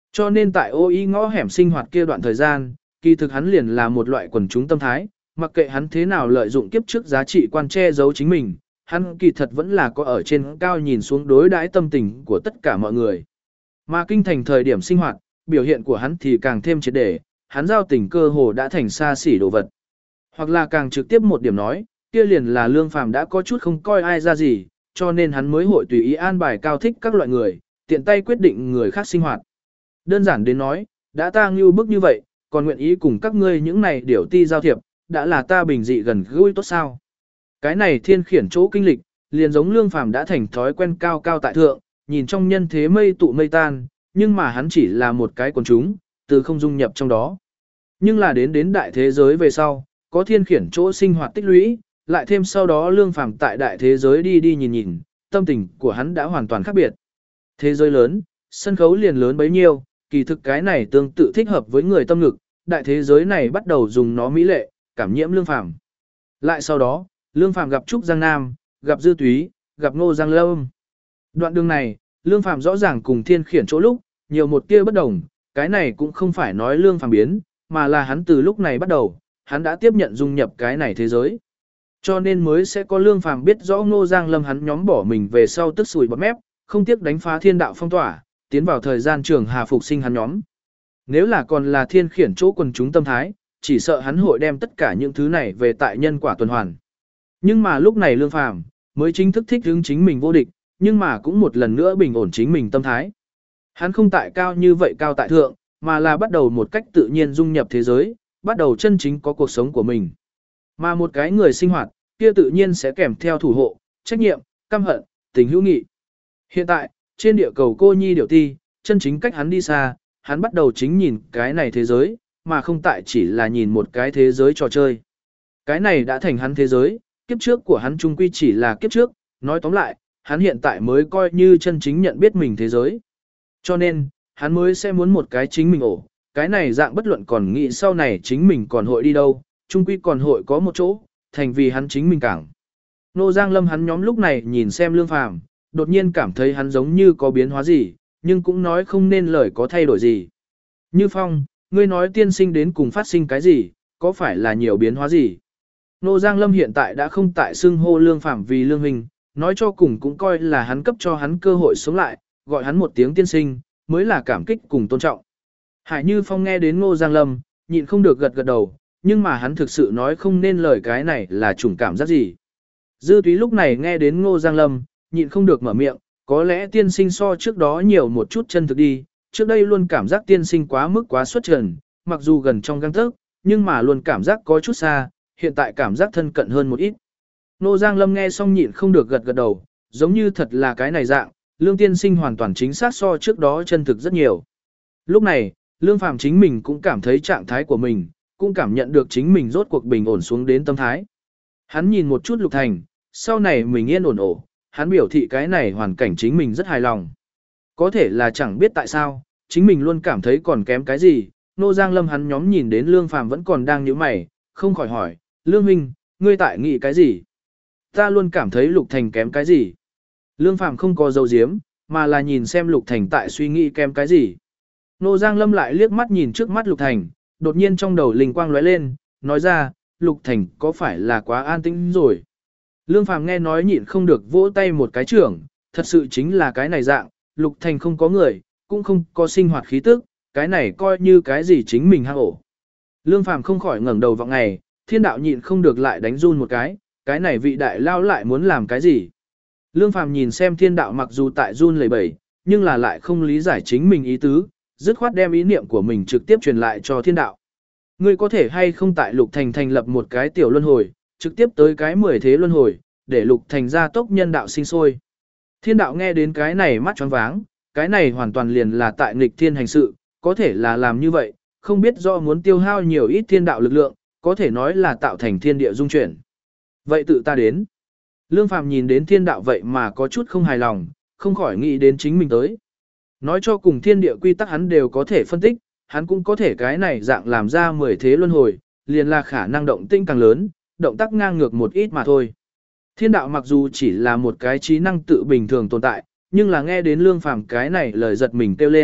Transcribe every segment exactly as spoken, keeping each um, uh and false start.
Cho nên tại ô y ngõ hẻm sinh hoạt kia đoạn thời gian, kỳ thực hắn liền là một loại quần chúng tâm thái, mặc kệ hắn thế nào lợi dụng kiếp trước giá trị quan che giấu chính mình, hắn kỳ thật vẫn là có ở trên cao nhìn xuống đối đãi tâm tình của tất cả mọi người. Mà kinh thành thời điểm sinh hoạt, biểu hiện của hắn thì càng thêm triệt để, hắn giao tình cơ hồ đã thành xa xỉ đồ vật. Hoặc là càng trực tiếp một điểm nói, kia liền là Lương Phàm đã có chút không coi ai ra gì, cho nên hắn mới hội tùy ý an bài cao thích các loại người, tiện tay quyết định người khác sinh hoạt. Đơn giản đến nói, đã ta ngưu bức như vậy, còn nguyện ý cùng các ngươi những này điểu ti giao thiệp, đã là ta bình dị gần gũi tốt sao. Cái này thiên khiển chỗ kinh lịch, liền giống Lương Phàm đã thành thói quen cao cao tại thượng, nhìn trong nhân thế mây tụ mây tan, nhưng mà hắn chỉ là một cái quần chúng, từ không dung nhập trong đó. Nhưng là đến đến đại thế giới về sau, có thiên khiển chỗ sinh hoạt tích lũy, lại thêm sau đó Lương Phàm tại đại thế giới đi đi nhìn nhìn, tâm tình của hắn đã hoàn toàn khác biệt. Thế giới lớn, sân khấu liền lớn bấy nhiêu, kỳ thực cái này tương tự thích hợp với người tâm ngực, đại thế giới này bắt đầu dùng nó mỹ lệ, cảm nhiễm Lương Phàm. Lại sau đó, Lương Phàm gặp Trúc Giang Nam, gặp Dư Túy, gặp Ngô Giang Lâm. Đoạn đường này, Lương Phàm rõ ràng cùng thiên khiển chỗ lúc, nhiều một tia bất đồng, cái này cũng không phải nói Lương Phàm biến, mà là hắn từ lúc này bắt đầu, hắn đã tiếp nhận dung nhập cái này thế giới. Cho nên mới sẽ có Lương Phàm biết rõ Ngô Giang Lâm hắn nhóm bỏ mình về sau tức sùi bọt mép, không tiếc đánh phá thiên đạo phong tỏa, tiến vào thời gian trường hà phục sinh hắn nhóm. Nếu là còn là thiên khiển chỗ quần chúng tâm thái, chỉ sợ hắn hội đem tất cả những thứ này về tại nhân quả tuần hoàn. Nhưng mà lúc này Lương Phàm mới chính thức thích hứng chính mình vô địch, nhưng mà cũng một lần nữa bình ổn chính mình tâm thái. Hắn không tại cao như vậy cao tại thượng, mà là bắt đầu một cách tự nhiên dung nhập thế giới, bắt đầu chân chính có cuộc sống của mình. Mà một cái người sinh hoạt, kia tự nhiên sẽ kèm theo thủ hộ, trách nhiệm, căm hận, tình hữu nghị. Hiện tại, trên địa cầu cô nhi điểu ti, chân chính cách hắn đi xa, hắn bắt đầu chính nhìn cái này thế giới, mà không tại chỉ là nhìn một cái thế giới trò chơi. Cái này đã thành hắn thế giới, kiếp trước của hắn chung quy chỉ là kiếp trước, nói tóm lại, hắn hiện tại mới coi như chân chính nhận biết mình thế giới. Cho nên, hắn mới sẽ muốn một cái chính mình ổ, cái này dạng bất luận còn nghĩ sau này chính mình còn hội đi đâu, chung quy còn hội có một chỗ, thành vì hắn chính mình cảng. Nô Giang Lâm hắn nhóm lúc này nhìn xem Lương Phàm, đột nhiên cảm thấy hắn giống như có biến hóa gì, nhưng cũng nói không nên lời có thay đổi gì. Như Phong, ngươi nói tiên sinh đến cùng phát sinh cái gì, có phải là nhiều biến hóa gì? Nô Giang Lâm hiện tại đã không tại xưng hô Lương Phàm vì Lương Huynh, nói cho cùng cũng coi là hắn cấp cho hắn cơ hội sống lại, gọi hắn một tiếng tiên sinh, mới là cảm kích cùng tôn trọng. Hải Như Phong nghe đến Ngô Giang Lâm, nhịn không được gật gật đầu, nhưng mà hắn thực sự nói không nên lời cái này là chủng cảm giác gì. Dư Túy lúc này nghe đến Ngô Giang Lâm, nhịn không được mở miệng, có lẽ tiên sinh so trước đó nhiều một chút chân thực đi, trước đây luôn cảm giác tiên sinh quá mức quá xuất trần, mặc dù gần trong gang tấc, nhưng mà luôn cảm giác có chút xa, hiện tại cảm giác thân cận hơn một ít. Ngô Giang Lâm nghe xong nhịn không được gật gật đầu, giống như thật là cái này dạng, Lương tiên sinh hoàn toàn chính xác so trước đó chân thực rất nhiều. Lúc này, Lương Phàm chính mình cũng cảm thấy trạng thái của mình, cũng cảm nhận được chính mình rốt cuộc bình ổn xuống đến tâm thái. Hắn nhìn một chút Lục Thành, sau này mình yên ổn ổn, hắn biểu thị cái này hoàn cảnh chính mình rất hài lòng. Có thể là chẳng biết tại sao, chính mình luôn cảm thấy còn kém cái gì, Nô Giang Lâm hắn nhóm nhìn đến Lương Phàm vẫn còn đang nhíu mày, không khỏi hỏi, Lương Minh, ngươi tại nghĩ cái gì? Ta luôn cảm thấy Lục Thành kém cái gì? Lương Phàm không có dấu diếm, mà là nhìn xem Lục Thành tại suy nghĩ kém cái gì. Nô Giang Lâm lại liếc mắt nhìn trước mắt Lục Thành, đột nhiên trong đầu linh quang lóe lên, nói ra, Lục Thành có phải là quá an tĩnh rồi? Lương Phàm nghe nói nhịn không được vỗ tay một cái trưởng, thật sự chính là cái này dạng, Lục Thành không có người, cũng không có sinh hoạt khí tức, cái này coi như cái gì chính mình hang ổ. Lương Phàm không khỏi ngẩng đầu vào ngày, thiên đạo nhịn không được lại đánh run một cái, cái này vị đại lao lại muốn làm cái gì? Lương Phàm nhìn xem thiên đạo mặc dù tại run lẩy bẩy, nhưng là lại không lý giải chính mình ý tứ, dứt khoát đem ý niệm của mình trực tiếp truyền lại cho thiên đạo. Ngươi có thể hay không tại Lục Thành thành lập một cái tiểu luân hồi, trực tiếp tới cái mười thế luân hồi, để Lục Thành gia tốc nhân đạo sinh sôi. Thiên đạo nghe đến cái này mắt choáng váng, cái này hoàn toàn liền là tại nghịch thiên hành sự, có thể là làm như vậy, không biết do muốn tiêu hao nhiều ít thiên đạo lực lượng, có thể nói là tạo thành thiên địa dung chuyển. Vậy tự ta đến. Lương Phàm nhìn đến thiên đạo vậy mà có chút không hài lòng, không khỏi nghĩ đến chính mình tới. Nói cho cùng thiên địa quy tắc hắn đều có thể phân tích, hắn cũng có thể cái này dạng làm ra mười thế luân hồi, liền là khả năng động tinh càng lớn, động tác ngang ngược một ít mà thôi. Thiên đạo mặc dù chỉ là một cái trí năng tự bình thường tồn tại, nhưng là nghe đến Lương Phàm cái này lời giật mình kêu lên,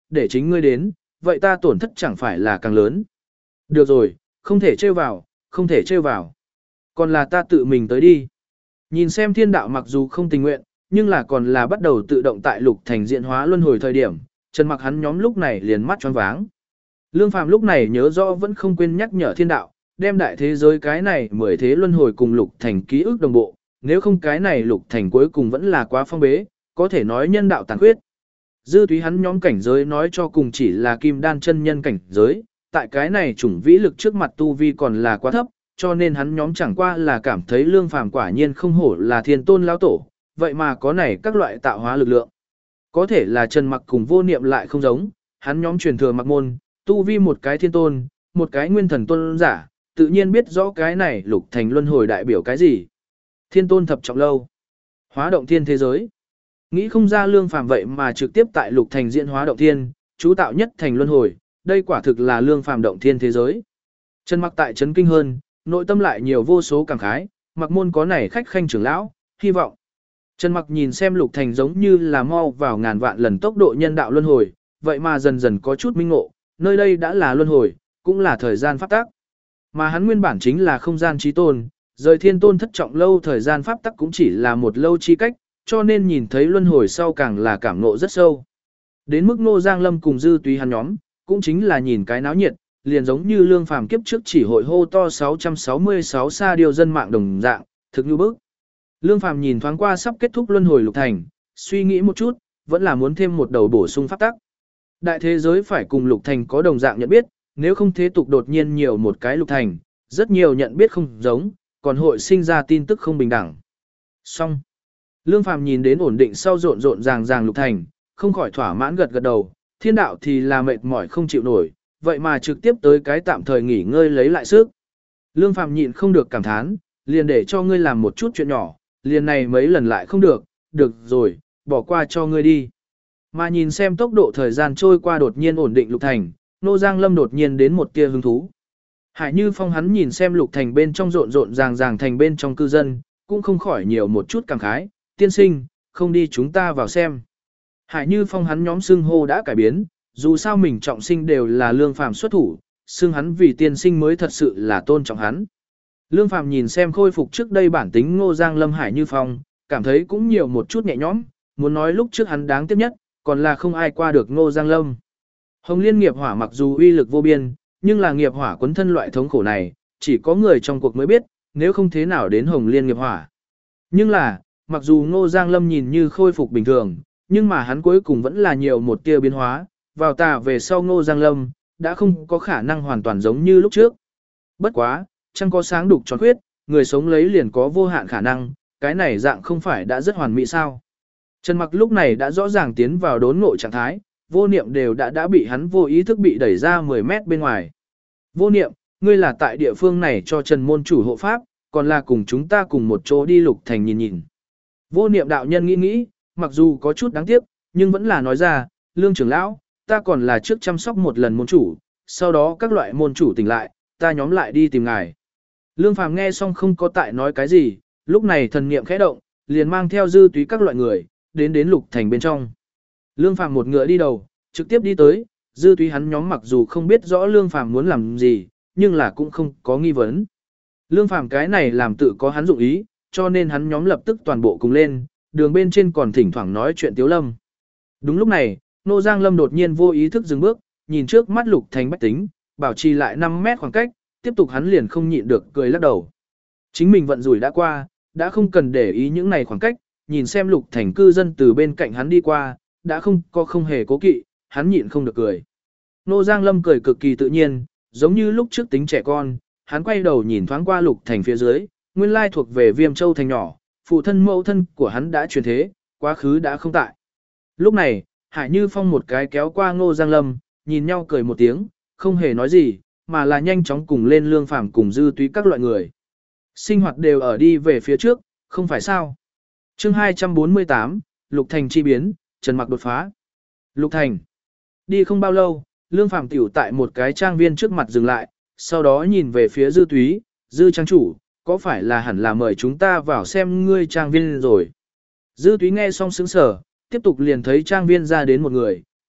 để chính ngươi đến, vậy ta tổn thất chẳng phải là càng lớn. Được rồi, không thể trêu vào, không thể trêu vào. Còn là ta tự mình tới đi. Nhìn xem thiên đạo mặc dù không tình nguyện, nhưng là còn là bắt đầu tự động tại lục thành diện hóa luân hồi thời điểm, Trần Mặc hắn nhóm lúc này liền mắt choáng váng. Lương Phàm lúc này nhớ rõ vẫn không quên nhắc nhở thiên đạo, đem đại thế giới cái này mười thế luân hồi cùng lục thành ký ức đồng bộ, nếu không cái này lục thành cuối cùng vẫn là quá phong bế, có thể nói nhân đạo tàn khuyết. Dư túy hắn nhóm cảnh giới nói cho cùng chỉ là kim đan chân nhân cảnh giới, tại cái này chủng vĩ lực trước mặt tu vi còn là quá thấp, cho nên hắn nhóm chẳng qua là cảm thấy Lương Phàm quả nhiên không hổ là thiên tôn lão tổ, vậy mà có này các loại tạo hóa lực lượng. Có thể là Trần Mặc cùng vô niệm lại không giống, hắn nhóm truyền thừa mặc môn, tu vi một cái thiên tôn, một cái nguyên thần tôn giả, tự nhiên biết rõ cái này lục thành luân hồi đại biểu cái gì. Thiên tôn thập trọng lâu, hóa động thiên thế giới. Nghĩ không ra Lương Phàm vậy mà trực tiếp tại lục thành diễn hóa động thiên, chú tạo nhất thành luân hồi, đây quả thực là Lương Phàm động thiên thế giới. Trần Mặc tại chấn kinh hơn, nội tâm lại nhiều vô số cảm khái, mặc môn có này khách khanh trưởng lão, hy vọng. Trần Mặc nhìn xem lục thành giống như là mau vào ngàn vạn lần tốc độ nhân đạo luân hồi, vậy mà dần dần có chút minh ngộ, nơi đây đã là luân hồi, cũng là thời gian pháp tắc. Mà hắn nguyên bản chính là không gian trí tôn, rời thiên tôn thất trọng lâu thời gian pháp tắc cũng chỉ là một lâu chi cách, cho nên nhìn thấy luân hồi sau càng là cảm ngộ rất sâu. Đến mức Ngô Giang Lâm cùng Dư Túy hắn nhóm, cũng chính là nhìn cái náo nhiệt, liền giống như Lương Phàm kiếp trước chỉ hội hô to sáu trăm sáu mươi sáu sa điều dân mạng đồng dạng, thực như bức. Lương Phàm nhìn thoáng qua sắp kết thúc luân hồi lục thành, suy nghĩ một chút, vẫn là muốn thêm một đầu bổ sung pháp tắc. Đại thế giới phải cùng lục thành có đồng dạng nhận biết, nếu không thế tục đột nhiên nhiều một cái lục thành, rất nhiều nhận biết không giống, còn hội sinh ra tin tức không bình đẳng. Xong. Lương Phàm nhìn đến ổn định sau rộn rộn ràng ràng lục thành, không khỏi thỏa mãn gật gật đầu, thiên đạo thì là mệt mỏi không chịu nổi, vậy mà trực tiếp tới cái tạm thời nghỉ ngơi lấy lại sức. Lương Phàm nhịn không được cảm thán, liền để cho ngươi làm một chút chuyện nhỏ, liền này mấy lần lại không được, được rồi, bỏ qua cho ngươi đi. Mà nhìn xem tốc độ thời gian trôi qua đột nhiên ổn định lục thành, Nô Giang Lâm đột nhiên đến một tia hứng thú. Hải Như Phong hắn nhìn xem lục thành bên trong rộn rộn ràng ràng thành bên trong cư dân, cũng không khỏi nhiều một chút cảm khái, tiên sinh, không đi chúng ta vào xem. Hải Như Phong hắn nhóm xưng hô đã cải biến, dù sao mình trọng sinh đều là Lương Phàm xuất thủ, xưng hắn vì tiên sinh mới thật sự là tôn trọng hắn. Lương Phàm nhìn xem khôi phục trước đây bản tính Ngô Giang Lâm Hải Như Phong, cảm thấy cũng nhiều một chút nhẹ nhõm, muốn nói lúc trước hắn đáng tiếc nhất, còn là không ai qua được Ngô Giang Lâm. Hồng Liên nghiệp hỏa mặc dù uy lực vô biên, nhưng là nghiệp hỏa quấn thân loại thống khổ này, chỉ có người trong cuộc mới biết, nếu không thế nào đến Hồng Liên nghiệp hỏa. Nhưng là, mặc dù Ngô Giang Lâm nhìn như khôi phục bình thường, nhưng mà hắn cuối cùng vẫn là nhiều một tia biến hóa, vào tà về sau Ngô Giang Lâm, đã không có khả năng hoàn toàn giống như lúc trước. Bất quá, chẳng có sáng đục tròn khuyết, người sống lấy liền có vô hạn khả năng, cái này dạng không phải đã rất hoàn mỹ sao. Trần Mặc lúc này đã rõ ràng tiến vào đốn ngộ trạng thái, vô niệm đều đã đã bị hắn vô ý thức bị đẩy ra mười mét bên ngoài. Vô niệm, ngươi là tại địa phương này cho Trần môn chủ hộ pháp, còn là cùng chúng ta cùng một chỗ đi lục thành nhìn nhìn. Vô niệm đạo nhân nghĩ nghĩ, mặc dù có chút đáng tiếc, nhưng vẫn là nói ra, Lương trưởng lão, ta còn là trước chăm sóc một lần môn chủ, sau đó các loại môn chủ tỉnh lại, ta nhóm lại đi tìm ngài. Lương Phàm nghe xong không có tại nói cái gì, lúc này thần niệm khẽ động, liền mang theo Dư Túy các loại người, đến đến lục thành bên trong. Lương Phàm một ngựa đi đầu, trực tiếp đi tới, Dư Túy hắn nhóm mặc dù không biết rõ Lương Phàm muốn làm gì, nhưng là cũng không có nghi vấn. Lương Phàm cái này làm tự có hắn dụng ý, cho nên hắn nhóm lập tức toàn bộ cùng lên, đường bên trên còn thỉnh thoảng nói chuyện Tiếu Lâm. Đúng lúc này, Nô Giang Lâm đột nhiên vô ý thức dừng bước, nhìn trước mắt lục thành bách tính, bảo trì lại năm mét khoảng cách, tiếp tục hắn liền không nhịn được cười lắc đầu. Chính mình vận rủi đã qua, đã không cần để ý những này khoảng cách, nhìn xem lục thành cư dân từ bên cạnh hắn đi qua, đã không có không hề cố kỵ, hắn nhịn không được cười. Nô Giang Lâm cười cực kỳ tự nhiên, giống như lúc trước tính trẻ con, hắn quay đầu nhìn thoáng qua lục thành phía dưới, nguyên lai thuộc về Viêm Châu thành nhỏ, phụ thân mẫu thân của hắn đã chuyển thế, quá khứ đã không tại. Lúc này, Hải Như Phong một cái kéo qua Ngô Giang Lâm, nhìn nhau cười một tiếng, không hề nói gì, mà là nhanh chóng cùng lên Lương Phàm cùng Dư Túy các loại người. Sinh hoạt đều ở đi về phía trước, không phải sao. Chương hai trăm bốn mươi tám, Lục Thành chi biến, Trần Mặc đột phá. Lục Thành. Đi không bao lâu, Lương Phàm tiểu tại một cái trang viên trước mặt dừng lại, sau đó nhìn về phía Dư Túy, Dư trang chủ, có phải là hẳn là mời chúng ta vào xem ngươi trang viên rồi. Dư Túy nghe xong sững sờ, tiếp tục liền thấy trang viên ra đến một người,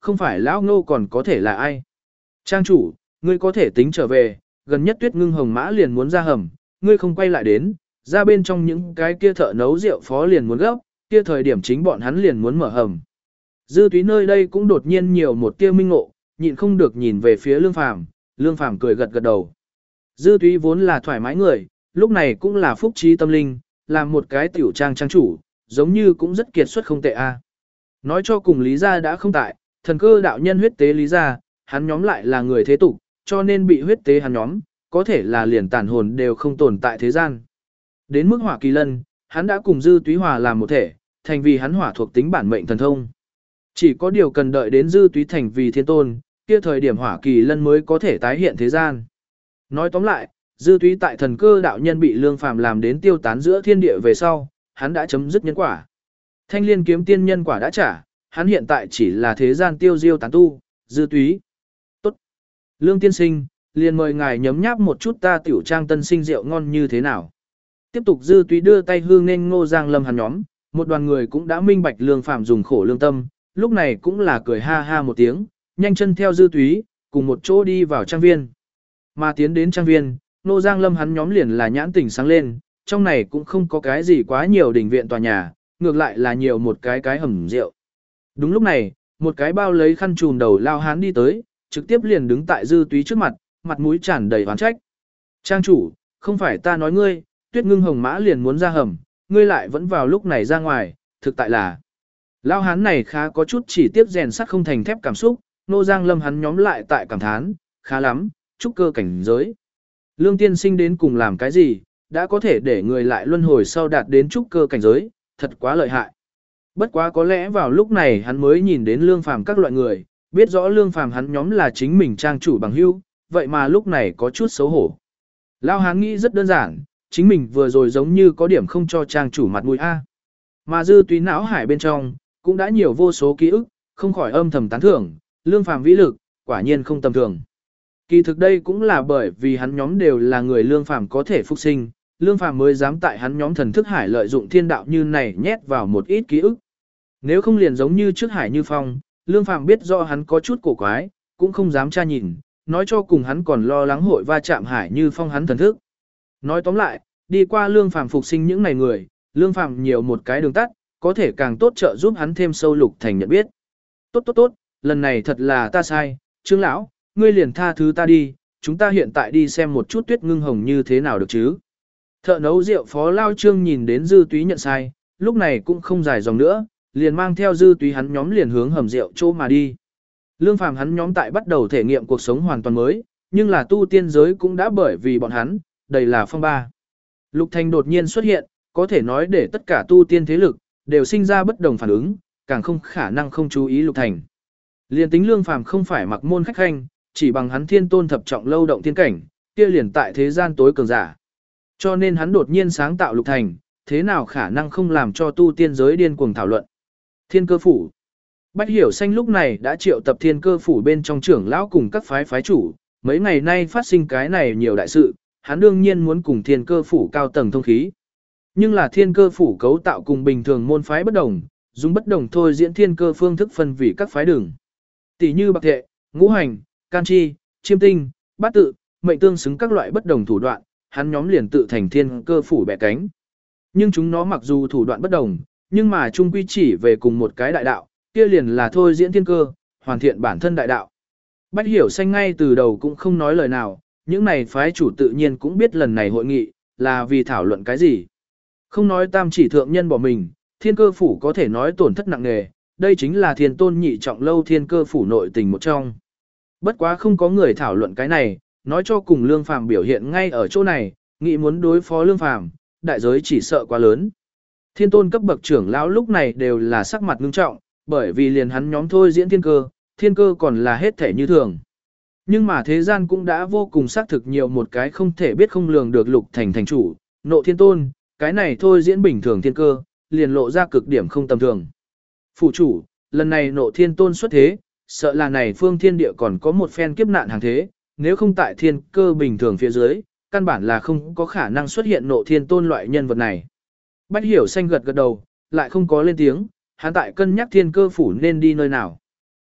không phải lão Ngô còn có thể là ai. Trang chủ, ngươi có thể tính trở về, gần nhất Tuyết Ngưng Hồng Mã liền muốn ra hầm, ngươi không quay lại đến, ra bên trong những cái kia thợ nấu rượu phó liền muốn gấp, kia thời điểm chính bọn hắn liền muốn mở hầm. Dư Túy nơi đây cũng đột nhiên nhiều một tia minh ngộ, nhịn không được nhìn về phía Lương Phàm, Lương Phàm cười gật gật đầu. Dư Túy vốn là thoải mái người, lúc này cũng là phúc trí tâm linh, làm một cái tiểu trang trang chủ, giống như cũng rất kiệt xuất không tệ a. Nói cho cùng Lý gia đã không tại, thần cơ đạo nhân huyết tế Lý gia, hắn nhóm lại là người thế tục, cho nên bị huyết tế hắn nhóm, có thể là liền tàn hồn đều không tồn tại thế gian. Đến mức Hỏa Kỳ Lân, hắn đã cùng Dư Túy hòa làm một thể, thành vì hắn hỏa thuộc tính bản mệnh thần thông. Chỉ có điều cần đợi đến Dư Túy thành vì thiên tôn, kia thời điểm Hỏa Kỳ Lân mới có thể tái hiện thế gian. Nói tóm lại, Dư Túy tại thần cơ đạo nhân bị Lương Phàm làm đến tiêu tán giữa thiên địa về sau, hắn đã chấm dứt nhân quả. Thanh Liên kiếm tiên nhân quả đã trả, hắn hiện tại chỉ là thế gian tiêu diêu tán tu, Dư Túy. Tốt. Lương tiên sinh, liền mời ngài nhấm nháp một chút ta tiểu trang tân sinh rượu ngon như thế nào. Tiếp tục Dư Túy đưa tay hương nên Ngô Giang Lâm hắn nhóm, một đoàn người cũng đã minh bạch Lương Phàm dùng khổ lương tâm, lúc này cũng là cười ha ha một tiếng, nhanh chân theo Dư Túy, cùng một chỗ đi vào trang viên. Mà tiến đến trang viên, Ngô Giang Lâm hắn nhóm liền là nhãn tỉnh sáng lên, trong này cũng không có cái gì quá nhiều đình viện tòa nhà, ngược lại là nhiều một cái cái hầm rượu. Đúng lúc này, một cái bao lấy khăn trùm đầu lao hán đi tới, trực tiếp liền đứng tại Dư Túy trước mặt, mặt mũi tràn đầy oán trách. Trang chủ, không phải ta nói ngươi, Tuyết Ngưng Hồng Mã liền muốn ra hầm, ngươi lại vẫn vào lúc này ra ngoài, thực tại là. Lao hán này khá có chút chỉ tiếp rèn sắt không thành thép cảm xúc, Nô Giang Lâm hắn nhóm lại tại cảm thán, khá lắm, trúc cơ cảnh giới. Lương tiên sinh đến cùng làm cái gì, đã có thể để người lại luân hồi sau đạt đến trúc cơ cảnh giới, thật quá lợi hại. Bất quá có lẽ vào lúc này hắn mới nhìn đến Lương Phàm các loại người, biết rõ Lương Phàm hắn nhóm là chính mình trang chủ bằng hữu, vậy mà lúc này có chút xấu hổ. Lao hán nghĩ rất đơn giản, chính mình vừa rồi giống như có điểm không cho trang chủ mặt mũi a. Mà Dư Túy não hải bên trong cũng đã nhiều vô số ký ức, không khỏi âm thầm tán thưởng, Lương Phàm vĩ lực, quả nhiên không tầm thường. Kỳ thực đây cũng là bởi vì hắn nhóm đều là người Lương Phàm có thể phục sinh, Lương Phàm mới dám tại hắn nhóm thần thức hải lợi dụng thiên đạo như này nhét vào một ít ký ức. Nếu không liền giống như trước Hải Như Phong, Lương Phàm biết do hắn có chút cổ quái, cũng không dám tra nhìn, nói cho cùng hắn còn lo lắng hội va chạm Hải Như Phong hắn thần thức. Nói tóm lại, đi qua Lương Phàm phục sinh những này người, Lương Phàm nhiều một cái đường tắt, có thể càng tốt trợ giúp hắn thêm sâu Lục Thành nhận biết. Tốt tốt tốt, lần này thật là ta sai, Trương lão, ngươi liền tha thứ ta đi, chúng ta hiện tại đi xem một chút Tuyết Ngưng Hồng như thế nào được chứ. Thợ nấu rượu Phó Lao Trương nhìn đến Dư Túy nhận sai, lúc này cũng không dài dòng nữa, liền mang theo Dư Túy hắn nhóm liền hướng hầm rượu chỗ mà đi. Lương Phàm hắn nhóm tại bắt đầu thể nghiệm cuộc sống hoàn toàn mới, nhưng là tu tiên giới cũng đã bởi vì bọn hắn, đầy là phong ba. Lục Thành đột nhiên xuất hiện, có thể nói để tất cả tu tiên thế lực đều sinh ra bất đồng phản ứng, càng không khả năng không chú ý Lục Thành. Liên tính Lương Phàm không phải mặc môn khách khanh, chỉ bằng hắn thiên tôn thập trọng lâu động thiên cảnh, kia liền tại thế gian tối cường giả. Cho nên hắn đột nhiên sáng tạo Lục Thành, thế nào khả năng không làm cho tu tiên giới điên cuồng thảo luận. Thiên Cơ phủ. Bách Hiểu Xanh lúc này đã triệu tập Thiên Cơ phủ bên trong trưởng lão cùng các phái phái chủ, mấy ngày nay phát sinh cái này nhiều đại sự, hắn đương nhiên muốn cùng Thiên Cơ phủ cao tầng thông khí. Nhưng là Thiên Cơ phủ cấu tạo cùng bình thường môn phái bất đồng, dùng bất đồng thôi diễn thiên cơ phương thức phân vì các phái đường. Tỷ như Bạc Thệ, Ngũ Hành, Can Chi, Chiêm Tinh, Bát Tự, mệnh tương xứng các loại bất đồng thủ đoạn, hắn nhóm liền tự thành Thiên Cơ phủ bẻ cánh. Nhưng chúng nó mặc dù thủ đoạn bất đồng, nhưng mà chung quy chỉ về cùng một cái đại đạo, kia liền là thôi diễn thiên cơ, hoàn thiện bản thân đại đạo. Bách Hiểu Xanh ngay từ đầu cũng không nói lời nào, những này phái chủ tự nhiên cũng biết lần này hội nghị, là vì thảo luận cái gì. Không nói tam chỉ thượng nhân bỏ mình, Thiên Cơ phủ có thể nói tổn thất nặng nề, đây chính là thiên tôn nhị trọng lâu Thiên Cơ phủ nội tình một trong. Bất quá không có người thảo luận cái này, nói cho cùng Lương Phàm biểu hiện ngay ở chỗ này, nghĩ muốn đối phó Lương Phàm, đại giới chỉ sợ quá lớn. Thiên tôn cấp bậc trưởng lão lúc này đều là sắc mặt ngưng trọng, bởi vì liền hắn nhóm thôi diễn thiên cơ, thiên cơ còn là hết thể như thường. Nhưng mà thế gian cũng đã vô cùng xác thực nhiều một cái không thể biết không lường được Lục Thành thành chủ, Nộ Thiên Tôn, cái này thôi diễn bình thường thiên cơ, liền lộ ra cực điểm không tầm thường. Phủ chủ, lần này Nộ Thiên Tôn xuất thế, sợ là này phương thiên địa còn có một phen kiếp nạn hàng thế, nếu không tại thiên cơ bình thường phía dưới, căn bản là không có khả năng xuất hiện Nộ Thiên Tôn loại nhân vật này. Bách Hiểu Xanh gật gật đầu, lại không có lên tiếng, hắn tại cân nhắc Thiên Cơ phủ nên đi nơi nào.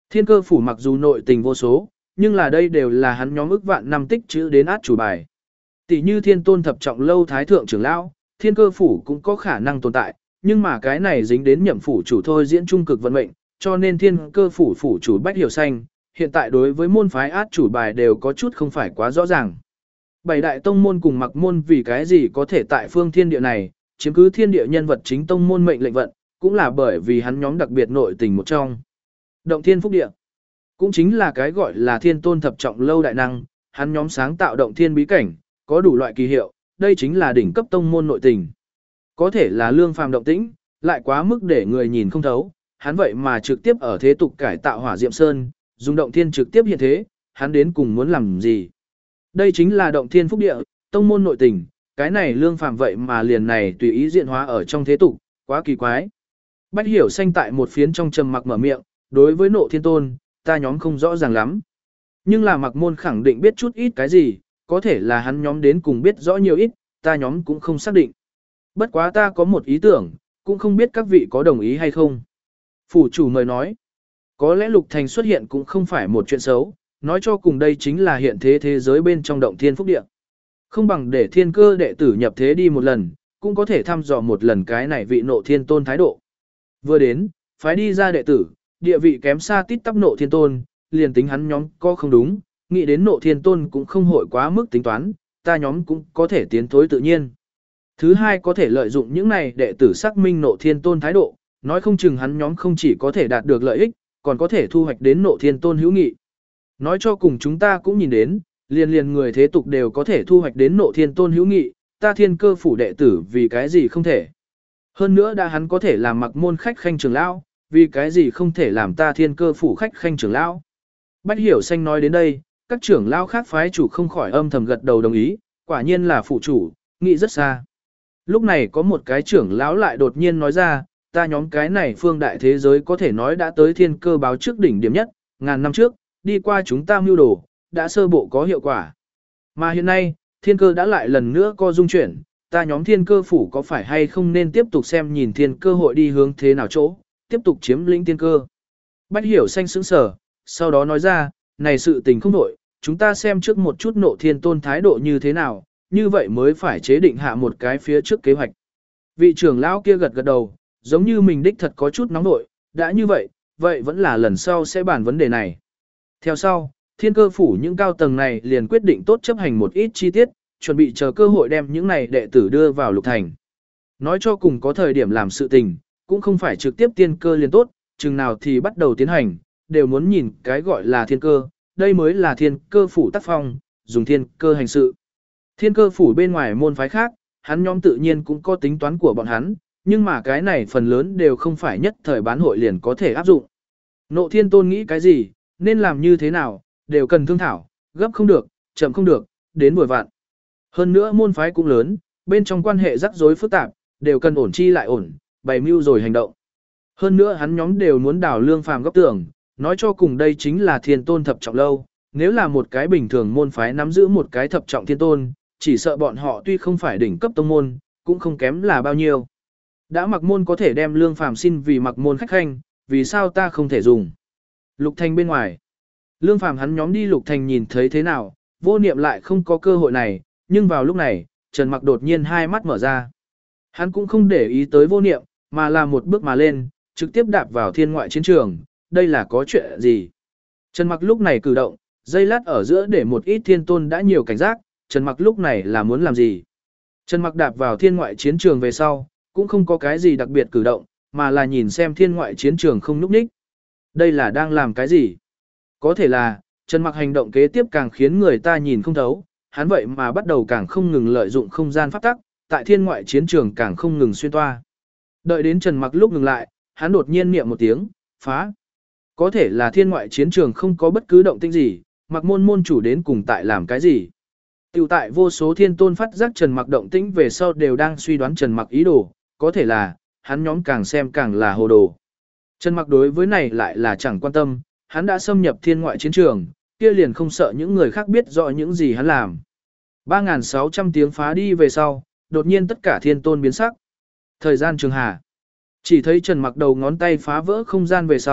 Thiên cơ phủ mặc dù nội tình vô số, nhưng là đây đều là hắn nhóm ức vạn năm tích chữ đến át chủ bài. Tỷ như thiên tôn thập trọng lâu thái thượng trưởng lão, thiên cơ phủ cũng có khả năng tồn tại, nhưng mà cái này dính đến nhậm phủ chủ thôi diễn trung cực vận mệnh, cho nên thiên cơ phủ phủ chủ Bách Hiểu Xanh, hiện tại đối với môn phái át chủ bài đều có chút không phải quá rõ ràng. Bảy đại tông môn cùng mặc môn vì cái gì có thể tại phương thiên địa này, chiếm cứ thiên địa nhân vật chính tông môn mệnh lệnh vận, cũng là bởi vì hắn nhóm đặc biệt nội tình một trong. Động thiên phúc địa, cũng chính là cái gọi là thiên tôn thập trọng lâu đại năng, hắn nhóm sáng tạo động thiên bí cảnh, có đủ loại kỳ hiệu, đây chính là đỉnh cấp tông môn nội tình. Có thể là lương phàm động tĩnh, lại quá mức để người nhìn không thấu, hắn vậy mà trực tiếp ở thế tục cải tạo hỏa diệm sơn, dùng động thiên trực tiếp hiện thế, hắn đến cùng muốn làm gì. Đây chính là động thiên phúc địa, tông môn nội tình, cái này lương phàm vậy mà liền này tùy ý diện hóa ở trong thế tục, quá kỳ quái. Bách Hiểu Xanh tại một phiến trong trầm mặc mở miệng, đối với nộ thiên tôn, ta nhóm không rõ ràng lắm. Nhưng là mặc môn khẳng định biết chút ít cái gì, có thể là hắn nhóm đến cùng biết rõ nhiều ít, ta nhóm cũng không xác định. Bất quá ta có một ý tưởng, cũng không biết các vị có đồng ý hay không. Phủ chủ mời nói, có lẽ Lục Thành xuất hiện cũng không phải một chuyện xấu, nói cho cùng đây chính là hiện thế thế giới bên trong động thiên phúc địa. Không bằng để thiên cơ đệ tử nhập thế đi một lần, cũng có thể thăm dò một lần cái này vị nộ thiên tôn thái độ. Vừa đến, phái đi ra đệ tử, địa vị kém xa tít tắp nộ thiên tôn, liền tính hắn nhóm có không đúng, nghĩ đến nộ thiên tôn cũng không hội quá mức tính toán, ta nhóm cũng có thể tiến thối tự nhiên. Thứ hai có thể lợi dụng những này đệ tử xác minh nộ thiên tôn thái độ, nói không chừng hắn nhóm không chỉ có thể đạt được lợi ích, còn có thể thu hoạch đến nộ thiên tôn hữu nghị. Nói cho cùng chúng ta cũng nhìn đến, liền liền người thế tục đều có thể thu hoạch đến nộ thiên tôn hữu nghị, ta thiên cơ phủ đệ tử vì cái gì không thể. Hơn nữa đã hắn có thể làm mặc môn khách khanh trưởng lão, vì cái gì không thể làm ta thiên cơ phủ khách khanh trưởng lão. Bách Hiểu Xanh nói đến đây, các trưởng lão khác phái chủ không khỏi âm thầm gật đầu đồng ý, quả nhiên là phủ chủ, nghĩ rất xa. Lúc này có một cái trưởng lão lại đột nhiên nói ra, ta nhóm cái này phương đại thế giới có thể nói đã tới thiên cơ báo trước đỉnh điểm nhất, ngàn năm trước, đi qua chúng ta mưu đồ, đã sơ bộ có hiệu quả. Mà hiện nay, thiên cơ đã lại lần nữa co dung chuyển, ta nhóm thiên cơ phủ có phải hay không nên tiếp tục xem nhìn thiên cơ hội đi hướng thế nào chỗ, tiếp tục chiếm lĩnh thiên cơ. Bách Hiểu Xanh sững sờ, sau đó nói ra, này sự tình không đổi, chúng ta xem trước một chút nộ thiên tôn thái độ như thế nào, như vậy mới phải chế định hạ một cái phía trước kế hoạch. Vị trưởng lão kia gật gật đầu, giống như mình đích thật có chút nóng nội, đã như vậy, vậy vẫn là lần sau sẽ bàn vấn đề này. Theo sau, thiên cơ phủ những cao tầng này liền quyết định tốt chấp hành một ít chi tiết, chuẩn bị chờ cơ hội đem những này đệ tử đưa vào lục thành. Nói cho cùng có thời điểm làm sự tình, cũng không phải trực tiếp tiên cơ liền tốt, chừng nào thì bắt đầu tiến hành, đều muốn nhìn cái gọi là thiên cơ, đây mới là thiên cơ phủ tác phong, dùng thiên cơ hành sự. Thiên cơ phủ bên ngoài môn phái khác, hắn nhóm tự nhiên cũng có tính toán của bọn hắn, nhưng mà cái này phần lớn đều không phải nhất thời bán hội liền có thể áp dụng. Nộ thiên tôn nghĩ cái gì, nên làm như thế nào, đều cần thương thảo, gấp không được, chậm không được, đến vội vạn. Hơn nữa môn phái cũng lớn, bên trong quan hệ rắc rối phức tạp, đều cần ổn chi lại ổn, bày mưu rồi hành động. Hơn nữa hắn nhóm đều muốn đào lương phàm góc tưởng, nói cho cùng đây chính là thiên tôn thập trọng lâu, nếu là một cái bình thường môn phái nắm giữ một cái thập trọng thiên tôn, chỉ sợ bọn họ tuy không phải đỉnh cấp tông môn, cũng không kém là bao nhiêu. Đã mặc môn có thể đem lương phàm xin vì mặc môn khách khanh, vì sao ta không thể dùng. Lục Thành bên ngoài. Lương phàm hắn nhóm đi Lục Thành nhìn thấy thế nào, vô niệm lại không có cơ hội này, nhưng vào lúc này, Trần Mặc đột nhiên hai mắt mở ra. Hắn cũng không để ý tới vô niệm, mà là một bước mà lên, trực tiếp đạp vào thiên ngoại chiến trường, đây là có chuyện gì. Trần Mặc lúc này cử động, dây lát ở giữa để một ít thiên tôn đã nhiều cảnh giác, Trần Mặc lúc này là muốn làm gì. Trần Mặc đạp vào thiên ngoại chiến trường về sau, cũng không có cái gì đặc biệt cử động, mà là nhìn xem thiên ngoại chiến trường không núp ních. Đây là đang làm cái gì? Có thể là, Trần Mặc hành động kế tiếp càng khiến người ta nhìn không thấu, hắn vậy mà bắt đầu càng không ngừng lợi dụng không gian pháp tắc, tại thiên ngoại chiến trường càng không ngừng xuyên toa. Đợi đến Trần Mặc lúc ngừng lại, hắn đột nhiên niệm một tiếng, phá. Có thể là thiên ngoại chiến trường không có bất cứ động tĩnh gì, Mặc môn môn chủ đến cùng tại làm cái gì. Tiểu tại vô số thiên tôn phát giác Trần Mặc động tĩnh về sau đều đang suy đoán Trần Mặc ý đồ, có thể là, hắn nhóm càng xem càng là hồ đồ. Trần Mặc đối với này lại là chẳng quan tâm, hắn đã xâm nhập thiên ngoại chiến trường, kia liền không sợ những người khác biết rõ những gì hắn làm. ba nghìn sáu trăm tiếng phá đi về sau, đột nhiên tất cả thiên tôn biến sắc. Thời gian trường hà. Chỉ thấy Trần Mặc đầu ngón tay phá vỡ không gian về sau,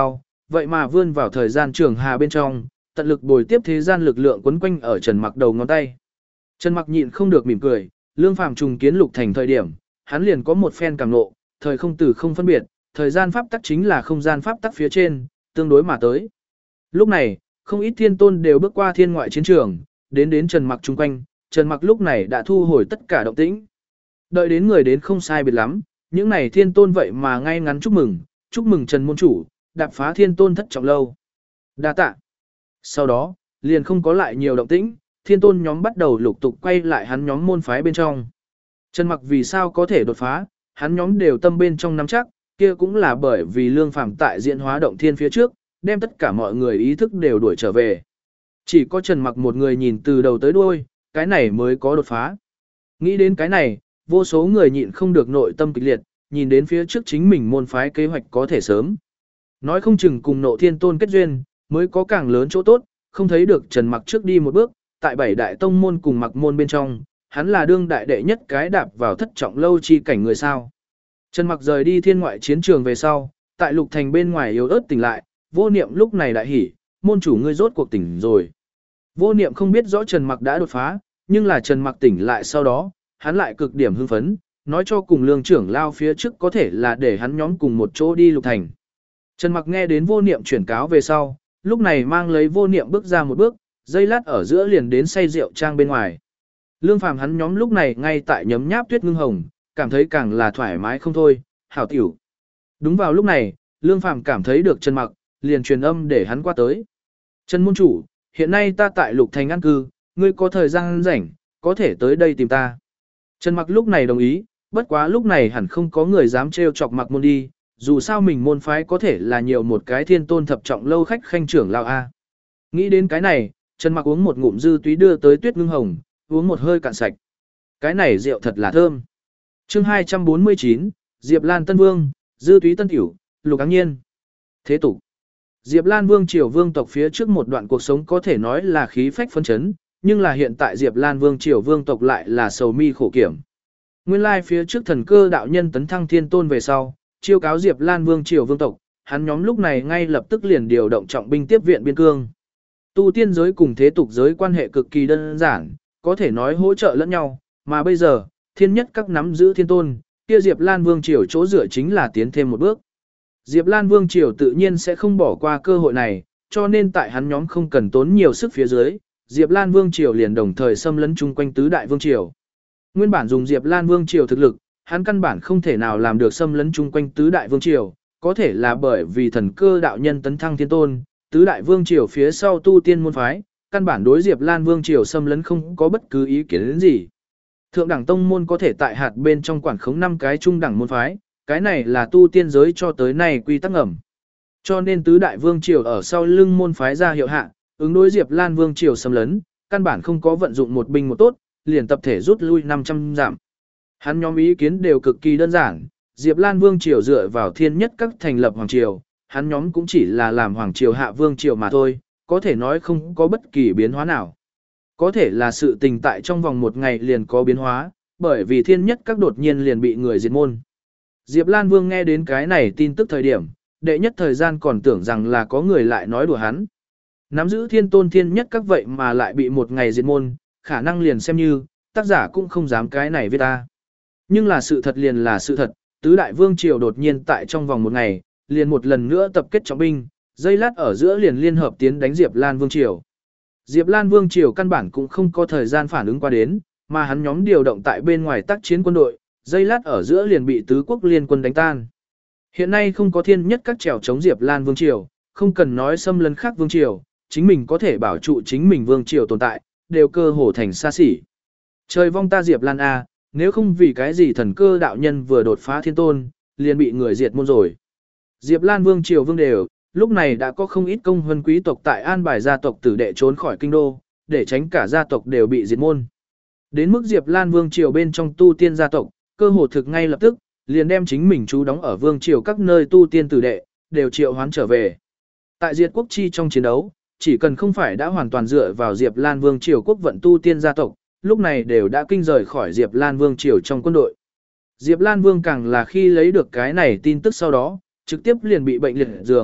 vậy mà vươn vào thời gian trường hà bên trong, tận lực bồi tiếp thế gian lực lượng quấn quanh ở Trần Mặc đầu ngón tay. Trần Mặc nhịn không được mỉm cười, Lương Phàm trùng kiến Lục Thành thời điểm, hắn liền có một phen cảm ngộ, thời không từ không phân biệt, thời gian pháp tắc chính là không gian pháp tắc phía trên, tương đối mà tới. Lúc này, không ít thiên tôn đều bước qua thiên ngoại chiến trường, đến đến Trần Mặc chung quanh, Trần Mặc lúc này đã thu hồi tất cả động tĩnh. Đợi đến người đến không sai biệt lắm, những này thiên tôn vậy mà ngay ngắn chúc mừng, chúc mừng Trần môn chủ, đạp phá thiên tôn thất trọng lâu. Đa tạ. Sau đó, liền không có lại nhiều động tĩnh, thiên tôn nhóm bắt đầu lục tục quay lại hắn nhóm môn phái bên trong. Trần Mặc vì sao có thể đột phá, hắn nhóm đều tâm bên trong nắm chắc, kia cũng là bởi vì Lương Phàm tại diễn hóa động thiên phía trước, đem tất cả mọi người ý thức đều đuổi trở về. Chỉ có Trần Mặc một người nhìn từ đầu tới đuôi, cái này mới có đột phá. Nghĩ đến cái này, vô số người nhịn không được nội tâm kịch liệt, nhìn đến phía trước chính mình môn phái kế hoạch có thể sớm. Nói không chừng cùng Nộ Thiên Tôn kết duyên, mới có càng lớn chỗ tốt, không thấy được Trần Mặc trước đi một bước, tại bảy đại tông môn cùng Mặc môn bên trong, hắn là đương đại đệ nhất cái đạp vào thất trọng lâu chi cảnh người sao. Trần Mặc rời đi thiên ngoại chiến trường về sau, tại Lục Thành bên ngoài yếu ớt tỉnh lại, Vô Niệm lúc này đại hỉ, môn chủ ngươi rốt cuộc tỉnh rồi. Vô Niệm không biết rõ Trần Mặc đã đột phá, nhưng là Trần Mặc tỉnh lại sau đó, hắn lại cực điểm hưng phấn, nói cho cùng Lương trưởng lao phía trước có thể là để hắn nhóm cùng một chỗ đi Lục Thành. Trần Mặc nghe đến Vô Niệm chuyển cáo về sau, lúc này mang lấy Vô Niệm bước ra một bước, giây lát ở giữa liền đến say rượu trang bên ngoài. Lương Phàm hắn nhóm lúc này ngay tại nhấm nháp tuyết ngưng hồng, cảm thấy càng là thoải mái không thôi, hảo tiểu. Đúng vào lúc này, Lương Phàm cảm thấy được Trần Mặc, liền truyền âm để hắn qua tới. Trần môn chủ, hiện nay ta tại Lục Thành an cư, ngươi có thời gian rảnh, có thể tới đây tìm ta. Trần Mặc lúc này đồng ý, bất quá lúc này hẳn không có người dám trêu chọc Mặc môn đi, dù sao mình môn phái có thể là nhiều một cái thiên tôn thập trọng lâu khách khanh trưởng lao a. Nghĩ đến cái này, Trần Mặc uống một ngụm dư túy đưa tới tuyết ngưng hồng, uống một hơi cạn sạch. Cái này rượu thật là thơm. Chương hai trăm bốn mươi chín, Diệp Lan Tân Vương, dư túy tân tiểu, Lục Áng Nhiên. Thế tục. Diệp Lan Vương triều vương tộc phía trước một đoạn cuộc sống có thể nói là khí phách phấn chấn, nhưng là hiện tại Diệp Lan Vương triều vương tộc lại là sầu mi khổ kiểm. Nguyên lai phía trước thần cơ đạo nhân tấn thăng thiên tôn về sau, chiêu cáo Diệp Lan Vương triều vương tộc, hắn nhóm lúc này ngay lập tức liền điều động trọng binh tiếp viện biên cương. Tu tiên giới cùng thế tục giới quan hệ cực kỳ đơn giản, có thể nói hỗ trợ lẫn nhau, mà bây giờ, thiên nhất các nắm giữ thiên tôn, kia Diệp Lan Vương triều chỗ dựa chính là tiến thêm một bước. Diệp Lan Vương triều tự nhiên sẽ không bỏ qua cơ hội này, cho nên tại hắn nhóm không cần tốn nhiều sức phía dưới, Diệp Lan Vương triều liền đồng thời xâm lấn chung quanh tứ đại vương triều. Nguyên bản dùng Diệp Lan Vương triều thực lực, hắn căn bản không thể nào làm được xâm lấn chung quanh tứ đại vương triều, có thể là bởi vì thần cơ đạo nhân tấn thăng thiên tôn, tứ đại vương triều phía sau tu tiên môn phái, căn bản đối Diệp Lan Vương triều xâm lấn không có bất cứ ý kiến đến gì. Thượng đẳng tông môn có thể tại hạt bên trong quản khống năm cái trung đẳng môn phái, cái này là tu tiên giới cho tới nay quy tắc ngầm. Cho nên tứ đại vương triều ở sau lưng môn phái ra hiệu hạ, ứng đối Diệp Lan Vương triều xâm lấn, căn bản không có vận dụng một binh một tốt, liền tập thể rút lui năm trăm dặm. Hắn nhóm ý kiến đều cực kỳ đơn giản, Diệp Lan Vương triều dựa vào thiên nhất các thành lập hoàng triều, hắn nhóm cũng chỉ là làm hoàng triều hạ vương triều mà thôi, có thể nói không có bất kỳ biến hóa nào. Có thể là sự tình tại trong vòng một ngày liền có biến hóa, bởi vì thiên nhất các đột nhiên liền bị người diệt môn. Diệp Lan Vương nghe đến cái này tin tức thời điểm, đệ nhất thời gian còn tưởng rằng là có người lại nói đùa hắn. Nắm giữ thiên tôn thiên nhất các vậy mà lại bị một ngày diệt môn, khả năng liền xem như, tác giả cũng không dám cái này với ta. Nhưng là sự thật liền là sự thật, tứ đại vương triều đột nhiên tại trong vòng một ngày, liền một lần nữa tập kết trọng binh, dây lát ở giữa liền liên hợp tiến đánh Diệp Lan Vương triều. Diệp Lan Vương triều căn bản cũng không có thời gian phản ứng qua đến, mà hắn nhóm điều động tại bên ngoài tác chiến quân đội, dây lát ở giữa liền bị tứ quốc liên quân đánh tan. Hiện nay không có thiên nhất các trèo chống Diệp Lan Vương triều, không cần nói xâm lấn khác vương triều, chính mình có thể bảo trụ chính mình vương triều tồn tại, đều cơ hồ thành xa xỉ. Trời vong ta Diệp Lan a, nếu không vì cái gì thần cơ đạo nhân vừa đột phá thiên tôn, liền bị người diệt môn rồi. Diệp Lan Vương triều vương đều, lúc này đã có không ít công huân quý tộc tại an bài gia tộc tử đệ trốn khỏi kinh đô, để tránh cả gia tộc đều bị diệt môn. Đến mức Diệp Lan Vương triều bên trong tu tiên gia tộc, cơ hồ thực ngay lập tức, liền đem chính mình trú đóng ở vương triều các nơi tu tiên tử đệ, đều triệu hoán trở về. Tại diệt quốc chi trong chiến đấu, chỉ cần không phải đã hoàn toàn dựa vào Diệp Lan Vương triều quốc vận tu tiên gia tộc, lúc này đều đã kinh rời khỏi Diệp Lan Vương triều trong quân đội. Diệp Lan Vương càng là khi lấy được cái này tin tức sau đó, trực tiếp liền bị bệnh liệt giường,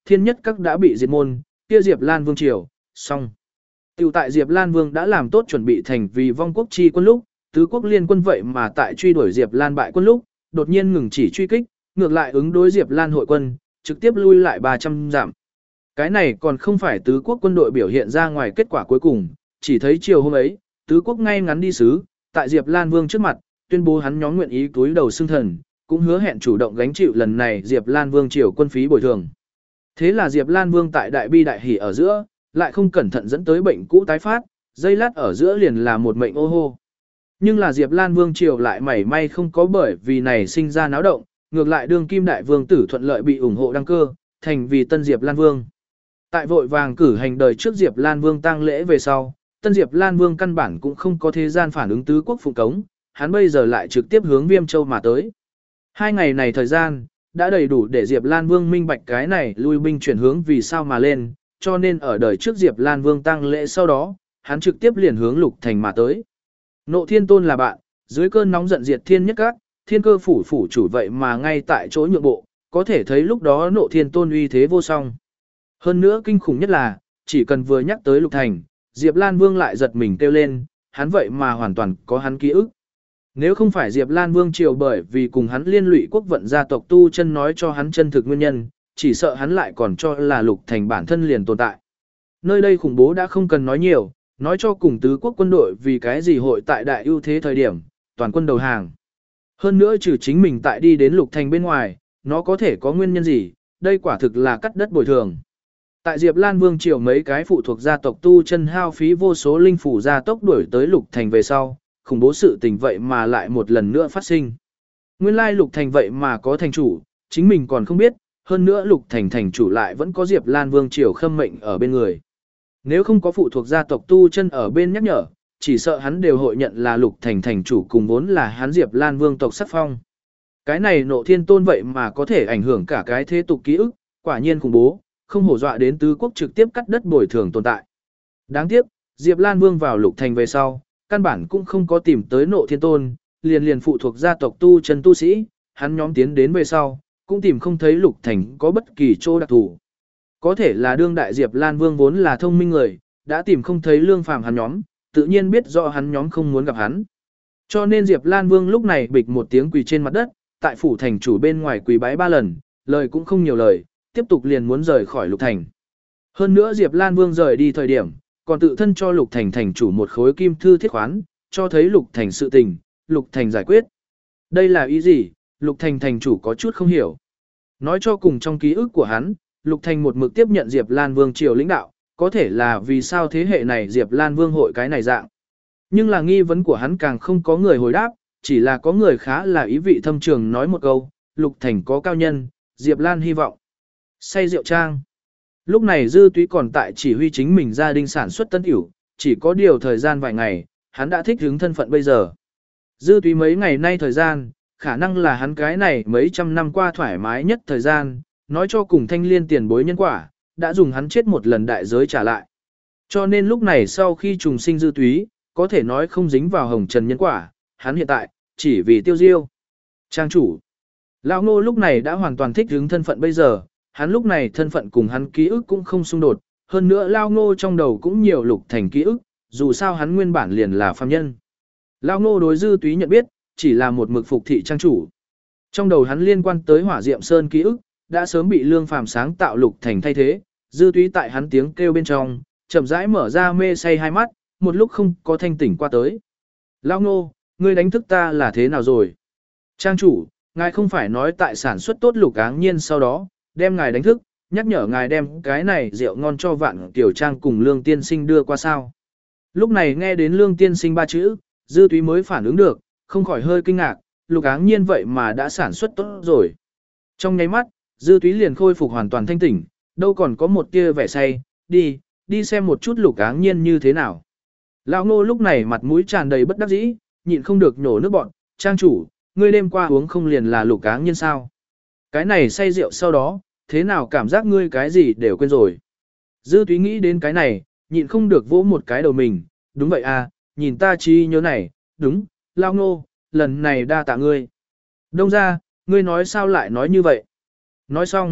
thiên nhất các đã bị diệt môn, kia Diệp Lan Vương triều, xong. Tiểu tại Diệp Lan Vương đã làm tốt chuẩn bị thành vì vong quốc chi quân lúc, tứ quốc liên quân vậy mà tại truy đuổi Diệp Lan bại quân lúc, đột nhiên ngừng chỉ truy kích, ngược lại ứng đối Diệp Lan hội quân, trực tiếp lui lại ba trăm dặm. Cái này còn không phải tứ quốc quân đội biểu hiện ra ngoài kết quả cuối cùng, chỉ thấy chiều hôm ấy, tứ quốc ngay ngắn đi sứ, tại Diệp Lan Vương trước mặt, tuyên bố hắn nhóm nguyện ý túi đầu xưng thần, cũng hứa hẹn chủ động gánh chịu lần này Diệp Lan Vương triều quân phí bồi thường. Thế là Diệp Lan Vương tại đại bi đại hỉ ở giữa, lại không cẩn thận dẫn tới bệnh cũ tái phát, dây lát ở giữa liền là một mệnh ô hô. Nhưng là Diệp Lan Vương triều lại mảy may không có bởi vì này sinh ra náo động, ngược lại đương kim đại vương tử thuận lợi bị ủng hộ đăng cơ, thành vì tân Diệp Lan Vương. Tại vội vàng cử hành đời trước Diệp Lan Vương tang lễ về sau, tân Diệp Lan Vương căn bản cũng không có thế gian phản ứng tứ quốc phụng cống, hắn bây giờ lại trực tiếp hướng Viêm Châu mà tới. Hai ngày này thời gian, đã đầy đủ để Diệp Lan Vương minh bạch cái này lui binh chuyển hướng vì sao mà lên, cho nên ở đời trước Diệp Lan Vương tang lễ sau đó, hắn trực tiếp liền hướng Lục Thành mà tới. Nộ Thiên Tôn là bạn, dưới cơn nóng giận diệt thiên nhất các, thiên cơ phủ phủ chủ vậy mà ngay tại chỗ nhượng bộ, có thể thấy lúc đó Nộ Thiên Tôn uy thế vô song. Hơn nữa kinh khủng nhất là, chỉ cần vừa nhắc tới Lục Thành, Diệp Lan Vương lại giật mình kêu lên, hắn vậy mà hoàn toàn có hắn ký ức. Nếu không phải Diệp Lan Vương triều bởi vì cùng hắn liên lụy quốc vận gia tộc tu chân nói cho hắn chân thực nguyên nhân, chỉ sợ hắn lại còn cho là Lục Thành bản thân liền tồn tại. Nơi đây khủng bố đã không cần nói nhiều, nói cho cùng tứ quốc quân đội vì cái gì hội tại đại ưu thế thời điểm, toàn quân đầu hàng. Hơn nữa trừ chính mình tại đi đến Lục Thành bên ngoài, nó có thể có nguyên nhân gì, đây quả thực là cắt đất bồi thường. Tại Diệp Lan Vương triều mấy cái phụ thuộc gia tộc tu chân hao phí vô số linh phủ gia tốc đuổi tới Lục Thành về sau, khủng bố sự tình vậy mà lại một lần nữa phát sinh. Nguyên lai Lục Thành vậy mà có thành chủ, chính mình còn không biết, hơn nữa Lục Thành thành chủ lại vẫn có Diệp Lan Vương triều khâm mệnh ở bên người. Nếu không có phụ thuộc gia tộc tu chân ở bên nhắc nhở, chỉ sợ hắn đều hội nhận là Lục Thành thành chủ cùng vốn là hắn Diệp Lan Vương tộc sắc phong. Cái này Nộ Thiên Tôn vậy mà có thể ảnh hưởng cả cái thế tục ký ức, quả nhiên khủng bố, không hổ dọa đến tứ quốc trực tiếp cắt đất bồi thường tồn tại. Đáng tiếc, Diệp Lan Vương vào Lục Thành về sau, căn bản cũng không có tìm tới Nộ Thiên Tôn, liền liền phụ thuộc gia tộc tu chân tu sĩ, hắn nhóm tiến đến về sau, cũng tìm không thấy Lục Thành có bất kỳ chỗ đặc thù. Có thể là đương đại Diệp Lan Vương vốn là thông minh người, đã tìm không thấy Lương Phàm hắn nhóm, tự nhiên biết rõ hắn nhóm không muốn gặp hắn. Cho nên Diệp Lan Vương lúc này bịch một tiếng quỳ trên mặt đất, tại phủ thành chủ bên ngoài quỳ bái ba lần, lời cũng không nhiều lời, tiếp tục liền muốn rời khỏi Lục Thành. Hơn nữa Diệp Lan Vương rời đi thời điểm, còn tự thân cho Lục Thành thành chủ một khối kim thư thiết khoán, cho thấy Lục Thành sự tình, Lục Thành giải quyết. Đây là ý gì? Lục Thành thành chủ có chút không hiểu. Nói cho cùng trong ký ức của hắn, Lục Thành một mực tiếp nhận Diệp Lan Vương triều lãnh đạo, có thể là vì sao thế hệ này Diệp Lan Vương hội cái này dạng. Nhưng là nghi vấn của hắn càng không có người hồi đáp, chỉ là có người khá là ý vị thâm trường nói một câu, Lục Thành có cao nhân, Diệp Lan hy vọng. Say rượu trang. Lúc này Dư Túy còn tại chỉ huy chính mình gia đình sản xuất tân ỉu, chỉ có điều thời gian vài ngày, hắn đã thích ứng thân phận bây giờ. Dư Túy mấy ngày nay thời gian, khả năng là hắn cái này mấy trăm năm qua thoải mái nhất thời gian, nói cho cùng Thanh Liên tiền bối nhân quả, đã dùng hắn chết một lần đại giới trả lại. Cho nên lúc này sau khi trùng sinh Dư Túy, có thể nói không dính vào hồng trần nhân quả, hắn hiện tại, chỉ vì tiêu diêu. Trang chủ. Lão Ngô lúc này đã hoàn toàn thích ứng thân phận bây giờ, hắn lúc này thân phận cùng hắn ký ức cũng không xung đột, hơn nữa Lão Ngô trong đầu cũng nhiều Lục Thành ký ức, dù sao hắn nguyên bản liền là phàm nhân. Lão Ngô đối Dư Túy nhận biết, chỉ là một mực phục thị trang chủ. Trong đầu hắn liên quan tới Hỏa Diệm Sơn ký ức, đã sớm bị Lương Phàm sáng tạo Lục Thành thay thế, Dư Túy tại hắn tiếng kêu bên trong, chậm rãi mở ra mê say hai mắt, một lúc không có thanh tỉnh qua tới. Lão Ngô, ngươi đánh thức ta là thế nào rồi? Trang chủ, ngài không phải nói tại sản xuất tốt Lục Áng Nhiên sau đó, đem ngài đánh thức, nhắc nhở ngài đem cái này rượu ngon cho Vạn Tiểu Trang cùng Lương Tiên Sinh đưa qua sao. Lúc này nghe đến Lương Tiên Sinh ba chữ, Dư Túy mới phản ứng được, không khỏi hơi kinh ngạc, Lục Áng Nhiên vậy mà đã sản xuất tốt rồi. Trong nháy mắt, Dư Túy liền khôi phục hoàn toàn thanh tỉnh, đâu còn có một tia vẻ say, đi, đi xem một chút Lục Áng Nhiên như thế nào. Lão Ngô lúc này mặt mũi tràn đầy bất đắc dĩ, nhịn không được nhổ nước bọn, trang chủ, ngươi đêm qua uống không liền là Lục Áng Nhiên sao? Cái này say rượu sau đó, thế nào cảm giác ngươi cái gì đều quên rồi. Dư Túy nghĩ đến cái này, nhịn không được vỗ một cái đầu mình, đúng vậy à, nhìn ta chi nhớ này, đúng, Lão Ngô, lần này đa tạ ngươi. Đông ra, ngươi nói sao lại nói như vậy? Nói xong,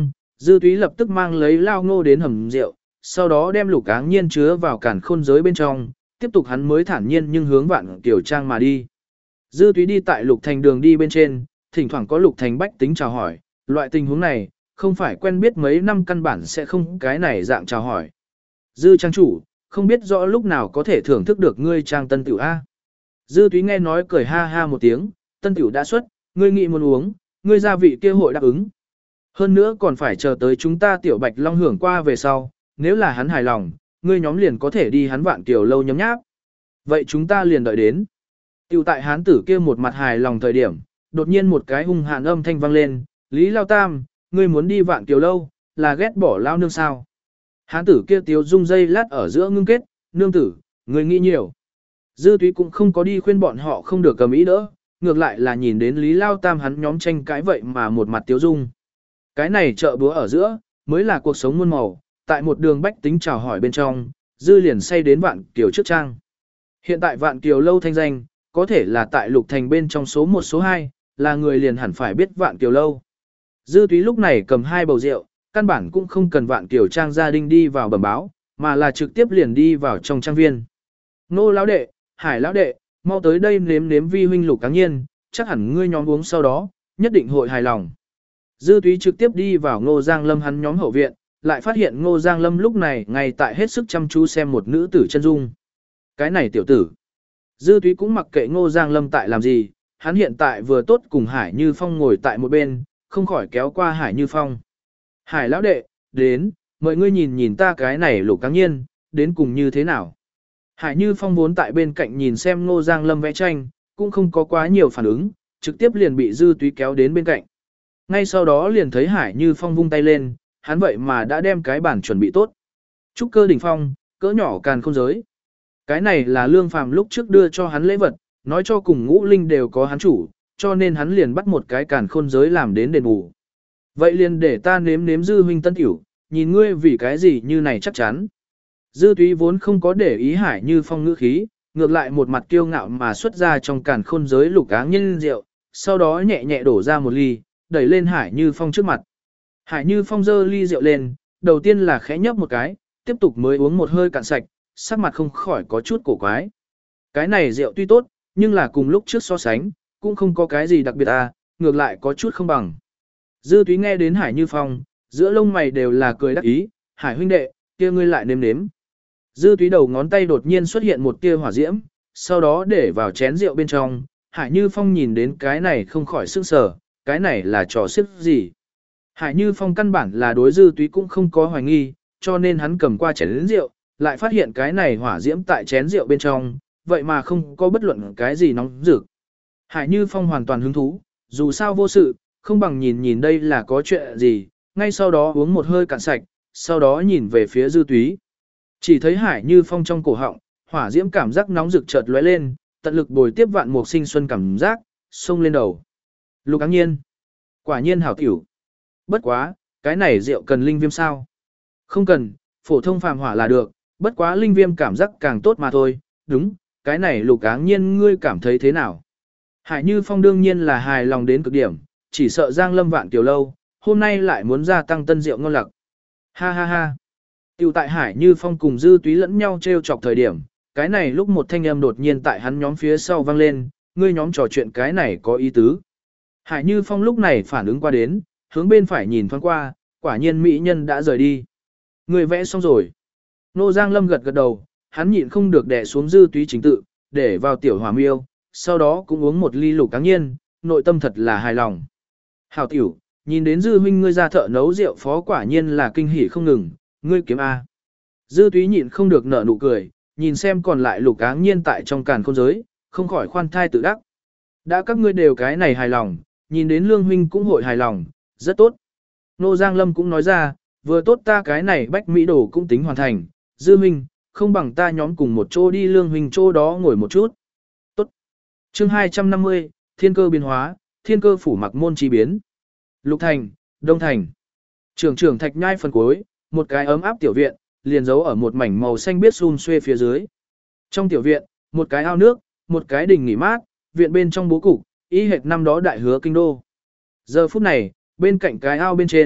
Dư Túy lập tức mang lấy lao ngô đến hầm rượu, sau đó đem Lục Áng Nhiên chứa vào càn khôn giới bên trong, tiếp tục hắn mới thản nhiên nhưng hướng Vạn Kiều Trang mà đi. Dư Túy đi tại Lục Thành đường đi bên trên, thỉnh thoảng có Lục Thành bách tính chào hỏi, loại tình huống này, không phải quen biết mấy năm căn bản sẽ không cái này dạng chào hỏi. Dư trang chủ, không biết rõ lúc nào có thể thưởng thức được ngươi trang tân tiểu A. Dư Túy nghe nói cười ha ha một tiếng, tân tiểu đã xuất, ngươi nghĩ muốn uống, ngươi gia vị kia hội đáp ứng. Hơn nữa còn phải chờ tới chúng ta tiểu bạch long hưởng qua về sau, nếu là hắn hài lòng, ngươi nhóm liền có thể đi hắn Vạn Kiều lâu nhấm nháp. Vậy chúng ta liền đợi đến. Tiểu tại hán tử kia một mặt hài lòng thời điểm, đột nhiên một cái hung hàn âm thanh vang lên, Lý Lao Tam, ngươi muốn đi Vạn Kiều lâu, là ghét bỏ lao nương sao. Hán tử kia tiếu dung dây lát ở giữa ngưng kết, nương tử, ngươi nghĩ nhiều. Dư Túy cũng không có đi khuyên bọn họ không được cầm ý đỡ, ngược lại là nhìn đến Lý Lao Tam hắn nhóm tranh cãi vậy mà một mặt tiếu dung. Cái này chợ búa ở giữa, mới là cuộc sống muôn màu, tại một đường bách tính chào hỏi bên trong, Dư liền say đến Vạn Kiều trước trang. Hiện tại Vạn Kiều lâu thanh danh, có thể là tại Lục Thành bên trong số một số hai, là người liền hẳn phải biết Vạn Kiều lâu. Dư Túy lúc này cầm hai bầu rượu, căn bản cũng không cần Vạn Kiều trang gia đình đi vào bẩm báo, mà là trực tiếp liền đi vào trong trang viên. Nô lão đệ, Hải lão đệ, mau tới đây nếm nếm vi huynh Lục Áng Nhiên, chắc hẳn ngươi nhóm uống sau đó, nhất định hội hài lòng. Dư Túy trực tiếp đi vào Ngô Giang Lâm hắn nhóm hậu viện, lại phát hiện Ngô Giang Lâm lúc này ngay tại hết sức chăm chú xem một nữ tử chân dung. Cái này tiểu tử. Dư Túy cũng mặc kệ Ngô Giang Lâm tại làm gì, hắn hiện tại vừa tốt cùng Hải Như Phong ngồi tại một bên, không khỏi kéo qua Hải Như Phong. Hải lão đệ, đến, mời ngươi nhìn nhìn ta cái này Lục Áng Nhiên, đến cùng như thế nào. Hải Như Phong vốn tại bên cạnh nhìn xem Ngô Giang Lâm vẽ tranh, cũng không có quá nhiều phản ứng, trực tiếp liền bị Dư Túy kéo đến bên cạnh. Ngay sau đó liền thấy Hải Như Phong vung tay lên, hắn vậy mà đã đem cái bản chuẩn bị tốt. Trúc cơ đỉnh phong, cỡ nhỏ càn không giới. Cái này là Lương Phàm lúc trước đưa cho hắn lễ vật, nói cho cùng ngũ linh đều có hắn chủ, cho nên hắn liền bắt một cái càn khôn giới làm đến đền bù. Vậy liền để ta nếm nếm Dư huynh tân tiểu, nhìn ngươi vì cái gì như này chắc chắn. Dư Túy vốn không có để ý Hải Như Phong ngữ khí, ngược lại một mặt kiêu ngạo mà xuất ra trong càn khôn giới Lục Áng Nhiên rượu, sau đó nhẹ nhẹ đổ ra một ly, đẩy lên Hải Như Phong trước mặt. Hải Như Phong giơ ly rượu lên, đầu tiên là khẽ nhấp một cái, tiếp tục mới uống một hơi cạn sạch, sắc mặt không khỏi có chút cổ quái. Cái này rượu tuy tốt, nhưng là cùng lúc trước so sánh, cũng không có cái gì đặc biệt à, ngược lại có chút không bằng. Dư Túy nghe đến Hải Như Phong, giữa lông mày đều là cười đắc ý, Hải huynh đệ, kia ngươi lại nếm nếm. Dư Túy đầu ngón tay đột nhiên xuất hiện một tia hỏa diễm, sau đó để vào chén rượu bên trong, Hải Như Phong nhìn đến cái này không khỏi sửng sở, cái này là trò xiếc gì. Hải Như Phong căn bản là đối Dư Túy cũng không có hoài nghi, cho nên hắn cầm qua chén rượu, lại phát hiện cái này hỏa diễm tại chén rượu bên trong, vậy mà không có bất luận cái gì nóng rực. Hải Như Phong hoàn toàn hứng thú, dù sao vô sự, không bằng nhìn nhìn đây là có chuyện gì, ngay sau đó uống một hơi cạn sạch, sau đó nhìn về phía Dư Túy. Chỉ thấy Hải Như Phong trong cổ họng, hỏa diễm cảm giác nóng rực chợt lóe lên, tận lực bồi tiếp vạn mục sinh xuân cảm giác, xông lên đầu. Lục Áng Nhiên, quả nhiên hảo tiểu. Bất quá, cái này rượu cần linh viêm sao? Không cần, phổ thông phàm hỏa là được, bất quá linh viêm cảm giác càng tốt mà thôi. Đúng, cái này Lục Áng Nhiên ngươi cảm thấy thế nào? Hải Như Phong đương nhiên là hài lòng đến cực điểm, chỉ sợ Giang Lâm Vạn Kiều lâu, hôm nay lại muốn gia tăng tân rượu ngon lặc. Ha ha ha. Tiểu tại Hải Như Phong cùng Dư Túy lẫn nhau trêu chọc thời điểm, cái này lúc một thanh âm đột nhiên tại hắn nhóm phía sau vang lên, ngươi nhóm trò chuyện cái này có ý tứ. Hải Như Phong lúc này phản ứng qua đến, hướng bên phải nhìn thoáng qua, quả nhiên mỹ nhân đã rời đi. Người vẽ xong rồi. Nô Giang Lâm gật gật đầu, hắn nhịn không được đè xuống Dư Túy chính tự, để vào tiểu hỏa miêu, sau đó cũng uống một ly Lục Áng Nhiên, nội tâm thật là hài lòng. Hảo tiểu, nhìn đến Dư huynh ngươi ra thợ nấu rượu phó quả nhiên là kinh hỉ không ngừng, ngươi kiếm A. Dư Túy nhịn không được nở nụ cười, nhìn xem còn lại Lục Áng Nhiên tại trong càn khôn giới, không khỏi khoan thai tự đắc. Đã các ngươi đều cái này hài lòng, nhìn đến Lương huynh cũng hội hài lòng, rất tốt. Nô Giang Lâm cũng nói ra, vừa tốt ta cái này bách mỹ đồ cũng tính hoàn thành, Dư huynh, không bằng ta nhóm cùng một chỗ đi Lương huynh chỗ đó ngồi một chút. Tốt. Chương hai trăm năm mươi, Thiên cơ biến hóa, Thiên cơ phủ mặc môn chi biến. Lục Thành, Đông Thành. Trường trưởng thạch nhai phần cuối, một cái ấm áp tiểu viện, liền giấu ở một mảnh màu xanh biếc xum xuê phía dưới. Trong tiểu viện, một cái ao nước, một cái đình nghỉ mát, viện bên trong bố cục, y hệt năm đó đại hứa kinh đô. Giờ phút này, bên cạnh cái ao bên trên,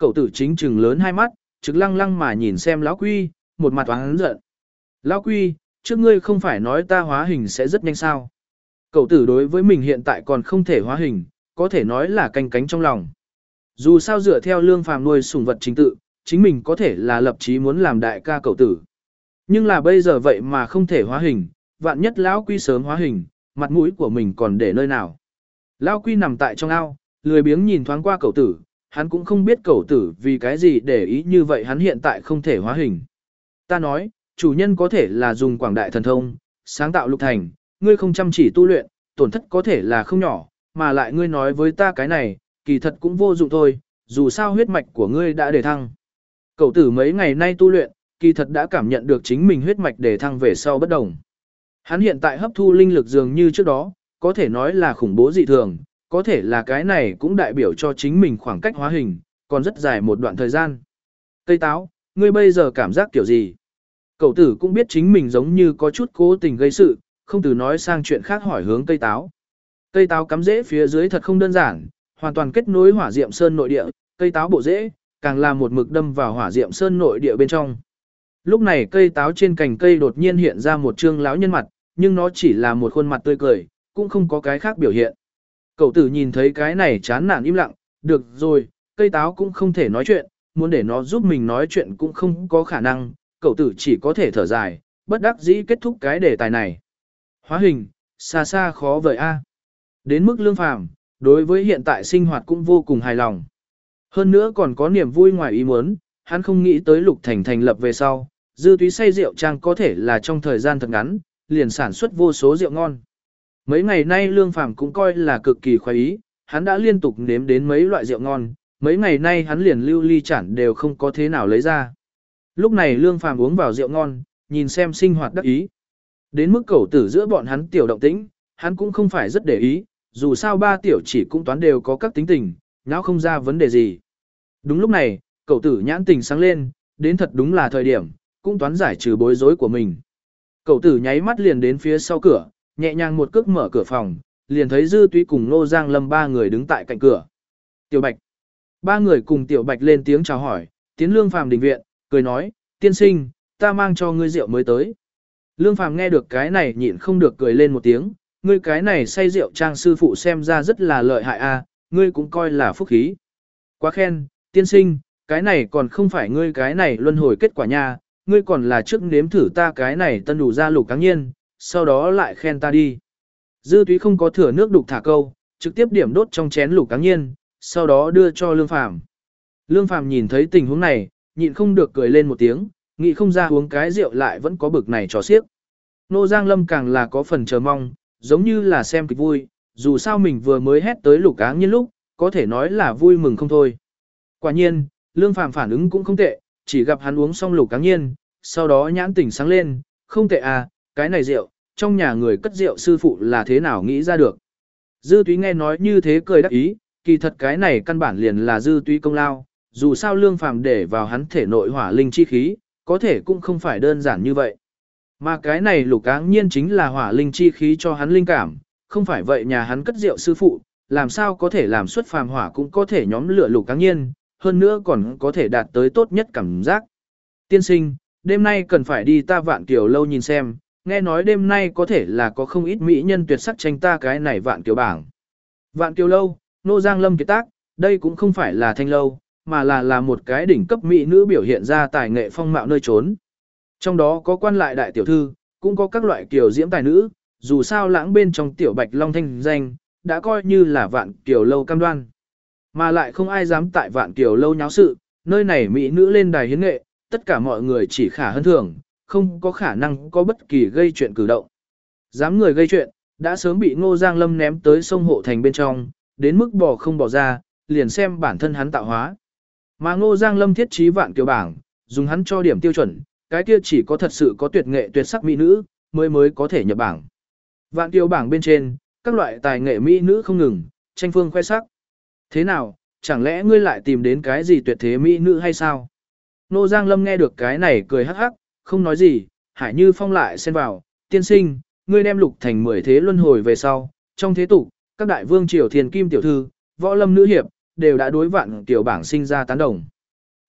cậu tử chính trừng lớn hai mắt, trực lăng lăng mà nhìn xem lão Quy, một mặt oán giận. Lão Quy, trước ngươi không phải nói ta hóa hình sẽ rất nhanh sao? Cậu tử đối với mình hiện tại còn không thể hóa hình, có thể nói là canh cánh trong lòng. Dù sao dựa theo Lương Phàm nuôi sủng vật chính tự, chính mình có thể là lập chí muốn làm đại ca cậu tử. Nhưng là bây giờ vậy mà không thể hóa hình, vạn nhất lão Quy sớm hóa hình, mặt mũi của mình còn để nơi nào. Lão Quy nằm tại trong ao, lười biếng nhìn thoáng qua cậu tử, hắn cũng không biết cậu tử vì cái gì để ý như vậy hắn hiện tại không thể hóa hình. Ta nói, chủ nhân có thể là dùng quảng đại thần thông, sáng tạo lục thành, ngươi không chăm chỉ tu luyện, tổn thất có thể là không nhỏ, mà lại ngươi nói với ta cái này, kỳ thật cũng vô dụng thôi, dù sao huyết mạch của ngươi đã đề thăng. Cậu tử mấy ngày nay tu luyện, kỳ thật đã cảm nhận được chính mình huyết mạch đề thăng về sau bất đồng. Hắn hiện tại hấp thu linh lực dường như trước đó, có thể nói là khủng bố dị thường, có thể là cái này cũng đại biểu cho chính mình khoảng cách hóa hình, còn rất dài một đoạn thời gian. Cây táo, ngươi bây giờ cảm giác kiểu gì? Cậu tử cũng biết chính mình giống như có chút cố tình gây sự, không từ nói sang chuyện khác hỏi hướng cây táo. Cây táo cắm rễ phía dưới thật không đơn giản, hoàn toàn kết nối hỏa diệm sơn nội địa, cây táo bộ rễ, càng là một mực đâm vào hỏa diệm sơn nội địa bên trong. Lúc này cây táo trên cành cây đột nhiên hiện ra một trương lão nhân mặt, nhưng nó chỉ là một khuôn mặt tươi cười, cũng không có cái khác biểu hiện. Cậu tử nhìn thấy cái này chán nản im lặng, được rồi, cây táo cũng không thể nói chuyện, muốn để nó giúp mình nói chuyện cũng không có khả năng, cậu tử chỉ có thể thở dài, bất đắc dĩ kết thúc cái đề tài này. Hóa hình, xa xa khó vời a. Đến mức Lương Phàm, đối với hiện tại sinh hoạt cũng vô cùng hài lòng. Hơn nữa còn có niềm vui ngoài ý muốn, hắn không nghĩ tới Lục Thành thành lập về sau, dư túy say rượu trang có thể là trong thời gian thật ngắn, liền sản xuất vô số rượu ngon. Mấy ngày nay Lương Phàm cũng coi là cực kỳ khoái ý, hắn đã liên tục nếm đến mấy loại rượu ngon, mấy ngày nay hắn liền lưu ly chản đều không có thế nào lấy ra. Lúc này Lương Phàm uống vào rượu ngon, nhìn xem sinh hoạt đắc ý. Đến mức cẩu tử giữa bọn hắn tiểu động tĩnh, hắn cũng không phải rất để ý, dù sao ba tiểu chỉ cũng toán đều có các tính tình, nháo không ra vấn đề gì. Đúng lúc này, cẩu tử nhãn tình sáng lên, đến thật đúng là thời điểm, cũng toán giải trừ bối rối của mình. Cẩu tử nháy mắt liền đến phía sau cửa, nhẹ nhàng một cước mở cửa phòng, liền thấy Dư Túy cùng Nô Giang Lâm ba người đứng tại cạnh cửa. Tiểu Bạch. Ba người cùng Tiểu Bạch lên tiếng chào hỏi, tiến Lương Phàm đình viện, cười nói, tiên sinh, ta mang cho ngươi rượu mới tới. Lương Phàm nghe được cái này nhịn không được cười lên một tiếng, ngươi cái này say rượu trang sư phụ xem ra rất là lợi hại a, ngươi cũng coi là phúc khí. Quá khen, tiên sinh, cái này còn không phải ngươi cái này luân hồi kết quả nha, ngươi còn là trước nếm thử ta cái này tân đủ ra lục cáng nhiên, sau đó lại khen ta đi. Dư Túy không có thừa nước đục thả câu, trực tiếp điểm đốt trong chén lục cáng nhiên, sau đó đưa cho Lương Phàm. Lương Phàm nhìn thấy tình huống này, nhịn không được cười lên một tiếng, nghĩ không ra uống cái rượu lại vẫn có bực này trò xiếc. Nô Giang Lâm càng là có phần chờ mong, giống như là xem kịch vui, dù sao mình vừa mới hét tới lục áng nhiên lúc, có thể nói là vui mừng không thôi. Quả nhiên, Lương Phàm phản ứng cũng không tệ, chỉ gặp hắn uống xong lục áng nhiên, sau đó nhãn tỉnh sáng lên, không tệ à, cái này rượu, trong nhà người cất rượu sư phụ là thế nào nghĩ ra được. Dư Túy nghe nói như thế cười đắc ý, kỳ thật cái này căn bản liền là Dư Túy công lao, dù sao Lương Phàm để vào hắn thể nội hỏa linh chi khí, có thể cũng không phải đơn giản như vậy. Mà cái này lục áng nhiên chính là hỏa linh chi khí cho hắn linh cảm, không phải vậy nhà hắn cất rượu sư phụ, làm sao có thể làm xuất phàm hỏa cũng có thể nhóm lửa lục áng nhiên, hơn nữa còn có thể đạt tới tốt nhất cảm giác. Tiên sinh, đêm nay cần phải đi ta Vạn Kiều lâu nhìn xem, nghe nói đêm nay có thể là có không ít mỹ nhân tuyệt sắc tranh ta cái này Vạn Kiều bảng. Vạn Kiều lâu, Nô Giang Lâm kiệt tác, đây cũng không phải là thanh lâu, mà là là một cái đỉnh cấp mỹ nữ biểu hiện ra tài nghệ phong mạo nơi trốn. Trong đó có quan lại đại tiểu thư, cũng có các loại kiều diễm tài nữ, dù sao lãng bên trong tiểu Bạch Long thanh danh, đã coi như là Vạn Kiều lâu cam đoan. Mà lại không ai dám tại Vạn Kiều lâu nháo sự, nơi này mỹ nữ lên đài hiến nghệ, tất cả mọi người chỉ khả hơn thường, không có khả năng có bất kỳ gây chuyện cử động. Dám người gây chuyện, đã sớm bị Ngô Giang Lâm ném tới sông Hộ Thành bên trong, đến mức bỏ không bỏ ra, liền xem bản thân hắn tạo hóa. Mà Ngô Giang Lâm thiết trí Vạn Kiều bảng, dùng hắn cho điểm tiêu chuẩn, cái kia chỉ có thật sự có tuyệt nghệ tuyệt sắc mỹ nữ, mới mới có thể nhập bảng. Vạn Kiều bảng bên trên, các loại tài nghệ mỹ nữ không ngừng, tranh phương khoe sắc. Thế nào, chẳng lẽ ngươi lại tìm đến cái gì tuyệt thế mỹ nữ hay sao? Ngô Giang Lâm nghe được cái này cười hắc hắc, không nói gì, Hải Như Phong lại xen vào, tiên sinh, ngươi đem lục thành mười thế luân hồi về sau, trong thế tục, các đại vương triều thiền kim tiểu thư, võ lâm nữ hiệp, đều đã đối Vạn Kiều bảng sinh ra tán đồng.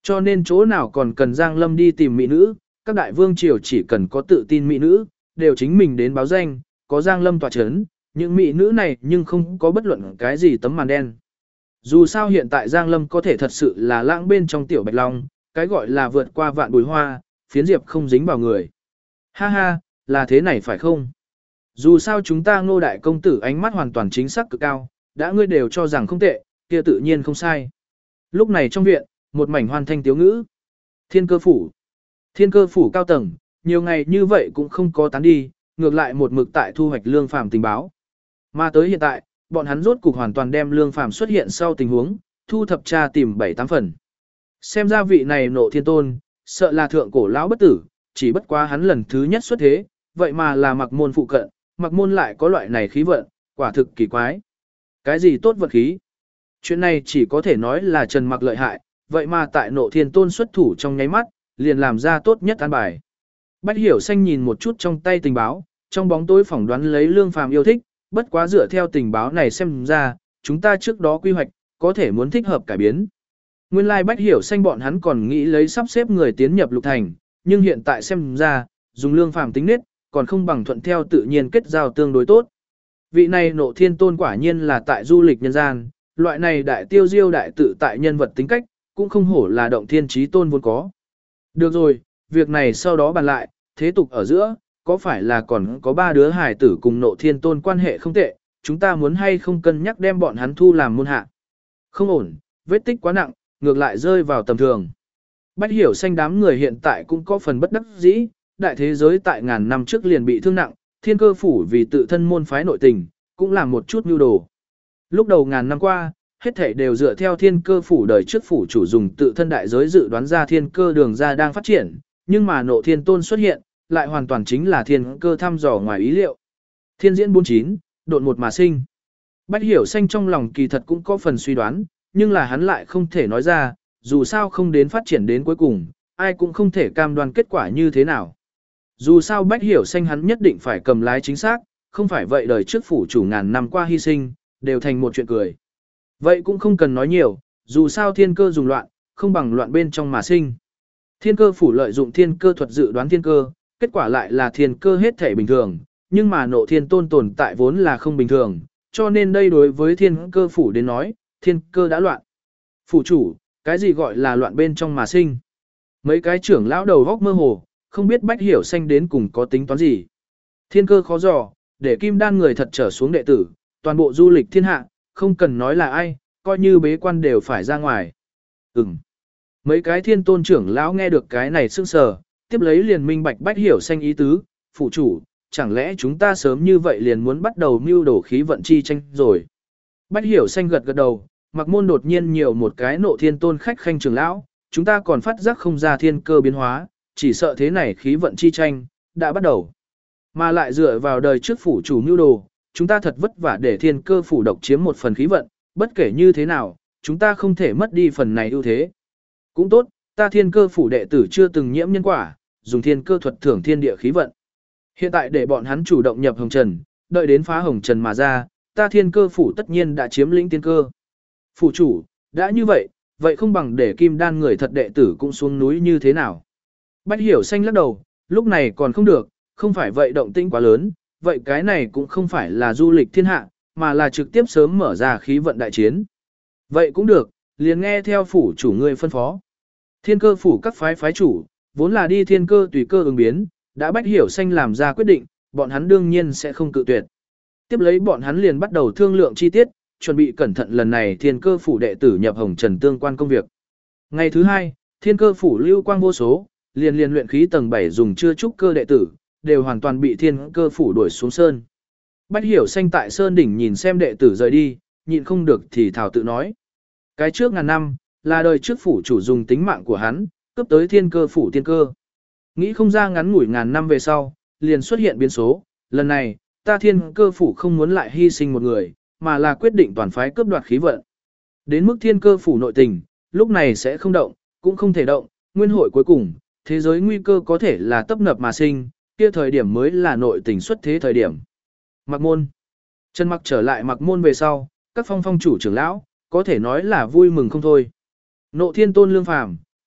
Cho nên chỗ nào còn cần Giang Lâm đi tìm mỹ nữ, các đại vương triều chỉ cần có tự tin mỹ nữ, đều chính mình đến báo danh, có Giang Lâm tỏa chấn, những mỹ nữ này nhưng không có bất luận cái gì tấm màn đen. Dù sao hiện tại Giang Lâm có thể thật sự là lãng bên trong tiểu bạch long, cái gọi là vượt qua vạn bùi hoa, phiến diệp không dính vào người. Ha ha, là thế này phải không? Dù sao chúng ta Ngô đại công tử ánh mắt hoàn toàn chính xác cực cao, đã ngươi đều cho rằng không tệ, kia tự nhiên không sai. Lúc này trong viện, một mảnh hoàn thanh tiếu ngữ. Thiên cơ phủ. Thiên cơ phủ cao tầng, nhiều ngày như vậy cũng không có tán đi, ngược lại một mực tại thu hoạch lương phàm tình báo. Mà tới hiện tại, bọn hắn rốt cục hoàn toàn đem lương phàm xuất hiện sau tình huống, thu thập tra tìm bảy tám phần. Xem ra vị này nộ thiên tôn, sợ là thượng cổ lão bất tử, chỉ bất quá hắn lần thứ nhất xuất thế, vậy mà là mặc môn phụ cận, mặc môn lại có loại này khí vận, quả thực kỳ quái. Cái gì tốt vật khí? Chuyện này chỉ có thể nói là Trần Mặc lợi hại, vậy mà tại nộ thiên tôn xuất thủ trong nháy mắt, liền làm ra tốt nhất an bài. Bách Hiểu Xanh nhìn một chút trong tay tình báo, trong bóng tối phỏng đoán lấy lương phàm yêu thích, bất quá dựa theo tình báo này xem ra, chúng ta trước đó quy hoạch, có thể muốn thích hợp cải biến. Nguyên lai like Bách Hiểu Xanh bọn hắn còn nghĩ lấy sắp xếp người tiến nhập lục thành, nhưng hiện tại xem ra, dùng lương phàm tính nết, còn không bằng thuận theo tự nhiên kết giao tương đối tốt. Vị này nộ thiên tôn quả nhiên là tại du lịch nhân gian, loại này đại tiêu diêu đại tự tại nhân vật tính cách, cũng không hổ là động thiên trí tôn vốn có. Được rồi, việc này sau đó bàn lại, thế tục ở giữa, có phải là còn có ba đứa hài tử cùng nộ thiên tôn quan hệ không tệ, chúng ta muốn hay không cân nhắc đem bọn hắn thu làm môn hạ. Không ổn, vết tích quá nặng, ngược lại rơi vào tầm thường. Bách Hiểu Xanh đám người hiện tại cũng có phần bất đắc dĩ, đại thế giới tại ngàn năm trước liền bị thương nặng, thiên cơ phủ vì tự thân môn phái nội tình, cũng làm một chút mưu đồ. Lúc đầu ngàn năm qua, hết thảy đều dựa theo thiên cơ phủ đời trước phủ chủ dùng tự thân đại giới dự đoán ra thiên cơ đường ra đang phát triển, nhưng mà nộ thiên tôn xuất hiện, lại hoàn toàn chính là thiên cơ thăm dò ngoài ý liệu. Thiên diễn bốn mươi chín, độn một mà sinh. Bách Hiểu Xanh trong lòng kỳ thật cũng có phần suy đoán, nhưng là hắn lại không thể nói ra, dù sao không đến phát triển đến cuối cùng, ai cũng không thể cam đoan kết quả như thế nào. Dù sao Bách Hiểu Xanh hắn nhất định phải cầm lái chính xác, không phải vậy đời trước phủ chủ ngàn năm qua hy sinh, đều thành một chuyện cười. Vậy cũng không cần nói nhiều, dù sao thiên cơ dùng loạn, không bằng loạn bên trong mà sinh. Thiên cơ phủ lợi dụng thiên cơ thuật dự đoán thiên cơ, kết quả lại là thiên cơ hết thể bình thường, nhưng mà nộ thiên tôn tồn tại vốn là không bình thường, cho nên đây đối với thiên cơ phủ đến nói, thiên cơ đã loạn. Phủ chủ, cái gì gọi là loạn bên trong mà sinh? Mấy cái trưởng lão đầu góc mơ hồ, không biết Bách Hiểu Xanh đến cùng có tính toán gì. Thiên cơ khó dò, để kim đan người thật trở xuống đệ tử, toàn bộ du lịch thiên hạ, không cần nói là ai, coi như bế quan đều phải ra ngoài. Ừm. Mấy cái thiên tôn trưởng lão nghe được cái này sững sờ, tiếp lấy liền minh bạch Bách Hiểu Xanh ý tứ, phụ chủ, chẳng lẽ chúng ta sớm như vậy liền muốn bắt đầu mưu đổ khí vận chi tranh rồi. Bách Hiểu Xanh gật gật đầu, mặc môn đột nhiên nhiều một cái nộ thiên tôn khách khanh trưởng lão, chúng ta còn phát giác không ra thiên cơ biến hóa, chỉ sợ thế này khí vận chi tranh, đã bắt đầu. Mà lại dựa vào đời trước phủ chủ mưu đồ, chúng ta thật vất vả để thiên cơ phủ độc chiếm một phần khí vận, bất kể như thế nào, chúng ta không thể mất đi phần này ưu thế. Cũng tốt, ta thiên cơ phủ đệ tử chưa từng nhiễm nhân quả, dùng thiên cơ thuật thưởng thiên địa khí vận. Hiện tại để bọn hắn chủ động nhập hồng trần, đợi đến phá hồng trần mà ra, ta thiên cơ phủ tất nhiên đã chiếm lĩnh tiên cơ. Phủ chủ, đã như vậy, vậy không bằng để kim đan người thật đệ tử cũng xuống núi như thế nào. Bách Hiểu Xanh lắc đầu, lúc này còn không được, không phải vậy động tĩnh quá lớn, vậy cái này cũng không phải là du lịch thiên hạ, mà là trực tiếp sớm mở ra khí vận đại chiến. Vậy cũng được, liền nghe theo phủ chủ ngươi phân phó. Thiên cơ phủ các phái phái chủ, vốn là đi thiên cơ tùy cơ ứng biến, đã Bách Hiểu Xanh làm ra quyết định, bọn hắn đương nhiên sẽ không cự tuyệt. Tiếp lấy bọn hắn liền bắt đầu thương lượng chi tiết, chuẩn bị cẩn thận lần này thiên cơ phủ đệ tử nhập hồng trần tương quan công việc. Ngày thứ hai, thiên cơ phủ lưu quang vô số, liền liền luyện khí tầng bảy dùng chưa trúc cơ đệ tử, đều hoàn toàn bị thiên cơ phủ đuổi xuống sơn. Bách Hiểu Xanh tại sơn đỉnh nhìn xem đệ tử rời đi, nhịn không được thì thảo tự nói. Cái trước ngàn năm, là đời trước phủ chủ dùng tính mạng của hắn, cướp tới thiên cơ phủ tiên cơ. Nghĩ không ra ngắn ngủi ngàn năm về sau, liền xuất hiện biến số, lần này, ta thiên cơ phủ không muốn lại hy sinh một người, mà là quyết định toàn phái cướp đoạt khí vận. Đến mức thiên cơ phủ nội tình, lúc này sẽ không động, cũng không thể động, nguyên hội cuối cùng, thế giới nguy cơ có thể là tấp nập mà sinh, kia thời điểm mới là nội tình xuất thế thời điểm. Mặc môn. Trần Mặc trở lại mặc môn về sau, các phong phong chủ trưởng lão, có thể nói là vui mừng không thôi. Nộ thiên tôn lương phàm,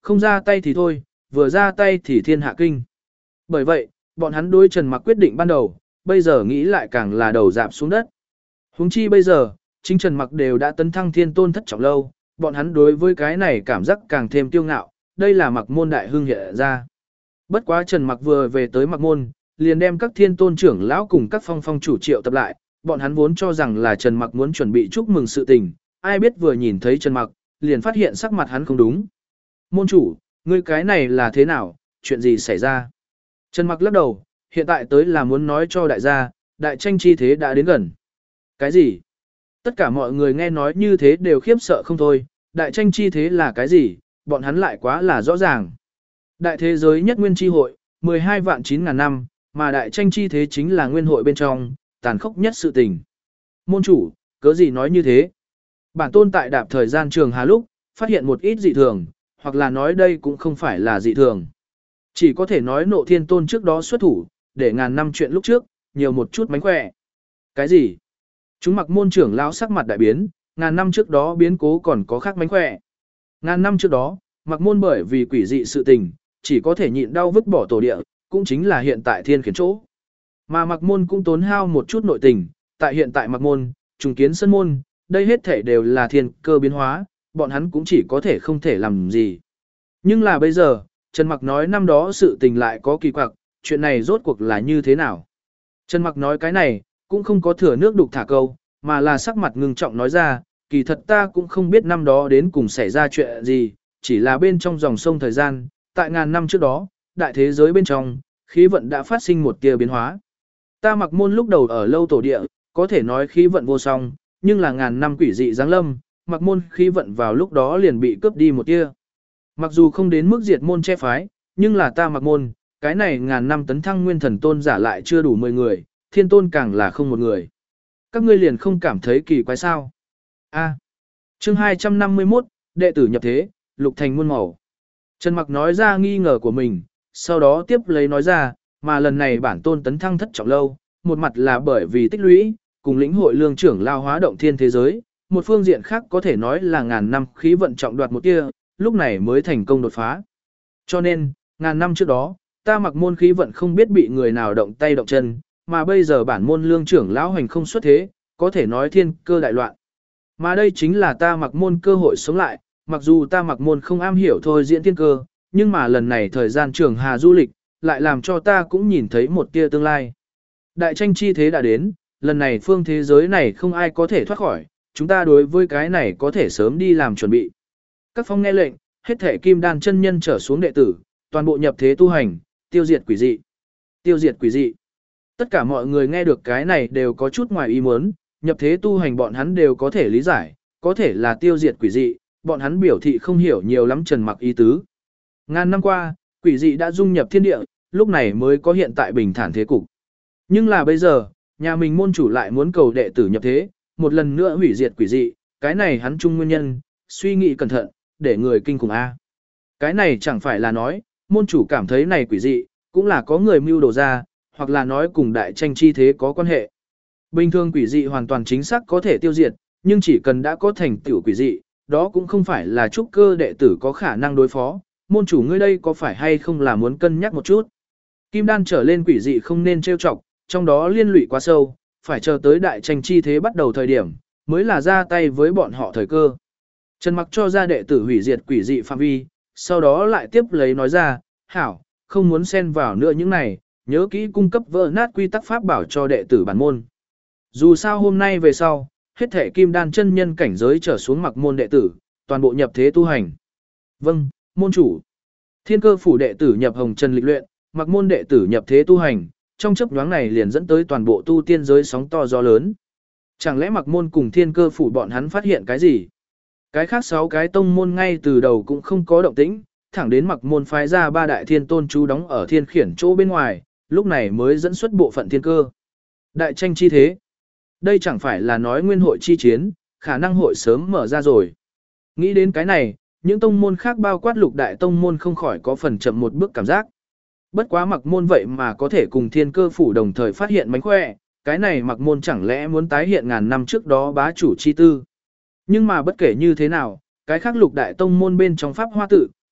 không ra tay thì thôi, vừa ra tay thì thiên hạ kinh. Bởi vậy, bọn hắn đối Trần Mặc quyết định ban đầu, bây giờ nghĩ lại càng là đầu dạp xuống đất. Huống chi bây giờ, chính Trần Mặc đều đã tấn thăng thiên tôn thất trọng lâu, bọn hắn đối với cái này cảm giác càng thêm kiêu ngạo, đây là Mặc môn đại hưng hiện ra. Bất quá Trần Mặc vừa về tới Mặc môn, liền đem các thiên tôn trưởng lão cùng các phong phong chủ triệu tập lại, bọn hắn vốn cho rằng là Trần Mặc muốn chuẩn bị chúc mừng sự tình, ai biết vừa nhìn thấy Trần Mặc, liền phát hiện sắc mặt hắn không đúng. Môn chủ, ngươi cái này là thế nào, chuyện gì xảy ra? Trần Mặc lắc đầu, hiện tại tới là muốn nói cho đại gia, đại tranh chi thế đã đến gần. Cái gì? Tất cả mọi người nghe nói như thế đều khiếp sợ không thôi, đại tranh chi thế là cái gì, bọn hắn lại quá là rõ ràng. Đại thế giới nhất nguyên chi hội, mười hai vạn chín ngàn năm, mà đại tranh chi thế chính là nguyên hội bên trong, tàn khốc nhất sự tình. Môn chủ, cớ gì nói như thế? Bản tôn tại đạp thời gian trường hà lúc, phát hiện một ít dị thường, hoặc là nói đây cũng không phải là dị thường. Chỉ có thể nói nộ thiên tôn trước đó xuất thủ, để ngàn năm chuyện lúc trước, nhiều một chút mánh khỏe. Cái gì? Chúng Mặc môn trưởng lão sắc mặt đại biến, ngàn năm trước đó biến cố còn có khác mánh khỏe. Ngàn năm trước đó, Mặc môn bởi vì quỷ dị sự tình, chỉ có thể nhịn đau vứt bỏ tổ địa, cũng chính là hiện tại thiên khiển chỗ. Mà Mặc môn cũng tốn hao một chút nội tình, tại hiện tại Mặc môn, trùng kiến sân môn, đây hết thể đều là thiên cơ biến hóa, bọn hắn cũng chỉ có thể không thể làm gì. Nhưng là bây giờ, Trần Mặc nói năm đó sự tình lại có kỳ quặc, chuyện này rốt cuộc là như thế nào? Trần Mặc nói cái này, cũng không có thừa nước đục thả câu, mà là sắc mặt ngưng trọng nói ra, kỳ thật ta cũng không biết năm đó đến cùng xảy ra chuyện gì, chỉ là bên trong dòng sông thời gian, tại ngàn năm trước đó, đại thế giới bên trong, khí vận đã phát sinh một tia biến hóa. Ta Mặc môn lúc đầu ở lâu tổ địa, có thể nói khí vận vô song, nhưng là ngàn năm quỷ dị giáng lâm, Mặc môn khí vận vào lúc đó liền bị cướp đi một tia. Mặc dù không đến mức diệt môn che phái, nhưng là ta Mặc môn, cái này ngàn năm tấn thăng nguyên thần tôn giả lại chưa đủ mười người, thiên tôn càng là không một người. Các ngươi liền không cảm thấy kỳ quái sao? A. Chương hai trăm năm mươi mốt, đệ tử nhập thế, lục thành muôn màu. Trần Mặc nói ra nghi ngờ của mình, sau đó tiếp lấy nói ra, mà lần này bản tôn tấn thăng thất trọng lâu, một mặt là bởi vì tích lũy, cùng lĩnh hội lương trưởng lao hóa động thiên thế giới, một phương diện khác có thể nói là ngàn năm khí vận trọng đoạt một tia, lúc này mới thành công đột phá. Cho nên, ngàn năm trước đó, ta Mặc môn khí vận không biết bị người nào động tay động chân, mà bây giờ bản môn lương trưởng lão hành không xuất thế, có thể nói thiên cơ đại loạn. Mà đây chính là ta Mặc môn cơ hội sống lại, mặc dù ta Mặc môn không am hiểu thôi diễn thiên cơ, nhưng mà lần này thời gian trường hà du lịch, lại làm cho ta cũng nhìn thấy một tia tương lai. Đại tranh chi thế đã đến, lần này phương thế giới này không ai có thể thoát khỏi, chúng ta đối với cái này có thể sớm đi làm chuẩn bị. Các phong nghe lệnh, hết thể kim đan chân nhân trở xuống đệ tử, toàn bộ nhập thế tu hành, tiêu diệt quỷ dị. Tiêu diệt quỷ dị. Tất cả mọi người nghe được cái này đều có chút ngoài ý muốn, nhập thế tu hành bọn hắn đều có thể lý giải, có thể là tiêu diệt quỷ dị, bọn hắn biểu thị không hiểu nhiều lắm Trần Mặc ý tứ. Ngàn năm qua, quỷ dị đã dung nhập thiên địa, lúc này mới có hiện tại bình thản thế cục. Nhưng là bây giờ, nhà mình môn chủ lại muốn cầu đệ tử nhập thế, một lần nữa hủy diệt quỷ dị, cái này hắn chung nguyên nhân, suy nghĩ cẩn thận, để người kinh khủng A. Cái này chẳng phải là nói, môn chủ cảm thấy này quỷ dị, cũng là có người mưu đồ ra, hoặc là nói cùng đại tranh chi thế có quan hệ. Bình thường quỷ dị hoàn toàn chính xác có thể tiêu diệt, nhưng chỉ cần đã có thành tựu quỷ dị, đó cũng không phải là trúc cơ đệ tử có khả năng đối phó, môn chủ ngươi đây có phải hay không là muốn cân nhắc một chút. Kim đan trở lên quỷ dị không nên trêu chọc, trong đó liên lụy quá sâu, phải chờ tới đại tranh chi thế bắt đầu thời điểm, mới là ra tay với bọn họ thời cơ. Trần Mặc cho ra đệ tử hủy diệt quỷ dị phạm vi, sau đó lại tiếp lấy nói ra, hảo, không muốn xen vào nữa những này, nhớ kỹ cung cấp vỡ nát quy tắc pháp bảo cho đệ tử bản môn. Dù sao hôm nay về sau, hết thể kim đan chân nhân cảnh giới trở xuống Mặc môn đệ tử, toàn bộ nhập thế tu hành. Vâng, môn chủ. Thiên cơ phủ đệ tử nhập hồng trần lịch luyện, Mặc môn đệ tử nhập thế tu hành, trong chấp nhoáng này liền dẫn tới toàn bộ tu tiên giới sóng to gió lớn. Chẳng lẽ Mặc môn cùng thiên cơ phủ bọn hắn phát hiện cái gì? Cái khác sáu cái tông môn ngay từ đầu cũng không có động tĩnh, thẳng đến Mặc môn phái ra ba đại thiên tôn chú đóng ở thiên khiển chỗ bên ngoài, lúc này mới dẫn xuất bộ phận thiên cơ. Đại tranh chi thế. Đây chẳng phải là nói nguyên hội chi chiến, khả năng hội sớm mở ra rồi. Nghĩ đến cái này, những tông môn khác bao quát lục đại tông môn không khỏi có phần chậm một bước cảm giác. Bất quá Mặc môn vậy mà có thể cùng thiên cơ phủ đồng thời phát hiện mánh khỏe, cái này Mặc môn chẳng lẽ muốn tái hiện ngàn năm trước đó bá chủ chi tư. Nhưng mà bất kể như thế nào, cái khác lục đại tông môn bên trong pháp hoa tự,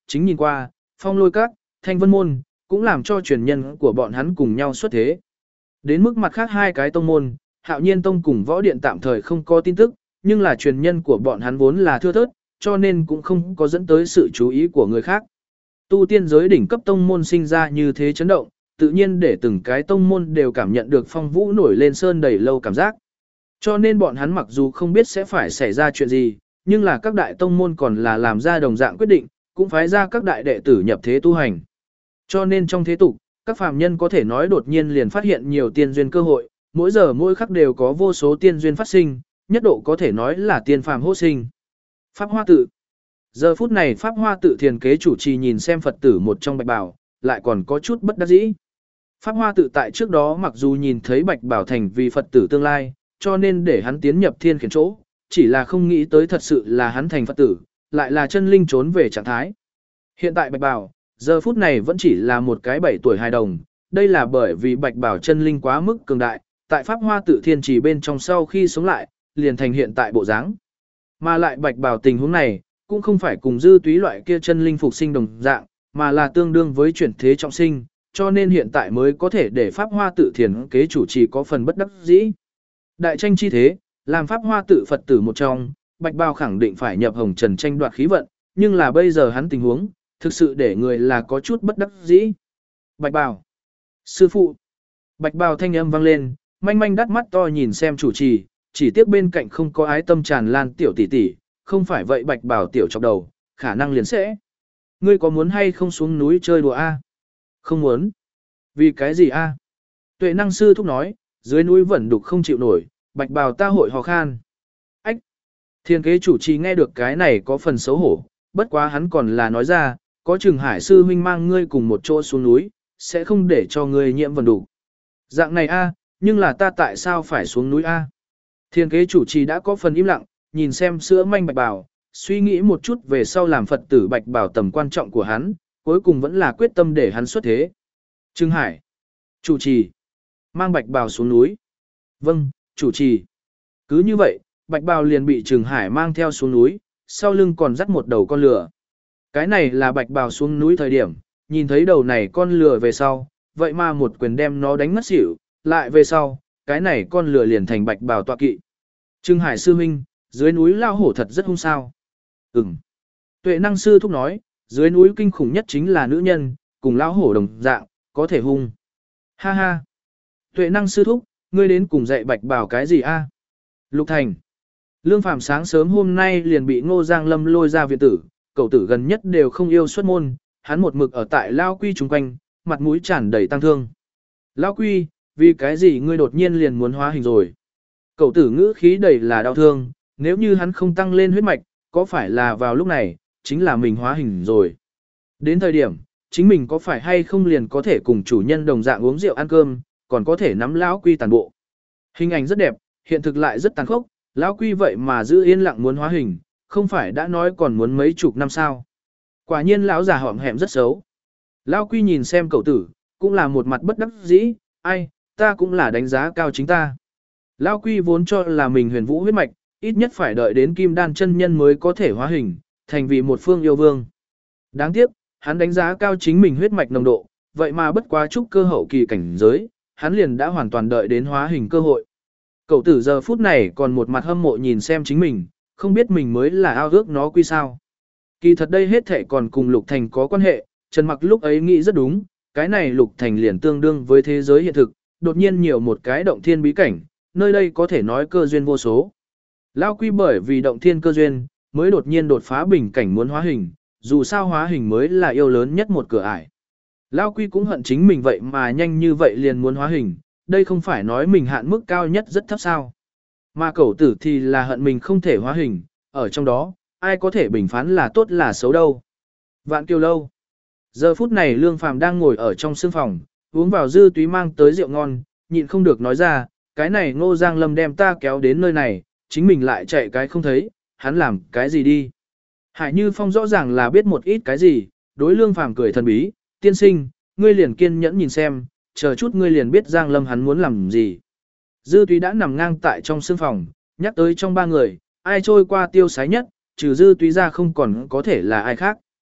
chính nhìn qua, Phong Lôi Các, Thanh Vân Môn, cũng làm cho truyền nhân của bọn hắn cùng nhau xuất thế. Đến mức mặt khác hai cái tông môn, Hạo Nhiên Tông cùng Võ Điện tạm thời không có tin tức, nhưng là truyền nhân của bọn hắn vốn là thưa thớt, cho nên cũng không có dẫn tới sự chú ý của người khác. Tu tiên giới đỉnh cấp tông môn sinh ra như thế chấn động, tự nhiên để từng cái tông môn đều cảm nhận được phong vũ nổi lên sơn đầy lâu cảm giác. Cho nên bọn hắn mặc dù không biết sẽ phải xảy ra chuyện gì, nhưng là các đại tông môn còn là làm ra đồng dạng quyết định, cũng phái ra các đại đệ tử nhập thế tu hành. Cho nên trong thế tục, các phàm nhân có thể nói đột nhiên liền phát hiện nhiều tiên duyên cơ hội, mỗi giờ mỗi khắc đều có vô số tiên duyên phát sinh, nhất độ có thể nói là tiên phàm hô sinh. Pháp Hoa Tự. Giờ phút này Pháp Hoa Tự thiền kế chủ trì nhìn xem Phật tử một trong bạch bào, lại còn có chút bất đắc dĩ. Pháp Hoa Tự tại trước đó mặc dù nhìn thấy bạch bảo thành vì Phật tử tương lai, cho nên để hắn tiến nhập thiên khiển chỗ, chỉ là không nghĩ tới thật sự là hắn thành Phật tử, lại là chân linh trốn về trạng thái. Hiện tại bạch bảo, giờ phút này vẫn chỉ là một cái bảy tuổi hài đồng, đây là bởi vì bạch bảo chân linh quá mức cường đại, tại Pháp Hoa Tự thiên trì bên trong sau khi sống lại, liền thành hiện tại bộ dáng. Mà lại bạch bảo tình huống này, cũng không phải cùng dư túy loại kia chân linh phục sinh đồng dạng, mà là tương đương với chuyển thế trọng sinh, cho nên hiện tại mới có thể để Pháp Hoa Tự thiền kế chủ trì có phần bất đắc dĩ. Đại tranh chi thế, làm Pháp Hoa Tự Phật tử một trong, bạch bào khẳng định phải nhập hồng trần tranh đoạt khí vận, nhưng là bây giờ hắn tình huống, thực sự để người là có chút bất đắc dĩ. Bạch bào, sư phụ, bạch bào thanh âm vang lên, manh manh đắt mắt to nhìn xem chủ trì, chỉ tiếc bên cạnh không có ái tâm tràn lan tiểu tỷ tỷ, không phải vậy bạch bào tiểu chọc đầu, khả năng liền sẽ. Ngươi có muốn hay không xuống núi chơi đùa a? Không muốn. Vì cái gì a? Tuệ năng sư thúc nói, dưới núi vẫn đục không chịu nổi, bạch bào ta hội hò khan. Ách! Thiên kế chủ trì nghe được cái này có phần xấu hổ, bất quá hắn còn là nói ra, có chừng hải sư huynh mang ngươi cùng một chỗ xuống núi, sẽ không để cho ngươi nhiễm vần đục. Dạng này a, nhưng là ta tại sao phải xuống núi a? Thiên kế chủ trì đã có phần im lặng, nhìn xem sữa manh bạch bào, suy nghĩ một chút về sau làm Phật tử bạch bào tầm quan trọng của hắn, cuối cùng vẫn là quyết tâm để hắn xuất thế. Trương Hải, chủ trì, mang bạch bào xuống núi. Vâng, chủ trì. Cứ như vậy, bạch bào liền bị Trừng Hải mang theo xuống núi, sau lưng còn dắt một đầu con lừa. Cái này là bạch bào xuống núi thời điểm, nhìn thấy đầu này con lừa về sau, vậy mà một quyền đem nó đánh ngất xỉu, lại về sau, cái này con lừa liền thành bạch bào tọa kỵ. Trừng Hải sư huynh, dưới núi lao hổ thật rất hung sao. Ừm. Tuệ năng sư thúc nói, dưới núi kinh khủng nhất chính là nữ nhân, cùng lao hổ đồng dạng, có thể hung. Ha ha. Tuệ năng sư thúc, ngươi đến cùng dạy bạch bảo cái gì a? Lục Thành. Lương Phàm sáng sớm hôm nay liền bị Ngô Giang Lâm lôi ra viện tử, cậu tử gần nhất đều không yêu xuất môn, hắn một mực ở tại Lao Quy chung quanh, mặt mũi tràn đầy tăng thương. Lao Quy, vì cái gì ngươi đột nhiên liền muốn hóa hình rồi? Cậu tử ngữ khí đầy là đau thương, nếu như hắn không tăng lên huyết mạch, có phải là vào lúc này, chính là mình hóa hình rồi. Đến thời điểm, chính mình có phải hay không liền có thể cùng chủ nhân đồng dạng uống rượu ăn cơm, còn có thể nắm Lão Quy tàn bộ. Hình ảnh rất đẹp, hiện thực lại rất tàn khốc, Lão Quy vậy mà giữ yên lặng muốn hóa hình, không phải đã nói còn muốn mấy chục năm sao. Quả nhiên lão già hõm hẹm rất xấu. Lão Quy nhìn xem cậu tử, cũng là một mặt bất đắc dĩ, ai, ta cũng là đánh giá cao chính ta. Lão Quy vốn cho là mình huyền vũ huyết mạch, ít nhất phải đợi đến kim đan chân nhân mới có thể hóa hình, thành vì một phương yêu vương. Đáng tiếc, hắn đánh giá cao chính mình huyết mạch nồng độ, vậy mà bất quá chút cơ hậu kỳ cảnh giới, hắn liền đã hoàn toàn đợi đến hóa hình cơ hội. Cậu tử giờ phút này còn một mặt hâm mộ nhìn xem chính mình, không biết mình mới là ao ước nó quy sao. Kỳ thật đây hết thể còn cùng Lục Thành có quan hệ, Trần Mặc lúc ấy nghĩ rất đúng, cái này Lục Thành liền tương đương với thế giới hiện thực, đột nhiên nhiều một cái động thiên bí cảnh, nơi đây có thể nói cơ duyên vô số. Lao Quy bởi vì động thiên cơ duyên, mới đột nhiên đột phá bình cảnh muốn hóa hình, dù sao hóa hình mới là yêu lớn nhất một cửa ải. Lao Quy cũng hận chính mình vậy mà nhanh như vậy liền muốn hóa hình, đây không phải nói mình hạn mức cao nhất rất thấp sao. Mà cẩu tử thì là hận mình không thể hóa hình, ở trong đó, ai có thể bình phán là tốt là xấu đâu. Vạn Kiều Lâu. Giờ phút này Lương Phàm đang ngồi ở trong sương phòng, uống vào dư túy mang tới rượu ngon, nhịn không được nói ra, cái này Ngô Giang Lâm đem ta kéo đến nơi này, chính mình lại chạy cái không thấy, hắn làm cái gì đi. Hải Như Phong rõ ràng là biết một ít cái gì, đối Lương Phàm cười thần bí, tiên sinh, ngươi liền kiên nhẫn nhìn xem, chờ chút ngươi liền biết Giang Lâm hắn muốn làm gì. Dư Túy đã nằm ngang tại trong sương phòng, nhắc tới trong ba người, ai trôi qua tiêu sái nhất, trừ Dư Túy ra không còn có thể là ai khác.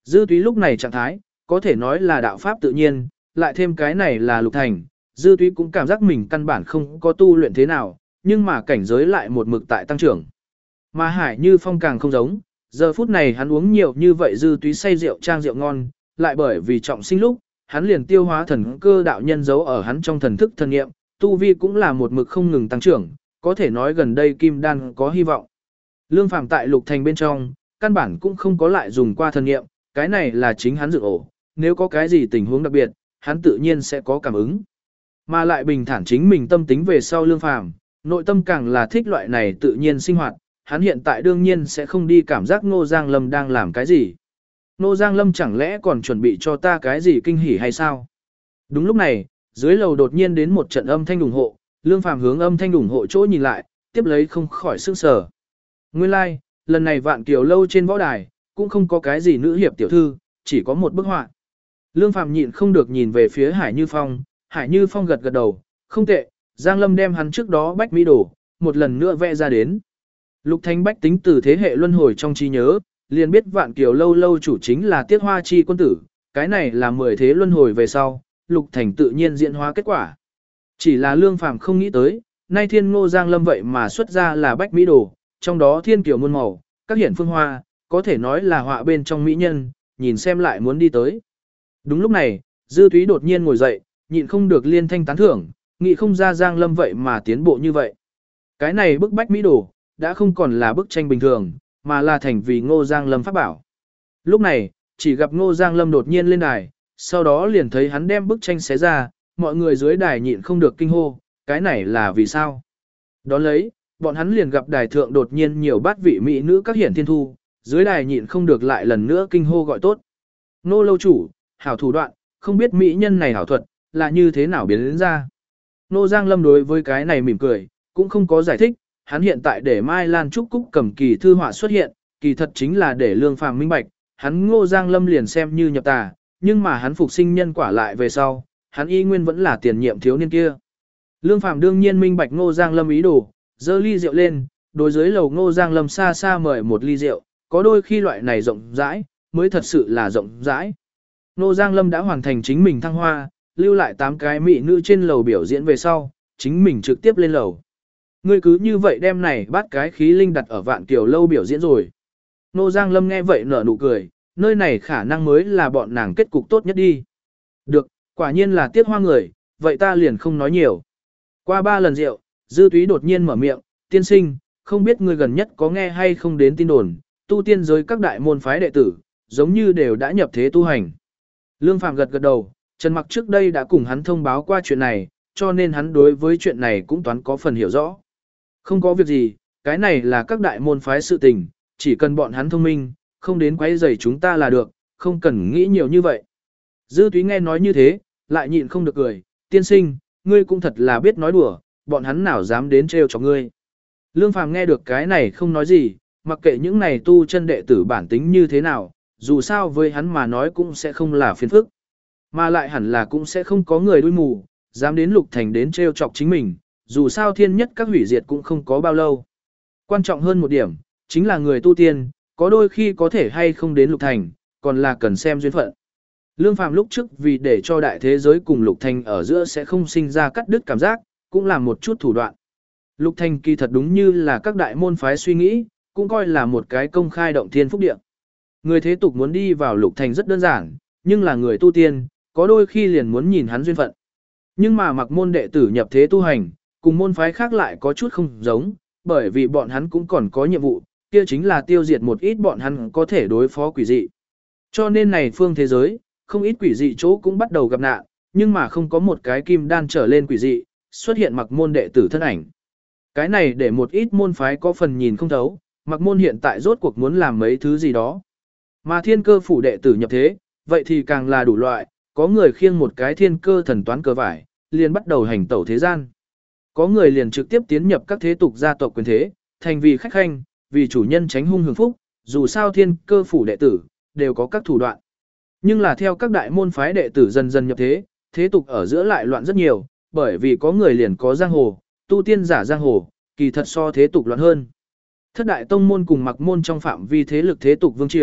Dư túy lúc này trạng thái, có thể nói là đạo pháp tự nhiên, lại thêm cái này là lục thành, dư túy cũng cảm giác mình căn bản không có tu luyện thế nào, nhưng mà cảnh giới lại một mực tại tăng trưởng. Mà Hải Như Phong càng không giống, giờ phút này hắn uống nhiều như vậy dư túy say rượu trang rượu ngon, lại bởi vì trọng sinh lúc, hắn liền tiêu hóa thần cơ đạo nhân giấu ở hắn trong thần thức thần nghiệm, tu vi cũng là một mực không ngừng tăng trưởng, có thể nói gần đây kim đan có hy vọng. Lương Phàm tại lục thành bên trong, căn bản cũng không có lại dùng qua thần nghiệm, cái này là chính hắn dự ổ, nếu có cái gì tình huống đặc biệt, hắn tự nhiên sẽ có cảm ứng. Mà lại bình thản chính mình tâm tính về sau Lương Phàm, nội tâm càng là thích loại này tự nhiên sinh hoạt, hắn hiện tại đương nhiên sẽ không đi cảm giác Ngô Giang Lâm đang làm cái gì. Ngô Giang Lâm chẳng lẽ còn chuẩn bị cho ta cái gì kinh hỉ hay sao? Đúng lúc này, dưới lầu đột nhiên đến một trận âm thanh ủng hộ, Lương Phàm hướng âm thanh ủng hộ chỗ nhìn lại, tiếp lấy không khỏi sửng sở. Nguyên lai, like, lần này Vạn Kiều lâu trên võ đài, cũng không có cái gì nữ hiệp tiểu thư, chỉ có một bức họa. Lương Phàm nhịn không được nhìn về phía Hải Như Phong, Hải Như Phong gật gật đầu, không tệ, Giang Lâm đem hắn trước đó bách mỹ đồ, một lần nữa vẽ ra đến. Lục Thanh Bách tính từ thế hệ luân hồi trong trí nhớ, liền biết Vạn Kiều lâu lâu chủ chính là Tiết Hoa Chi quân tử, cái này là mười thế luân hồi về sau, Lục Thành tự nhiên diễn hóa kết quả. Chỉ là Lương Phàm không nghĩ tới, nay Thiên Ngô Giang Lâm vậy mà xuất ra là bách mỹ đồ, trong đó thiên kiều muôn màu, các hiển phương hoa, có thể nói là họa bên trong mỹ nhân, nhìn xem lại muốn đi tới. Đúng lúc này, Dư Túy đột nhiên ngồi dậy, nhịn không được liên thanh tán thưởng, nghĩ không ra Giang Lâm vậy mà tiến bộ như vậy. Cái này bức bách mỹ đồ, đã không còn là bức tranh bình thường, mà là thành vì Ngô Giang Lâm pháp bảo. Lúc này, chỉ gặp Ngô Giang Lâm đột nhiên lên đài, sau đó liền thấy hắn đem bức tranh xé ra, mọi người dưới đài nhịn không được kinh hô, cái này là vì sao? Đón lấy, bọn hắn liền gặp đài thượng đột nhiên nhiều bát vị mỹ nữ các hiển thiên thu, dưới đài nhịn không được lại lần nữa kinh hô gọi tốt. Nô lâu chủ, hảo thủ đoạn, không biết mỹ nhân này hảo thuật, là như thế nào biến đến ra. Nô Giang Lâm đối với cái này mỉm cười, cũng không có giải thích, hắn hiện tại để Mai Lan Trúc Cúc cầm kỳ thư họa xuất hiện, kỳ thật chính là để Lương Phàm minh bạch, hắn Ngô Giang Lâm liền xem như nhập tà, nhưng mà hắn phục sinh nhân quả lại về sau, hắn y nguyên vẫn là tiền nhiệm thiếu niên kia. Lương Phàm đương nhiên minh bạch Ngô Giang Lâm ý đồ, dơ ly rượu lên, đối dưới lầu Ngô Giang Lâm xa xa mời một ly rượu, có đôi khi loại này rộng rãi, mới thật sự là rộng rãi. Ngô Giang Lâm đã hoàn thành chính mình thăng hoa, lưu lại tám cái mỹ nữ trên lầu biểu diễn về sau, chính mình trực tiếp lên lầu. Ngươi cứ như vậy đem này bắt cái khí linh đặt ở Vạn Kiều lâu biểu diễn rồi. Ngô Giang Lâm nghe vậy nở nụ cười, nơi này khả năng mới là bọn nàng kết cục tốt nhất đi. Được, quả nhiên là Tiết Hoa người, vậy ta liền không nói nhiều. Qua ba lần rượu, Dư Túy đột nhiên mở miệng, tiên sinh, không biết ngươi gần nhất có nghe hay không đến tin đồn, tu tiên giới các đại môn phái đệ tử, giống như đều đã nhập thế tu hành. Lương Phàm gật gật đầu, Trần Mặc trước đây đã cùng hắn thông báo qua chuyện này, cho nên hắn đối với chuyện này cũng toán có phần hiểu rõ. Không có việc gì, cái này là các đại môn phái sự tình, chỉ cần bọn hắn thông minh, không đến quấy rầy chúng ta là được, không cần nghĩ nhiều như vậy. Dư Túy nghe nói như thế, lại nhịn không được cười, tiên sinh, ngươi cũng thật là biết nói đùa, bọn hắn nào dám đến trêu cho ngươi. Lương Phàm nghe được cái này không nói gì, mặc kệ những này tu chân đệ tử bản tính như thế nào, dù sao với hắn mà nói cũng sẽ không là phiền phức. Mà lại hẳn là cũng sẽ không có người đuôi mù, dám đến Lục Thành đến trêu chọc chính mình, dù sao thiên nhất các hủy diệt cũng không có bao lâu. Quan trọng hơn một điểm, chính là người tu tiên, có đôi khi có thể hay không đến Lục Thành, còn là cần xem duyên phận. Lương Phàm lúc trước vì để cho đại thế giới cùng Lục Thành ở giữa sẽ không sinh ra cắt đứt cảm giác, cũng là một chút thủ đoạn. Lục Thành kỳ thật đúng như là các đại môn phái suy nghĩ, cũng coi là một cái công khai động thiên phúc địa. Người thế tục muốn đi vào Lục Thành rất đơn giản, nhưng là người tu tiên, có đôi khi liền muốn nhìn hắn duyên phận. Nhưng mà mặc môn đệ tử nhập thế tu hành, cùng môn phái khác lại có chút không giống, bởi vì bọn hắn cũng còn có nhiệm vụ, kia chính là tiêu diệt một ít bọn hắn có thể đối phó quỷ dị. Cho nên này phương thế giới, không ít quỷ dị chỗ cũng bắt đầu gặp nạn, nhưng mà không có một cái kim đan trở lên quỷ dị, xuất hiện mặc môn đệ tử thân ảnh. Cái này để một ít môn phái có phần nhìn không thấu, mặc môn hiện tại rốt cuộc muốn làm mấy thứ gì đó. Mà thiên cơ phủ đệ tử nhập thế, vậy thì càng là đủ loại, có người khiêng một cái thiên cơ thần toán cờ vải, liền bắt đầu hành tẩu thế gian. Có người liền trực tiếp tiến nhập các thế tục gia tộc quyền thế, thành vì khách khanh, vì chủ nhân tránh hung hưởng phúc, dù sao thiên cơ phủ đệ tử, đều có các thủ đoạn. Nhưng là theo các đại môn phái đệ tử dần dần nhập thế, thế tục ở giữa lại loạn rất nhiều, bởi vì có người liền có giang hồ, tu tiên giả giang hồ, kỳ thật so thế tục loạn hơn. Thất đại tông môn cùng mặc môn trong phạm vi thế lực thế tục vương triều,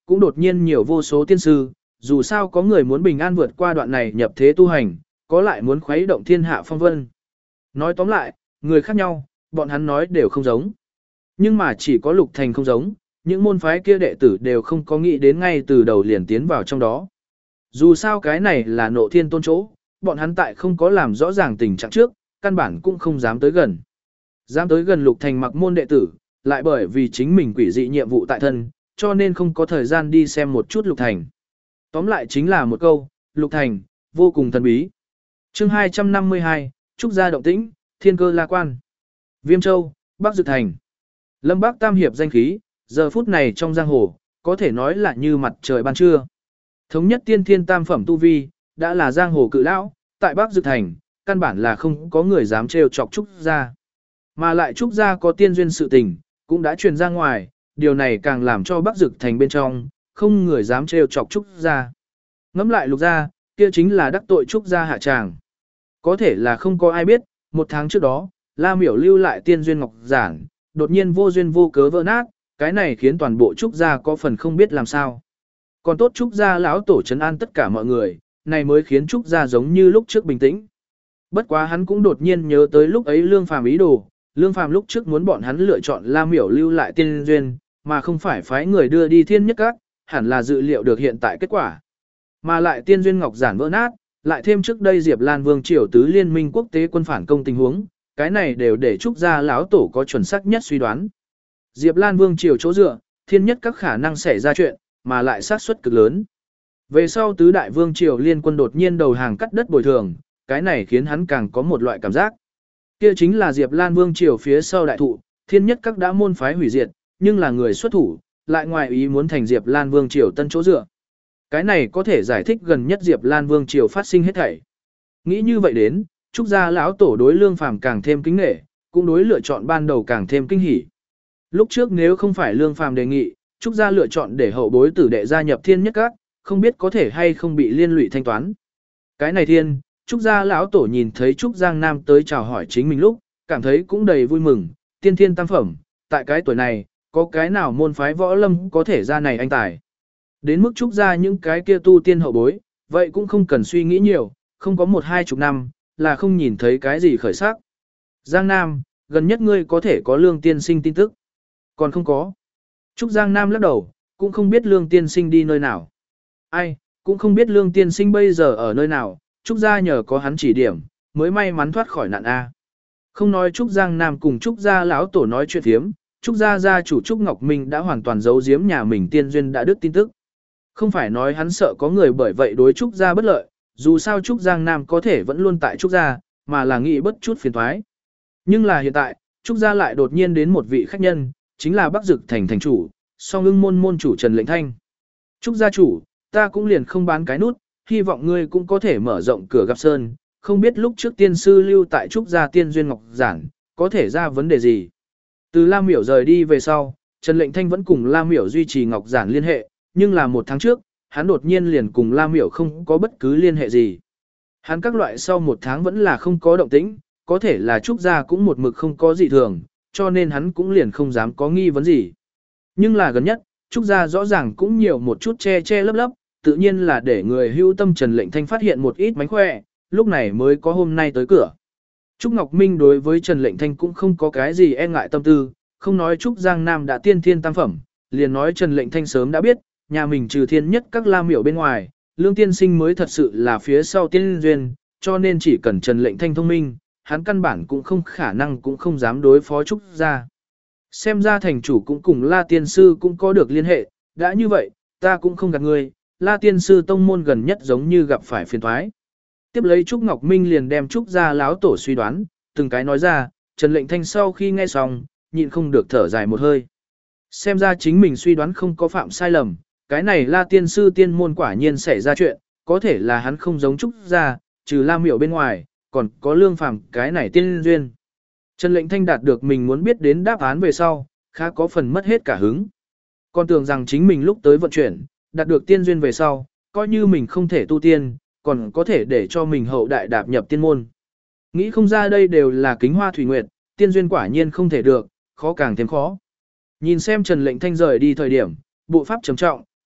cũng đột nhiên nhiều vô số tiên sư, dù sao có người muốn bình an vượt qua đoạn này nhập thế tu hành, có lại muốn khuấy động thiên hạ phong vân. Nói tóm lại, người khác nhau, bọn hắn nói đều không giống. Nhưng mà chỉ có Lục Thành không giống, những môn phái kia đệ tử đều không có nghĩ đến ngay từ đầu liền tiến vào trong đó. Dù sao cái này là nộ thiên tôn chỗ, bọn hắn tại không có làm rõ ràng tình trạng trước, căn bản cũng không dám tới gần. Dám tới gần Lục Thành mặc môn đệ tử, lại bởi vì chính mình quỷ dị nhiệm vụ tại thân, cho nên không có thời gian đi xem một chút Lục Thành. Tóm lại chính là một câu, Lục Thành, vô cùng thần bí. chương hai trăm năm mươi hai, Trúc Gia động tĩnh, Thiên Cơ La Quan. Viêm Châu, Bắc Dực Thành. Lâm Bắc Tam Hiệp danh khí, giờ phút này trong giang hồ, có thể nói là như mặt trời ban trưa. Thống nhất tiên thiên tam phẩm tu vi, đã là giang hồ cự lão, tại Bắc Dực Thành, căn bản là không có người dám trêu chọc Trúc Gia. Mà lại Trúc Gia có tiên duyên sự tình, cũng đã truyền ra ngoài, điều này càng làm cho Bắc Dực Thành bên trong, không người dám trêu chọc Trúc Gia. Ngẫm lại Lục Gia, kia chính là đắc tội Trúc Gia hạ tràng. Có thể là không có ai biết, một tháng trước đó, La Miểu lưu lại tiên duyên ngọc giản, đột nhiên vô duyên vô cớ vỡ nát, cái này khiến toàn bộ Trúc Gia có phần không biết làm sao. Còn tốt Trúc Gia lão tổ trấn an tất cả mọi người, này mới khiến Trúc Gia giống như lúc trước bình tĩnh. Bất quá hắn cũng đột nhiên nhớ tới lúc ấy Lương Phàm ý đồ, Lương Phàm lúc trước muốn bọn hắn lựa chọn La Miểu lưu lại tiên duyên, mà không phải phái người đưa đi Thiên Nhất Các, hẳn là dự liệu được hiện tại kết quả. Mà lại tiên duyên ngọc giản vỡ nát, lại thêm trước đây Diệp Lan Vương triều tứ liên minh quốc tế quân phản công tình huống, cái này đều để Trúc Gia lão tổ có chuẩn xác nhất suy đoán. Diệp Lan Vương triều chỗ dựa, Thiên Nhất Các khả năng xảy ra chuyện, mà lại xác suất cực lớn. Về sau tứ đại vương triều liên quân đột nhiên đầu hàng cắt đất bồi thường, cái này khiến hắn càng có một loại cảm giác. Kia chính là Diệp Lan Vương triều phía sau đại thụ, Thiên Nhất Các đã môn phái hủy diệt, nhưng là người xuất thủ, lại ngoài ý muốn thành Diệp Lan Vương triều tân chỗ dựa. Cái này có thể giải thích gần nhất Diệp Lan Vương triều phát sinh hết thảy. Nghĩ như vậy đến, Trúc Gia lão tổ đối Lương Phàm càng thêm kính nể, cũng đối lựa chọn ban đầu càng thêm kinh hỉ. Lúc trước nếu không phải Lương Phàm đề nghị, Trúc Gia lựa chọn để hậu bối tử đệ gia nhập Thiên Nhất Các, không biết có thể hay không bị liên lụy thanh toán. Cái này thiên, Trúc Gia lão tổ nhìn thấy Trúc Giang Nam tới chào hỏi chính mình lúc, cảm thấy cũng đầy vui mừng, tiên thiên tam phẩm, tại cái tuổi này, có cái nào môn phái võ lâm có thể ra này anh tài. Đến mức Trúc Gia những cái kia tu tiên hậu bối, vậy cũng không cần suy nghĩ nhiều, không có một hai chục năm, là không nhìn thấy cái gì khởi sắc. Giang Nam, gần nhất ngươi có thể có Lương tiên sinh tin tức. Còn không có. Trúc Giang Nam lắc đầu, cũng không biết Lương tiên sinh đi nơi nào. Ai, cũng không biết Lương tiên sinh bây giờ ở nơi nào, Trúc Gia nhờ có hắn chỉ điểm, mới may mắn thoát khỏi nạn A. Không nói Trúc Giang Nam cùng Trúc Gia lão tổ nói chuyện thiếm, Trúc Gia gia chủ Trúc Ngọc Minh đã hoàn toàn giấu giếm nhà mình tiên duyên đã đứt tin tức. Không phải nói hắn sợ có người bởi vậy đối Trúc Gia bất lợi, dù sao Trúc Giang Nam có thể vẫn luôn tại Trúc Gia, mà là nghĩ bất chút phiền thoái. Nhưng là hiện tại, Trúc Gia lại đột nhiên đến một vị khách nhân, chính là Bắc Dực Thành thành chủ, Song Ưng môn môn chủ Trần Lệnh Thanh. Trúc gia chủ, ta cũng liền không bán cái nút, hy vọng ngươi cũng có thể mở rộng cửa gặp sơn, không biết lúc trước tiên sư lưu tại Trúc gia tiên duyên ngọc giản, có thể ra vấn đề gì. Từ La Miểu rời đi về sau, Trần Lệnh Thanh vẫn cùng La Miểu duy trì ngọc giản liên hệ, nhưng là một tháng trước, hắn đột nhiên liền cùng La Miểu không có bất cứ liên hệ gì. Hắn các loại sau một tháng vẫn là không có động tĩnh, có thể là Trúc gia cũng một mực không có gì thường, cho nên hắn cũng liền không dám có nghi vấn gì. Nhưng là gần nhất, Trúc gia rõ ràng cũng nhiều một chút che che lấp lấp, tự nhiên là để người hưu tâm Trần Lệnh Thanh phát hiện một ít mánh khỏe, lúc này mới có hôm nay tới cửa. Trúc Ngọc Minh đối với Trần Lệnh Thanh cũng không có cái gì e ngại tâm tư, không nói Trúc Giang Nam đã tiên thiên tam phẩm, liền nói Trần Lệnh Thanh sớm đã biết, nhà mình trừ thiên nhất các La Miểu bên ngoài, Lương tiên sinh mới thật sự là phía sau tiên duyên, cho nên chỉ cần Trần Lệnh Thanh thông minh, hắn căn bản cũng không khả năng cũng không dám đối phó Trúc gia. Xem ra thành chủ cũng cùng La tiên sư cũng có được liên hệ, đã như vậy, ta cũng không gạt ngươi, La tiên sư tông môn gần nhất giống như gặp phải phiền toái. Tiếp lấy Trúc Ngọc Minh liền đem Trúc gia láo tổ suy đoán, từng cái nói ra, Trần Lệnh Thanh sau khi nghe xong, nhịn không được thở dài một hơi. Xem ra chính mình suy đoán không có phạm sai lầm, cái này La tiên sư tiên môn quả nhiên xảy ra chuyện, có thể là hắn không giống Trúc gia, trừ La Miểu bên ngoài, còn có Lương Phàm cái này tiên duyên. Trần Lệnh Thanh đạt được mình muốn biết đến đáp án về sau, khá có phần mất hết cả hứng. Còn tưởng rằng chính mình lúc tới vận chuyển, đạt được tiên duyên về sau, coi như mình không thể tu tiên, còn có thể để cho mình hậu đại đạp nhập tiên môn. Nghĩ không ra đây đều là kính hoa thủy nguyệt, tiên duyên quả nhiên không thể được, khó càng thêm khó. Nhìn xem Trần Lệnh Thanh rời đi thời điểm, bộ pháp trầm trọng,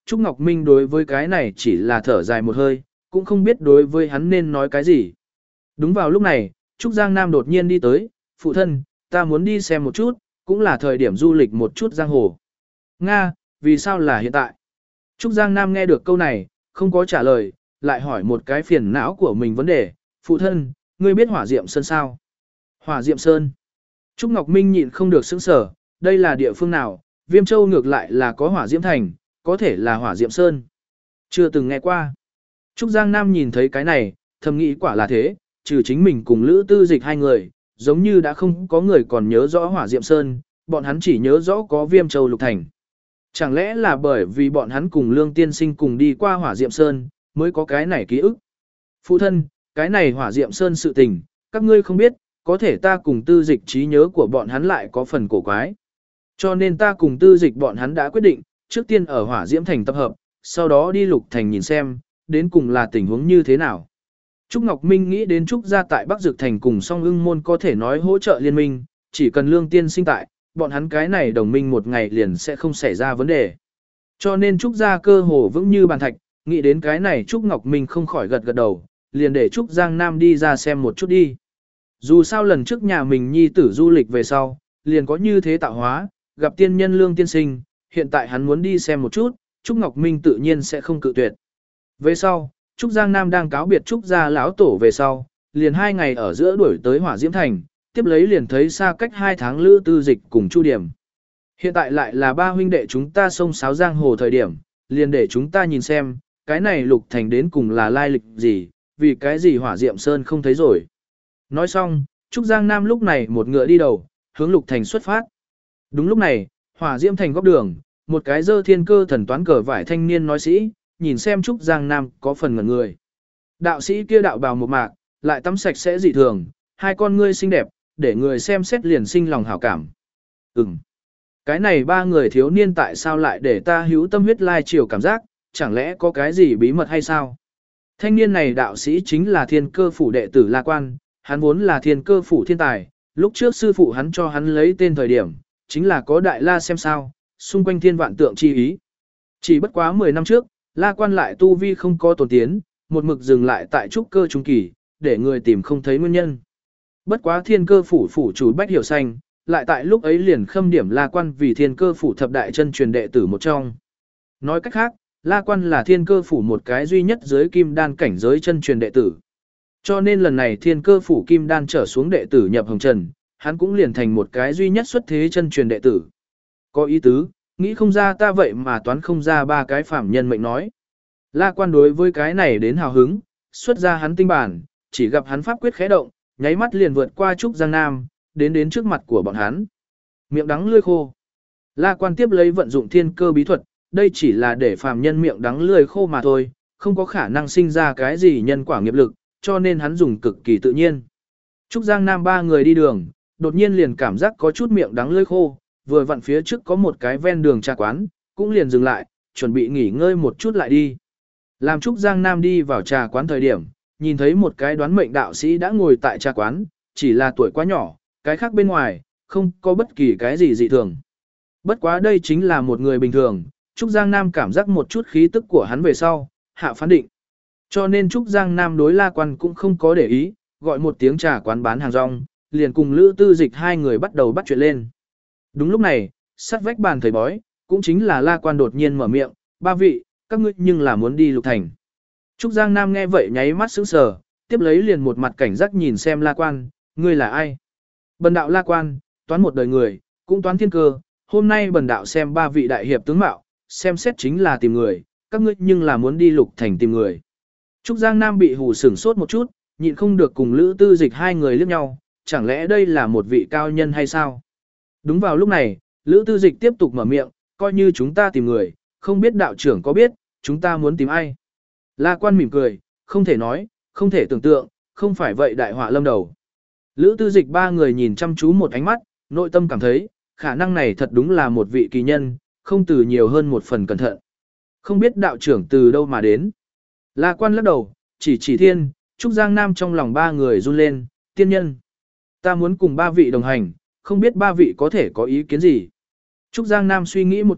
Trúc Ngọc Minh đối với cái này chỉ là thở dài một hơi, cũng không biết đối với hắn nên nói cái gì. Đúng vào lúc này, Trúc Giang Nam đột nhiên đi tới, phụ thân, ta muốn đi xem một chút, cũng là thời điểm du lịch một chút giang hồ. Nga, vì sao là hiện tại? Trúc Giang Nam nghe được câu này, không có trả lời, lại hỏi một cái phiền não của mình vấn đề, phụ thân, ngươi biết Hỏa Diệm Sơn sao? Hỏa Diệm Sơn. Trúc Ngọc Minh nhịn không được sững sờ, đây là địa phương nào? Viêm Châu ngược lại là có Hỏa Diễm Thành, có thể là Hỏa Diệm Sơn. Chưa từng nghe qua. Trúc Giang Nam nhìn thấy cái này, thầm nghĩ quả là thế, trừ chính mình cùng Lữ Tư Dịch hai người, giống như đã không có người còn nhớ rõ Hỏa Diệm Sơn, bọn hắn chỉ nhớ rõ có Viêm Châu Lục Thành. Chẳng lẽ là bởi vì bọn hắn cùng Lương Tiên Sinh cùng đi qua Hỏa Diệm Sơn, mới có cái này ký ức. Phụ thân, cái này Hỏa Diệm Sơn sự tình, các ngươi không biết, có thể ta cùng Tư Dịch trí nhớ của bọn hắn lại có phần cổ quái. Cho nên ta cùng Tư Dịch bọn hắn đã quyết định, trước tiên ở Hỏa Diễm Thành tập hợp, sau đó đi Lục Thành nhìn xem, đến cùng là tình huống như thế nào. Trúc Ngọc Minh nghĩ đến Trúc gia tại Bắc Dực Thành cùng Song Ưng Môn có thể nói hỗ trợ liên minh, chỉ cần Lương Tiên Sinh tại, bọn hắn cái này đồng minh một ngày liền sẽ không xảy ra vấn đề. Cho nên Trúc gia cơ hồ vững như bàn thạch, nghĩ đến cái này Trúc Ngọc Minh không khỏi gật gật đầu, liền để Trúc Giang Nam đi ra xem một chút đi. Dù sao lần trước nhà mình nhi tử du lịch về sau, liền có như thế tạo hóa, gặp tiên nhân Lương Tiên Sinh, hiện tại hắn muốn đi xem một chút, Trúc Ngọc Minh tự nhiên sẽ không cự tuyệt. Về sau, Trúc Giang Nam đang cáo biệt Trúc gia lão tổ về sau, liền hai ngày ở giữa đuổi tới Hỏa Diễm Thành, tiếp lấy liền thấy xa cách hai tháng Lữ Tư Dịch cùng Chu Điểm. Hiện tại lại là ba huynh đệ chúng ta xông xáo giang hồ thời điểm, liền để chúng ta nhìn xem, cái này Lục Thành đến cùng là lai lịch gì, vì cái gì Hỏa Diệm Sơn không thấy rồi. Nói xong, Trúc Giang Nam lúc này một ngựa đi đầu, hướng Lục Thành xuất phát. Đúng lúc này, Hỏa Diễm Thành góc đường, một cái dơ thiên cơ thần toán cờ vải thanh niên nói sĩ, nhìn xem Trúc Giang Nam có phần ngẩn người. Đạo sĩ kia đạo bào một mạc, lại tắm sạch sẽ dị thường, hai con ngươi xinh đẹp, để người xem xét liền sinh lòng hảo cảm. Ừm. Cái này ba người thiếu niên tại sao lại để ta hữu tâm huyết lai chiều cảm giác, chẳng lẽ có cái gì bí mật hay sao? Thanh niên này đạo sĩ chính là thiên cơ phủ đệ tử La Quan, hắn vốn là thiên cơ phủ thiên tài, lúc trước sư phụ hắn cho hắn lấy tên thời điểm, chính là có đại la xem sao, xung quanh thiên vạn tượng chi ý. Chỉ bất quá mười năm trước, La Quan lại tu vi không có tổn tiến, một mực dừng lại tại trúc cơ trung kỳ, để người tìm không thấy nguyên nhân. Bất quá thiên cơ phủ phủ chủ Bách Hiểu Xanh, lại tại lúc ấy liền khâm điểm La Quan vì thiên cơ phủ thập đại chân truyền đệ tử một trong. Nói cách khác, La Quan là thiên cơ phủ một cái duy nhất dưới kim đan cảnh giới chân truyền đệ tử. Cho nên lần này thiên cơ phủ kim đan trở xuống đệ tử nhập hồng trần, hắn cũng liền thành một cái duy nhất xuất thế chân truyền đệ tử. Có ý tứ, nghĩ không ra ta vậy mà toán không ra ba cái phạm nhân mệnh nói. La Quan đối với cái này đến hào hứng, xuất ra hắn tinh bản, chỉ gặp hắn pháp quyết khẽ động, nháy mắt liền vượt qua Trúc Giang Nam, đến đến trước mặt của bọn hắn. Miệng đắng lưỡi khô. La Quan tiếp lấy vận dụng thiên cơ bí thuật, đây chỉ là để phàm nhân miệng đắng lưỡi khô mà thôi, không có khả năng sinh ra cái gì nhân quả nghiệp lực, cho nên hắn dùng cực kỳ tự nhiên. Trúc Giang Nam ba người đi đường, đột nhiên liền cảm giác có chút miệng đắng lưỡi khô, vừa vặn phía trước có một cái ven đường trà quán, cũng liền dừng lại, chuẩn bị nghỉ ngơi một chút lại đi. Làm Trúc Giang Nam đi vào trà quán thời điểm, nhìn thấy một cái đoán mệnh đạo sĩ đã ngồi tại trà quán, chỉ là tuổi quá nhỏ, cái khác bên ngoài, không có bất kỳ cái gì dị thường. Bất quá đây chính là một người bình thường, Trúc Giang Nam cảm giác một chút khí tức của hắn về sau, hạ phán định. Cho nên Trúc Giang Nam đối La Quan cũng không có để ý, gọi một tiếng trà quán bán hàng rong, liền cùng Lữ Tư Dịch hai người bắt đầu bắt chuyện lên. Đúng lúc này, sát vách bàn thầy bói, cũng chính là La Quan đột nhiên mở miệng, ba vị, các ngươi nhưng là muốn đi Lục Thành. Trúc Giang Nam nghe vậy nháy mắt sững sờ, tiếp lấy liền một mặt cảnh giác nhìn xem La Quan, ngươi là ai? Bần đạo La Quan, toán một đời người, cũng toán thiên cơ, hôm nay bần đạo xem ba vị đại hiệp tướng mạo, xem xét chính là tìm người, các ngươi nhưng là muốn đi Lục Thành tìm người. Trúc Giang Nam bị hù sửng sốt một chút, nhịn không được cùng Lữ Tư Dịch hai người liếc nhau, chẳng lẽ đây là một vị cao nhân hay sao? Đúng vào lúc này, Lữ Tư Dịch tiếp tục mở miệng, coi như chúng ta tìm người, không biết đạo trưởng có biết, chúng ta muốn tìm ai? La Quan mỉm cười, không thể nói, không thể tưởng tượng, không phải vậy đại họa lâm đầu. Lữ Tư Dịch ba người nhìn chăm chú một ánh mắt, nội tâm cảm thấy, khả năng này thật đúng là một vị kỳ nhân, không từ nhiều hơn một phần cẩn thận. Không biết đạo trưởng từ đâu mà đến. La Quan lắc đầu, chỉ chỉ thiên, Trúc Giang Nam trong lòng ba người run lên, tiên nhân. Ta muốn cùng ba vị đồng hành, không biết ba vị có thể có ý kiến gì. Trúc Giang Nam suy nghĩ một chút,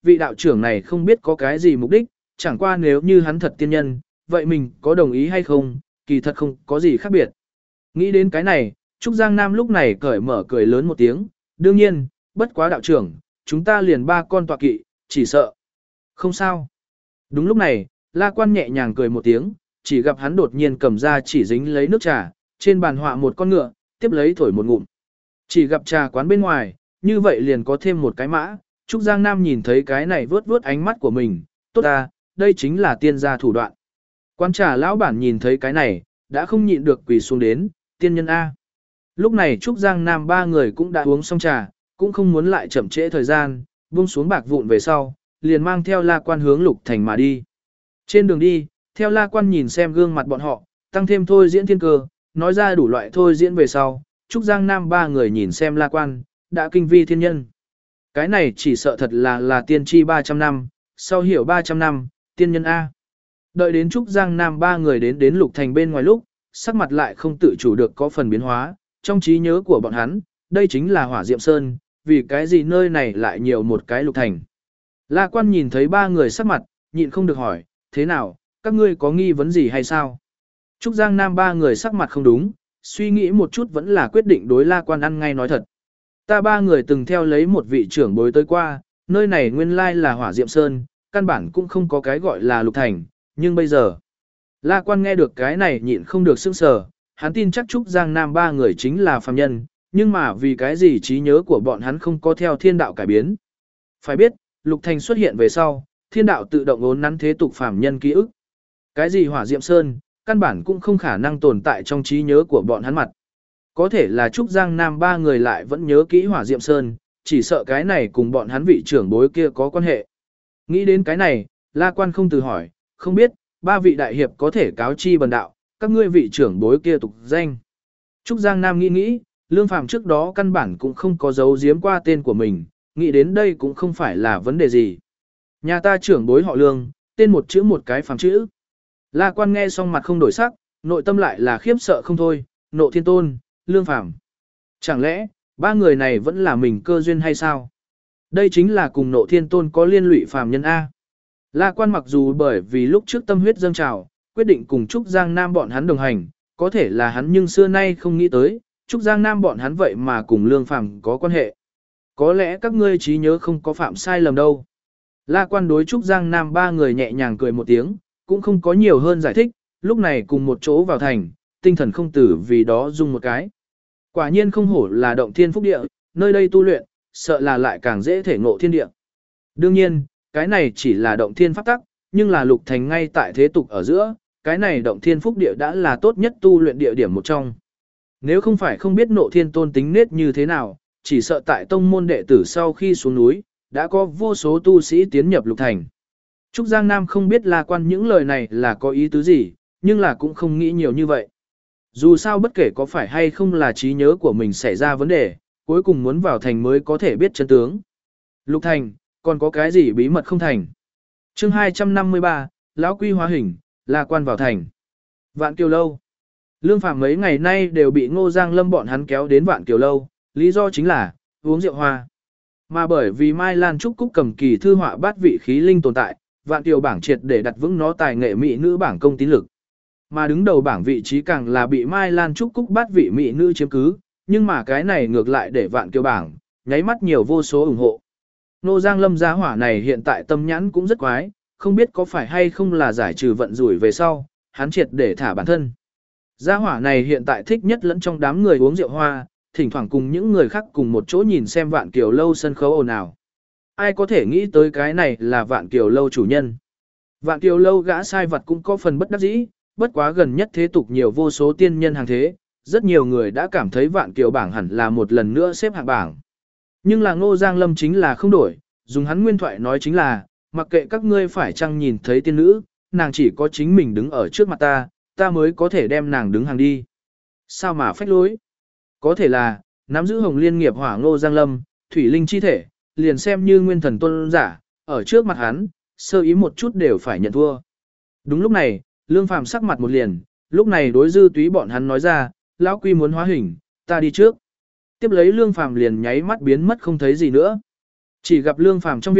vị đạo trưởng này không biết có cái gì mục đích, chẳng qua nếu như hắn thật tiên nhân, vậy mình có đồng ý hay không, kỳ thật không có gì khác biệt. Nghĩ đến cái này, Trúc Giang Nam lúc này cởi mở cười lớn một tiếng, đương nhiên, bất quá đạo trưởng, chúng ta liền ba con tọa kỵ, chỉ sợ. Không sao. Đúng lúc này, La Quan nhẹ nhàng cười một tiếng, chỉ gặp hắn đột nhiên cầm ra chỉ dính lấy nước trà, trên bàn họa một con ngựa, tiếp lấy thổi một ngụm. Chỉ gặp trà quán bên ngoài, như vậy liền có thêm một cái mã, Trúc Giang Nam nhìn thấy cái này vớt vớt ánh mắt của mình, tốt ta, đây chính là tiên gia thủ đoạn. Quán trà lão bản nhìn thấy cái này, đã không nhịn được quỳ xuống đến, tiên nhân A. Lúc này Trúc Giang Nam ba người cũng đã uống xong trà, cũng không muốn lại chậm trễ thời gian, buông xuống bạc vụn về sau, liền mang theo La Quan hướng Lục Thành mà đi. Trên đường đi, theo La Quan nhìn xem gương mặt bọn họ, tăng thêm thôi diễn thiên cơ, nói ra đủ loại thôi diễn về sau, Trúc Giang Nam ba người nhìn xem La Quan, đã kinh vi thiên nhân. Cái này chỉ sợ thật là là tiên tri ba trăm năm, sau hiểu ba trăm năm, tiên nhân A. Đợi đến Trúc Giang Nam ba người đến đến Lục Thành bên ngoài lúc, sắc mặt lại không tự chủ được có phần biến hóa, trong trí nhớ của bọn hắn, đây chính là Hỏa Diệm Sơn, vì cái gì nơi này lại nhiều một cái Lục Thành. La Quan nhìn thấy ba người sắc mặt, nhịn không được hỏi, thế nào, các ngươi có nghi vấn gì hay sao? Trúc Giang Nam ba người sắc mặt không đúng, suy nghĩ một chút vẫn là quyết định đối La Quan ăn ngay nói thật. Ta ba người từng theo lấy một vị trưởng bối tới qua, nơi này nguyên lai là Hỏa Diệm Sơn, căn bản cũng không có cái gọi là Lục Thành, nhưng bây giờ, La Quan nghe được cái này nhịn không được sững sờ, hắn tin chắc Trúc Giang Nam ba người chính là phàm nhân, nhưng mà vì cái gì trí nhớ của bọn hắn không có theo thiên đạo cải biến. Phải biết, Lục Thành xuất hiện về sau, thiên đạo tự động ốn nắn thế tục phàm nhân ký ức. Cái gì Hỏa Diệm Sơn, căn bản cũng không khả năng tồn tại trong trí nhớ của bọn hắn mặt. Có thể là Trúc Giang Nam ba người lại vẫn nhớ kỹ Hỏa Diệm Sơn, chỉ sợ cái này cùng bọn hắn vị trưởng bối kia có quan hệ. Nghĩ đến cái này, La Quan không từ hỏi, không biết, ba vị đại hiệp có thể cáo chi bần đạo, các ngươi vị trưởng bối kia tục danh. Trúc Giang Nam nghĩ nghĩ, Lương Phàm trước đó căn bản cũng không có giấu giếm qua tên của mình, nghĩ đến đây cũng không phải là vấn đề gì. Nhà ta trưởng bối họ Lương, tên một chữ một cái phàm chữ. La Quan nghe xong mặt không đổi sắc, nội tâm lại là khiếp sợ không thôi, Nộ Thiên Tôn, Lương Phàm. Chẳng lẽ, ba người này vẫn là mình cơ duyên hay sao? Đây chính là cùng Nộ Thiên Tôn có liên lụy phàm nhân A. La Quan mặc dù bởi vì lúc trước tâm huyết dâng trào, quyết định cùng Trúc Giang Nam bọn hắn đồng hành, có thể là hắn nhưng xưa nay không nghĩ tới, Trúc Giang Nam bọn hắn vậy mà cùng Lương Phàm có quan hệ. Có lẽ các ngươi trí nhớ không có phạm sai lầm đâu. La Quan đối Trúc Giang Nam ba người nhẹ nhàng cười một tiếng, cũng không có nhiều hơn giải thích, lúc này cùng một chỗ vào thành, tinh thần không tử vì đó dùng một cái. Quả nhiên không hổ là động thiên phúc địa, nơi đây tu luyện, sợ là lại càng dễ thể ngộ thiên địa. Đương nhiên, cái này chỉ là động thiên pháp tắc, nhưng là Lục Thành ngay tại thế tục ở giữa, cái này động thiên phúc địa đã là tốt nhất tu luyện địa điểm một trong. Nếu không phải không biết Nộ Thiên Tôn tính nết như thế nào, chỉ sợ tại tông môn đệ tử sau khi xuống núi, đã có vô số tu sĩ tiến nhập Lục Thành. Trúc Giang Nam không biết La Quan những lời này là có ý tứ gì, nhưng là cũng không nghĩ nhiều như vậy. Dù sao bất kể có phải hay không là trí nhớ của mình xảy ra vấn đề, cuối cùng muốn vào thành mới có thể biết chân tướng. Lục Thành, còn có cái gì bí mật không thành? Chương hai trăm năm mươi ba, Lão Quy hóa hình, La Quan vào thành. Vạn Kiều Lâu. Lương Phàm mấy ngày nay đều bị Ngô Giang Lâm bọn hắn kéo đến Vạn Kiều Lâu, lý do chính là uống rượu hoa. Mà bởi vì Mai Lan Trúc Cúc cầm kỳ thư họa bát vị khí linh tồn tại, Vạn Kiều bảng triệt để đặt vững nó tài nghệ mỹ nữ bảng công tín lực. Mà đứng đầu bảng vị trí càng là bị Mai Lan Trúc Cúc bát vị mỹ nữ chiếm cứ, nhưng mà cái này ngược lại để Vạn Kiều bảng nháy mắt nhiều vô số ủng hộ. Ngô Giang Lâm gia hỏa này hiện tại tâm nhãn cũng rất quái, không biết có phải hay không là giải trừ vận rủi về sau, hắn triệt để thả bản thân. Gia hỏa này hiện tại thích nhất lẫn trong đám người uống rượu hoa, thỉnh thoảng cùng những người khác cùng một chỗ nhìn xem Vạn Kiều Lâu sân khấu ồn ào. Ai có thể nghĩ tới cái này là Vạn Kiều Lâu chủ nhân. Vạn Kiều Lâu gã sai vật cũng có phần bất đắc dĩ, bất quá gần nhất thế tục nhiều vô số tiên nhân hàng thế, rất nhiều người đã cảm thấy Vạn Kiều bảng hẳn là một lần nữa xếp hạng bảng. Nhưng là Ngô Giang Lâm chính là không đổi, dùng hắn nguyên thoại nói chính là, mặc kệ các ngươi phải chăng nhìn thấy tiên nữ, nàng chỉ có chính mình đứng ở trước mặt ta, ta mới có thể đem nàng đứng hàng đi. Sao mà phách lối? Có thể là, nắm giữ hồng liên nghiệp hỏa Ngô Giang Lâm, thủy linh chi thể, liền xem như nguyên thần tôn giả, ở trước mặt hắn, sơ ý một chút đều phải nhận thua. Đúng lúc này, Lương Phàm sắc mặt một liền, lúc này đối Dư Túy bọn hắn nói ra, Lão Quy muốn hóa hình, ta đi trước. Tiếp lấy Lương Phàm liền nháy mắt biến mất không thấy gì nữa. Chỉ gặp Lương Phàm trong viện,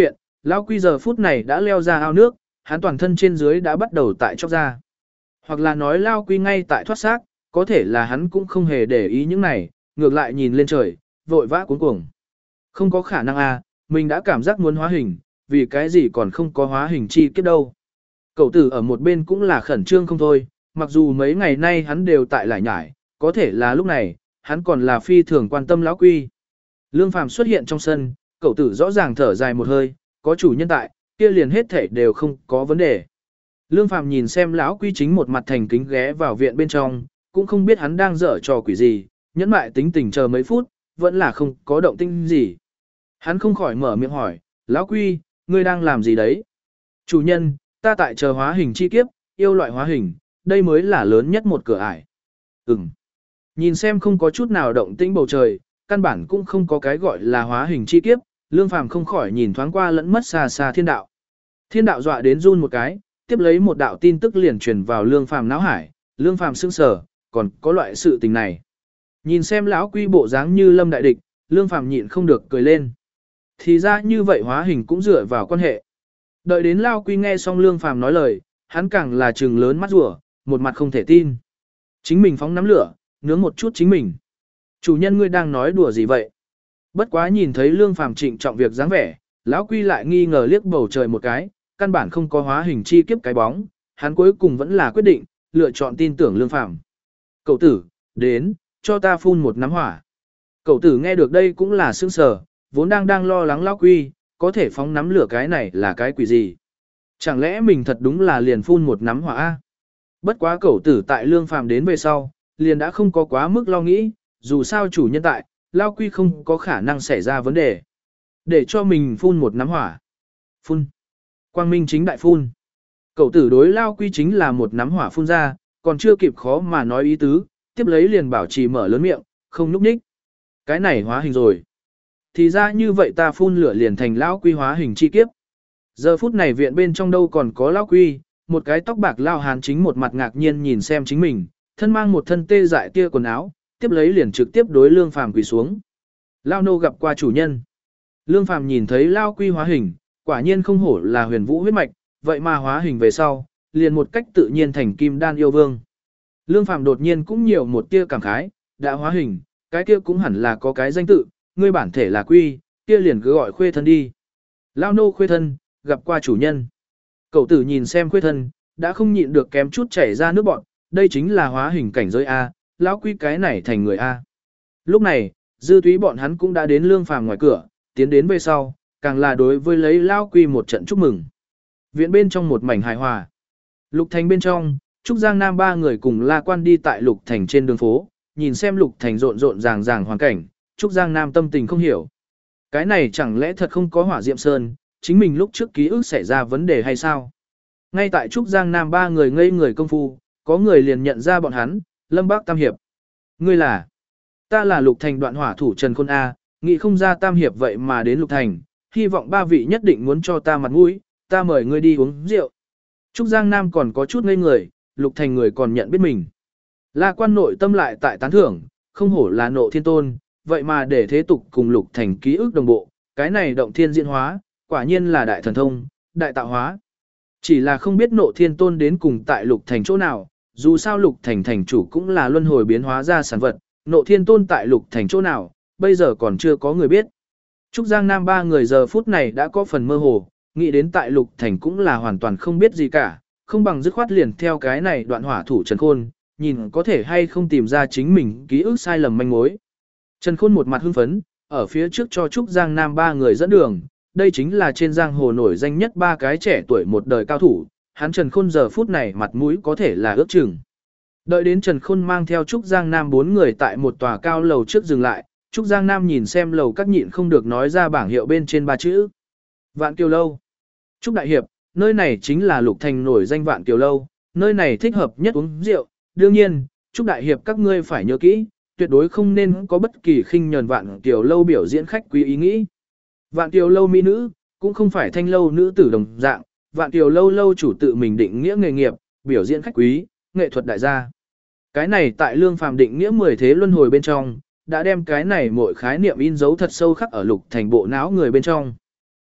Lão Quy giờ phút này đã leo ra ao nước, hắn toàn thân trên dưới đã bắt đầu tại chóc ra. Hoặc là nói Lão Quy ngay tại thoát xác, có thể là hắn cũng không hề để ý những này, ngược lại nhìn lên trời, vội vã cuống cuồng. Không có khả năng à, mình đã cảm giác muốn hóa hình, vì cái gì còn không có hóa hình chi kiếp đâu. Cậu tử ở một bên cũng là khẩn trương không thôi, mặc dù mấy ngày nay hắn đều tại lải nhải, có thể là lúc này, hắn còn là phi thường quan tâm Lão Quy. Lương Phàm xuất hiện trong sân, cậu tử rõ ràng thở dài một hơi, có chủ nhân tại, kia liền hết thể đều không có vấn đề. Lương Phàm nhìn xem Lão Quy chính một mặt thành kính ghé vào viện bên trong, cũng không biết hắn đang dở trò quỷ gì, nhẫn mại tính tình chờ mấy phút, vẫn là không có động tĩnh gì. Hắn không khỏi mở miệng hỏi, Lão Quy, ngươi đang làm gì đấy? Chủ nhân, ta tại chờ hóa hình chi kiếp, yêu loại hóa hình, đây mới là lớn nhất một cửa ải. Ừm. Nhìn xem không có chút nào động tĩnh bầu trời, căn bản cũng không có cái gọi là hóa hình chi kiếp, Lương Phàm không khỏi nhìn thoáng qua lẫn mất xa xa thiên đạo. Thiên đạo dọa đến run một cái, tiếp lấy một đạo tin tức liền truyền vào Lương Phàm não hải, Lương Phàm sững sờ, còn có loại sự tình này. Nhìn xem Lão Quy bộ dáng như lâm đại địch, Lương Phàm nhịn không được cười lên. Thì ra như vậy hóa hình cũng dựa vào quan hệ. Đợi đến Lão Quy nghe xong Lương Phàm nói lời, hắn càng là trừng lớn mắt rùa, một mặt không thể tin. Chính mình phóng nắm lửa, nướng một chút chính mình. Chủ nhân ngươi đang nói đùa gì vậy? Bất quá nhìn thấy Lương Phàm trịnh trọng việc dáng vẻ, Lão Quy lại nghi ngờ liếc bầu trời một cái, căn bản không có hóa hình chi kiếp cái bóng, hắn cuối cùng vẫn là quyết định, lựa chọn tin tưởng Lương Phàm. Cậu tử, đến, cho ta phun một nắm hỏa. Cậu tử nghe được đây cũng là sững sờ, vốn đang đang lo lắng Lão Quy, có thể phóng nắm lửa cái này là cái quỷ gì? Chẳng lẽ mình thật đúng là liền phun một nắm hỏa a? Bất quá cậu tử tại Lương Phàm đến về sau, liền đã không có quá mức lo nghĩ, dù sao chủ nhân tại, Lão Quy không có khả năng xảy ra vấn đề. Để cho mình phun một nắm hỏa. Phun. Quang minh chính đại phun. Cậu tử đối Lão Quy chính là một nắm hỏa phun ra, còn chưa kịp khó mà nói ý tứ, tiếp lấy liền bảo trì mở lớn miệng, không nhúc nhích. Cái này hóa hình rồi. Thì ra như vậy ta phun lửa liền thành Lão Quy hóa hình chi kiếp. Giờ phút này viện bên trong đâu còn có Lão Quy, một cái tóc bạc lao hán chính một mặt ngạc nhiên nhìn xem chính mình, thân mang một thân tê dại tia quần áo, tiếp lấy liền trực tiếp đối Lương Phàm quỳ xuống. Lao nô gặp qua chủ nhân. Lương Phàm nhìn thấy Lão Quy hóa hình, quả nhiên không hổ là huyền vũ huyết mạch, vậy mà hóa hình về sau, liền một cách tự nhiên thành kim đan yêu vương. Lương Phàm đột nhiên cũng nhiều một tia cảm khái, đã hóa hình, cái kia cũng hẳn là có cái danh tự, ngươi bản thể là Quy, kia liền cứ gọi Khuê thân đi. Lao nô Khuê thân, gặp qua chủ nhân. Cậu tử nhìn xem Khuê thân, đã không nhịn được kém chút chảy ra nước bọt, đây chính là hóa hình cảnh giới A, Lão Quy cái này thành người A. Lúc này, dư túy bọn hắn cũng đã đến Lương Phàm ngoài cửa, tiến đến về sau, càng là đối với lấy Lão Quy một trận chúc mừng. Viện bên trong một mảnh hài hòa. Lục Thành bên trong, Trúc Giang Nam ba người cùng La Quan đi tại Lục Thành trên đường phố, nhìn xem Lục Thành rộn rộn ràng ràng hoàn cảnh, Trúc Giang Nam tâm tình không hiểu. Cái này chẳng lẽ thật không có Hỏa Diệm Sơn, chính mình lúc trước ký ức xảy ra vấn đề hay sao? Ngay tại Trúc Giang Nam ba người ngây người công phu, có người liền nhận ra bọn hắn, Lâm Bác Tam Hiệp. Ngươi là? Ta là Lục Thành đoạn hỏa thủ Trần Khôn A, nghĩ không ra Tam Hiệp vậy mà đến Lục Thành, hy vọng ba vị nhất định muốn cho ta mặt mũi, ta mời ngươi đi uống rượu. Trúc Giang Nam còn có chút ngây người, Lục Thành người còn nhận biết mình. La Quan nội tâm lại tại tán thưởng, không hổ là Nộ Thiên Tôn, vậy mà để thế tục cùng Lục Thành ký ức đồng bộ, cái này động thiên diễn hóa, quả nhiên là đại thần thông, đại tạo hóa. Chỉ là không biết Nộ Thiên Tôn đến cùng tại Lục Thành chỗ nào, dù sao Lục Thành thành chủ cũng là luân hồi biến hóa ra sản vật, Nộ Thiên Tôn tại Lục Thành chỗ nào, bây giờ còn chưa có người biết. Trúc Giang Nam ba người giờ phút này đã có phần mơ hồ, nghĩ đến tại Lục Thành cũng là hoàn toàn không biết gì cả, không bằng dứt khoát liền theo cái này đoạn hỏa thủ Trần Khôn, nhìn có thể hay không tìm ra chính mình ký ức sai lầm manh mối. Trần Khôn một mặt hưng phấn, ở phía trước cho Trúc Giang Nam ba người dẫn đường, đây chính là trên giang hồ nổi danh nhất ba cái trẻ tuổi một đời cao thủ, hắn Trần Khôn giờ phút này mặt mũi có thể là ước chừng. Đợi đến Trần Khôn mang theo Trúc Giang Nam bốn người tại một tòa cao lầu trước dừng lại, Trúc Giang Nam nhìn xem lầu các nhịn không được nói ra bảng hiệu bên trên ba chữ. Vạn Kiều Lâu. Trúc Đại Hiệp, nơi này chính là Lục Thành nổi danh Vạn Kiều Lâu, nơi này thích hợp nhất uống rượu, đương nhiên, Trúc Đại Hiệp các ngươi phải nhớ kỹ, tuyệt đối không nên có bất kỳ khinh nhờn Vạn Kiều Lâu biểu diễn khách quý ý nghĩ. Vạn Kiều Lâu mỹ nữ, cũng không phải thanh lâu nữ tử đồng dạng, Vạn Kiều Lâu lâu chủ tự mình định nghĩa nghề nghiệp, biểu diễn khách quý, nghệ thuật đại gia. Cái này tại Lương Phàm định nghĩa mười thế luân hồi bên trong, đã đem cái này mỗi khái niệm in dấu thật sâu khắc ở Lục Thành bộ não người bên trong.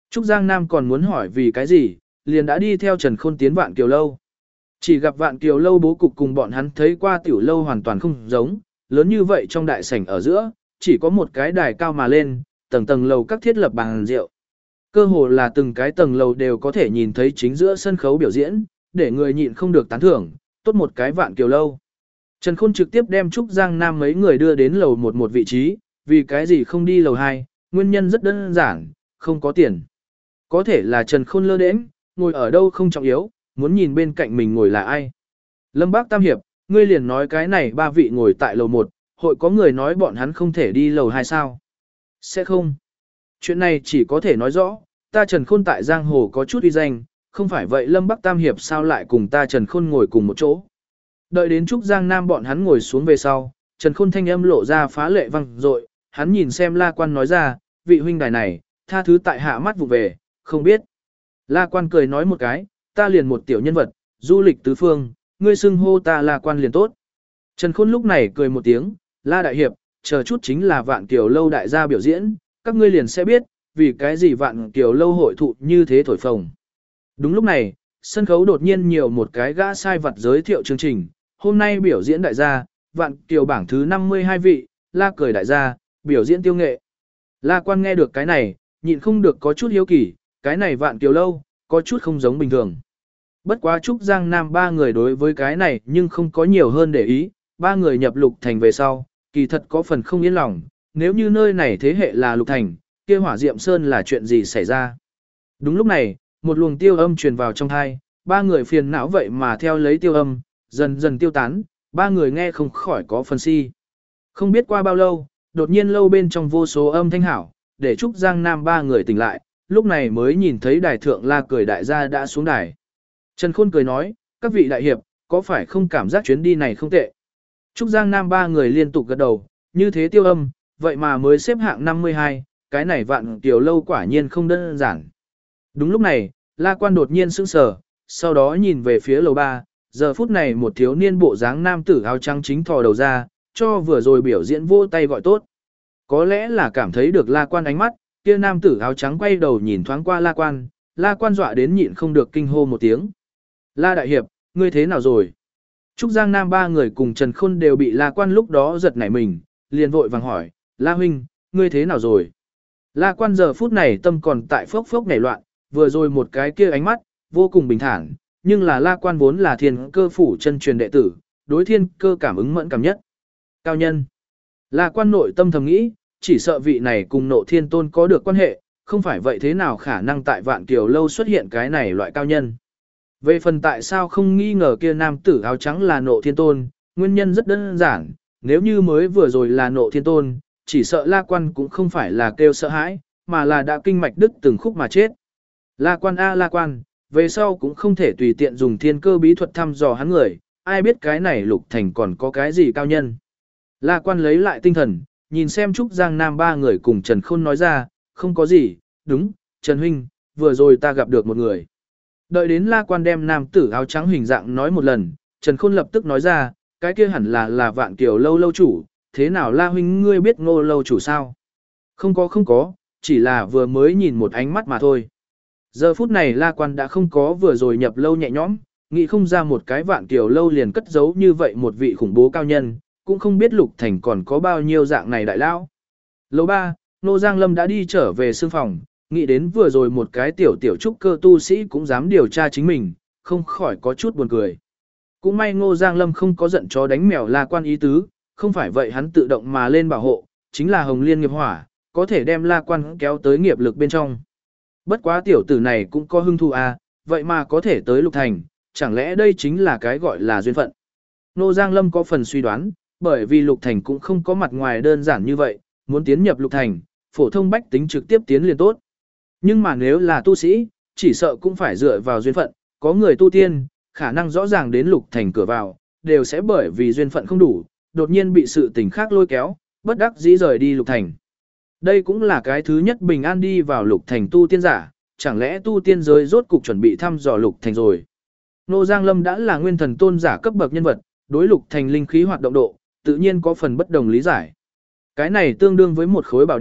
Trúc Giang Nam còn muốn hỏi vì cái gì, liền đã đi theo Trần Khôn tiến Vạn Kiều Lâu. Chỉ gặp Vạn Kiều Lâu bố cục cùng bọn hắn thấy qua tiểu lâu hoàn toàn không giống, lớn như vậy trong đại sảnh ở giữa, chỉ có một cái đài cao mà lên, tầng tầng lầu các thiết lập bàn rượu. Cơ hồ là từng cái tầng lầu đều có thể nhìn thấy chính giữa sân khấu biểu diễn, để người nhịn không được tán thưởng, tốt một cái Vạn Kiều Lâu. Trần Khôn trực tiếp đem Trúc Giang Nam mấy người đưa đến lầu một một vị trí, vì cái gì không đi lầu hai, nguyên nhân rất đơn giản, không có tiền. Có thể là Trần Khôn lơ đễnh, ngồi ở đâu không trọng yếu, muốn nhìn bên cạnh mình ngồi là ai. Lâm Bác Tam Hiệp, ngươi liền nói cái này ba vị ngồi tại lầu một, hội có người nói bọn hắn không thể đi lầu hai sao? Sẽ không. Chuyện này chỉ có thể nói rõ, ta Trần Khôn tại giang hồ có chút uy danh, không phải vậy Lâm Bắc Tam Hiệp sao lại cùng ta Trần Khôn ngồi cùng một chỗ. Đợi đến Trúc Giang Nam bọn hắn ngồi xuống về sau, Trần Khôn thanh âm lộ ra phá lệ vang dội, hắn nhìn xem La Quan nói ra, vị huynh đài này, tha thứ tại hạ mắt vụ về, không biết. La Quan cười nói một cái, ta liền một tiểu nhân vật, du lịch tứ phương, ngươi xưng hô ta La Quan liền tốt. Trần Khôn lúc này cười một tiếng, La Đại Hiệp, chờ chút chính là Vạn Kiều Lâu đại gia biểu diễn, các ngươi liền sẽ biết, vì cái gì Vạn Kiều Lâu hội thụ như thế thổi phồng. Đúng lúc này, sân khấu đột nhiên nhiều một cái gã sai vật giới thiệu chương trình, hôm nay biểu diễn đại gia, Vạn Kiều bảng thứ năm mươi hai vị, La cười đại gia, biểu diễn tiêu nghệ. La Quan nghe được cái này, nhịn không được có chút hiếu kỳ, cái này Vạn Kiều Lâu, có chút không giống bình thường. Bất quá Trúc Giang Nam ba người đối với cái này nhưng không có nhiều hơn để ý, ba người nhập Lục Thành về sau, kỳ thật có phần không yên lòng, nếu như nơi này thế hệ là Lục Thành, kia Hỏa Diệm Sơn là chuyện gì xảy ra. Đúng lúc này, một luồng tiêu âm truyền vào trong thai, ba người phiền não vậy mà theo lấy tiêu âm, dần dần tiêu tán, ba người nghe không khỏi có phần si. Không biết qua bao lâu, đột nhiên lâu bên trong vô số âm thanh hảo, để Trúc Giang Nam ba người tỉnh lại, lúc này mới nhìn thấy đài thượng La cười đại gia đã xuống đài. Trần Khôn cười nói, các vị đại hiệp, có phải không cảm giác chuyến đi này không tệ? Trúc Giang Nam ba người liên tục gật đầu, như thế tiêu âm, vậy mà mới xếp hạng năm mươi hai, cái này Vạn Kiều Lâu quả nhiên không đơn giản. Đúng lúc này, La Quan đột nhiên sững sờ, sau đó nhìn về phía lầu ba, giờ phút này một thiếu niên bộ dáng nam tử áo trắng chính thò đầu ra, cho vừa rồi biểu diễn vô tay gọi tốt. Có lẽ là cảm thấy được La Quan ánh mắt, kia nam tử áo trắng quay đầu nhìn thoáng qua La Quan, La Quan dọa đến nhịn không được kinh hô một tiếng. La Đại Hiệp, ngươi thế nào rồi? Trúc Giang Nam ba người cùng Trần Khôn đều bị La Quan lúc đó giật nảy mình, liền vội vàng hỏi, La Huynh, ngươi thế nào rồi? La Quan giờ phút này tâm còn tại phốc phốc nảy loạn, vừa rồi một cái kia ánh mắt, vô cùng bình thản, nhưng là La Quan vốn là thiên cơ phủ chân truyền đệ tử, đối thiên cơ cảm ứng mẫn cảm nhất. Cao nhân. La Quan nội tâm thầm nghĩ, chỉ sợ vị này cùng Nộ Thiên Tôn có được quan hệ, không phải vậy thế nào khả năng tại Vạn Kiều Lâu xuất hiện cái này loại cao nhân. Về phần tại sao không nghi ngờ kia nam tử áo trắng là Nộ Thiên Tôn, nguyên nhân rất đơn giản, nếu như mới vừa rồi là Nộ Thiên Tôn, chỉ sợ La Quan cũng không phải là kêu sợ hãi, mà là đã kinh mạch đứt từng khúc mà chết. La Quan a La Quan, về sau cũng không thể tùy tiện dùng thiên cơ bí thuật thăm dò hắn người, ai biết cái này Lục Thành còn có cái gì cao nhân. La Quan lấy lại tinh thần, nhìn xem Trúc Giang Nam ba người cùng Trần Khôn nói ra, không có gì, đúng, Trần Huynh, vừa rồi ta gặp được một người. Đợi đến La Quan đem nam tử áo trắng hình dạng nói một lần, Trần Khôn lập tức nói ra, cái kia hẳn là là Vạn Kiều Lâu lâu chủ, thế nào La Huynh ngươi biết Ngô lâu chủ sao? Không có không có, chỉ là vừa mới nhìn một ánh mắt mà thôi. Giờ phút này La Quan đã không có vừa rồi nhập lâu nhẹ nhõm, nghĩ không ra một cái Vạn Kiều Lâu liền cất giấu như vậy một vị khủng bố cao nhân, cũng không biết Lục Thành còn có bao nhiêu dạng này đại lão. Lầu ba, Nô Giang Lâm đã đi trở về sương phòng, nghĩ đến vừa rồi một cái tiểu tiểu trúc cơ tu sĩ cũng dám điều tra chính mình, không khỏi có chút buồn cười. Cũng may Ngô Giang Lâm không có giận chó đánh mèo La Quan ý tứ, không phải vậy hắn tự động mà lên bảo hộ, chính là Hồng Liên nghiệp hỏa, có thể đem La Quan kéo tới nghiệp lực bên trong. Bất quá tiểu tử này cũng có hưng thú à, vậy mà có thể tới Lục Thành, chẳng lẽ đây chính là cái gọi là duyên phận. Ngô Giang Lâm có phần suy đoán, bởi vì Lục Thành cũng không có mặt ngoài đơn giản như vậy, muốn tiến nhập Lục Thành, phổ thông bách tính trực tiếp tiến liền tốt. Nhưng mà nếu là tu sĩ, chỉ sợ cũng phải dựa vào duyên phận, có người tu tiên, khả năng rõ ràng đến Lục Thành cửa vào, đều sẽ bởi vì duyên phận không đủ, đột nhiên bị sự tình khác lôi kéo, bất đắc dĩ rời đi Lục Thành. Đây cũng là cái thứ nhất bình an đi vào Lục Thành tu tiên giả, chẳng lẽ tu tiên giới rốt cục chuẩn bị thăm dò Lục Thành rồi. Nô Giang Lâm đã là nguyên thần tôn giả cấp bậc nhân vật, đối Lục Thành linh khí hoạt động độ, tự nhiên có phần bất đồng lý giải. Cái này tương đương với một khối bảo địa,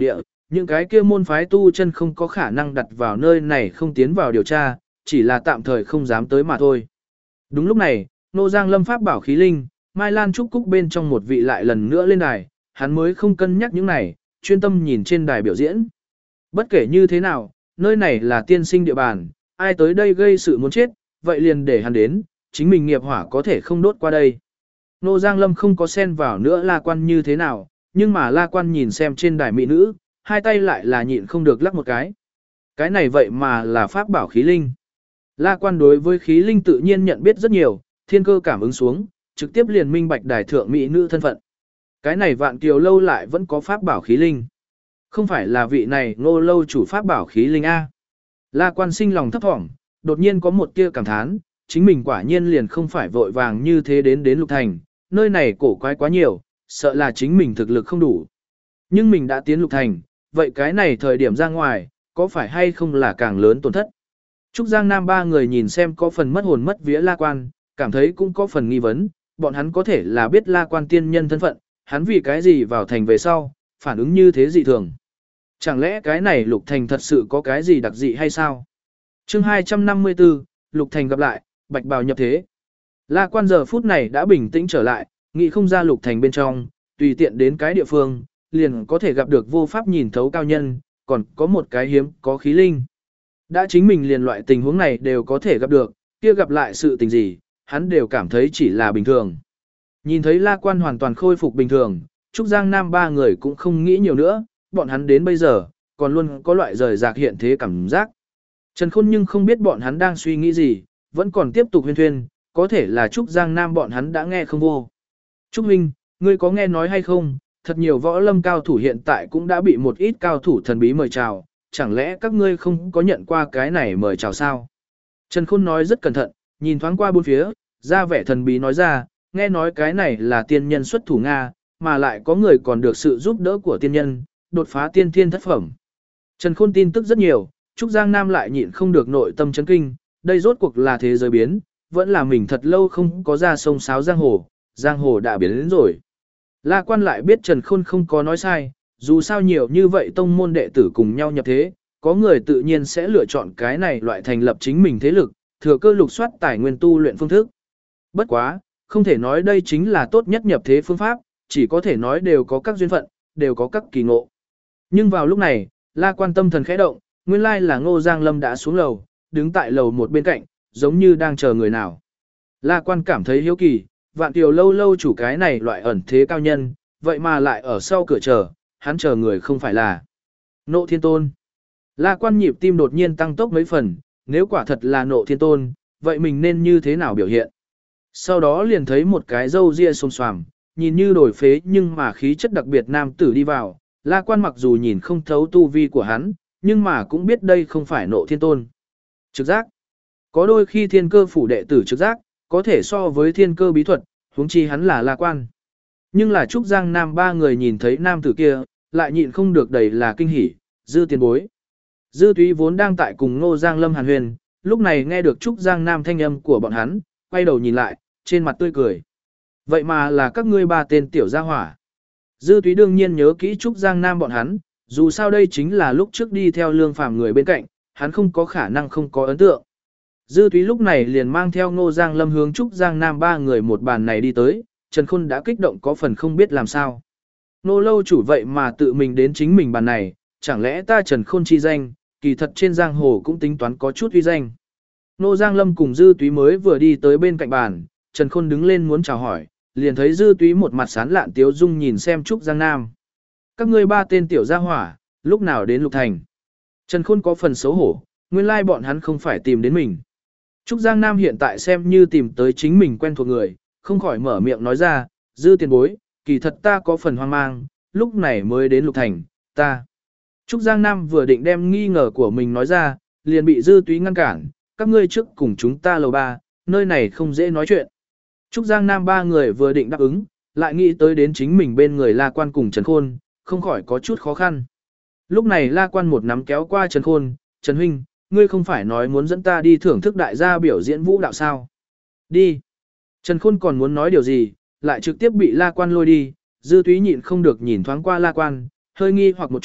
những cái kia môn phái tu chân không có khả năng đặt vào nơi này không tiến vào điều tra, chỉ là tạm thời không dám tới mà thôi. Đúng lúc này, Nô Giang Lâm pháp bảo khí linh, Mai Lan Trúc Cúc bên trong một vị lại lần nữa lên đài, hắn mới không cân nhắc những này, chuyên tâm nhìn trên đài biểu diễn. Bất kể như thế nào, nơi này là tiên sinh địa bàn, ai tới đây gây sự muốn chết, vậy liền để hắn đến, chính mình nghiệp hỏa có thể không đốt qua đây. Nô Giang Lâm không có xen vào nữa La Quan như thế nào, nhưng mà La Quan nhìn xem trên đài mỹ nữ, hai tay lại là nhịn không được lắc một cái. Cái này vậy mà là pháp bảo khí linh. La Quan đối với khí linh tự nhiên nhận biết rất nhiều, thiên cơ cảm ứng xuống, trực tiếp liền minh bạch đài thượng mỹ nữ thân phận. Cái này Vạn Kiều lâu lại vẫn có pháp bảo khí linh. Không phải là vị này Ngô lâu chủ pháp bảo khí linh A. La Quan sinh lòng thấp thỏm, đột nhiên có một tia cảm thán, chính mình quả nhiên liền không phải vội vàng như thế đến đến Lục Thành, nơi này cổ quái quá nhiều, sợ là chính mình thực lực không đủ. Nhưng mình đã tiến Lục Thành, vậy cái này thời điểm ra ngoài, có phải hay không là càng lớn tổn thất? Trúc Giang Nam ba người nhìn xem có phần mất hồn mất vía La Quan, cảm thấy cũng có phần nghi vấn, bọn hắn có thể là biết La Quan tiên nhân thân phận, hắn vì cái gì vào thành về sau, phản ứng như thế dị thường. Chẳng lẽ cái này Lục Thành thật sự có cái gì đặc dị hay sao? Chương hai trăm năm mươi tư, Lục Thành gặp lại, bạch bào nhập thế. La Quan giờ phút này đã bình tĩnh trở lại, nghĩ không ra Lục Thành bên trong, tùy tiện đến cái địa phương, liền có thể gặp được vô pháp nhìn thấu cao nhân, còn có một cái hiếm có khí linh. Đã chính mình liền loại tình huống này đều có thể gặp được, kia gặp lại sự tình gì, hắn đều cảm thấy chỉ là bình thường. Nhìn thấy La Quan hoàn toàn khôi phục bình thường, Trúc Giang Nam ba người cũng không nghĩ nhiều nữa, bọn hắn đến bây giờ, còn luôn có loại rời rạc hiện thế cảm giác. Trần Khôn nhưng không biết bọn hắn đang suy nghĩ gì, vẫn còn tiếp tục huyên thuyên, có thể là Trúc Giang Nam bọn hắn đã nghe không vô. Trúc Minh, ngươi có nghe nói hay không, thật nhiều võ lâm cao thủ hiện tại cũng đã bị một ít cao thủ thần bí mời chào, chẳng lẽ các ngươi không có nhận qua cái này mời chào sao? Trần Khôn nói rất cẩn thận, nhìn thoáng qua bốn phía, ra vẻ thần bí nói ra, nghe nói cái này là tiên nhân xuất thủ Nga, mà lại có người còn được sự giúp đỡ của tiên nhân, đột phá tiên thiên thất phẩm. Trần Khôn tin tức rất nhiều, Trúc Giang Nam lại nhịn không được nội tâm chấn kinh, đây rốt cuộc là thế giới biến, vẫn là mình thật lâu không có ra sông sáo giang hồ, giang hồ đã biến đến rồi. La Quan lại biết Trần Khôn không có nói sai, dù sao nhiều như vậy tông môn đệ tử cùng nhau nhập thế, có người tự nhiên sẽ lựa chọn cái này loại thành lập chính mình thế lực, thừa cơ lục soát tài nguyên tu luyện phương thức. Bất quá, không thể nói đây chính là tốt nhất nhập thế phương pháp, chỉ có thể nói đều có các duyên phận, đều có các kỳ ngộ. Nhưng vào lúc này, La Quan tâm thần khẽ động, nguyên lai là Ngô Giang Lâm đã xuống lầu, đứng tại lầu một bên cạnh, giống như đang chờ người nào. La Quan cảm thấy hiếu kỳ, Vạn Kiều lâu lâu chủ cái này loại ẩn thế cao nhân, vậy mà lại ở sau cửa chờ, hắn chờ người không phải là Nộ Thiên Tôn. La Quan nhịp tim đột nhiên tăng tốc mấy phần, nếu quả thật là Nộ Thiên Tôn, vậy mình nên như thế nào biểu hiện? Sau đó liền thấy một cái râu ria xồm xoàm, nhìn như đổi phế nhưng mà khí chất đặc biệt nam tử đi vào. La Quan mặc dù nhìn không thấu tu vi của hắn, nhưng mà cũng biết đây không phải Nộ Thiên Tôn. Trực giác. Có đôi khi thiên cơ phủ đệ tử trực giác, có thể so với thiên cơ bí thuật, huống chi hắn là La Quan. Nhưng là Trúc Giang Nam ba người nhìn thấy nam tử kia, lại nhịn không được đầy là kinh hỉ, Dư tiền bối. Dư Túy vốn đang tại cùng Ngô Giang Lâm hàn huyền, lúc này nghe được Trúc Giang Nam thanh âm của bọn hắn, quay đầu nhìn lại, trên mặt tươi cười. Vậy mà là các ngươi ba tên tiểu gia hỏa. Dư Túy đương nhiên nhớ kỹ Trúc Giang Nam bọn hắn, dù sao đây chính là lúc trước đi theo Lương Phàm người bên cạnh, hắn không có khả năng không có ấn tượng. Dư Túy lúc này liền mang theo Ngô Giang Lâm hướng Trúc Giang Nam ba người một bàn này đi tới, Trần Khôn đã kích động có phần không biết làm sao. Nô lâu chủ vậy mà tự mình đến chính mình bàn này, chẳng lẽ ta Trần Khôn chi danh, kỳ thật trên giang hồ cũng tính toán có chút uy danh. Nô Giang Lâm cùng Dư Túy mới vừa đi tới bên cạnh bàn, Trần Khôn đứng lên muốn chào hỏi, liền thấy Dư Túy một mặt sán lạn tiếu dung nhìn xem Trúc Giang Nam. Các ngươi ba tên tiểu gia hỏa, lúc nào đến Lục Thành? Trần Khôn có phần xấu hổ, nguyên lai bọn hắn không phải tìm đến mình. Trúc Giang Nam hiện tại xem như tìm tới chính mình quen thuộc người, không khỏi mở miệng nói ra, Dư tiền bối, kỳ thật ta có phần hoang mang, lúc này mới đến Lục Thành, ta. Trúc Giang Nam vừa định đem nghi ngờ của mình nói ra, liền bị Dư Túy ngăn cản, các ngươi trước cùng chúng ta lầu ba, nơi này không dễ nói chuyện. Trúc Giang Nam ba người vừa định đáp ứng, lại nghĩ tới đến chính mình bên người La Quan cùng Trần Khôn, không khỏi có chút khó khăn. Lúc này La Quan một nắm kéo qua Trần Khôn, Trần Huynh, ngươi không phải nói muốn dẫn ta đi thưởng thức đại gia biểu diễn vũ đạo sao? Đi. Trần Khôn còn muốn nói điều gì, lại trực tiếp bị La Quan lôi đi, Dư Túy nhịn không được nhìn thoáng qua La Quan, hơi nghi hoặc một chút,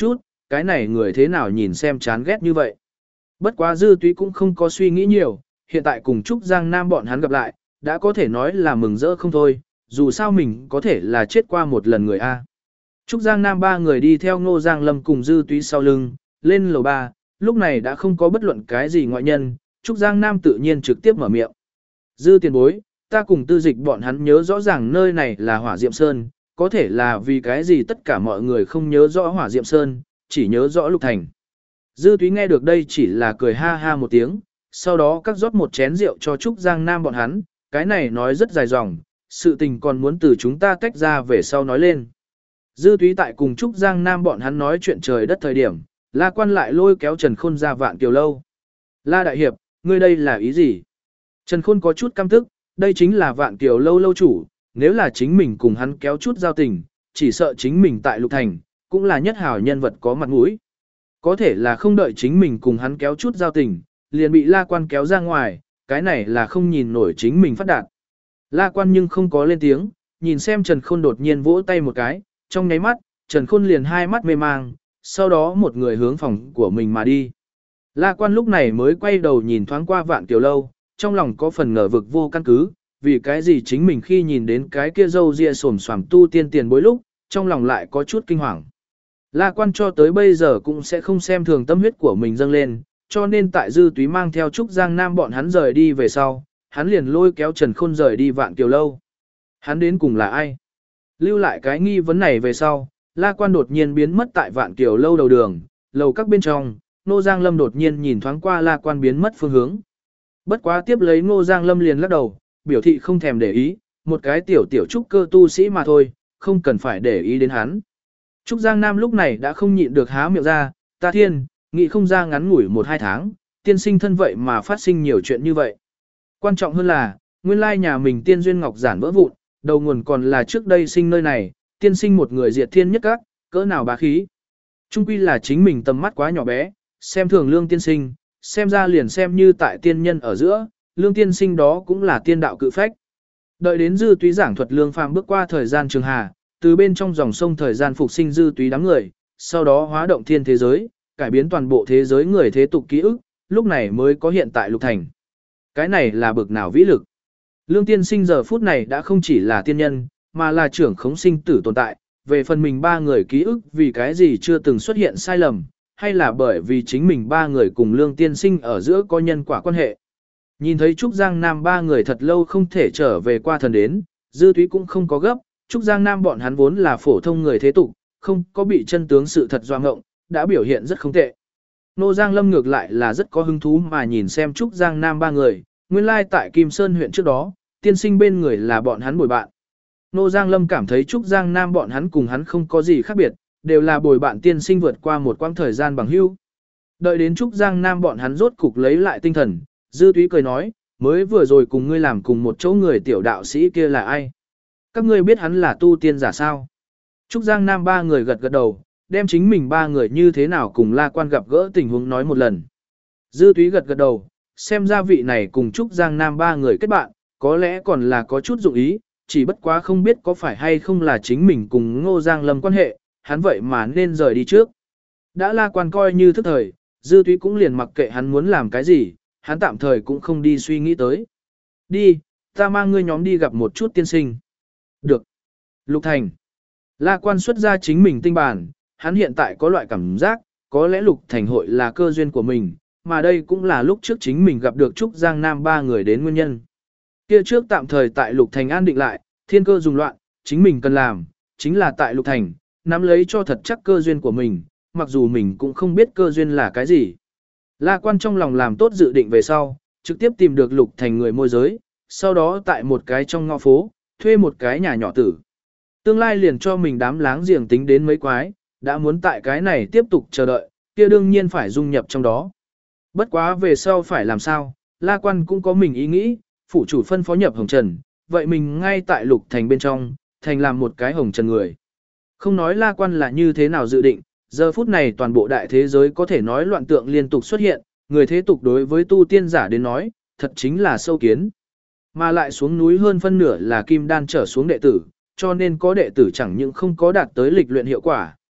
cái này người thế nào nhìn xem chán ghét như vậy. Bất quá Dư Túy cũng không có suy nghĩ nhiều, hiện tại cùng Trúc Giang Nam bọn hắn gặp lại, đã có thể nói là mừng rỡ không thôi, dù sao mình có thể là chết qua một lần người A. Trúc Giang Nam ba người đi theo Ngô Giang Lâm cùng Dư Túy sau lưng, lên lầu ba, lúc này đã không có bất luận cái gì ngoại nhân, Trúc Giang Nam tự nhiên trực tiếp mở miệng. Dư tiền bối, ta cùng tư dịch bọn hắn nhớ rõ ràng nơi này là Hỏa Diệm Sơn, có thể là vì cái gì tất cả mọi người không nhớ rõ Hỏa Diệm Sơn, chỉ nhớ rõ Lục Thành. Dư Túy nghe được đây chỉ là cười ha ha một tiếng, sau đó cắt rót một chén rượu cho Trúc Giang Nam bọn hắn, cái này nói rất dài dòng, sự tình còn muốn từ chúng ta tách ra về sau nói lên. Dư Túy tại cùng Trúc Giang Nam bọn hắn nói chuyện trời đất thời điểm, La Quan lại lôi kéo Trần Khôn ra Vạn Kiều Lâu. La Đại Hiệp, ngươi đây là ý gì? Trần Khôn có chút căm tức, đây chính là Vạn Kiều Lâu lâu chủ, nếu là chính mình cùng hắn kéo chút giao tình, chỉ sợ chính mình tại Lục Thành, cũng là nhất hảo nhân vật có mặt mũi. Có thể là không đợi chính mình cùng hắn kéo chút giao tình, liền bị La Quan kéo ra ngoài, cái này là không nhìn nổi chính mình phát đạt. La Quan nhưng không có lên tiếng, nhìn xem Trần Khôn đột nhiên vỗ tay một cái, trong nháy mắt, Trần Khôn liền hai mắt mê mang, sau đó một người hướng phòng của mình mà đi. La Quan lúc này mới quay đầu nhìn thoáng qua Vạn Kiều Lâu, trong lòng có phần ngờ vực vô căn cứ, vì cái gì chính mình khi nhìn đến cái kia râu ria xồm xoàm tu tiên tiền bối lúc, trong lòng lại có chút kinh hoàng. La Quan cho tới bây giờ cũng sẽ không xem thường tâm huyết của mình dâng lên, cho nên tại Dư Túy mang theo Trúc Giang Nam bọn hắn rời đi về sau, hắn liền lôi kéo Trần Khôn rời đi Vạn Kiều Lâu. Hắn đến cùng là ai? Lưu lại cái nghi vấn này về sau, La Quan đột nhiên biến mất tại Vạn Kiều Lâu đầu đường, lầu các bên trong, Ngô Giang Lâm đột nhiên nhìn thoáng qua La Quan biến mất phương hướng. Bất quá tiếp lấy Ngô Giang Lâm liền lắc đầu, biểu thị không thèm để ý, một cái tiểu tiểu trúc cơ tu sĩ mà thôi, không cần phải để ý đến hắn. Trúc Giang Nam lúc này đã không nhịn được há miệng ra, ta thiên, nghĩ không ra ngắn ngủi một hai tháng, tiên sinh thân vậy mà phát sinh nhiều chuyện như vậy. Quan trọng hơn là, nguyên lai nhà mình tiên duyên ngọc giản vỡ vụn, đầu nguồn còn là trước đây sinh nơi này, tiên sinh một người diệt thiên nhất các, cỡ nào bá khí. Trung quy là chính mình tầm mắt quá nhỏ bé, xem thường lương tiên sinh, xem ra liền xem như tại tiên nhân ở giữa, lương tiên sinh đó cũng là tiên đạo cự phách. Đợi đến Dư Túy giảng thuật lương phàm bước qua thời gian trường hà, từ bên trong dòng sông thời gian phục sinh Dư Túy đám người, sau đó hóa động thiên thế giới, cải biến toàn bộ thế giới người thế tục ký ức, lúc này mới có hiện tại Lục Thành. Cái này là bực nào vĩ lực. Lương tiên sinh giờ phút này đã không chỉ là tiên nhân, mà là trưởng khống sinh tử tồn tại, về phần mình ba người ký ức vì cái gì chưa từng xuất hiện sai lầm, hay là bởi vì chính mình ba người cùng lương tiên sinh ở giữa có nhân quả quan hệ. Nhìn thấy Trúc Giang Nam ba người thật lâu không thể trở về qua thần đến, Dư Túy cũng không có gấp, Trúc Giang Nam bọn hắn vốn là phổ thông người thế tục, không có bị chân tướng sự thật doa ngộng, đã biểu hiện rất không tệ. Nô Giang Lâm ngược lại là rất có hứng thú mà nhìn xem Trúc Giang Nam ba người, nguyên lai tại Kim Sơn huyện trước đó, tiên sinh bên người là bọn hắn bồi bạn. Nô Giang Lâm cảm thấy Trúc Giang Nam bọn hắn cùng hắn không có gì khác biệt, đều là bồi bạn tiên sinh vượt qua một quãng thời gian bằng hữu. Đợi đến Trúc Giang Nam bọn hắn rốt cục lấy lại tinh thần, Dư Túy cười nói, mới vừa rồi cùng ngươi làm cùng một chỗ người tiểu đạo sĩ kia là ai? Các ngươi biết hắn là tu tiên giả sao? Trúc Giang Nam ba người gật gật đầu, đem chính mình ba người như thế nào cùng La Quan gặp gỡ tình huống nói một lần. Dư Túy gật gật đầu, xem ra vị này cùng Trúc Giang Nam ba người kết bạn, có lẽ còn là có chút dụng ý, chỉ bất quá không biết có phải hay không là chính mình cùng Ngô Giang Lâm quan hệ, hắn vậy mà nên rời đi trước. Đã La Quan coi như thức thời, Dư Túy cũng liền mặc kệ hắn muốn làm cái gì, hắn tạm thời cũng không đi suy nghĩ tới. Đi, ta mang ngươi nhóm đi gặp một chút tiên sinh. Được. Lục Thành. La Quan xuất ra chính mình tinh bản, hắn hiện tại có loại cảm giác, có lẽ Lục Thành hội là cơ duyên của mình, mà đây cũng là lúc trước chính mình gặp được Trúc Giang Nam ba người đến nguyên nhân. Kia trước tạm thời tại Lục Thành an định lại, thiên cơ dùng loạn, chính mình cần làm, chính là tại Lục Thành, nắm lấy cho thật chắc cơ duyên của mình, mặc dù mình cũng không biết cơ duyên là cái gì. La Quan trong lòng làm tốt dự định về sau, trực tiếp tìm được Lục Thành người môi giới, sau đó tại một cái trong ngõ phố, thuê một cái nhà nhỏ tử. Tương lai liền cho mình đám láng giềng tính đến mấy quái, đã muốn tại cái này tiếp tục chờ đợi, kia đương nhiên phải dung nhập trong đó. Bất quá về sau phải làm sao, La Quan cũng có mình ý nghĩ, phụ chủ phân phó nhập Hồng Trần, vậy mình ngay tại Lục Thành bên trong, thành làm một cái Hồng Trần người. Không nói La Quan là như thế nào dự định, giờ phút này toàn bộ đại thế giới có thể nói loạn tượng liên tục xuất hiện, người thế tục đối với tu tiên giả đến nói, thật chính là sâu kiến. Mà lại xuống núi hơn phân nửa là kim đan trở xuống đệ tử, cho nên có đệ tử chẳng những không có đạt tới lịch luyện hiệu quả,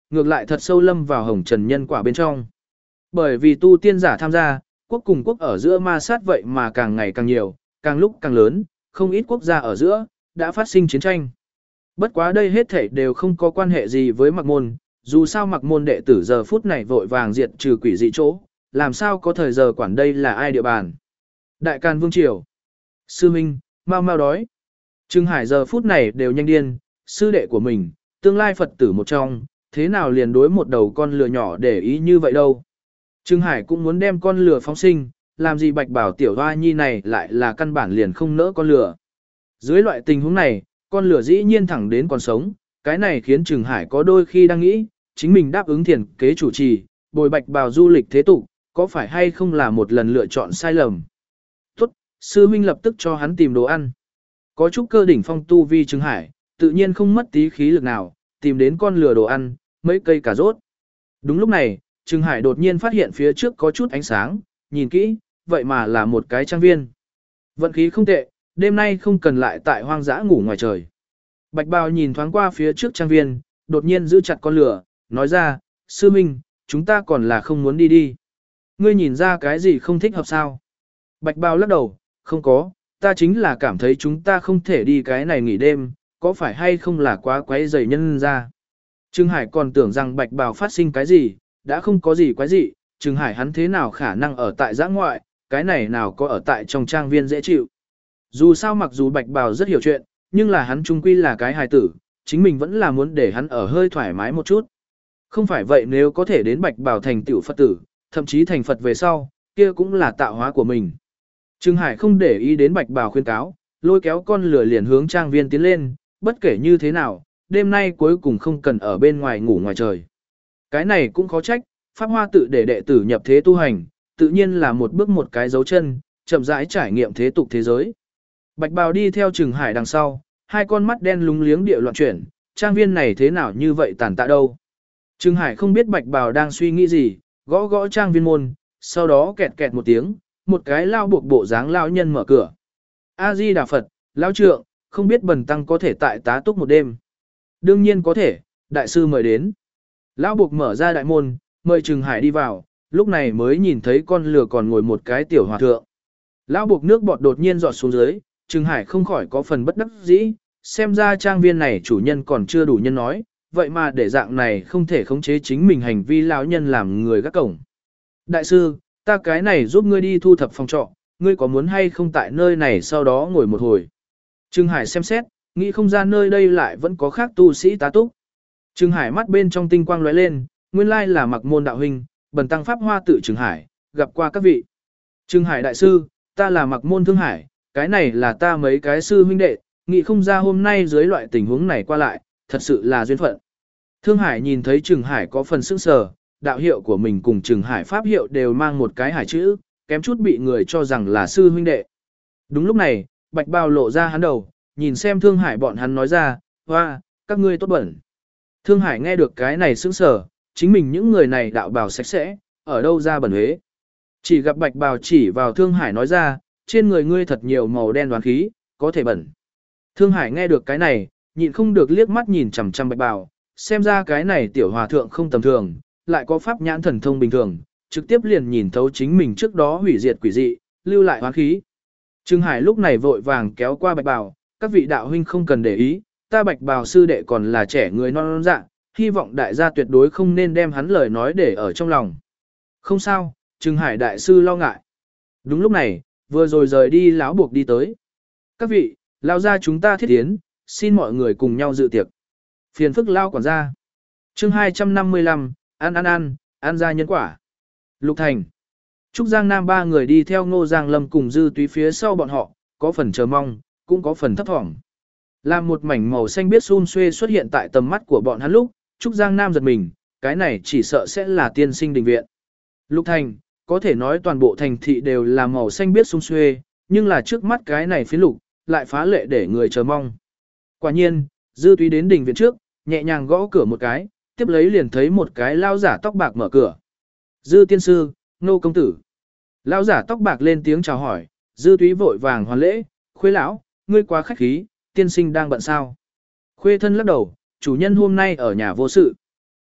ngược lại thật sâu lâm vào hồng trần nhân quả bên trong. Bởi vì tu tiên giả tham gia, quốc cùng quốc ở giữa ma sát vậy mà càng ngày càng nhiều, càng lúc càng lớn, không ít quốc gia ở giữa, đã phát sinh chiến tranh. Bất quá đây hết thảy đều không có quan hệ gì với Mặc Môn, dù sao Mặc Môn đệ tử giờ phút này vội vàng diệt trừ quỷ dị chỗ, làm sao có thời giờ quản đây là ai địa bàn. Đại Càn Vương Triều. Sư Minh, mau mau đói. Trừng Hải giờ phút này đều nhanh điên, sư đệ của mình, tương lai Phật tử một trong, thế nào liền đối một đầu con lừa nhỏ để ý như vậy đâu. Trừng Hải cũng muốn đem con lừa phóng sinh, làm gì Bạch Bảo tiểu hoa nhi này lại là căn bản liền không nỡ con lừa. Dưới loại tình huống này, con lừa dĩ nhiên thẳng đến còn sống, cái này khiến Trừng Hải có đôi khi đang nghĩ, chính mình đáp ứng thiền kế chủ trì, bồi Bạch Bảo du lịch thế tục, có phải hay không là một lần lựa chọn sai lầm. Tốt, sư huynh lập tức cho hắn tìm đồ ăn. Có chút cơ đỉnh phong tu vi Trừng Hải, tự nhiên không mất tí khí lực nào, tìm đến con lừa đồ ăn, mấy cây cà rốt. Đúng lúc này, Trừng Hải đột nhiên phát hiện phía trước có chút ánh sáng, nhìn kỹ, vậy mà là một cái trang viên. Vận khí không tệ, đêm nay không cần lại tại hoang dã ngủ ngoài trời. Bạch Bào nhìn thoáng qua phía trước trang viên, đột nhiên giữ chặt con lửa, nói ra, sư minh, chúng ta còn là không muốn đi đi. Ngươi nhìn ra cái gì không thích hợp sao? Bạch Bào lắc đầu, không có, ta chính là cảm thấy chúng ta không thể đi cái này nghỉ đêm, có phải hay không là quá quấy rầy nhân ra. Trừng Hải còn tưởng rằng Bạch Bào phát sinh cái gì, đã không có gì quái gì, Trừng Hải hắn thế nào khả năng ở tại giã ngoại, cái này nào có ở tại trong trang viên dễ chịu. Dù sao mặc dù Bạch Bào rất hiểu chuyện, nhưng là hắn trung quy là cái hài tử, chính mình vẫn là muốn để hắn ở hơi thoải mái một chút. Không phải vậy nếu có thể đến Bạch Bào thành tiểu Phật tử, thậm chí thành Phật về sau, kia cũng là tạo hóa của mình. Trừng Hải không để ý đến Bạch Bào khuyên cáo, lôi kéo con lửa liền hướng trang viên tiến lên, bất kể như thế nào, đêm nay cuối cùng không cần ở bên ngoài ngủ ngoài trời. Cái này cũng khó trách, Pháp Hoa tự để đệ tử nhập thế tu hành, tự nhiên là một bước một cái dấu chân, chậm rãi trải nghiệm thế tục thế giới. Bạch Bào đi theo Trừng Hải đằng sau, hai con mắt đen lúng liếng địa loạn chuyển, trang viên này thế nào như vậy tàn tạ đâu. Trừng Hải không biết Bạch Bào đang suy nghĩ gì, gõ gõ trang viên môn, sau đó kẹt kẹt một tiếng, một cái lao buộc bộ dáng lao nhân mở cửa. A-di Đà Phật, lao trượng, không biết bần tăng có thể tại tá túc một đêm. Đương nhiên có thể, đại sư mời đến. Lão buộc mở ra đại môn, mời Trừng Hải đi vào, lúc này mới nhìn thấy con lừa còn ngồi một cái tiểu hòa thượng. Lão buộc nước bọt đột nhiên giọt xuống dưới, Trừng Hải không khỏi có phần bất đắc dĩ, xem ra trang viên này chủ nhân còn chưa đủ nhân nói, vậy mà để dạng này không thể khống chế chính mình hành vi lão nhân làm người gác cổng. Đại sư, ta cái này giúp ngươi đi thu thập phòng trọ, ngươi có muốn hay không tại nơi này sau đó ngồi một hồi. Trừng Hải xem xét, nghĩ không ra nơi đây lại vẫn có khác tu sĩ tá túc. Trừng Hải mắt bên trong tinh quang lóe lên, nguyên lai là Mặc Môn đạo huynh, bần tăng Pháp Hoa tự Trừng Hải, gặp qua các vị. Trừng Hải đại sư, ta là Mặc Môn Thương Hải, cái này là ta mấy cái sư huynh đệ, nghĩ không ra hôm nay dưới loại tình huống này qua lại, thật sự là duyên phận. Thương Hải nhìn thấy Trừng Hải có phần sững sờ, đạo hiệu của mình cùng Trừng Hải pháp hiệu đều mang một cái hải chữ, kém chút bị người cho rằng là sư huynh đệ. Đúng lúc này, Bạch Bào lộ ra hắn đầu, nhìn xem Thương Hải bọn hắn nói ra, hoa, các ngươi tốt bẩn. Thương Hải nghe được cái này sững sờ, chính mình những người này đạo bào sạch sẽ, ở đâu ra bẩn huế. Chỉ gặp Bạch Bào chỉ vào Thương Hải nói ra, trên người ngươi thật nhiều màu đen đoán khí, có thể bẩn. Thương Hải nghe được cái này, nhịn không được liếc mắt nhìn chằm chằm Bạch Bào, xem ra cái này tiểu hòa thượng không tầm thường, lại có pháp nhãn thần thông bình thường, trực tiếp liền nhìn thấu chính mình trước đó hủy diệt quỷ dị, lưu lại hoán khí. Trừng Hải lúc này vội vàng kéo qua Bạch Bào, các vị đạo huynh không cần để ý, ta Bạch Bào sư đệ còn là trẻ người non non dạ, hy vọng đại gia tuyệt đối không nên đem hắn lời nói để ở trong lòng. Không sao, Trừng Hải đại sư lo ngại. Đúng lúc này, vừa rồi rời đi lão buộc đi tới. Các vị, lao ra chúng ta thiết tiến, xin mọi người cùng nhau dự tiệc. Phiền phức lao quản gia. Chương hai trăm năm mươi lăm, ăn ăn ăn, ăn ra nhân quả. Lục Thành. Trúc Giang Nam ba người đi theo Ngô Giang Lâm cùng Dư Túy phía sau bọn họ, có phần chờ mong, cũng có phần thấp thỏm. Làm một mảnh màu xanh biết xun xuê xuất hiện tại tầm mắt của bọn hắn lúc, Trúc Giang Nam giật mình, cái này chỉ sợ sẽ là tiên sinh đình viện. Lục Thành, có thể nói toàn bộ thành thị đều là màu xanh biết xun xuê, nhưng là trước mắt cái này phía lục, lại phá lệ để người chờ mong. Quả nhiên, Dư Túy đến đình viện trước, nhẹ nhàng gõ cửa một cái, tiếp lấy liền thấy một cái lao giả tóc bạc mở cửa. Dư tiên sư, Nô công tử. Lão giả tóc bạc lên tiếng chào hỏi, Dư Túy vội vàng hoàn lễ, Khuê lão, ngươi quá khách khí, tiên sinh đang bận sao? Khuê thân lắc đầu, chủ nhân hôm nay ở nhà vô sự.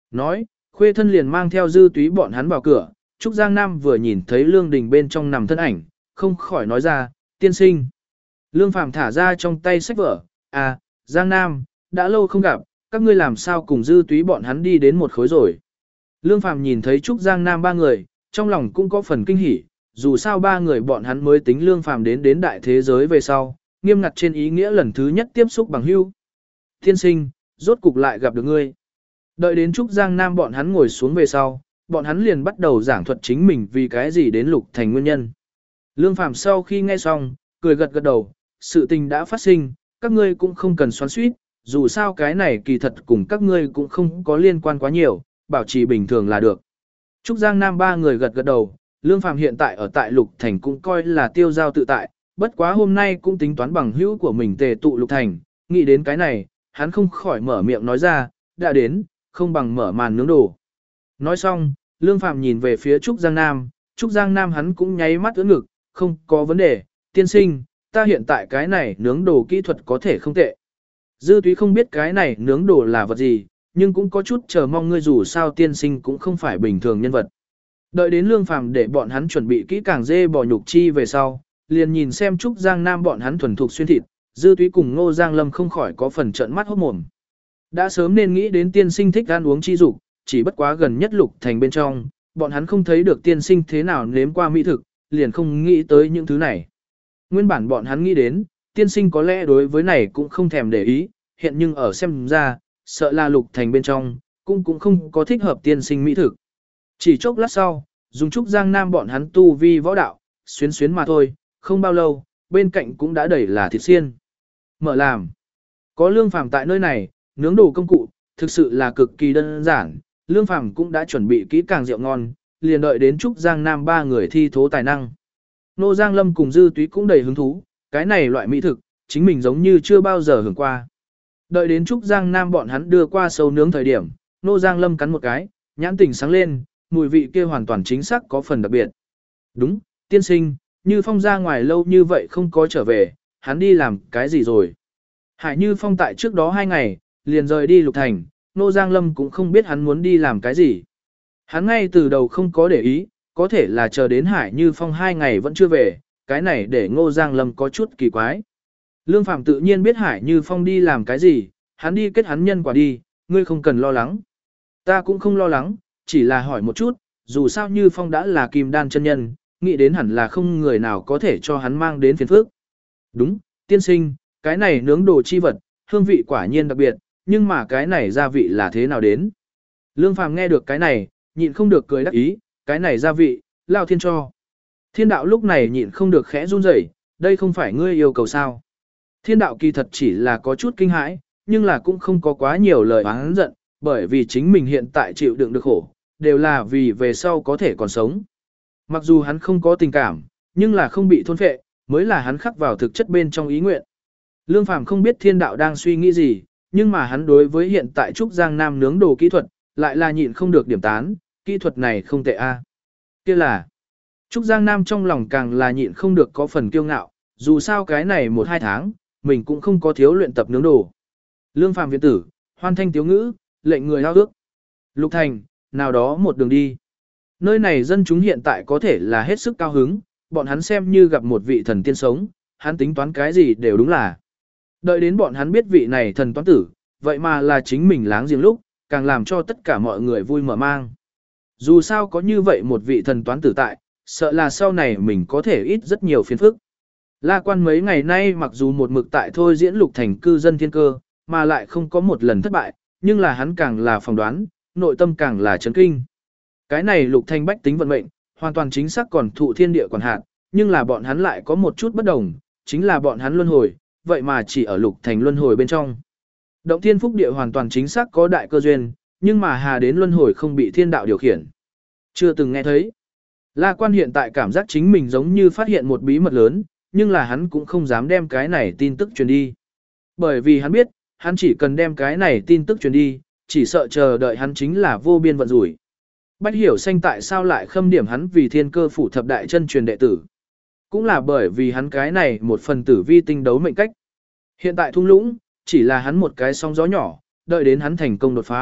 Nói, khuê thân liền mang theo Dư Túy bọn hắn vào cửa, Trúc Giang Nam vừa nhìn thấy Lương Đình bên trong nằm thân ảnh, không khỏi nói ra, tiên sinh. Lương Phàm thả ra trong tay sách vở, à, Giang Nam, đã lâu không gặp, các ngươi làm sao cùng Dư Túy bọn hắn đi đến một khối rồi. Lương Phàm nhìn thấy Trúc Giang Nam ba người, trong lòng cũng có phần kinh hỉ, dù sao ba người bọn hắn mới tính Lương Phàm đến đến đại thế giới về sau, nghiêm ngặt trên ý nghĩa lần thứ nhất tiếp xúc bằng hữu. Tiên sinh, rốt cục lại gặp được ngươi. Đợi đến Trúc Giang Nam bọn hắn ngồi xuống về sau, bọn hắn liền bắt đầu giảng thuật chính mình vì cái gì đến Lục Thành nguyên nhân. Lương Phàm sau khi nghe xong, cười gật gật đầu, sự tình đã phát sinh, các ngươi cũng không cần xoắn xuýt, dù sao cái này kỳ thật cùng các ngươi cũng không có liên quan quá nhiều, bảo trì bình thường là được. Trúc Giang Nam ba người gật gật đầu, Lương Phàm hiện tại ở tại Lục Thành cũng coi là tiêu giao tự tại, bất quá hôm nay cũng tính toán bằng hữu của mình tề tụ Lục Thành, nghĩ đến cái này, hắn không khỏi mở miệng nói ra, đã đến, không bằng mở màn nướng đồ. Nói xong, Lương Phàm nhìn về phía Trúc Giang Nam, Trúc Giang Nam hắn cũng nháy mắt ưỡn ngực, không có vấn đề, tiên sinh, ta hiện tại cái này nướng đồ kỹ thuật có thể không tệ. Dư Túy không biết cái này nướng đồ là vật gì, nhưng cũng có chút chờ mong ngươi dù sao tiên sinh cũng không phải bình thường nhân vật. Đợi đến Lương Phàm để bọn hắn chuẩn bị kỹ càng dê bò nhục chi về sau, liền nhìn xem Trúc Giang Nam bọn hắn thuần thục xuyên thịt, Dư Túy cùng Ngô Giang Lâm không khỏi có phần trợn mắt hốt mồm. Đã sớm nên nghĩ đến tiên sinh thích ăn uống chi dục, chỉ bất quá gần nhất Lục Thành bên trong, bọn hắn không thấy được tiên sinh thế nào nếm qua mỹ thực, liền không nghĩ tới những thứ này. Nguyên bản bọn hắn nghĩ đến, tiên sinh có lẽ đối với này cũng không thèm để ý, hiện nhưng ở xem ra, sợ là Lục Thành bên trong, cũng cũng không có thích hợp tiên sinh mỹ thực. Chỉ chốc lát sau, dùng Trúc Giang Nam bọn hắn tu vi võ đạo, xuyến xuyến mà thôi, không bao lâu, bên cạnh cũng đã đầy là thịt xiên. Mở làm. Có Lương Phàm tại nơi này, nướng đồ công cụ, thực sự là cực kỳ đơn giản, Lương Phàm cũng đã chuẩn bị kỹ càng rượu ngon, liền đợi đến Trúc Giang Nam ba người thi thố tài năng. Nô Giang Lâm cùng Dư Túy cũng đầy hứng thú, cái này loại mỹ thực, chính mình giống như chưa bao giờ hưởng qua. Đợi đến Trúc Giang Nam bọn hắn đưa qua sâu nướng thời điểm, Nô Giang Lâm cắn một cái, nhãn tỉnh sáng lên, mùi vị kia hoàn toàn chính xác có phần đặc biệt. Đúng, tiên sinh, Như Phong ra ngoài lâu như vậy không có trở về, hắn đi làm cái gì rồi? Hải Như Phong tại trước đó hai ngày, liền rời đi Lục Thành, Nô Giang Lâm cũng không biết hắn muốn đi làm cái gì. Hắn ngay từ đầu không có để ý, có thể là chờ đến Hải Như Phong hai ngày vẫn chưa về, cái này để Ngô Giang Lâm có chút kỳ quái. Lương Phàm tự nhiên biết Hải Như Phong đi làm cái gì, hắn đi kết hắn nhân quả đi, ngươi không cần lo lắng. Ta cũng không lo lắng, chỉ là hỏi một chút, dù sao Như Phong đã là kim đan chân nhân, nghĩ đến hẳn là không người nào có thể cho hắn mang đến phiền phức. Đúng, tiên sinh, cái này nướng đồ chi vật, hương vị quả nhiên đặc biệt, nhưng mà cái này gia vị là thế nào đến? Lương Phàm nghe được cái này, nhịn không được cười đắc ý, cái này gia vị, Lao Thiên cho. Thiên đạo lúc này nhịn không được khẽ run rẩy, đây không phải ngươi yêu cầu sao? Thiên đạo kỳ thật chỉ là có chút kinh hãi, nhưng là cũng không có quá nhiều lời oán giận, bởi vì chính mình hiện tại chịu đựng được khổ, đều là vì về sau có thể còn sống. Mặc dù hắn không có tình cảm, nhưng là không bị thôn phệ, mới là hắn khắc vào thực chất bên trong ý nguyện. Lương Phàm không biết thiên đạo đang suy nghĩ gì, nhưng mà hắn đối với hiện tại Trúc Giang Nam nướng đồ kỹ thuật, lại là nhịn không được điểm tán, kỹ thuật này không tệ a. Kia là, Trúc Giang Nam trong lòng càng là nhịn không được có phần kiêu ngạo, dù sao cái này một hai tháng, mình cũng không có thiếu luyện tập nướng đồ. Lương Phàm viện tử, hoan thanh tiếu ngữ, lệnh người ao ước. Lục Thành, nào đó một đường đi. Nơi này dân chúng hiện tại có thể là hết sức cao hứng, bọn hắn xem như gặp một vị thần tiên sống, hắn tính toán cái gì đều đúng là. Đợi đến bọn hắn biết vị này thần toán tử, vậy mà là chính mình láng giềng lúc, càng làm cho tất cả mọi người vui mở mang. Dù sao có như vậy một vị thần toán tử tại, sợ là sau này mình có thể ít rất nhiều phiền phức. La Quan mấy ngày nay mặc dù một mực tại thôi diễn Lục Thành cư dân thiên cơ, mà lại không có một lần thất bại, nhưng là hắn càng là phỏng đoán, nội tâm càng là chấn kinh. Cái này Lục Thành bách tính vận mệnh, hoàn toàn chính xác còn thụ thiên địa quản hạt, nhưng là bọn hắn lại có một chút bất đồng, chính là bọn hắn luân hồi, vậy mà chỉ ở Lục Thành luân hồi bên trong. Động thiên phúc địa hoàn toàn chính xác có đại cơ duyên, nhưng mà hà đến luân hồi không bị thiên đạo điều khiển. Chưa từng nghe thấy. La Quan hiện tại cảm giác chính mình giống như phát hiện một bí mật lớn, nhưng là hắn cũng không dám đem cái này tin tức truyền đi. Bởi vì hắn biết, hắn chỉ cần đem cái này tin tức truyền đi, chỉ sợ chờ đợi hắn chính là vô biên vận rủi. Bách hiểu xanh tại sao lại khâm điểm hắn vì thiên cơ phủ thập đại chân truyền đệ tử. Cũng là bởi vì hắn cái này một phần tử vi tinh đấu mệnh cách. Hiện tại thung lũng, chỉ là hắn một cái sóng gió nhỏ, đợi đến hắn thành công đột phá,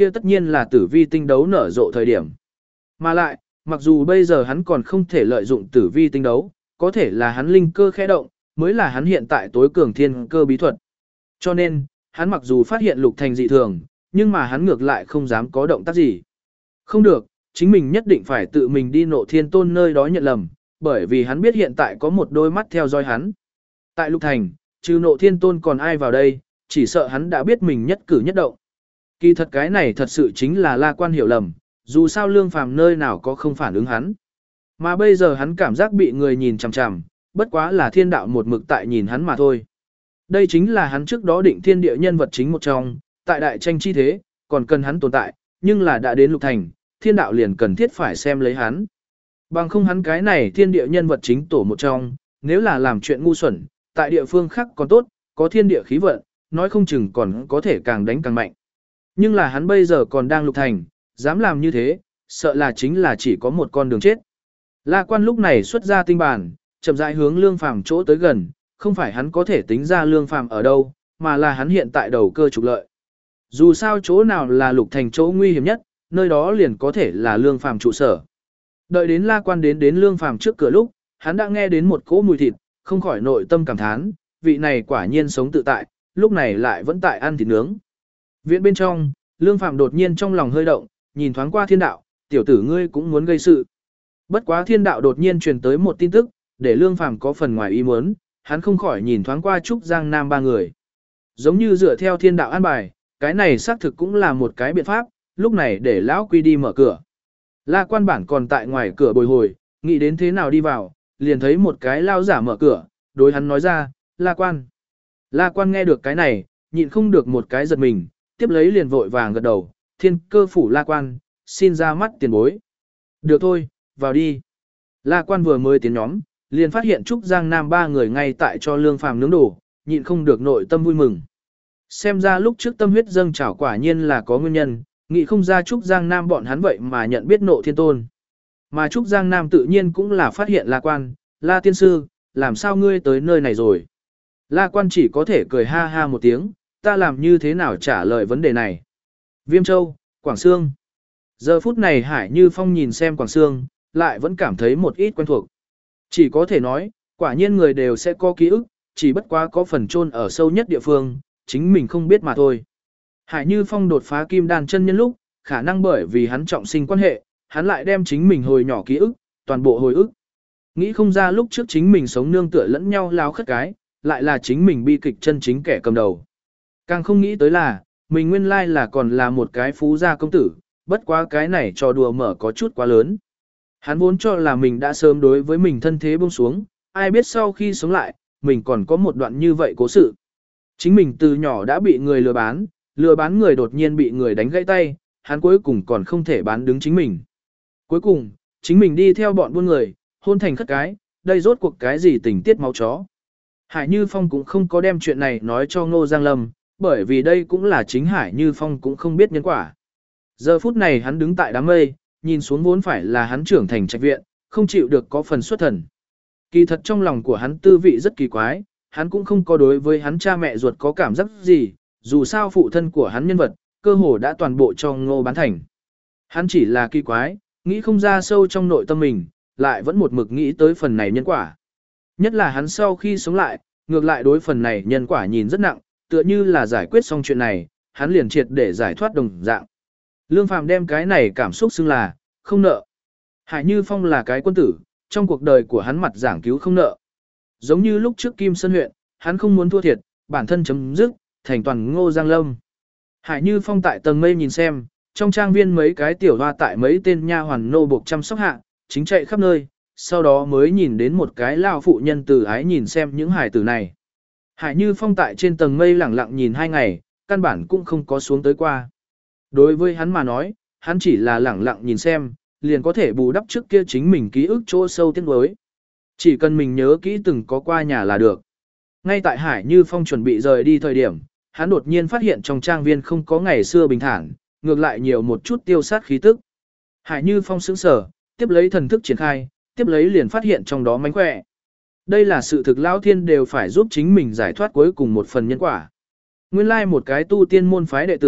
kia tất nhiên là tử vi tinh đấu nở rộ thời điểm. Mà lại, mặc dù bây giờ hắn còn không thể lợi dụng tử vi tinh đấu, có thể là hắn linh cơ khẽ động, mới là hắn hiện tại tối cường thiên cơ bí thuật. Cho nên, hắn mặc dù phát hiện Lục Thành dị thường, nhưng mà hắn ngược lại không dám có động tác gì. Không được, chính mình nhất định phải tự mình đi Nộ Thiên Tôn nơi đó nhận lầm, bởi vì hắn biết hiện tại có một đôi mắt theo dõi hắn. Tại Lục Thành, trừ Nộ Thiên Tôn còn ai vào đây, chỉ sợ hắn đã biết mình nhất cử nhất động. Kỳ thật cái này thật sự chính là La Quan hiểu lầm, dù sao Lương Phàm nơi nào có không phản ứng hắn. Mà bây giờ hắn cảm giác bị người nhìn chằm chằm, bất quá là thiên đạo một mực tại nhìn hắn mà thôi. Đây chính là hắn trước đó định thiên địa nhân vật chính một trong, tại đại tranh chi thế, còn cần hắn tồn tại, nhưng là đã đến Lục Thành, thiên đạo liền cần thiết phải xem lấy hắn. Bằng không hắn cái này thiên địa nhân vật chính tổ một trong, nếu là làm chuyện ngu xuẩn, tại địa phương khác còn tốt, có thiên địa khí vận, nói không chừng còn có thể càng đánh càng mạnh. Nhưng là hắn bây giờ còn đang Lục Thành, dám làm như thế, sợ là chính là chỉ có một con đường chết. La Quan lúc này xuất ra tinh bản, chậm rãi hướng Lương Phàm chỗ tới gần, không phải hắn có thể tính ra Lương Phàm ở đâu, mà là hắn hiện tại đầu cơ trục lợi. Dù sao chỗ nào là Lục Thành chỗ nguy hiểm nhất, nơi đó liền có thể là Lương Phàm trụ sở. Đợi đến La Quan đến đến Lương Phàm trước cửa lúc, hắn đã nghe đến một cỗ mùi thịt, không khỏi nội tâm cảm thán, vị này quả nhiên sống tự tại, lúc này lại vẫn tại ăn thịt nướng. Viện bên trong, Lương Phàm đột nhiên trong lòng hơi động, nhìn thoáng qua thiên đạo, tiểu tử ngươi cũng muốn gây sự. Bất quá thiên đạo đột nhiên truyền tới một tin tức, để Lương Phàm có phần ngoài ý muốn, hắn không khỏi nhìn thoáng qua Trúc Giang Nam ba người. Giống như dựa theo thiên đạo an bài, cái này xác thực cũng là một cái biện pháp, lúc này để lão quy đi mở cửa. La Quan bản còn tại ngoài cửa bồi hồi, nghĩ đến thế nào đi vào, liền thấy một cái lao giả mở cửa, đối hắn nói ra, La Quan. La Quan nghe được cái này, nhịn không được một cái giật mình, tiếp lấy liền vội vàng gật đầu, thiên cơ phủ La Quan, xin ra mắt tiền bối. Được thôi, vào đi. La Quan vừa mới tiến nhóm, liền phát hiện Trúc Giang Nam ba người ngay tại cho Lương Phàm nướng đồ, nhịn không được nội tâm vui mừng. Xem ra lúc trước tâm huyết dâng trào quả nhiên là có nguyên nhân, nghĩ không ra Trúc Giang Nam bọn hắn vậy mà nhận biết Nộ Thiên Tôn. Mà Trúc Giang Nam tự nhiên cũng là phát hiện La Quan, La Tiên Sư, làm sao ngươi tới nơi này rồi? La Quan chỉ có thể cười ha ha một tiếng, ta làm như thế nào trả lời vấn đề này? Viêm Châu, Quảng Sương. Giờ phút này Hải Như Phong nhìn xem Quảng Sương, lại vẫn cảm thấy một ít quen thuộc. Chỉ có thể nói, quả nhiên người đều sẽ có ký ức, chỉ bất quá có phần chôn ở sâu nhất địa phương, chính mình không biết mà thôi. Hải Như Phong đột phá kim đan chân nhân lúc, khả năng bởi vì hắn trọng sinh quan hệ, hắn lại đem chính mình hồi nhỏ ký ức, toàn bộ hồi ức. Nghĩ không ra lúc trước chính mình sống nương tựa lẫn nhau lao khất cái, lại là chính mình bi kịch chân chính kẻ cầm đầu. Càng không nghĩ tới là, mình nguyên lai là còn là một cái phú gia công tử, bất quá cái này trò đùa mở có chút quá lớn. Hắn vốn cho là mình đã sớm đối với mình thân thế buông xuống, ai biết sau khi sống lại, mình còn có một đoạn như vậy cố sự. Chính mình từ nhỏ đã bị người lừa bán, lừa bán người đột nhiên bị người đánh gãy tay, hắn cuối cùng còn không thể bán đứng chính mình. Cuối cùng, chính mình đi theo bọn buôn người, hôn thành khất cái, đây rốt cuộc cái gì tình tiết máu chó. Hải Như Phong cũng không có đem chuyện này nói cho Ngô Giang Lâm, bởi vì đây cũng là chính Hải Như Phong cũng không biết nhân quả. Giờ phút này hắn đứng tại đám mây, nhìn xuống vốn phải là hắn trưởng thành trạch viện, không chịu được có phần xuất thần. Kỳ thật trong lòng của hắn tư vị rất kỳ quái, hắn cũng không có đối với hắn cha mẹ ruột có cảm giác gì, dù sao phụ thân của hắn nhân vật, cơ hồ đã toàn bộ cho Ngô bán thành. Hắn chỉ là kỳ quái, nghĩ không ra sâu trong nội tâm mình, lại vẫn một mực nghĩ tới phần này nhân quả. Nhất là hắn sau khi sống lại, ngược lại đối phần này nhân quả nhìn rất nặng, tựa như là giải quyết xong chuyện này, hắn liền triệt để giải thoát đồng dạng. Lương Phàm đem cái này cảm xúc xưng là, không nợ. Hải Như Phong là cái quân tử, trong cuộc đời của hắn mặt giảng cứu không nợ. Giống như lúc trước Kim Sơn huyện, hắn không muốn thua thiệt, bản thân chấm dứt, thành toàn Ngô Giang Lâm. Hải Như Phong tại tầng mây nhìn xem, trong trang viên mấy cái tiểu hoa tại mấy tên nha hoàn nô buộc chăm sóc hạ, chính chạy khắp nơi, sau đó mới nhìn đến một cái lao phụ nhân từ ái nhìn xem những hải tử này. Hải Như Phong tại trên tầng mây lẳng lặng nhìn hai ngày, căn bản cũng không có xuống tới qua. Đối với hắn mà nói, hắn chỉ là lẳng lặng nhìn xem, liền có thể bù đắp trước kia chính mình ký ức chỗ sâu tiếc nuối. Chỉ cần mình nhớ kỹ từng có qua nhà là được. Ngay tại Hải Như Phong chuẩn bị rời đi thời điểm, hắn đột nhiên phát hiện trong trang viên không có ngày xưa bình thản, ngược lại nhiều một chút tiêu sát khí tức. Hải Như Phong sững sờ, tiếp lấy thần thức triển khai, tiếp lấy liền phát hiện trong đó mánh khỏe. Đây là sự thực lão thiên đều phải giúp chính mình giải thoát cuối cùng một phần nhân quả. Nguyên lai một cái tu tiên môn phái đệ tử,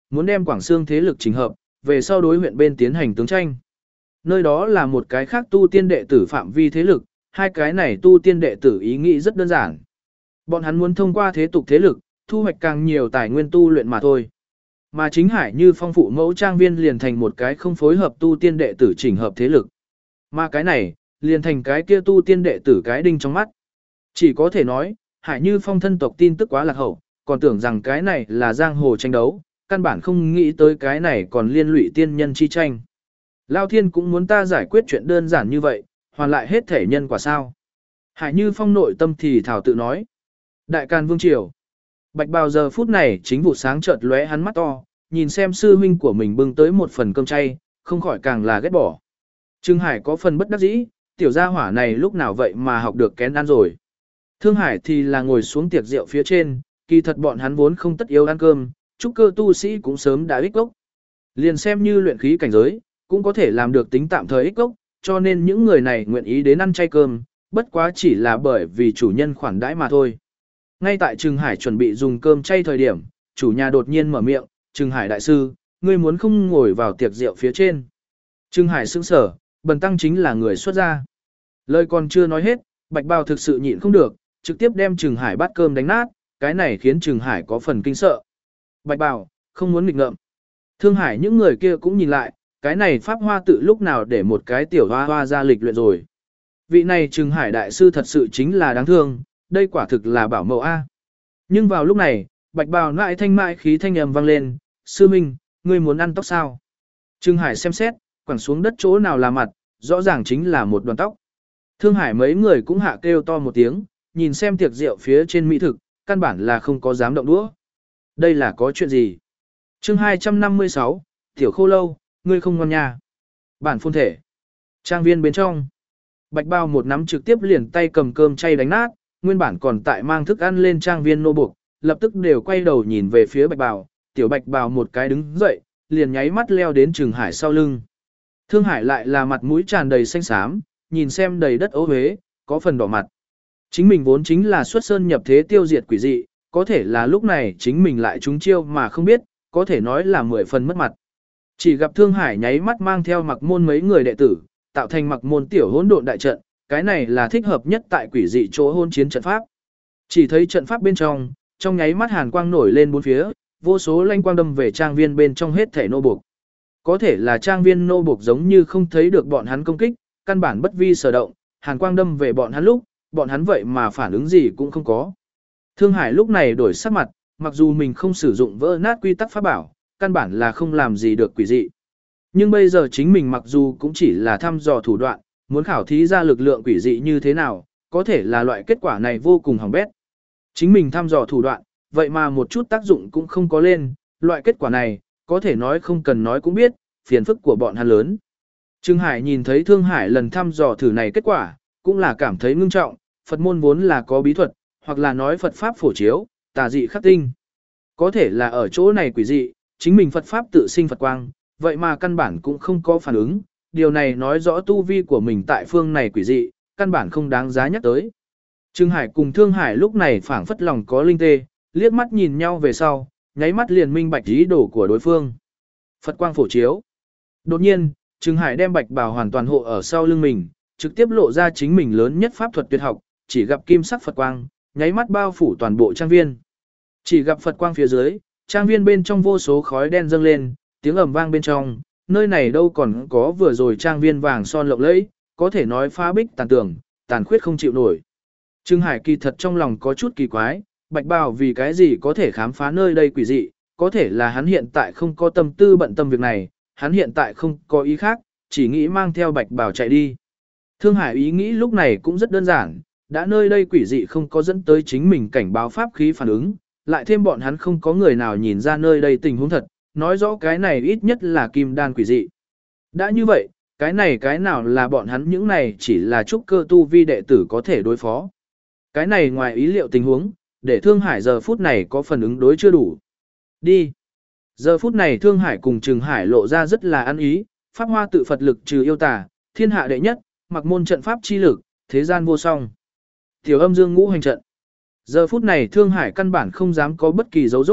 muốn đem Quảng Xương thế lực chỉnh hợp, về sau đối huyện bên tiến hành tướng tranh. Nơi đó là một cái khác tu tiên đệ tử phạm vi thế lực, hai cái này tu tiên đệ tử ý nghĩ rất đơn giản. Bọn hắn muốn thông qua thế tục thế lực, thu hoạch càng nhiều tài nguyên tu luyện mà thôi. Mà chính Hải Như Phong phụ mẫu trang viên liền thành một cái không phối hợp tu tiên đệ tử chỉnh hợp thế lực. Mà cái này, liền thành cái kia tu tiên đệ tử cái đinh trong mắt. Chỉ có thể nói, Hải Như Phong thân tộc tin tức quá lạc hậu, còn tưởng rằng cái này là giang hồ tranh đấu, căn bản không nghĩ tới cái này còn liên lụy tiên nhân chi tranh. Lao Thiên cũng muốn ta giải quyết chuyện đơn giản như vậy, hoàn lại hết thể nhân quả sao. Hải Như Phong nội tâm thì thảo tự nói. Đại Càn Vương Triều. Bạch Bào giờ phút này chính vụ sáng chợt lóe hắn mắt to, nhìn xem sư huynh của mình bưng tới một phần cơm chay, không khỏi càng là ghét bỏ. Trương Hải có phần bất đắc dĩ, tiểu gia hỏa này lúc nào vậy mà học được kén ăn rồi. Thương Hải thì là ngồi xuống tiệc rượu phía trên, kỳ thật bọn hắn vốn không tất yếu ăn cơm, trúc cơ tu sĩ cũng sớm đã ích gốc. Liền xem như luyện khí cảnh giới, cũng có thể làm được tính tạm thời ích gốc, cho nên những người này nguyện ý đến ăn chay cơm, bất quá chỉ là bởi vì chủ nhân khoản đãi mà thôi. Ngay tại Trừng Hải chuẩn bị dùng cơm chay thời điểm, chủ nhà đột nhiên mở miệng, Trừng Hải đại sư, ngươi muốn không ngồi vào tiệc rượu phía trên. Trừng Hải sững sở, Bần tăng chính là người xuất gia. Lời còn chưa nói hết, Bạch Bào thực sự nhịn không được, trực tiếp đem Trừng Hải bát cơm đánh nát, cái này khiến Trừng Hải có phần kinh sợ. Bạch Bào, không muốn nghịch ngợm. Thương Hải những người kia cũng nhìn lại, cái này pháp hoa tự lúc nào để một cái tiểu hoa hoa ra lịch luyện rồi. Vị này Trừng Hải đại sư thật sự chính là đáng thương, đây quả thực là bảo mẫu A. Nhưng vào lúc này, Bạch Bào lại thanh mại khí thanh âm vang lên, sư minh, ngươi muốn ăn tóc sao? Trừng Hải xem xét, quẳng xuống đất chỗ nào là mặt, rõ ràng chính là một đoàn tóc. Thương Hải mấy người cũng hạ kêu to một tiếng, nhìn xem tiệc rượu phía trên mỹ thực, căn bản là không có dám động đũa. Đây là có chuyện gì? Chương hai trăm năm mươi sáu, Tiểu Khô Lâu, ngươi không ngon nha. Bản phôn thể. Trang viên bên trong. Bạch Bào một nắm trực tiếp liền tay cầm cơm chay đánh nát, nguyên bản còn tại mang thức ăn lên trang viên nô buộc, lập tức đều quay đầu nhìn về phía Bạch Bào, tiểu Bạch Bào một cái đứng dậy, liền nháy mắt leo đến Trừng Hải sau lưng. Thương Hải lại là mặt mũi tràn đầy xanh xám, nhìn xem đầy đất ố huế, có phần đỏ mặt. Chính mình vốn chính là xuất sơn nhập thế tiêu diệt quỷ dị, có thể là lúc này chính mình lại trúng chiêu mà không biết, có thể nói là mười phần mất mặt. Chỉ gặp Thương Hải nháy mắt mang theo Mặc Môn mấy người đệ tử, tạo thành Mặc Môn tiểu hỗn độn đại trận, cái này là thích hợp nhất tại quỷ dị chỗ hôn chiến trận pháp. Chỉ thấy trận pháp bên trong, trong nháy mắt hàn quang nổi lên bốn phía, vô số lanh quang đâm về trang viên bên trong hết thể nô buộc. Có thể là trang viên nô buộc giống như không thấy được bọn hắn công kích, căn bản bất vi sở động, hàn quang đâm về bọn hắn lúc, bọn hắn vậy mà phản ứng gì cũng không có. Thương Hải lúc này đổi sắc mặt, mặc dù mình không sử dụng vỡ nát quy tắc pháp bảo, căn bản là không làm gì được quỷ dị. Nhưng bây giờ chính mình mặc dù cũng chỉ là thăm dò thủ đoạn, muốn khảo thí ra lực lượng quỷ dị như thế nào, có thể là loại kết quả này vô cùng hỏng bét. Chính mình thăm dò thủ đoạn, vậy mà một chút tác dụng cũng không có lên, loại kết quả này, có thể nói không cần nói cũng biết, phiền phức của bọn hắn lớn. Trừng Hải nhìn thấy Thương Hải lần thăm dò thử này kết quả, cũng là cảm thấy ngưng trọng, Phật môn vốn là có bí thuật, hoặc là nói Phật Pháp phổ chiếu, tà dị khắc tinh. Có thể là ở chỗ này quỷ dị, chính mình Phật Pháp tự sinh Phật quang, vậy mà căn bản cũng không có phản ứng, điều này nói rõ tu vi của mình tại phương này quỷ dị, căn bản không đáng giá nhắc tới. Trừng Hải cùng Thương Hải lúc này phảng phất lòng có linh tê, liếc mắt nhìn nhau về sau, nháy mắt liền minh bạch ý đồ của đối phương. Phật quang phổ chiếu. Đột nhiên, Trừng Hải đem Bạch Bào hoàn toàn hộ ở sau lưng mình, trực tiếp lộ ra chính mình lớn nhất pháp thuật tuyệt học, chỉ gặp kim sắc Phật quang, nháy mắt bao phủ toàn bộ trang viên. Chỉ gặp Phật quang phía dưới, trang viên bên trong vô số khói đen dâng lên, tiếng ầm vang bên trong, nơi này đâu còn có vừa rồi trang viên vàng son lộng lẫy, có thể nói phá bích tàn tường, tàn khuyết không chịu nổi. Trừng Hải kỳ thật trong lòng có chút kỳ quái, Bạch Bào vì cái gì có thể khám phá nơi đây quỷ dị, có thể là hắn hiện tại không có tâm tư bận tâm việc này, hắn hiện tại không có ý khác, chỉ nghĩ mang theo Bạch Bào chạy đi. Thương Hải ý nghĩ lúc này cũng rất đơn giản, đã nơi đây quỷ dị không có dẫn tới chính mình cảnh báo pháp khí phản ứng, lại thêm bọn hắn không có người nào nhìn ra nơi đây tình huống thật, nói rõ cái này ít nhất là kim đan quỷ dị. Đã như vậy, cái này cái nào là bọn hắn những này chỉ là trúc cơ tu vi đệ tử có thể đối phó. Cái này ngoài ý liệu tình huống, để Thương Hải giờ phút này có phần ứng đối chưa đủ. Đi. Giờ phút này Thương Hải cùng Trừng Hải lộ ra rất là ăn ý, pháp hoa tự Phật lực trừ yêu tà, thiên hạ đệ nhất, Mặc Môn trận pháp chi lực, thế gian vô song. Tiểu Âm Dương ngũ hành trận. Giờ phút này Thương Hải căn bản không dám có bất kỳ dấu rốt,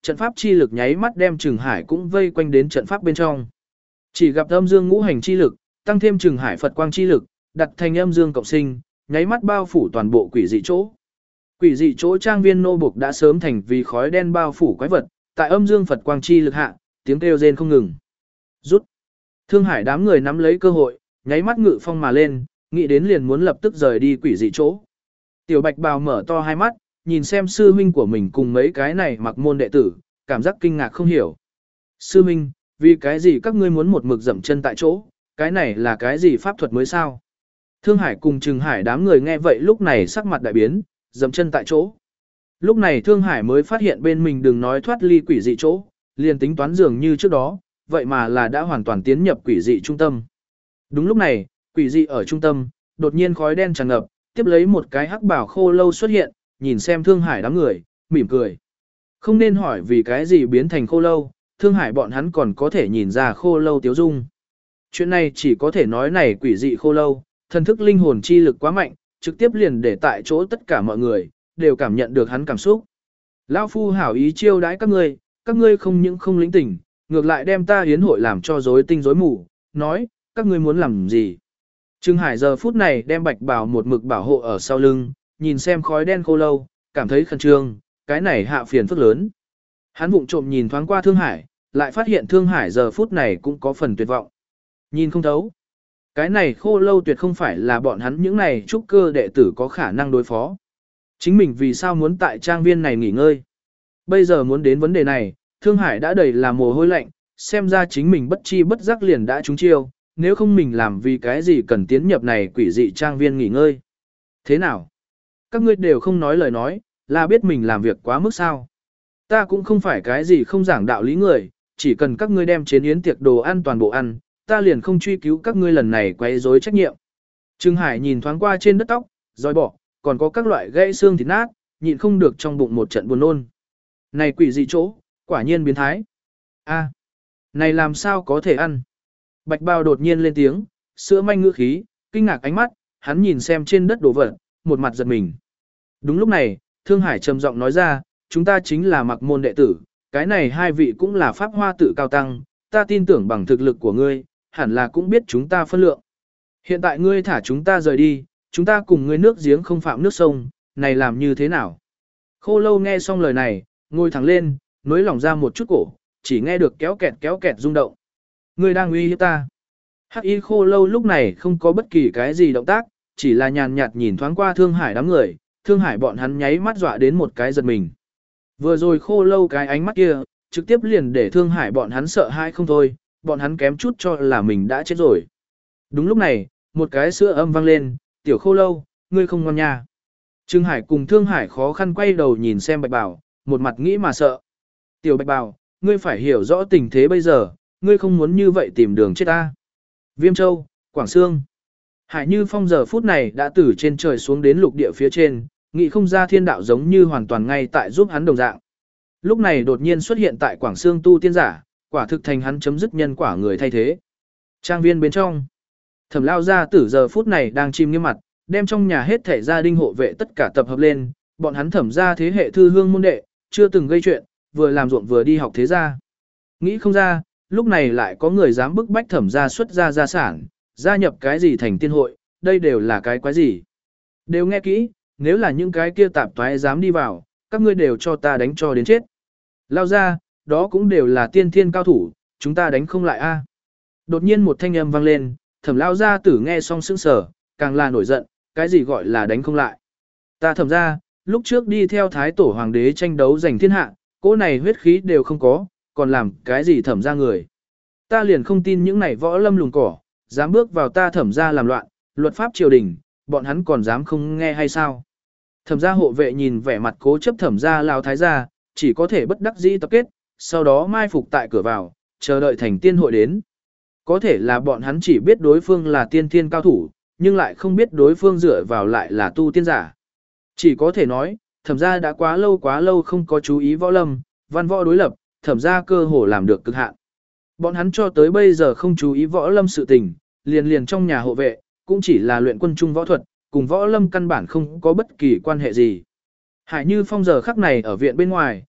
trận pháp chi lực nháy mắt đem Trừng Hải cũng vây quanh đến trận pháp bên trong. Chỉ gặp âm dương ngũ hành chi lực, tăng thêm Trừng Hải Phật quang chi lực, đặt thành âm dương cộng sinh, nháy mắt bao phủ toàn bộ quỷ dị chỗ. Quỷ dị chỗ trang viên nô buộc đã sớm thành vì khói đen bao phủ quái vật, tại âm dương Phật quang chi lực hạ, tiếng kêu rên không ngừng. Rút. Thương Hải đám người nắm lấy cơ hội, nháy mắt ngự phong mà lên, nghĩ đến liền muốn lập tức rời đi quỷ dị chỗ. Tiểu Bạch Bào mở to hai mắt, nhìn xem sư huynh của mình cùng mấy cái này mặc môn đệ tử, cảm giác kinh ngạc không hiểu. Sư huynh, vì cái gì các ngươi muốn một mực dậm chân tại chỗ, cái này là cái gì pháp thuật mới sao? Thương Hải cùng Trừng Hải đám người nghe vậy lúc này sắc mặt đại biến, dậm chân tại chỗ. Lúc này Thương Hải mới phát hiện bên mình đừng nói thoát ly quỷ dị chỗ, liền tính toán dường như trước đó, vậy mà là đã hoàn toàn tiến nhập quỷ dị trung tâm. Đúng lúc này, quỷ dị ở trung tâm, đột nhiên khói đen tràn ngập, tiếp lấy một cái hắc bảo khô lâu xuất hiện, nhìn xem Thương Hải đám người, mỉm cười. Không nên hỏi vì cái gì biến thành khô lâu, Thương Hải bọn hắn còn có thể nhìn ra khô lâu tiếu dung. Chuyện này chỉ có thể nói này quỷ dị khô lâu, thần thức linh hồn chi lực quá mạnh, trực tiếp liền để tại chỗ tất cả mọi người, đều cảm nhận được hắn cảm xúc. Lão phu hảo ý chiêu đãi các ngươi, các ngươi không những không lĩnh tỉnh, ngược lại đem ta hiến hội làm cho rối tinh rối mù, nói, các ngươi muốn làm gì. Trừng Hải giờ phút này đem Bạch Bào một mực bảo hộ ở sau lưng, nhìn xem khói đen khô lâu, cảm thấy khẩn trương, cái này hạ phiền phức lớn. Hắn vụng trộm nhìn thoáng qua Thương Hải, lại phát hiện Thương Hải giờ phút này cũng có phần tuyệt vọng. Nhìn không thấu. Cái này khô lâu tuyệt không phải là bọn hắn những này trúc cơ đệ tử có khả năng đối phó. Chính mình vì sao muốn tại trang viên này nghỉ ngơi. Bây giờ muốn đến vấn đề này, Thương Hải đã đầy là mồ hôi lạnh, xem ra chính mình bất chi bất giác liền đã trúng chiêu, nếu không mình làm vì cái gì cần tiến nhập này quỷ dị trang viên nghỉ ngơi. Thế nào? Các ngươi đều không nói lời nói, là biết mình làm việc quá mức sao? Ta cũng không phải cái gì không giảng đạo lý người, chỉ cần các ngươi đem chế yến tiệc đồ ăn toàn bộ ăn, ta liền không truy cứu các ngươi lần này quấy rối trách nhiệm. Trừng Hải nhìn thoáng qua trên đất tóc, roi bỏ, còn có các loại gãy xương thịt nát, nhịn không được trong bụng một trận buồn nôn. Này quỷ dị chỗ, quả nhiên biến thái. A, này làm sao có thể ăn? Bạch Bào đột nhiên lên tiếng, sữa manh ngữ khí, kinh ngạc ánh mắt, hắn nhìn xem trên đất đồ vật, một mặt giật mình. Đúng lúc này, Thương Hải trầm giọng nói ra, chúng ta chính là mặc môn đệ tử, cái này hai vị cũng là pháp hoa tự cao tăng, ta tin tưởng bằng thực lực của ngươi, hẳn là cũng biết chúng ta phân lượng. Hiện tại ngươi thả chúng ta rời đi, chúng ta cùng ngươi nước giếng không phạm nước sông, này làm như thế nào? Khô lâu nghe xong lời này, ngồi thẳng lên, nối lỏng ra một chút cổ, chỉ nghe được kéo kẹt kéo kẹt rung động. Ngươi đang uy hiếp ta. Hắc y khô lâu lúc này không có bất kỳ cái gì động tác, chỉ là nhàn nhạt nhìn thoáng qua Thương Hải đám người, Thương Hải bọn hắn nháy mắt dọa đến một cái giật mình. Vừa rồi khô lâu cái ánh mắt kia, trực tiếp liền để Thương Hải bọn hắn sợ hãi không thôi, bọn hắn kém chút cho là mình đã chết rồi. Đúng lúc này, một cái sữa âm vang lên, tiểu khô lâu, ngươi không ngon nha. Trừng Hải cùng Thương Hải khó khăn quay đầu nhìn xem Bạch Bào, một mặt nghĩ mà sợ. Tiểu Bạch Bào, ngươi phải hiểu rõ tình thế bây giờ, ngươi không muốn như vậy tìm đường chết ta. Viêm Châu, Quảng Sương. Hải Như Phong giờ phút này đã từ trên trời xuống đến lục địa phía trên, nghĩ không ra thiên đạo giống như hoàn toàn ngay tại giúp hắn đồng dạng. Lúc này đột nhiên xuất hiện tại Quảng Sương tu tiên giả, quả thực thành hắn chấm dứt nhân quả người thay thế. Trang viên bên trong, Thẩm Lao gia tử giờ phút này đang chìm nghiêm mặt, đem trong nhà hết thảy gia đình hộ vệ tất cả tập hợp lên, bọn hắn Thẩm gia thế hệ thư hương môn đệ, chưa từng gây chuyện, vừa làm ruộng vừa đi học thế gia. Nghĩ không ra, lúc này lại có người dám bức bách Thẩm gia xuất gia gia sản, gia nhập cái gì thành tiên hội, đây đều là cái quái gì. Đều nghe kỹ, nếu là những cái kia tạp toái dám đi vào, các ngươi đều cho ta đánh cho đến chết. Lao ra, đó cũng đều là tiên thiên cao thủ, chúng ta đánh không lại a. Đột nhiên một thanh âm vang lên, Thẩm Lao gia tử nghe xong sững sờ, càng là nổi giận, cái gì gọi là đánh không lại. Ta Thẩm gia, lúc trước đi theo thái tổ hoàng đế tranh đấu giành thiên hạ, cỗ này huyết khí đều không có, còn làm cái gì Thẩm gia người. Ta liền không tin những này võ lâm lùng cỏ, dám bước vào ta Thẩm gia làm loạn, luật pháp triều đình, bọn hắn còn dám không nghe hay sao. Thẩm gia hộ vệ nhìn vẻ mặt cố chấp Thẩm gia lao thái gia, chỉ có thể bất đắc dĩ tập kết, sau đó mai phục tại cửa vào, chờ đợi thành tiên hội đến. Có thể là bọn hắn chỉ biết đối phương là tiên thiên cao thủ, nhưng lại không biết đối phương dựa vào lại là tu tiên giả. Chỉ có thể nói, Thẩm gia đã quá lâu quá lâu không có chú ý võ lâm, văn võ đối lập, Thẩm gia cơ hồ làm được cực hạn. Bọn hắn cho tới bây giờ không chú ý võ lâm sự tình, liền liền trong nhà hộ vệ, cũng chỉ là luyện quân trung võ thuật, cùng võ lâm căn bản không có bất kỳ quan hệ gì. Hải Như Phong giờ khắc này ở viện bên ngoài,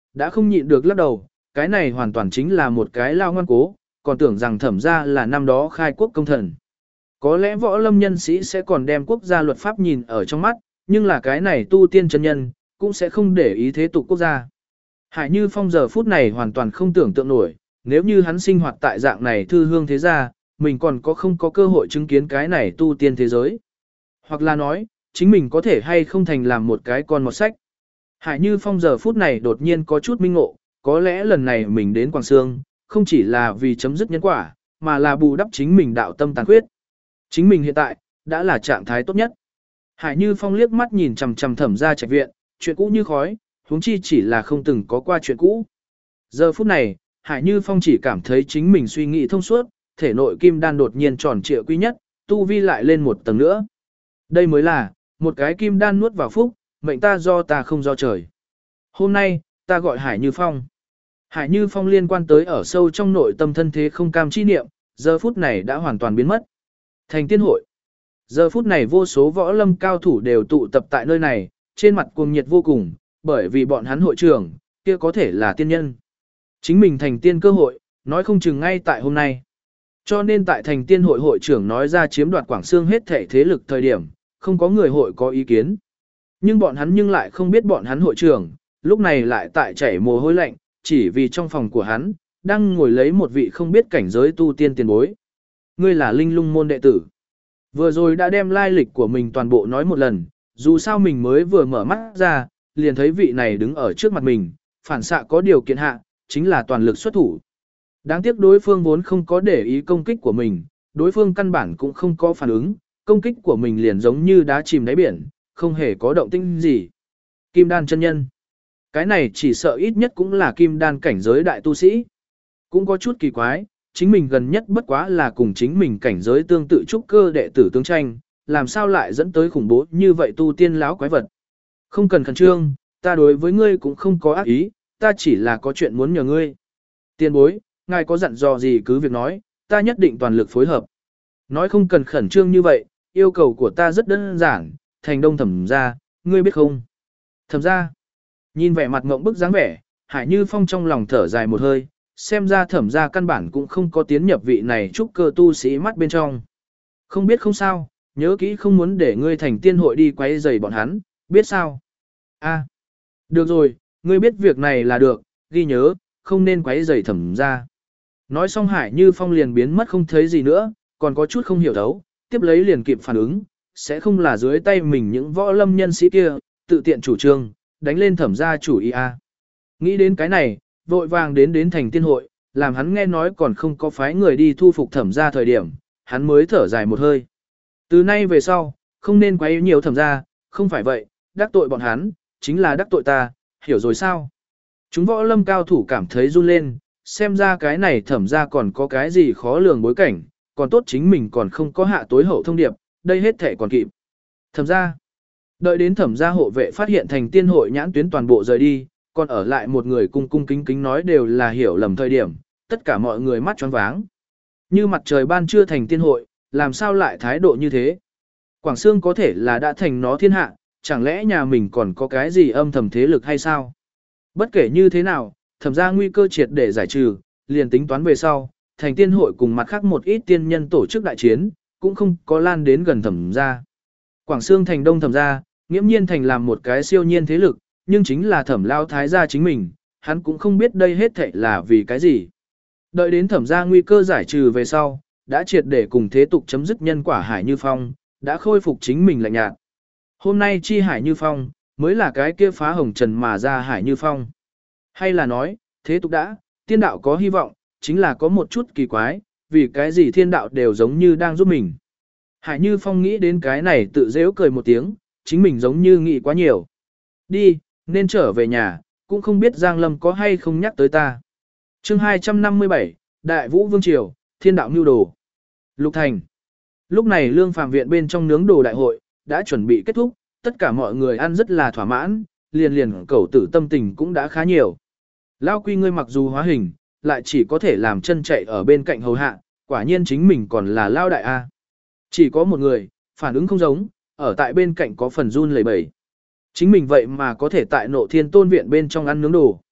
đã không nhịn được lắc đầu, cái này hoàn toàn chính là một cái lao ngoan cố, còn tưởng rằng thẩm ra là năm đó khai quốc công thần. Có lẽ võ lâm nhân sĩ sẽ còn đem quốc gia luật pháp nhìn ở trong mắt, nhưng là cái này tu tiên chân nhân, cũng sẽ không để ý thế tục quốc gia. Hải Như Phong giờ phút này hoàn toàn không tưởng tượng nổi, nếu như hắn sinh hoạt tại dạng này thư hương thế gia, mình còn có không có cơ hội chứng kiến cái này tu tiên thế giới. Hoặc là nói, chính mình có thể hay không thành làm một cái con một sách. Hải Như Phong giờ phút này đột nhiên có chút minh ngộ, có lẽ lần này mình đến Quảng Sương, không chỉ là vì chấm dứt nhân quả, mà là bù đắp chính mình đạo tâm tàn khuyết. Chính mình hiện tại, đã là trạng thái tốt nhất. Hải Như Phong liếc mắt nhìn chằm chằm Thẩm gia trạch viện, chuyện cũ như khói, huống chi chỉ là không từng có qua chuyện cũ. Giờ phút này, Hải Như Phong chỉ cảm thấy chính mình suy nghĩ thông suốt, thể nội kim đan đột nhiên tròn trịa quy nhất, tu vi lại lên một tầng nữa. Đây mới là, một cái kim đan nuốt vào phúc, mệnh ta do ta không do trời. Hôm nay, ta gọi Hải Như Phong. Hải Như Phong liên quan tới ở sâu trong nội tâm thân thế không cam chi niệm, giờ phút này đã hoàn toàn biến mất. Thành tiên hội. Giờ phút này vô số võ lâm cao thủ đều tụ tập tại nơi này, trên mặt cuồng nhiệt vô cùng, bởi vì bọn hắn hội trưởng, kia có thể là tiên nhân. Chính mình thành tiên cơ hội, nói không chừng ngay tại hôm nay. Cho nên tại thành tiên hội hội trưởng nói ra chiếm đoạt Quảng Sương hết thể thế lực thời điểm, không có người hội có ý kiến. Nhưng bọn hắn nhưng lại không biết bọn hắn hội trưởng, lúc này lại tại chảy mồ hôi lạnh, chỉ vì trong phòng của hắn, đang ngồi lấy một vị không biết cảnh giới tu tiên tiền bối. Ngươi là Linh Lung môn đệ tử. Vừa rồi đã đem lai lịch của mình toàn bộ nói một lần, dù sao mình mới vừa mở mắt ra, liền thấy vị này đứng ở trước mặt mình, phản xạ có điều kiện hạ, chính là toàn lực xuất thủ. Đáng tiếc đối phương vốn không có để ý công kích của mình, đối phương căn bản cũng không có phản ứng, công kích của mình liền giống như đá chìm đáy biển, không hề có động tĩnh gì. Kim đan chân nhân. Cái này chỉ sợ ít nhất cũng là kim đan cảnh giới đại tu sĩ. Cũng có chút kỳ quái, chính mình gần nhất bất quá là cùng chính mình cảnh giới tương tự trúc cơ đệ tử tương tranh, làm sao lại dẫn tới khủng bố như vậy tu tiên láo quái vật. Không cần khẩn trương, ta đối với ngươi cũng không có ác ý, ta chỉ là có chuyện muốn nhờ ngươi. Tiên bối, ngài có dặn dò gì cứ việc nói, ta nhất định toàn lực phối hợp. Nói không cần khẩn trương như vậy, yêu cầu của ta rất đơn giản, thành đông thẩm ra, ngươi biết không? Thẩm ra, nhìn vẻ mặt ngộng bức dáng vẻ, Hải Như Phong trong lòng thở dài một hơi, xem ra thẩm ra căn bản cũng không có tiến nhập vị này trúc cơ tu sĩ mắt bên trong. Không biết không sao, nhớ kỹ không muốn để ngươi thành tiên hội đi quấy rầy bọn hắn, biết sao? A, được rồi, ngươi biết việc này là được, ghi nhớ, không nên quấy rầy thẩm ra. Nói xong Hải Như Phong liền biến mất không thấy gì nữa, còn có chút không hiểu thấu, tiếp lấy liền kịp phản ứng, sẽ không là dưới tay mình những võ lâm nhân sĩ kia, tự tiện chủ trương, đánh lên thẩm gia chủ ý a. Nghĩ đến cái này, vội vàng đến đến thành tiên hội, làm hắn nghe nói còn không có phái người đi thu phục thẩm gia thời điểm, hắn mới thở dài một hơi. Từ nay về sau, không nên quấy nhiều thẩm gia, không phải vậy, đắc tội bọn hắn, chính là đắc tội ta, hiểu rồi sao? Chúng võ lâm cao thủ cảm thấy run lên, xem ra cái này thẩm gia còn có cái gì khó lường bối cảnh, còn tốt chính mình còn không có hạ tối hậu thông điệp, đây hết thể còn kịp. Thẩm gia, đợi đến thẩm gia hộ vệ phát hiện thành tiên hội nhãn tuyến toàn bộ rời đi, còn ở lại một người cung cung kính kính nói đều là hiểu lầm thời điểm, tất cả mọi người mắt choáng váng. Như mặt trời ban trưa thành tiên hội, làm sao lại thái độ như thế? Quảng Sương có thể là đã thành nó thiên hạ, chẳng lẽ nhà mình còn có cái gì âm thầm thế lực hay sao? Bất kể như thế nào, thẩm gia nguy cơ triệt để giải trừ, liền tính toán về sau, thành tiên hội cùng mặt khác một ít tiên nhân tổ chức đại chiến, cũng không có lan đến gần thẩm gia. Quảng Sương thành đông thẩm gia, nghiễm nhiên thành làm một cái siêu nhiên thế lực, nhưng chính là thẩm lao thái gia chính mình, hắn cũng không biết đây hết thảy là vì cái gì. Đợi đến thẩm gia nguy cơ giải trừ về sau, đã triệt để cùng thế tục chấm dứt nhân quả Hải Như Phong, đã khôi phục chính mình lạnh nhạt. Hôm nay chi Hải Như Phong, mới là cái kia phá hồng trần mà ra Hải Như Phong. Hay là nói, thế tục đã, tiên đạo có hy vọng, chính là có một chút kỳ quái, vì cái gì thiên đạo đều giống như đang giúp mình. Hải Như Phong nghĩ đến cái này tự dễu cười một tiếng, chính mình giống như nghĩ quá nhiều. Đi, nên trở về nhà, cũng không biết Giang Lâm có hay không nhắc tới ta. Chương hai trăm năm mươi bảy, Đại Vũ Vương Triều, Thiên đạo mưu đồ. Lục Thành. Lúc này Lương Phàm viện bên trong nướng đồ đại hội, đã chuẩn bị kết thúc, tất cả mọi người ăn rất là thỏa mãn, liền liền cẩu tử tâm tình cũng đã khá nhiều. Lao Quy ngươi mặc dù hóa hình, lại chỉ có thể làm chân chạy ở bên cạnh hầu hạ, quả nhiên chính mình còn là Lao Đại A. Chỉ có một người, phản ứng không giống, ở tại bên cạnh có phần run lẩy bẩy. Chính mình vậy mà có thể tại Nộ Thiên Tôn viện bên trong ăn nướng đồ.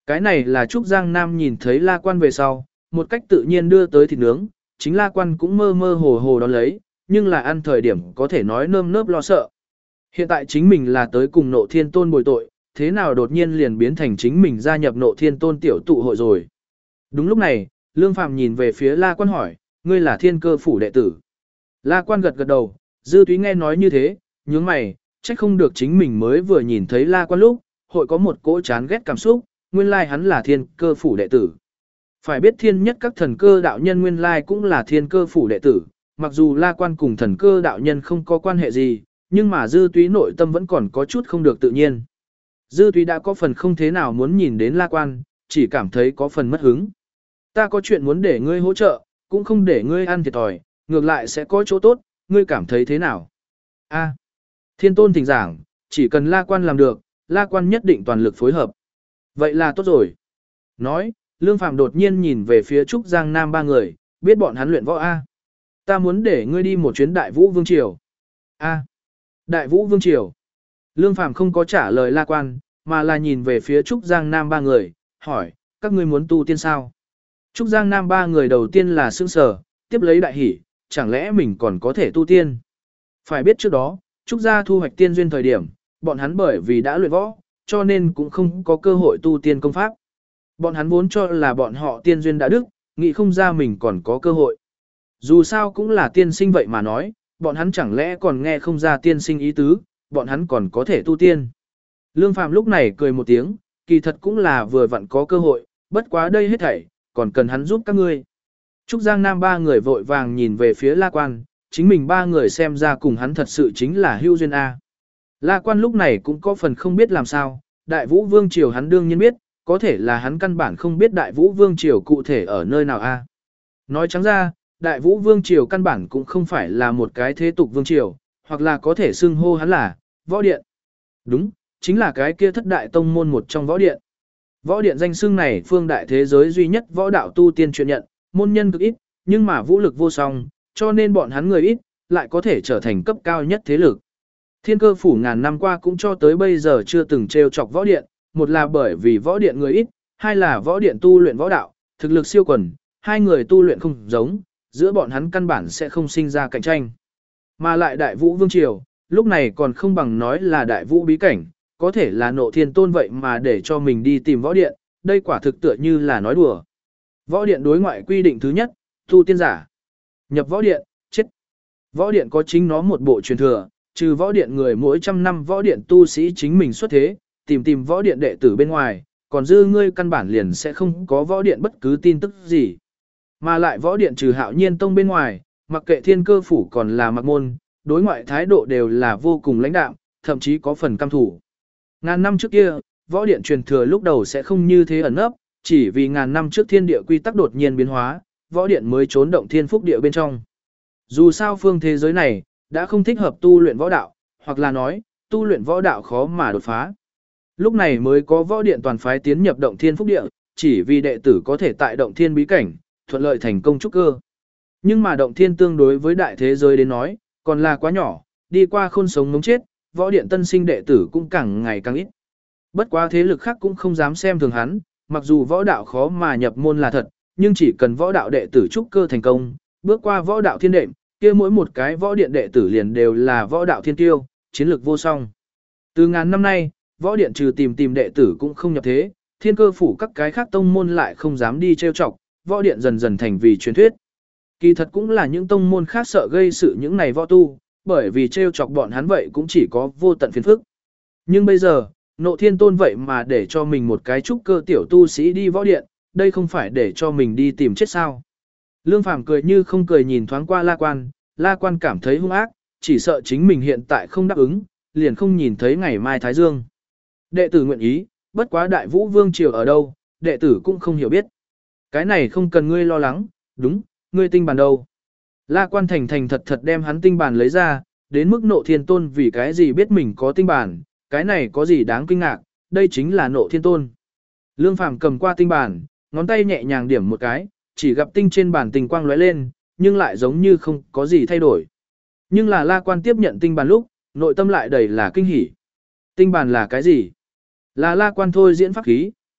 Cái này là Trúc Giang Nam nhìn thấy La Quan về sau, một cách tự nhiên đưa tới thịt nướng, chính La Quan cũng mơ mơ hồ hồ đón lấy, nhưng là ăn thời điểm có thể nói nơm nớp lo sợ. Hiện tại chính mình là tới cùng Nộ Thiên Tôn bồi tội, thế nào đột nhiên liền biến thành chính mình gia nhập Nộ Thiên Tôn tiểu tụ hội rồi. Đúng lúc này, Lương Phàm nhìn về phía La Quan hỏi, ngươi là Thiên Cơ phủ đệ tử. La Quan gật gật đầu, Dư Túy nghe nói như thế, nhướng mày, trách không được chính mình mới vừa nhìn thấy La Quan lúc, hội có một cỗ chán ghét cảm xúc, nguyên lai hắn là Thiên Cơ phủ đệ tử. Phải biết thiên nhất các thần cơ đạo nhân nguyên lai cũng là Thiên Cơ phủ đệ tử, mặc dù La Quan cùng thần cơ đạo nhân không có quan hệ gì, nhưng mà Dư Túy nội tâm vẫn còn có chút không được tự nhiên. Dư Túy đã có phần không thế nào muốn nhìn đến La Quan, chỉ cảm thấy có phần mất hứng. Ta có chuyện muốn để ngươi hỗ trợ, cũng không để ngươi ăn thiệt thòi, ngược lại sẽ có chỗ tốt, ngươi cảm thấy thế nào? A. Thiên Tôn thỉnh giảng, chỉ cần La Quan làm được, La Quan nhất định toàn lực phối hợp. Vậy là tốt rồi. Nói, Lương Phàm đột nhiên nhìn về phía Trúc Giang Nam ba người, biết bọn hắn luyện võ A. Ta muốn để ngươi đi một chuyến Đại Vũ Vương Triều. A. Đại Vũ Vương Triều. Lương Phàm không có trả lời La Quan, mà là nhìn về phía Trúc Giang Nam ba người, hỏi, các ngươi muốn tu tiên sao? Trúc Giang Nam ba người đầu tiên là sững sờ, tiếp lấy đại hỉ, chẳng lẽ mình còn có thể tu tiên? Phải biết trước đó, Trúc gia thu hoạch tiên duyên thời điểm, bọn hắn bởi vì đã luyện võ, cho nên cũng không có cơ hội tu tiên công pháp. Bọn hắn vốn cho là bọn họ tiên duyên đã đức, nghĩ không ra mình còn có cơ hội. Dù sao cũng là tiên sinh vậy mà nói, bọn hắn chẳng lẽ còn nghe không ra tiên sinh ý tứ, bọn hắn còn có thể tu tiên. Lương Phàm lúc này cười một tiếng, kỳ thật cũng là vừa vặn có cơ hội, bất quá đây hết thảy, còn cần hắn giúp các ngươi. Trúc Giang Nam ba người vội vàng nhìn về phía La Quan, chính mình ba người xem ra cùng hắn thật sự chính là hữu duyên A. La Quan lúc này cũng có phần không biết làm sao, Đại Vũ Vương Triều hắn đương nhiên biết, có thể là hắn căn bản không biết Đại Vũ Vương Triều cụ thể ở nơi nào A. Nói trắng ra, Đại Vũ Vương Triều căn bản cũng không phải là một cái thế tục Vương Triều, hoặc là có thể xưng hô hắn là Võ Điện. Đúng, chính là cái kia thất đại tông môn một trong Võ Điện. Võ Điện danh xưng này phương đại thế giới duy nhất võ đạo tu tiên truyền nhận, môn nhân cực ít, nhưng mà vũ lực vô song, cho nên bọn hắn người ít, lại có thể trở thành cấp cao nhất thế lực. Thiên Cơ phủ ngàn năm qua cũng cho tới bây giờ chưa từng trêu chọc Võ Điện, một là bởi vì Võ Điện người ít, hai là Võ Điện tu luyện võ đạo, thực lực siêu quần, hai người tu luyện không giống, giữa bọn hắn căn bản sẽ không sinh ra cạnh tranh. Mà lại Đại Vũ Vương Triều, lúc này còn không bằng nói là Đại Vũ bí cảnh, có thể là Nộ Thiên Tôn vậy mà để cho mình đi tìm Võ Điện, đây quả thực tựa như là nói đùa. Võ Điện đối ngoại quy định thứ nhất, tu tiên giả. Nhập Võ Điện, chết. Võ Điện có chính nó một bộ truyền thừa, trừ Võ Điện người mỗi trăm năm Võ Điện tu sĩ chính mình xuất thế, tìm tìm Võ Điện đệ tử bên ngoài, còn dư ngươi căn bản liền sẽ không có Võ Điện bất cứ tin tức gì. Mà lại Võ Điện trừ Hạo Nhiên Tông bên ngoài, mặc kệ Thiên Cơ phủ còn là Mặc Môn, đối ngoại thái độ đều là vô cùng lãnh đạm, thậm chí có phần căm thủ. Ngàn năm trước kia, Võ Điện truyền thừa lúc đầu sẽ không như thế ẩn nấp, chỉ vì ngàn năm trước thiên địa quy tắc đột nhiên biến hóa, Võ Điện mới trốn động thiên phúc địa bên trong. Dù sao phương thế giới này, đã không thích hợp tu luyện võ đạo, hoặc là nói, tu luyện võ đạo khó mà đột phá. Lúc này mới có Võ Điện toàn phái tiến nhập động thiên phúc địa, chỉ vì đệ tử có thể tại động thiên bí cảnh, thuận lợi thành công trúc cơ. Nhưng mà động thiên tương đối với đại thế giới đến nói, còn là quá nhỏ, đi qua khôn sống ngống chết, Võ Điện tân sinh đệ tử cũng càng ngày càng ít. Bất quá thế lực khác cũng không dám xem thường hắn, mặc dù võ đạo khó mà nhập môn là thật, nhưng chỉ cần võ đạo đệ tử trúc cơ thành công, bước qua võ đạo thiên đệm, kia mỗi một cái Võ Điện đệ tử liền đều là võ đạo thiên tiêu, chiến lược vô song. Từ ngàn năm nay, Võ Điện trừ tìm tìm đệ tử cũng không nhập thế, Thiên Cơ phủ các cái khác tông môn lại không dám đi trêu chọc, Võ Điện dần dần thành vì truyền thuyết. Kỳ thật cũng là những tông môn khác sợ gây sự những này võ tu, bởi vì trêu chọc bọn hắn vậy cũng chỉ có vô tận phiền phức. Nhưng bây giờ, Nộ Thiên Tôn vậy mà để cho mình một cái trúc cơ tiểu tu sĩ đi Võ Điện, đây không phải để cho mình đi tìm chết sao. Lương Phàm cười như không cười nhìn thoáng qua La Quan, La Quan cảm thấy hung ác, chỉ sợ chính mình hiện tại không đáp ứng, liền không nhìn thấy ngày mai Thái Dương. Đệ tử nguyện ý, bất quá Đại Vũ Vương Triều ở đâu, đệ tử cũng không hiểu biết. Cái này không cần ngươi lo lắng, đúng, ngươi tinh bàn đâu. La Quan thành thành thật thật đem hắn tinh bàn lấy ra, đến mức Nộ Thiên Tôn vì cái gì biết mình có tinh bàn, cái này có gì đáng kinh ngạc, đây chính là Nộ Thiên Tôn. Lương Phàm cầm qua tinh bàn, ngón tay nhẹ nhàng điểm một cái, chỉ gặp tinh trên bàn tinh quang lóe lên, nhưng lại giống như không có gì thay đổi. Nhưng là La Quan tiếp nhận tinh bàn lúc, nội tâm lại đầy là kinh hỉ. Tinh bàn là cái gì? Là La Quan thôi diễn pháp khí,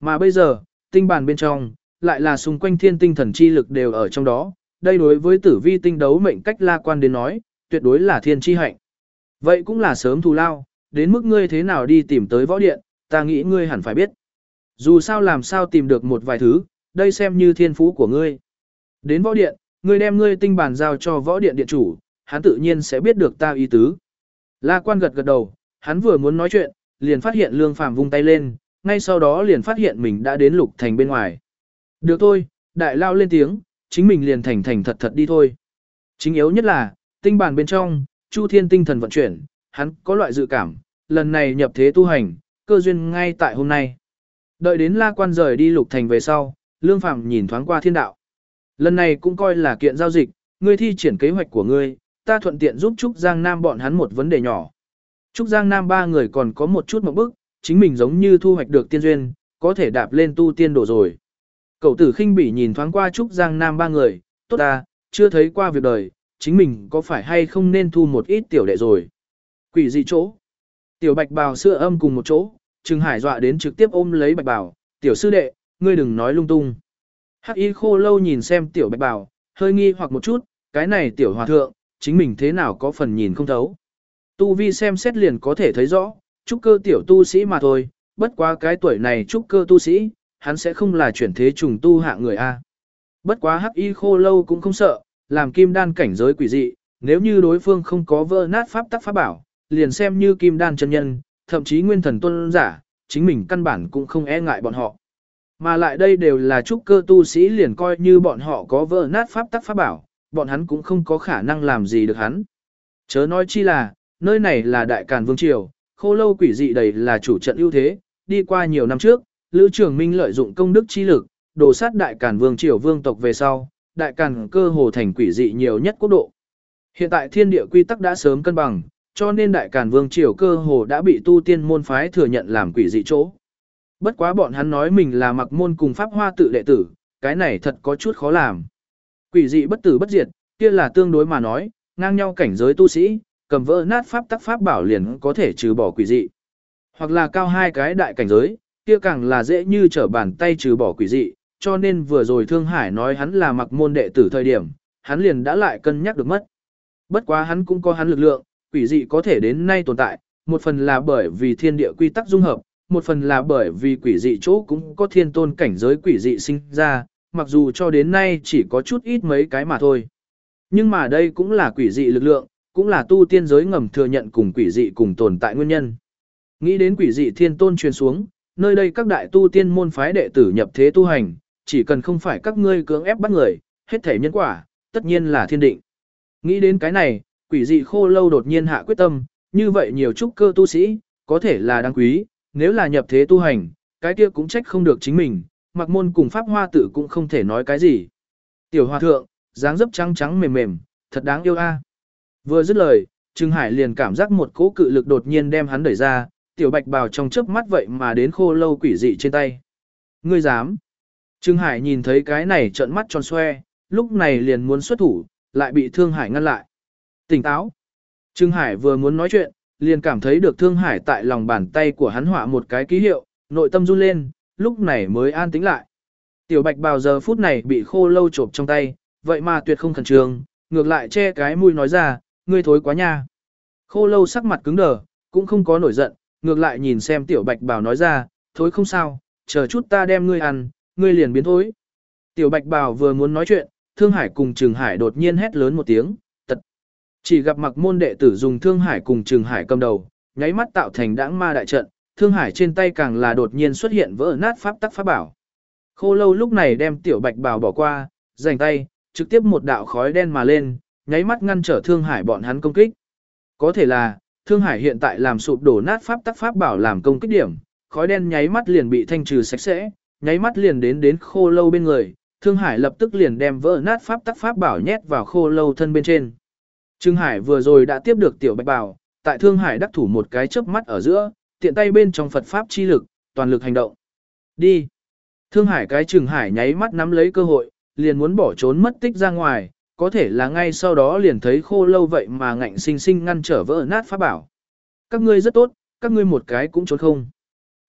Mà bây giờ, tinh bàn bên trong, lại là xung quanh thiên tinh thần chi lực đều ở trong đó, đây đối với tử vi tinh đấu mệnh cách La Quan đến nói, tuyệt đối là thiên chi hạnh. Vậy cũng là sớm thù lao, đến mức ngươi thế nào đi tìm tới võ điện, ta nghĩ ngươi hẳn phải biết. Dù sao làm sao tìm được một vài thứ, đây xem như thiên phú của ngươi. Đến võ điện, ngươi đem ngươi tinh bàn giao cho võ điện điện chủ, hắn tự nhiên sẽ biết được ta ý tứ. La Quan gật gật đầu, hắn vừa muốn nói chuyện, liền phát hiện Lương Phàm vung tay lên, ngay sau đó liền phát hiện mình đã đến Lục Thành bên ngoài. Được thôi, đại lao lên tiếng, chính mình liền thành thành thật thật đi thôi. Chính yếu nhất là, tinh bàn bên trong, Chu Thiên tinh thần vận chuyển, hắn có loại dự cảm, lần này nhập thế tu hành, cơ duyên ngay tại hôm nay. Đợi đến La Quan rời đi Lục Thành về sau, Lương Phàm nhìn thoáng qua thiên đạo. Lần này cũng coi là kiện giao dịch, ngươi thi triển kế hoạch của ngươi, ta thuận tiện giúp Trúc Giang Nam bọn hắn một vấn đề nhỏ. Trúc Giang Nam ba người còn có một chút một bức, chính mình giống như thu hoạch được tiên duyên, có thể đạp lên tu tiên độ rồi. Cậu tử khinh bỉ nhìn thoáng qua Trúc Giang Nam ba người, tốt ta, chưa thấy qua việc đời, chính mình có phải hay không nên thu một ít tiểu đệ rồi. Quỷ dị chỗ. Tiểu Bạch Bào sữa âm cùng một chỗ, Trừng Hải dọa đến trực tiếp ôm lấy Bạch Bào, tiểu sư đệ, ngươi đừng nói lung tung. Hắc Y Khô Lâu nhìn xem tiểu Bạch Bào, hơi nghi hoặc một chút, cái này tiểu hòa thượng, chính mình thế nào có phần nhìn không thấu. Tu vi xem xét liền có thể thấy rõ, trúc cơ tiểu tu sĩ mà thôi, bất quá cái tuổi này trúc cơ tu sĩ, hắn sẽ không là chuyển thế trùng tu hạng người A. Bất quá Hắc Y Khô Lâu cũng không sợ, làm kim đan cảnh giới quỷ dị, nếu như đối phương không có vỡ nát pháp tắc pháp bảo, liền xem như kim đan chân nhân, thậm chí nguyên thần tôn giả, chính mình căn bản cũng không e ngại bọn họ. Mà lại đây đều là trúc cơ tu sĩ liền coi như bọn họ có vỡ nát pháp tắc pháp bảo, bọn hắn cũng không có khả năng làm gì được hắn. Chớ nói chi là, nơi này là Đại Càn Vương Triều, Khô Lâu quỷ dị đầy là chủ trận ưu thế, đi qua nhiều năm trước, Lữ Trường Minh lợi dụng công đức chi lực, đổ sát Đại Càn Vương Triều vương tộc về sau, Đại Càn cơ hồ thành quỷ dị nhiều nhất quốc độ. Hiện tại thiên địa quy tắc đã sớm cân bằng, cho nên Đại Càn Vương Triều cơ hồ đã bị tu tiên môn phái thừa nhận làm quỷ dị chỗ. Bất quá bọn hắn nói mình là mặc môn cùng pháp hoa tự đệ tử, cái này thật có chút khó làm. Quỷ dị bất tử bất diệt, kia là tương đối mà nói, ngang nhau cảnh giới tu sĩ, cầm vỡ nát pháp tắc pháp bảo liền có thể trừ bỏ quỷ dị. Hoặc là cao hai cái đại cảnh giới, kia càng là dễ như trở bàn tay trừ bỏ quỷ dị, cho nên vừa rồi Thương Hải nói hắn là mặc môn đệ tử thời điểm, hắn liền đã lại cân nhắc được mất. Bất quá hắn cũng có hắn lực lượng, quỷ dị có thể đến nay tồn tại, một phần là bởi vì thiên địa quy tắc dung hợp, một phần là bởi vì quỷ dị chỗ cũng có thiên tôn cảnh giới quỷ dị sinh ra, mặc dù cho đến nay chỉ có chút ít mấy cái mà thôi. Nhưng mà đây cũng là quỷ dị lực lượng, cũng là tu tiên giới ngầm thừa nhận cùng quỷ dị cùng tồn tại nguyên nhân. Nghĩ đến quỷ dị thiên tôn truyền xuống, nơi đây các đại tu tiên môn phái đệ tử nhập thế tu hành, chỉ cần không phải các ngươi cưỡng ép bắt người, hết thể nhân quả, tất nhiên là thiên định. Nghĩ đến cái này, quỷ dị Khô Lâu đột nhiên hạ quyết tâm, như vậy nhiều trúc cơ tu sĩ, có thể là đáng quý, nếu là nhập thế tu hành, cái kia cũng trách không được chính mình, mặc môn cùng pháp hoa tử cũng không thể nói cái gì. Tiểu hòa thượng, dáng dấp trắng trắng mềm mềm, thật đáng yêu a. Vừa dứt lời, Trừng Hải liền cảm giác một cỗ cự lực đột nhiên đem hắn đẩy ra, tiểu Bạch Bào trong chớp mắt vậy mà đến Khô Lâu quỷ dị trên tay. Ngươi dám? Trừng Hải nhìn thấy cái này trợn mắt tròn xoe, lúc này liền muốn xuất thủ, lại bị Thương Hải ngăn lại. Tỉnh táo. Trừng Hải vừa muốn nói chuyện, liền cảm thấy được Thương Hải tại lòng bàn tay của hắn họa một cái ký hiệu, nội tâm run lên, lúc này mới an tĩnh lại. Tiểu Bạch Bào giờ phút này bị Khô Lâu chộp trong tay, vậy mà tuyệt không khẩn trương, ngược lại che cái mũi nói ra, ngươi thối quá nha. Khô Lâu sắc mặt cứng đờ, cũng không có nổi giận, ngược lại nhìn xem Tiểu Bạch Bào nói ra, thối không sao, chờ chút ta đem ngươi ăn, ngươi liền biến thối. Tiểu Bạch Bào vừa muốn nói chuyện, Thương Hải cùng Trừng Hải đột nhiên hét lớn một tiếng, tật. Chỉ gặp mặc môn đệ tử dùng Thương Hải cùng Trừng Hải cầm đầu, nháy mắt tạo thành đãng ma đại trận, Thương Hải trên tay càng là đột nhiên xuất hiện vỡ nát pháp tắc pháp bảo. Khô Lâu lúc này đem Tiểu Bạch Bào bỏ qua, giành tay, trực tiếp một đạo khói đen mà lên, nháy mắt ngăn trở Thương Hải bọn hắn công kích. Có thể là, Thương Hải hiện tại làm sụp đổ nát pháp tắc pháp bảo làm công kích điểm, khói đen nháy mắt liền bị thanh trừ sạch sẽ, nháy mắt liền đến đến Khô Lâu bên người, Thương Hải lập tức liền đem vỡ nát pháp tắc pháp bảo nhét vào Khô Lâu thân bên trên. Trừng Hải vừa rồi đã tiếp được Tiểu Bạch Bào, tại Thương Hải đắc thủ một cái chớp mắt ở giữa, tiện tay bên trong Phật pháp chi lực, toàn lực hành động. Đi. Thương Hải cái Trừng Hải nháy mắt nắm lấy cơ hội, liền muốn bỏ trốn mất tích ra ngoài, có thể là ngay sau đó liền thấy Khô Lâu vậy mà ngạnh sinh sinh ngăn trở vỡ nát pháp bảo. Các ngươi rất tốt, các ngươi một cái cũng trốn không.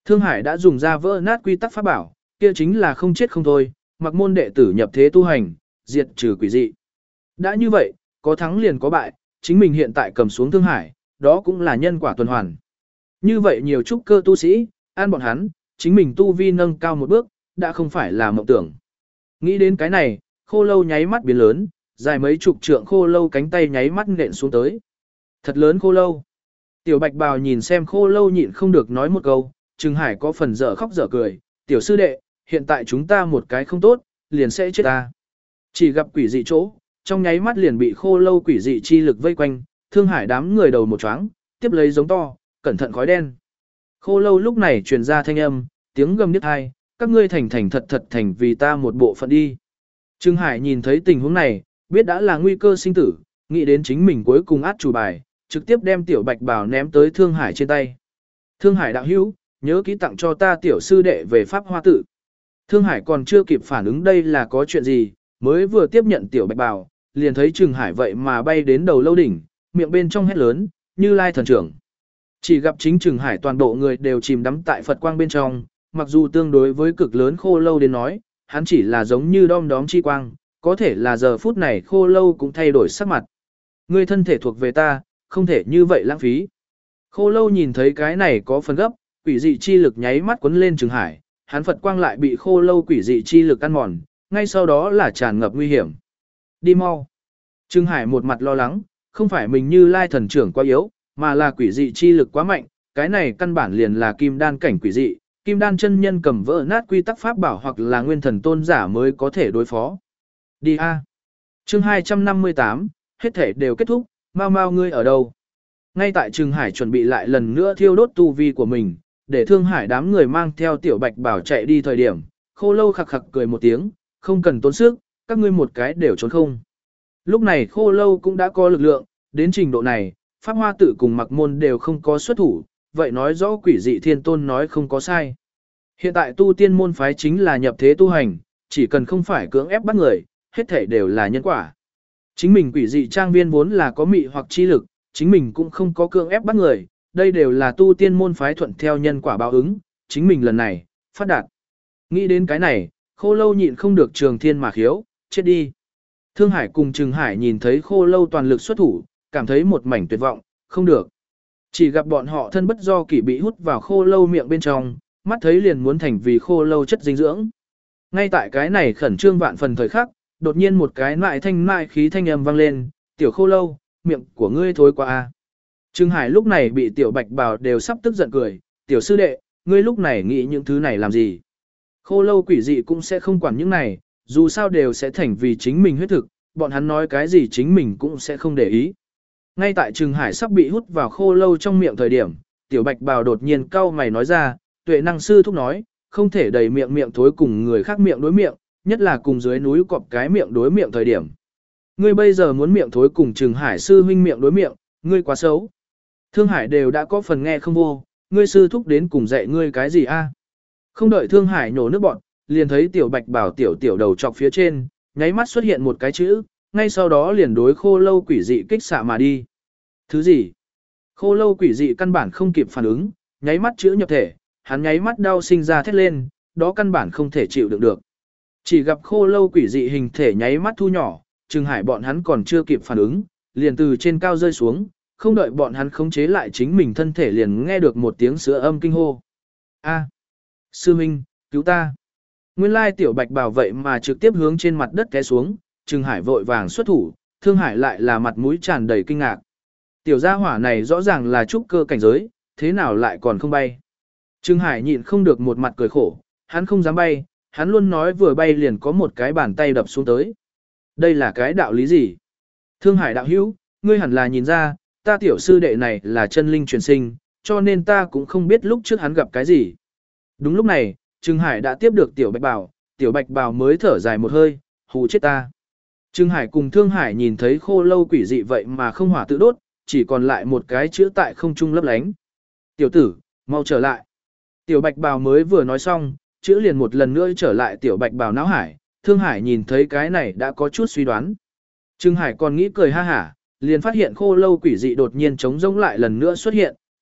Thương Hải đã dùng ra vỡ nát quy tắc pháp bảo, kia chính là không chết không thôi, mặc môn đệ tử nhập thế tu hành, diệt trừ quỷ dị. Đã như vậy, có thắng liền có bại, chính mình hiện tại cầm xuống Thương Hải, đó cũng là nhân quả tuần hoàn. Như vậy nhiều trúc cơ tu sĩ, an bọn hắn, chính mình tu vi nâng cao một bước, đã không phải là mộng tưởng. Nghĩ đến cái này, Khô Lâu nháy mắt biến lớn, dài mấy chục trượng Khô Lâu cánh tay nháy mắt nện xuống tới. Thật lớn Khô Lâu. Tiểu Bạch Bào nhìn xem Khô Lâu nhịn không được nói một câu, Trừng Hải có phần dở khóc dở cười, tiểu sư đệ, hiện tại chúng ta một cái không tốt, liền sẽ chết ta. Chỉ gặp quỷ dị chỗ, trong nháy mắt liền bị Khô Lâu quỷ dị chi lực vây quanh, Thương Hải đám người đầu một choáng, tiếp lấy giống to, cẩn thận khói đen. Khô Lâu lúc này truyền ra thanh âm, tiếng gầm điếc tai, các ngươi thành thành thật thật thành vì ta một bộ phận đi. Trừng Hải nhìn thấy tình huống này, biết đã là nguy cơ sinh tử, nghĩ đến chính mình cuối cùng át chủ bài, trực tiếp đem tiểu Bạch Bào ném tới Thương Hải trên tay. Thương Hải đạo hữu, nhớ ký tặng cho ta tiểu sư đệ về Pháp Hoa Tự. Thương Hải còn chưa kịp phản ứng đây là có chuyện gì, mới vừa tiếp nhận tiểu Bạch Bào, liền thấy Trừng Hải vậy mà bay đến đầu lâu đỉnh, miệng bên trong hét lớn, như lai thần trưởng. Chỉ gặp chính Trừng Hải toàn bộ người đều chìm đắm tại Phật quang bên trong, mặc dù tương đối với cực lớn Khô Lâu đến nói, hắn chỉ là giống như đom đóm chi quang, có thể là giờ phút này Khô Lâu cũng thay đổi sắc mặt. Ngươi thân thể thuộc về ta, không thể như vậy lãng phí. Khô Lâu nhìn thấy cái này có phần gấp, quỷ dị chi lực nháy mắt quấn lên Trừng Hải, hắn Phật quang lại bị Khô Lâu quỷ dị chi lực ăn mòn, ngay sau đó là tràn ngập nguy hiểm. Đi mau. Trừng Hải một mặt lo lắng, không phải mình như lai thần trưởng quá yếu, mà là quỷ dị chi lực quá mạnh, cái này căn bản liền là kim đan cảnh quỷ dị, kim đan chân nhân cầm vỡ nát quy tắc pháp bảo hoặc là nguyên thần tôn giả mới có thể đối phó. Đi a. Chương hai trăm năm mươi tám, hết thể đều kết thúc, mau mau ngươi ở đâu? Ngay tại Trừng Hải chuẩn bị lại lần nữa thiêu đốt tu vi của mình, để Thương Hải đám người mang theo tiểu Bạch Bảo chạy đi thời điểm, Khô Lâu khặc khặc cười một tiếng, không cần tốn sức, các ngươi một cái đều trốn không. Lúc này Khô Lâu cũng đã có lực lượng, đến trình độ này, Pháp Hoa Tự cùng Mặc Môn đều không có xuất thủ, vậy nói rõ quỷ dị thiên tôn nói không có sai. Hiện tại tu tiên môn phái chính là nhập thế tu hành, chỉ cần không phải cưỡng ép bắt người, hết thể đều là nhân quả. Chính mình quỷ dị trang viên vốn là có mị hoặc chi lực, chính mình cũng không có cưỡng ép bắt người, đây đều là tu tiên môn phái thuận theo nhân quả báo ứng, chính mình lần này, phát đạt. Nghĩ đến cái này, Khô Lâu nhịn không được trường thiên mà khiếu, chết đi. Thương Hải cùng Trừng Hải nhìn thấy Khô Lâu toàn lực xuất thủ, cảm thấy một mảnh tuyệt vọng, không được. Chỉ gặp bọn họ thân bất do kỷ bị hút vào Khô Lâu miệng bên trong, mắt thấy liền muốn thành vì Khô Lâu chất dinh dưỡng. Ngay tại cái này khẩn trương vạn phần thời khắc, đột nhiên một cái mại thanh mại khí thanh âm vang lên, tiểu Khô Lâu, miệng của ngươi thối quá a. Trừng Hải lúc này bị tiểu Bạch Bào đều sắp tức giận cười, tiểu sư đệ, ngươi lúc này nghĩ những thứ này làm gì? Khô Lâu quỷ dị cũng sẽ không quản những này, dù sao đều sẽ thành vì chính mình huyết thực, bọn hắn nói cái gì chính mình cũng sẽ không để ý. Ngay tại Trừng Hải sắp bị hút vào Khô Lâu trong miệng thời điểm, tiểu Bạch Bào đột nhiên cau mày nói ra, Tuệ Năng sư thúc nói, không thể đầy miệng miệng thối cùng người khác miệng đối miệng, nhất là cùng dưới núi cọp cái miệng đối miệng thời điểm. Ngươi bây giờ muốn miệng thối cùng Trừng Hải sư huynh miệng đối miệng, ngươi quá xấu. Thương Hải đều đã có phần nghe không vô, ngươi sư thúc đến cùng dạy ngươi cái gì a? Không đợi Thương Hải nhổ nước bọt, liền thấy tiểu Bạch Bảo tiểu tiểu đầu chọc phía trên, nháy mắt xuất hiện một cái chữ, ngay sau đó liền đối Khô Lâu quỷ dị kích xạ mà đi. Thứ gì? Khô Lâu quỷ dị căn bản không kịp phản ứng, nháy mắt chữ nhập thể, hắn nháy mắt đau sinh ra thét lên, đó căn bản không thể chịu đựng được. Chỉ gặp Khô Lâu quỷ dị hình thể nháy mắt thu nhỏ, Trừng Hải bọn hắn còn chưa kịp phản ứng, liền từ trên cao rơi xuống, không đợi bọn hắn khống chế lại chính mình thân thể liền nghe được một tiếng sữa âm kinh hô. A, sư minh, cứu ta! Nguyên lai tiểu Bạch Bảo vậy mà trực tiếp hướng trên mặt đất té xuống, Trừng Hải vội vàng xuất thủ, Thương Hải lại là mặt mũi tràn đầy kinh ngạc. Tiểu gia hỏa này rõ ràng là trúc cơ cảnh giới, thế nào lại còn không bay? Trừng Hải nhịn không được một mặt cười khổ, hắn không dám bay, hắn luôn nói vừa bay liền có một cái bàn tay đập xuống tới. Đây là cái đạo lý gì? Thương Hải đạo hữu, ngươi hẳn là nhìn ra, ta tiểu sư đệ này là chân linh truyền sinh, cho nên ta cũng không biết lúc trước hắn gặp cái gì. Đúng lúc này, Trừng Hải đã tiếp được tiểu Bạch Bảo, tiểu Bạch Bảo mới thở dài một hơi, hù chết ta. Trừng Hải cùng Thương Hải nhìn thấy Khô Lâu quỷ dị vậy mà không hỏa tự đốt, chỉ còn lại một cái chữ tại không trung lấp lánh. Tiểu tử, mau trở lại. Tiểu Bạch Bảo mới vừa nói xong, chữ liền một lần nữa trở lại tiểu Bạch Bảo não hải, Thương Hải nhìn thấy cái này đã có chút suy đoán. Trừng Hải còn nghĩ cười ha hả, liền phát hiện Khô Lâu quỷ dị đột nhiên trống rỗng lại lần nữa xuất hiện,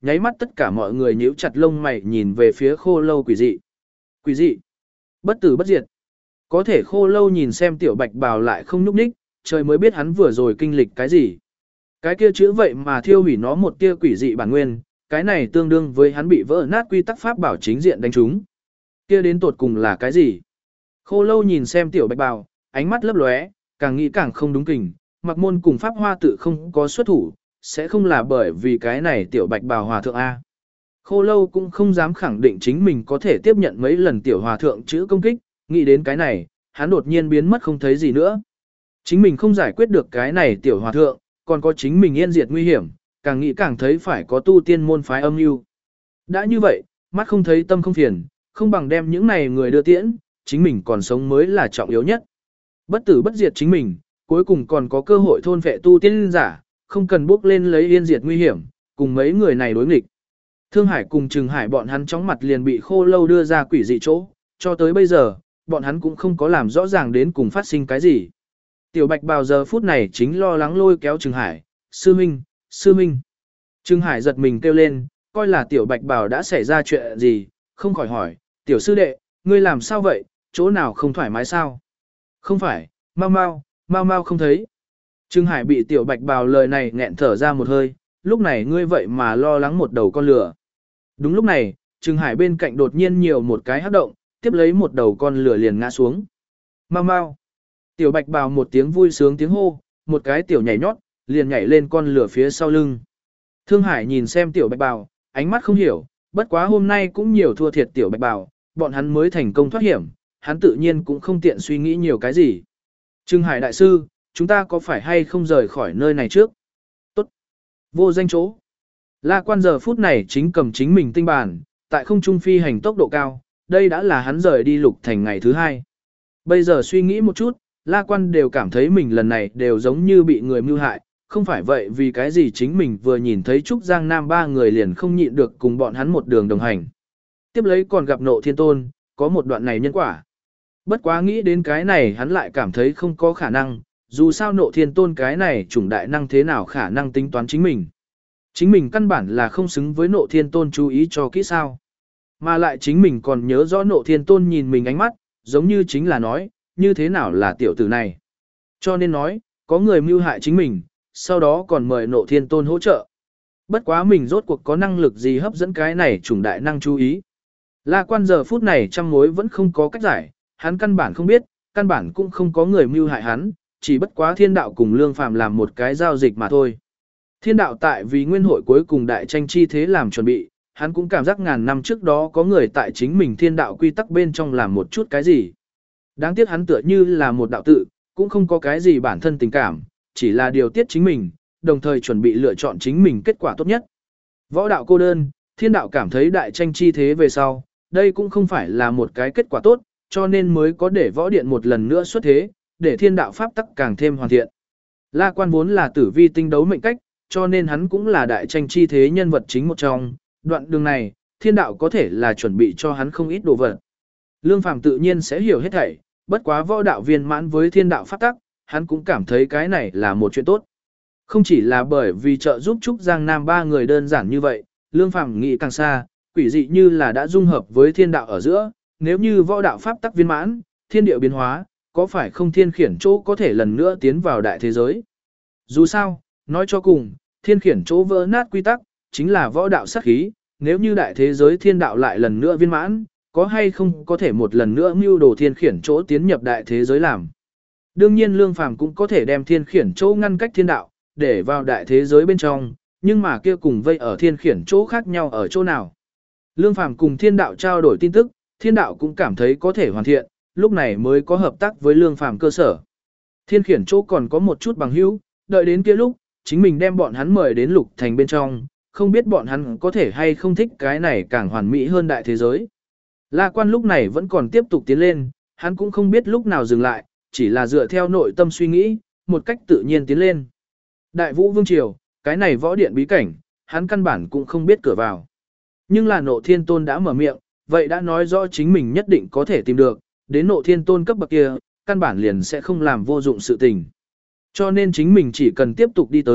nháy mắt tất cả mọi người nhíu chặt lông mày nhìn về phía khô lâu quỷ dị. Quỷ dị, bất tử bất diệt. Có thể khô lâu nhìn xem tiểu bạch bào lại không nhúc nhích, trời mới biết hắn vừa rồi kinh lịch cái gì. Cái kia chữ vậy mà thiêu hủy nó một tia quỷ dị bản nguyên, cái này tương đương với hắn bị vỡ nát quy tắc pháp bảo chính diện đánh trúng. Kia đến tột cùng là cái gì? Khô lâu nhìn xem tiểu bạch bào, ánh mắt lấp lóe, càng nghĩ càng không đúng kình, mặc môn cùng pháp hoa tự không có xuất thủ, sẽ không là bởi vì cái này tiểu bạch bào hòa thượng A. Khô lâu cũng không dám khẳng định chính mình có thể tiếp nhận mấy lần tiểu hòa thượng chữ công kích, nghĩ đến cái này, hắn đột nhiên biến mất không thấy gì nữa. Chính mình không giải quyết được cái này tiểu hòa thượng, còn có chính mình yên diệt nguy hiểm, càng nghĩ càng thấy phải có tu tiên môn phái âm mưu. Đã như vậy, mắt không thấy tâm không phiền, không bằng đem những này người đưa tiễn, chính mình còn sống mới là trọng yếu nhất. Bất tử bất diệt chính mình, cuối cùng còn có cơ hội thôn vệ tu tiên giả, không cần bước lên lấy yên diệt nguy hiểm, cùng mấy người này đối nghịch. Thương Hải cùng Trừng Hải bọn hắn chóng mặt liền bị khô lâu đưa ra quỷ dị chỗ, cho tới bây giờ, bọn hắn cũng không có làm rõ ràng đến cùng phát sinh cái gì. Tiểu Bạch Bào giờ phút này chính lo lắng lôi kéo Trừng Hải, sư minh, sư minh. Trừng Hải giật mình kêu lên, coi là Tiểu Bạch Bào đã xảy ra chuyện gì, không khỏi hỏi, tiểu sư đệ, ngươi làm sao vậy, chỗ nào không thoải mái sao? Không phải, mau mau, mau mau không thấy. Trừng Hải bị Tiểu Bạch Bào lời này nghẹn thở ra một hơi, lúc này ngươi vậy mà lo lắng một đầu con lửa. Đúng lúc này, Trừng Hải bên cạnh đột nhiên nhiều một cái hắc động, tiếp lấy một đầu con lửa liền ngã xuống. Mau mau. Tiểu Bạch Bào một tiếng vui sướng tiếng hô, một cái tiểu nhảy nhót, liền nhảy lên con lửa phía sau lưng. Thương Hải nhìn xem Tiểu Bạch Bào, ánh mắt không hiểu, bất quá hôm nay cũng nhiều thua thiệt Tiểu Bạch Bào, bọn hắn mới thành công thoát hiểm, hắn tự nhiên cũng không tiện suy nghĩ nhiều cái gì. Trừng Hải đại sư, chúng ta có phải hay không rời khỏi nơi này trước? Tốt. Vô danh chỗ. La Quan giờ phút này chính cầm chính mình tinh bản, tại không trung phi hành tốc độ cao, đây đã là hắn rời đi Lục Thành ngày thứ hai. Bây giờ suy nghĩ một chút, La Quan đều cảm thấy mình lần này đều giống như bị người mưu hại, không phải vậy vì cái gì chính mình vừa nhìn thấy Trúc Giang Nam ba người liền không nhịn được cùng bọn hắn một đường đồng hành. Tiếp lấy còn gặp Nộ Thiên Tôn, có một đoạn này nhân quả. Bất quá nghĩ đến cái này hắn lại cảm thấy không có khả năng, dù sao Nộ Thiên Tôn cái này chủng đại năng thế nào khả năng tính toán chính mình. Chính mình căn bản là không xứng với Nộ Thiên Tôn chú ý cho kỹ sao. Mà lại chính mình còn nhớ rõ Nộ Thiên Tôn nhìn mình ánh mắt, giống như chính là nói, như thế nào là tiểu tử này. Cho nên nói, có người mưu hại chính mình, sau đó còn mời Nộ Thiên Tôn hỗ trợ. Bất quá mình rốt cuộc có năng lực gì hấp dẫn cái này chủng đại năng chú ý. La Quan giờ phút này trăm mối vẫn không có cách giải, hắn căn bản không biết, căn bản cũng không có người mưu hại hắn, chỉ bất quá thiên đạo cùng lương phàm làm một cái giao dịch mà thôi. Thiên đạo tại vì nguyên hội cuối cùng đại tranh chi thế làm chuẩn bị, hắn cũng cảm giác ngàn năm trước đó có người tại chính mình thiên đạo quy tắc bên trong làm một chút cái gì. Đáng tiếc hắn tựa như là một đạo tự, cũng không có cái gì bản thân tình cảm, chỉ là điều tiết chính mình, đồng thời chuẩn bị lựa chọn chính mình kết quả tốt nhất. Võ đạo cô đơn, thiên đạo cảm thấy đại tranh chi thế về sau, đây cũng không phải là một cái kết quả tốt, cho nên mới có để võ điện một lần nữa xuất thế, để thiên đạo pháp tắc càng thêm hoàn thiện. La Quan vốn là tử vi tinh đấu mệnh cách, cho nên hắn cũng là đại tranh chi thế nhân vật chính một trong, đoạn đường này, thiên đạo có thể là chuẩn bị cho hắn không ít đồ vật. Lương Phàm tự nhiên sẽ hiểu hết thảy, bất quá võ đạo viên mãn với thiên đạo pháp tắc, hắn cũng cảm thấy cái này là một chuyện tốt. Không chỉ là bởi vì trợ giúp Trúc Giang Nam ba người đơn giản như vậy, Lương Phàm nghĩ càng xa, quỷ dị như là đã dung hợp với thiên đạo ở giữa, nếu như võ đạo pháp tắc viên mãn, thiên địa biến hóa, có phải không thiên khiển chỗ có thể lần nữa tiến vào đại thế giới. Dù sao, nói cho cùng, thiên khiển chỗ vỡ nát quy tắc, chính là võ đạo sát khí, nếu như đại thế giới thiên đạo lại lần nữa viên mãn, có hay không có thể một lần nữa mưu đồ thiên khiển chỗ tiến nhập đại thế giới làm. Đương nhiên Lương Phàm cũng có thể đem thiên khiển chỗ ngăn cách thiên đạo, để vào đại thế giới bên trong, nhưng mà kia cùng vây ở thiên khiển chỗ khác nhau ở chỗ nào. Lương Phàm cùng thiên đạo trao đổi tin tức, thiên đạo cũng cảm thấy có thể hoàn thiện, lúc này mới có hợp tác với Lương Phàm cơ sở. Thiên khiển chỗ còn có một chút bằng hữu, đợi đến kia lúc, chính mình đem bọn hắn mời đến Lục Thành bên trong, không biết bọn hắn có thể hay không thích cái này càng hoàn mỹ hơn đại thế giới. La Quan lúc này vẫn còn tiếp tục tiến lên, hắn cũng không biết lúc nào dừng lại, chỉ là dựa theo nội tâm suy nghĩ, một cách tự nhiên tiến lên. Đại Vũ Vương Triều, cái này võ điện bí cảnh, hắn căn bản cũng không biết cửa vào. Nhưng là Nộ Thiên Tôn đã mở miệng, vậy đã nói rõ chính mình nhất định có thể tìm được, đến Nộ Thiên Tôn cấp bậc kia, căn bản liền sẽ không làm vô dụng sự tình. Cho nên chính mình chỉ cần tiếp tục đi tới,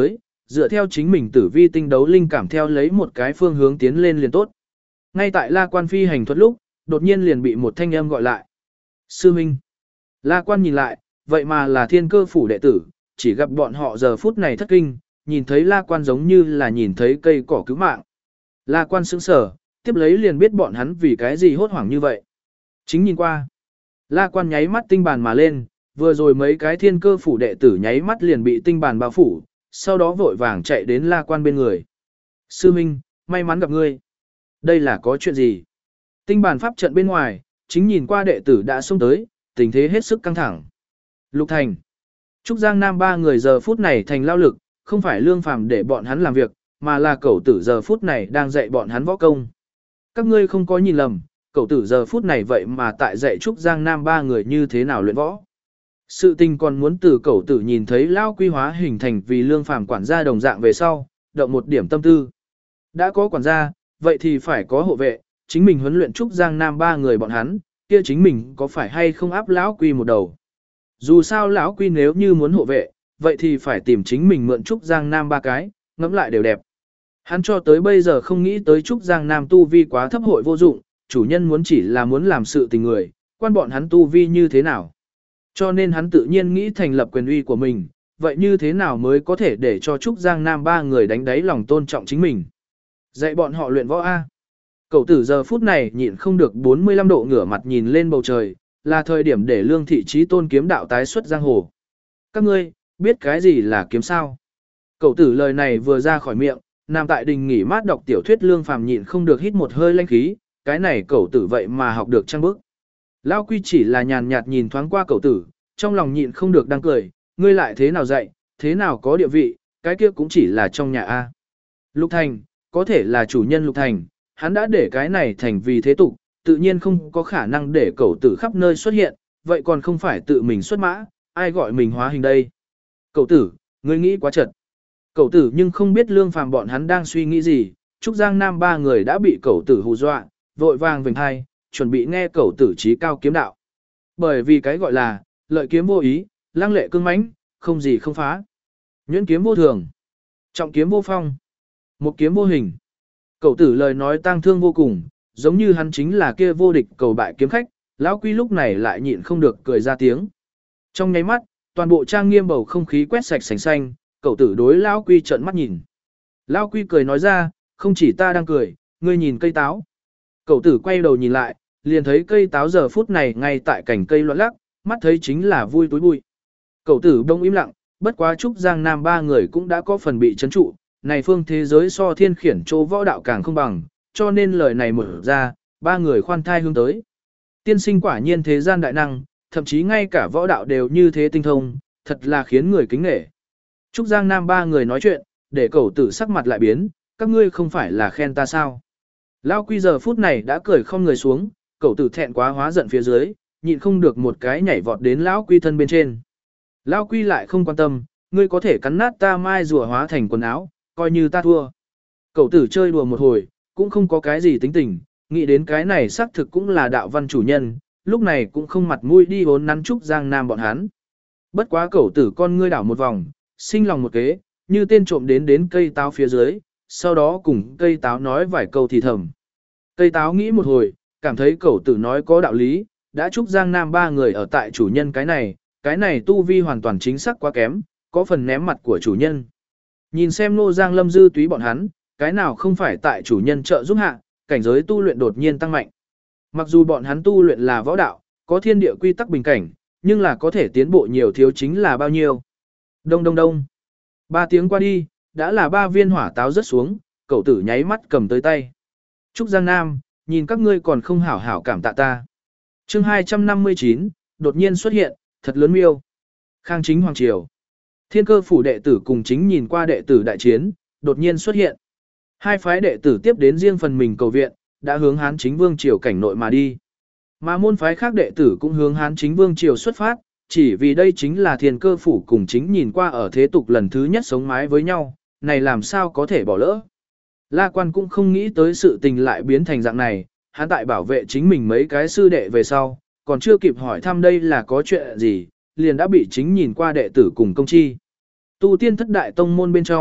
dựa theo chính mình tử vi tinh đấu linh cảm theo lấy một cái phương hướng tiến lên liền tốt. Ngay tại La Quan phi hành thuật lúc, đột nhiên liền bị một thanh âm gọi lại. Sư Minh. La Quan nhìn lại, vậy mà là Thiên Cơ phủ đệ tử, chỉ gặp bọn họ giờ phút này thất kinh, nhìn thấy La Quan giống như là nhìn thấy cây cỏ cứu mạng. La Quan sững sờ, tiếp lấy liền biết bọn hắn vì cái gì hốt hoảng như vậy. Chính nhìn qua. La Quan nháy mắt tinh bàn mà lên, vừa rồi mấy cái Thiên Cơ phủ đệ tử nháy mắt liền bị tinh bàn bao phủ, sau đó vội vàng chạy đến La Quan bên người. Sư Minh, may mắn gặp ngươi. Đây là có chuyện gì? Tinh bàn pháp trận bên ngoài, chính nhìn qua đệ tử đã xông tới, tình thế hết sức căng thẳng. Lục Thành. Trúc Giang Nam ba người giờ phút này thành lao lực, không phải lương phàm để bọn hắn làm việc, mà là cẩu tử giờ phút này đang dạy bọn hắn võ công. Các ngươi không có nhìn lầm, cẩu tử giờ phút này vậy mà tại dạy Trúc Giang Nam ba người như thế nào luyện võ. Sự tình còn muốn từ cẩu tử nhìn thấy lao quy hóa hình thành vì lương phàm quản gia đồng dạng về sau, động một điểm tâm tư. Đã có quản gia, vậy thì phải có hộ vệ, chính mình huấn luyện Trúc Giang Nam ba người bọn hắn, kia chính mình có phải hay không áp lão quy một đầu. Dù sao lão quy nếu như muốn hộ vệ, vậy thì phải tìm chính mình mượn Trúc Giang Nam ba cái, ngẫm lại đều đẹp. Hắn cho tới bây giờ không nghĩ tới Trúc Giang Nam tu vi quá thấp hội vô dụng, chủ nhân muốn chỉ là muốn làm sự tình người, quan bọn hắn tu vi như thế nào. Cho nên hắn tự nhiên nghĩ thành lập quyền uy của mình, vậy như thế nào mới có thể để cho Trúc Giang Nam ba người đánh đáy lòng tôn trọng chính mình. Dạy bọn họ luyện võ A. Cậu tử giờ phút này nhịn không được bốn mươi lăm độ ngửa mặt nhìn lên bầu trời, là thời điểm để lương thị trí tôn kiếm đạo tái xuất giang hồ. Các ngươi, biết cái gì là kiếm sao? Cậu tử lời này vừa ra khỏi miệng, nằm tại đình nghỉ mát đọc tiểu thuyết lương phàm nhịn không được hít một hơi lanh khí, cái này cậu tử vậy mà học được trăng bức. Lao quy chỉ là nhàn nhạt nhìn thoáng qua cậu tử, trong lòng nhịn không được đang cười, ngươi lại thế nào dạy, thế nào có địa vị, cái kia cũng chỉ là trong nhà A. Lục Thành, có thể là chủ nhân Lục Thành, hắn đã để cái này thành vì thế tục, tự nhiên không có khả năng để cậu tử khắp nơi xuất hiện, vậy còn không phải tự mình xuất mã, ai gọi mình hóa hình đây. Cậu tử, ngươi nghĩ quá chật. Cậu tử nhưng không biết lương phàm bọn hắn đang suy nghĩ gì, Trúc Giang Nam ba người đã bị cậu tử hù dọa, vội vàng vểnh hai, chuẩn bị nghe cậu tử trí cao kiếm đạo. Bởi vì cái gọi là, lợi kiếm vô ý, lăng lệ cương mãnh, không gì không phá. Nhuyễn kiếm vô thường, trọng kiếm vô phong, một kiếm vô hình. Cậu tử lời nói tang thương vô cùng, giống như hắn chính là kia vô địch cầu bại kiếm khách, lão quy lúc này lại nhịn không được cười ra tiếng. Trong nháy mắt, toàn bộ trang nghiêm bầu không khí quét sạch sành xanh, cậu tử đối lão quy trợn mắt nhìn. Lão quy cười nói ra, không chỉ ta đang cười, ngươi nhìn cây táo. Cậu tử quay đầu nhìn lại, liền thấy cây táo giờ phút này ngay tại cành cây loạn lắc, mắt thấy chính là vui túi bụi. Cậu tử đông im lặng, bất quá Trúc Giang Nam ba người cũng đã có phần bị chấn trụ, này phương thế giới so thiên khiển chỗ võ đạo càng không bằng, cho nên lời này mở ra, ba người khoan thai hướng tới. Tiên sinh quả nhiên thế gian đại năng, thậm chí ngay cả võ đạo đều như thế tinh thông, thật là khiến người kính nể. Trúc Giang Nam ba người nói chuyện, để cậu tử sắc mặt lại biến, các ngươi không phải là khen ta sao. Lao quy giờ phút này đã cười không người xuống, cậu tử thẹn quá hóa giận phía dưới, nhịn không được một cái nhảy vọt đến lão quy thân bên trên. Lão quy lại không quan tâm, ngươi có thể cắn nát ta mai rùa hóa thành quần áo, coi như ta thua. Cậu tử chơi đùa một hồi, cũng không có cái gì tính tình, nghĩ đến cái này xác thực cũng là đạo văn chủ nhân, lúc này cũng không mặt mũi đi hốn nắn Trúc Giang Nam bọn hắn. Bất quá cậu tử con ngươi đảo một vòng, sinh lòng một kế, như tên trộm đến đến cây táo phía dưới, sau đó cùng cây táo nói vài câu thì thầm. Cây táo nghĩ một hồi, cảm thấy cậu tử nói có đạo lý, đã Trúc Giang Nam ba người ở tại chủ nhân cái này, cái này tu vi hoàn toàn chính xác quá kém, có phần ném mặt của chủ nhân. Nhìn xem Nô Giang Lâm Dư Túy bọn hắn, cái nào không phải tại chủ nhân trợ giúp hạ, cảnh giới tu luyện đột nhiên tăng mạnh. Mặc dù bọn hắn tu luyện là võ đạo, có thiên địa quy tắc bình cảnh, nhưng là có thể tiến bộ nhiều thiếu chính là bao nhiêu. Đông đông đông. Ba tiếng qua đi, đã là ba viên hỏa táo rớt xuống, cậu tử nháy mắt cầm tới tay. Trúc Giang Nam, nhìn các ngươi còn không hảo hảo cảm tạ ta. Chương hai trăm năm mươi chín, đột nhiên xuất hiện, thật lớn miêu. Khang Chính Hoàng Triều. Thiên Cơ phủ đệ tử cùng chính nhìn qua đệ tử đại chiến, đột nhiên xuất hiện. Hai phái đệ tử tiếp đến riêng phần mình cầu viện, đã hướng Hán Chính Vương Triều cảnh nội mà đi. Mà môn phái khác đệ tử cũng hướng Hán Chính Vương Triều xuất phát, chỉ vì đây chính là Thiên Cơ phủ cùng chính nhìn qua ở thế tục lần thứ nhất sống mái với nhau, này làm sao có thể bỏ lỡ. La Quan cũng không nghĩ tới sự tình lại biến thành dạng này, hắn tại bảo vệ chính mình mấy cái sư đệ về sau, còn chưa kịp hỏi thăm đây là có chuyện gì, liền đã bị chính nhìn qua đệ tử cùng công chi. Tu tiên thất đại tông môn bên trong,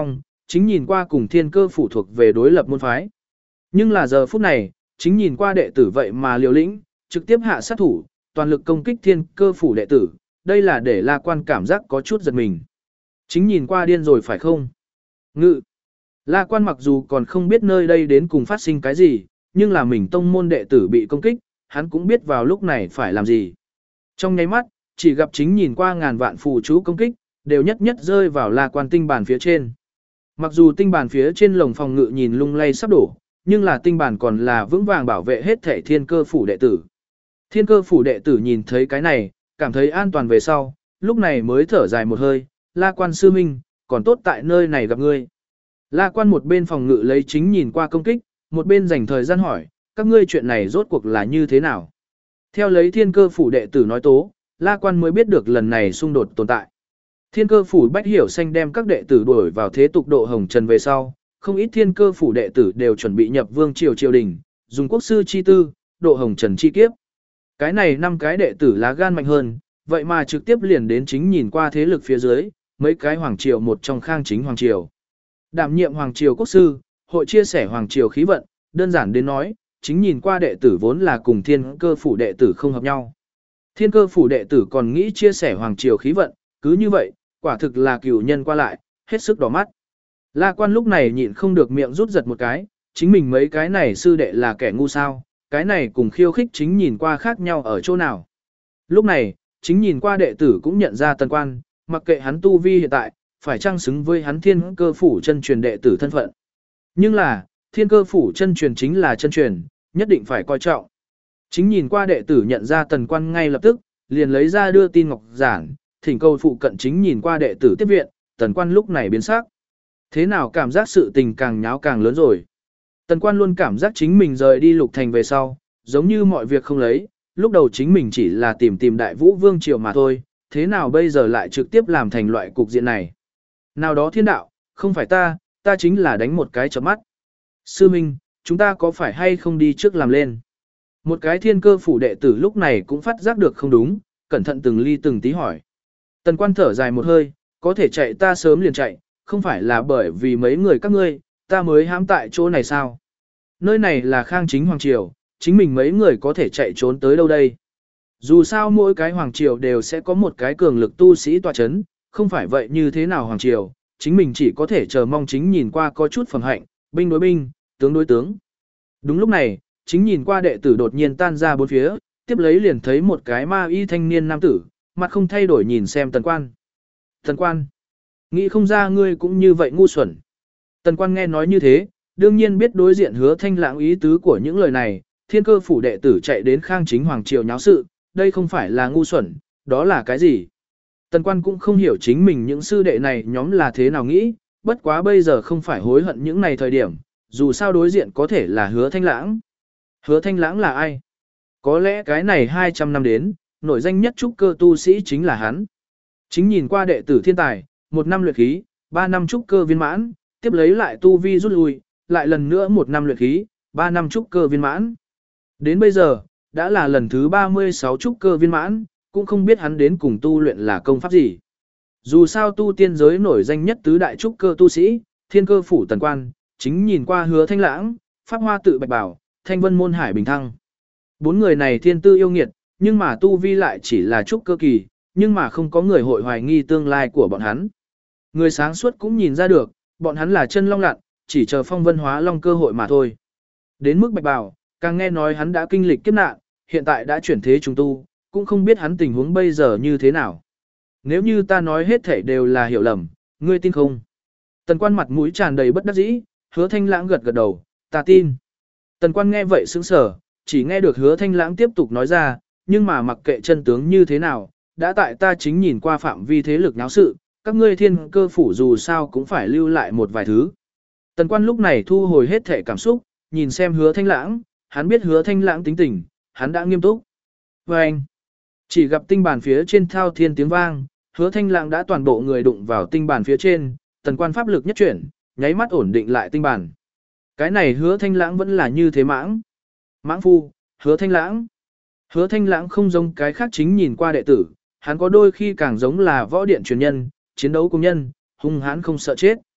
chính nhìn qua cùng thiên cơ phủ thuộc về đối lập môn phái. Nhưng là giờ phút này, chính nhìn qua đệ tử vậy mà liều lĩnh, trực tiếp hạ sát thủ, toàn lực công kích thiên cơ phủ đệ tử, đây là để La Quan cảm giác có chút giật mình. Chính nhìn qua điên rồi phải không? Ngự. La Quan mặc dù còn không biết nơi đây đến cùng phát sinh cái gì, nhưng là mình tông môn đệ tử bị công kích, hắn cũng biết vào lúc này phải làm gì. Trong nháy mắt, chỉ gặp chính nhìn qua ngàn vạn phù chú công kích, đều nhất nhất rơi vào La Quan tinh bản phía trên. Mặc dù tinh bản phía trên lồng phòng ngự nhìn lung lay sắp đổ, nhưng là tinh bản còn là vững vàng bảo vệ hết thể thiên cơ phủ đệ tử. Thiên cơ phủ đệ tử nhìn thấy cái này, cảm thấy an toàn về sau, lúc này mới thở dài một hơi, La Quan sư minh, còn tốt tại nơi này gặp ngươi. La Quan một bên phòng ngự lấy chính nhìn qua công kích, một bên dành thời gian hỏi, các ngươi chuyện này rốt cuộc là như thế nào? Theo lấy thiên cơ phủ đệ tử nói tố, La Quan mới biết được lần này xung đột tồn tại. Thiên cơ phủ Bách Hiểu Xanh đem các đệ tử đuổi vào thế tục độ hồng trần về sau, không ít thiên cơ phủ đệ tử đều chuẩn bị nhập vương triều triều đình, dùng quốc sư chi tư, độ hồng trần chi kiếp. Cái này năm cái đệ tử lá gan mạnh hơn, vậy mà trực tiếp liền đến chính nhìn qua thế lực phía dưới, mấy cái hoàng triều một trong khang chính hoàng triều. Đảm nhiệm hoàng triều quốc sư, hội chia sẻ hoàng triều khí vận, đơn giản đến nói, chính nhìn qua đệ tử vốn là cùng thiên cơ phủ đệ tử không hợp nhau. Thiên cơ phủ đệ tử còn nghĩ chia sẻ hoàng triều khí vận, cứ như vậy, quả thực là cửu nhân qua lại, hết sức đỏ mắt. La Quan lúc này nhịn không được miệng rút giật một cái, chính mình mấy cái này sư đệ là kẻ ngu sao, cái này cùng khiêu khích chính nhìn qua khác nhau ở chỗ nào. Lúc này, chính nhìn qua đệ tử cũng nhận ra Tần Quan, mặc kệ hắn tu vi hiện tại, phải trang xứng với hắn thiên cơ phủ chân truyền đệ tử thân phận. Nhưng là, thiên cơ phủ chân truyền chính là chân truyền, nhất định phải coi trọng. Chính nhìn qua đệ tử nhận ra Tần Quan ngay lập tức, liền lấy ra đưa tin ngọc giản, thỉnh cầu phụ cận chính nhìn qua đệ tử tiếp viện, Tần Quan lúc này biến sắc. Thế nào cảm giác sự tình càng nháo càng lớn rồi. Tần Quan luôn cảm giác chính mình rời đi Lục Thành về sau, giống như mọi việc không lấy, lúc đầu chính mình chỉ là tìm tìm Đại Vũ Vương triều mà thôi, thế nào bây giờ lại trực tiếp làm thành loại cục diện này. Nào đó thiên đạo, không phải ta, ta chính là đánh một cái chớp mắt. Sư Minh, chúng ta có phải hay không đi trước làm lên? Một cái thiên cơ phủ đệ tử lúc này cũng phát giác được không đúng, cẩn thận từng ly từng tí hỏi. Tần Quan thở dài một hơi, có thể chạy ta sớm liền chạy, không phải là bởi vì mấy người các ngươi, ta mới hãm tại chỗ này sao? Nơi này là khang chính hoàng triều, chính mình mấy người có thể chạy trốn tới đâu đây? Dù sao mỗi cái hoàng triều đều sẽ có một cái cường lực tu sĩ tọa chấn, không phải vậy như thế nào hoàng triều, chính mình chỉ có thể chờ mong chính nhìn qua có chút phẩm hạnh, binh đối binh, tướng đối tướng. Đúng lúc này, chính nhìn qua đệ tử đột nhiên tan ra bốn phía, tiếp lấy liền thấy một cái ma y thanh niên nam tử, mặt không thay đổi nhìn xem Tần Quan. Tần Quan, nghĩ không ra ngươi cũng như vậy ngu xuẩn. Tần Quan nghe nói như thế, đương nhiên biết đối diện Hứa Thanh Lãng ý tứ của những lời này, thiên cơ phủ đệ tử chạy đến khang chính hoàng triều nháo sự, đây không phải là ngu xuẩn, đó là cái gì? Tần Quan cũng không hiểu chính mình những sư đệ này nhóm là thế nào nghĩ, bất quá bây giờ không phải hối hận những này thời điểm, dù sao đối diện có thể là Hứa Thanh Lãng. Hứa Thanh Lãng là ai? Có lẽ cái này hai trăm năm đến, nổi danh nhất trúc cơ tu sĩ chính là hắn. Chính nhìn qua đệ tử thiên tài, một năm luyện khí, ba năm trúc cơ viên mãn, tiếp lấy lại tu vi rút lui, lại lần nữa một năm luyện khí, ba năm trúc cơ viên mãn. Đến bây giờ, đã là lần thứ ba mươi sáu trúc cơ viên mãn, cũng không biết hắn đến cùng tu luyện là công pháp gì. Dù sao tu tiên giới nổi danh nhất tứ đại trúc cơ tu sĩ, thiên cơ phủ Tần Quan, chính nhìn qua Hứa Thanh Lãng, Pháp Hoa tự Bạch Bảo, Thanh Vân môn Hải Bình Thăng. Bốn người này thiên tư yêu nghiệt, nhưng mà tu vi lại chỉ là trúc cơ kỳ, nhưng mà không có người hội hoài nghi tương lai của bọn hắn. Người sáng suốt cũng nhìn ra được, bọn hắn là chân long lặn, chỉ chờ phong vân hóa long cơ hội mà thôi. Đến mức Bạch Bảo, càng nghe nói hắn đã kinh lịch kiếp nạn, hiện tại đã chuyển thế trùng tu, cũng không biết hắn tình huống bây giờ như thế nào. Nếu như ta nói hết thảy đều là hiểu lầm, ngươi tin không? Tần Quan mặt mũi tràn đầy bất đắc dĩ, Hứa Thanh Lãng gật gật đầu, ta tin. Tần Quan nghe vậy sững sờ, chỉ nghe được Hứa Thanh Lãng tiếp tục nói ra, nhưng mà mặc kệ chân tướng như thế nào, đã tại ta chính nhìn qua phạm vi thế lực náo sự, các ngươi thiên cơ phủ dù sao cũng phải lưu lại một vài thứ. Tần Quan lúc này thu hồi hết thể cảm xúc, nhìn xem Hứa Thanh Lãng, hắn biết Hứa Thanh Lãng tính tình, hắn đã nghiêm túc. Và anh, chỉ gặp tinh bàn phía trên thao thiên tiếng vang, Hứa Thanh Lãng đã toàn bộ người đụng vào tinh bàn phía trên, Tần Quan pháp lực nhất chuyển, nháy mắt ổn định lại tinh bàn. Cái này Hứa Thanh Lãng vẫn là như thế mãng. Mãng phu, Hứa Thanh Lãng. Hứa Thanh Lãng không giống cái khác chính nhìn qua đệ tử, hắn có đôi khi càng giống là võ điện truyền nhân, chiến đấu công nhân, hung hãn không sợ chết.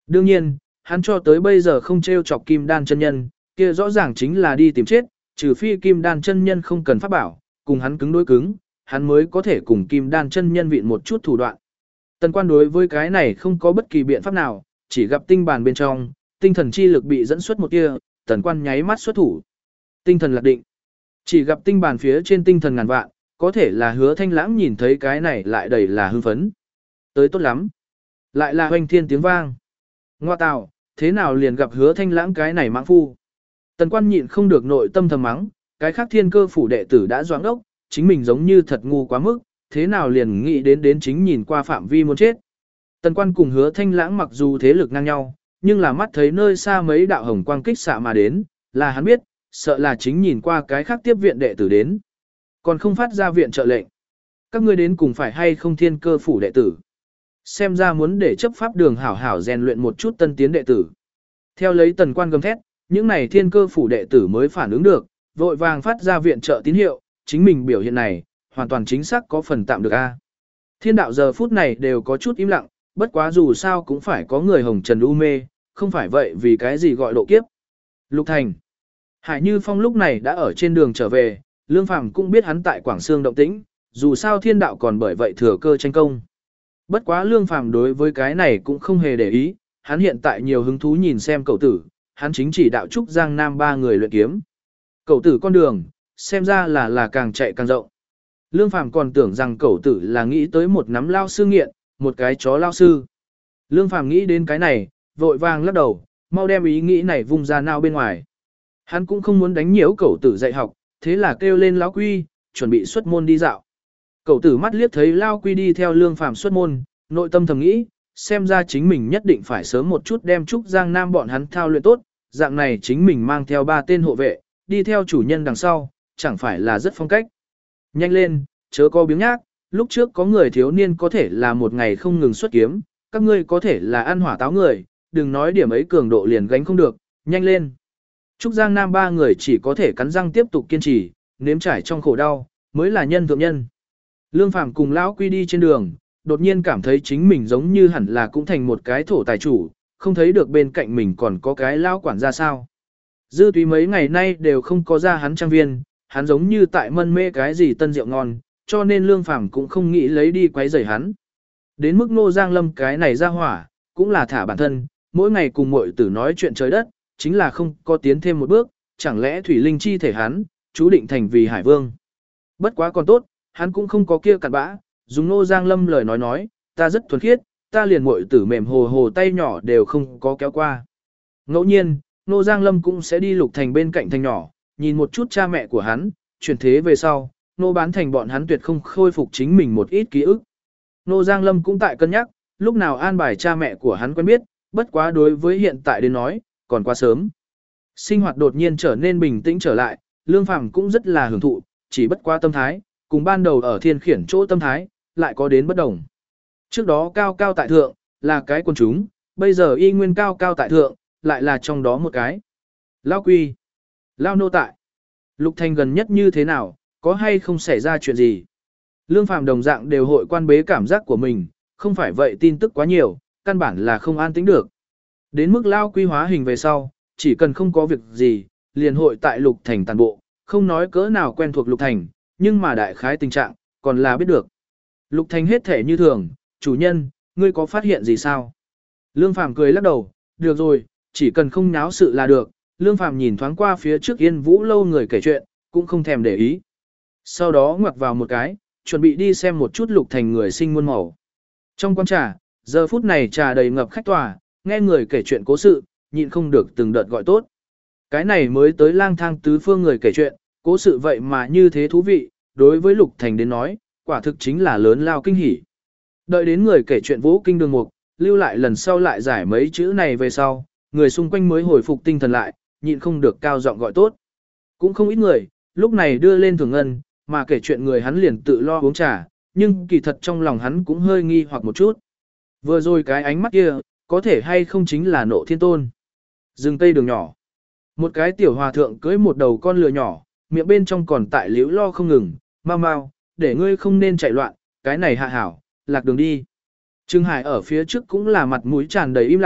Đương nhiên, hắn cho tới bây giờ không trêu chọc Kim Đan chân nhân, kia rõ ràng chính là đi tìm chết, trừ phi Kim Đan chân nhân không cần pháp bảo, cùng hắn cứng đối cứng, hắn mới có thể cùng Kim Đan chân nhân vịn một chút thủ đoạn. Tần Quan đối với cái này không có bất kỳ biện pháp nào, chỉ gặp tinh bàn bên trong, tinh thần chi lực bị dẫn xuất một tia, Tần Quan nháy mắt xuất thủ. Tinh thần lạc định. Chỉ gặp tinh bàn phía trên tinh thần ngàn vạn, có thể là Hứa Thanh Lãng nhìn thấy cái này lại đầy là hưng phấn. Tới tốt lắm. Lại là hoành thiên tiếng vang. Ngoa tào, thế nào liền gặp Hứa Thanh Lãng cái này mãng phu. Tần Quan nhịn không được nội tâm thầm mắng, cái khác thiên cơ phủ đệ tử đã doãn ốc, chính mình giống như thật ngu quá mức, thế nào liền nghĩ đến đến chính nhìn qua phạm vi muốn chết. Tần Quan cùng Hứa Thanh Lãng mặc dù thế lực ngang nhau, nhưng là mắt thấy nơi xa mấy đạo hồng quang kích xạ mà đến, là hắn biết, sợ là chính nhìn qua cái khác tiếp viện đệ tử đến. Còn không phát ra viện trợ lệnh. Các ngươi đến cùng phải hay không thiên cơ phủ đệ tử. Xem ra muốn để chấp pháp đường hảo hảo rèn luyện một chút tân tiến đệ tử. Theo lấy Tần Quan gầm thét, những này thiên cơ phủ đệ tử mới phản ứng được, vội vàng phát ra viện trợ tín hiệu, chính mình biểu hiện này, hoàn toàn chính xác có phần tạm được a. Thiên đạo giờ phút này đều có chút im lặng, bất quá dù sao cũng phải có người hồng trần u mê, không phải vậy vì cái gì gọi độ kiếp. Lục Thành. Hải Như Phong lúc này đã ở trên đường trở về, Lương Phàm cũng biết hắn tại Quảng Sương động tĩnh, dù sao thiên đạo còn bởi vậy thừa cơ tranh công. Bất quá Lương Phàm đối với cái này cũng không hề để ý, hắn hiện tại nhiều hứng thú nhìn xem cậu tử, hắn chính chỉ đạo trúc Giang Nam ba người luyện kiếm. Cậu tử con đường, xem ra là là càng chạy càng rộng. Lương Phàm còn tưởng rằng cậu tử là nghĩ tới một nắm lao sư nghiện, một cái chó lao sư. Lương Phàm nghĩ đến cái này, vội vàng lắc đầu, mau đem ý nghĩ này vung ra nào bên ngoài. Hắn cũng không muốn đánh nhiễu cậu tử dạy học, thế là kêu lên lão quy, chuẩn bị xuất môn đi dạo. Cậu tử mắt liếc thấy lão quy đi theo Lương Phàm xuất môn, nội tâm thầm nghĩ, xem ra chính mình nhất định phải sớm một chút đem Trúc Giang Nam bọn hắn thao luyện tốt, dạng này chính mình mang theo ba tên hộ vệ, đi theo chủ nhân đằng sau, chẳng phải là rất phong cách. Nhanh lên, chớ có biếng nhác, lúc trước có người thiếu niên có thể là một ngày không ngừng xuất kiếm, các ngươi có thể là ăn hỏa táo người, đừng nói điểm ấy cường độ liền gánh không được, nhanh lên. Trúc Giang Nam ba người chỉ có thể cắn răng tiếp tục kiên trì, nếm trải trong khổ đau, mới là nhân thượng nhân. Lương Phàm cùng lão quy đi trên đường, đột nhiên cảm thấy chính mình giống như hẳn là cũng thành một cái thổ tài chủ, không thấy được bên cạnh mình còn có cái lão quản gia sao. Dư Túy mấy ngày nay đều không có ra hắn trang viên, hắn giống như tại mân mê cái gì tân rượu ngon, cho nên Lương Phàm cũng không nghĩ lấy đi quấy rầy hắn. Đến mức Ngô Giang Lâm cái này ra hỏa, cũng là thả bản thân, mỗi ngày cùng muội tử nói chuyện trời đất, chính là không có tiến thêm một bước, chẳng lẽ thủy linh chi thể hắn, chú định thành vì Hải Vương. Bất quá còn tốt, hắn cũng không có kia cặn bã, dùng Ngô Giang Lâm lời nói nói, ta rất thuần khiết, ta liền muội tử mềm hồ hồ tay nhỏ đều không có kéo qua. Ngẫu nhiên, Ngô Giang Lâm cũng sẽ đi Lục Thành bên cạnh thành nhỏ, nhìn một chút cha mẹ của hắn, chuyển thế về sau, Ngô Bán Thành bọn hắn tuyệt không khôi phục chính mình một ít ký ức. Ngô Giang Lâm cũng tại cân nhắc, lúc nào an bài cha mẹ của hắn quen biết, bất quá đối với hiện tại đến nói, còn quá sớm. Sinh hoạt đột nhiên trở nên bình tĩnh trở lại, Lương Phàm cũng rất là hưởng thụ, chỉ bất quá tâm thái, cùng ban đầu ở thiên khiển chỗ tâm thái, lại có đến bất đồng. Trước đó cao cao tại thượng, là cái quân chúng, bây giờ y nguyên cao cao tại thượng, lại là trong đó một cái. Lao quy, Lao nô tại. Lục Thành gần nhất như thế nào, có hay không xảy ra chuyện gì? Lương Phàm đồng dạng đều hội quan bế cảm giác của mình, không phải vậy tin tức quá nhiều, căn bản là không an tĩnh được. Đến mức Lao quy hóa hình về sau, chỉ cần không có việc gì, liền hội tại Lục Thành tàn bộ, không nói cỡ nào quen thuộc Lục Thành, nhưng mà đại khái tình trạng, còn là biết được. Lục Thành hết thể như thường, chủ nhân, ngươi có phát hiện gì sao? Lương Phàm cười lắc đầu, được rồi, chỉ cần không náo sự là được. Lương Phàm nhìn thoáng qua phía trước Yên Vũ lâu người kể chuyện, cũng không thèm để ý. Sau đó ngoặt vào một cái, chuẩn bị đi xem một chút Lục Thành người sinh muôn màu. Trong quán trà, giờ phút này trà đầy ngập khách tòa, nghe người kể chuyện cố sự, nhịn không được từng đợt gọi tốt. Cái này mới tới lang thang tứ phương người kể chuyện, cố sự vậy mà như thế thú vị, đối với Lục Thành đến nói, quả thực chính là lớn lao kinh hỉ. Đợi đến người kể chuyện Vũ Kinh Đường Mục, lưu lại lần sau lại giải mấy chữ này về sau, người xung quanh mới hồi phục tinh thần lại, nhịn không được cao giọng gọi tốt. Cũng không ít người, lúc này đưa lên thường ngân, mà kể chuyện người hắn liền tự lo uống trà, nhưng kỳ thật trong lòng hắn cũng hơi nghi hoặc một chút. Vừa rồi cái ánh mắt kia, có thể hay không chính là Nộ Thiên Tôn. Rừng Tây đường nhỏ. Một cái tiểu hòa thượng cưới một đầu con lừa nhỏ, miệng bên trong còn tại liễu lo không ngừng, mau mau, để ngươi không nên chạy loạn, cái này hạ hảo, lạc đường đi. Trương Hải ở phía trước cũng là mặt mũi tràn đầy im lặng,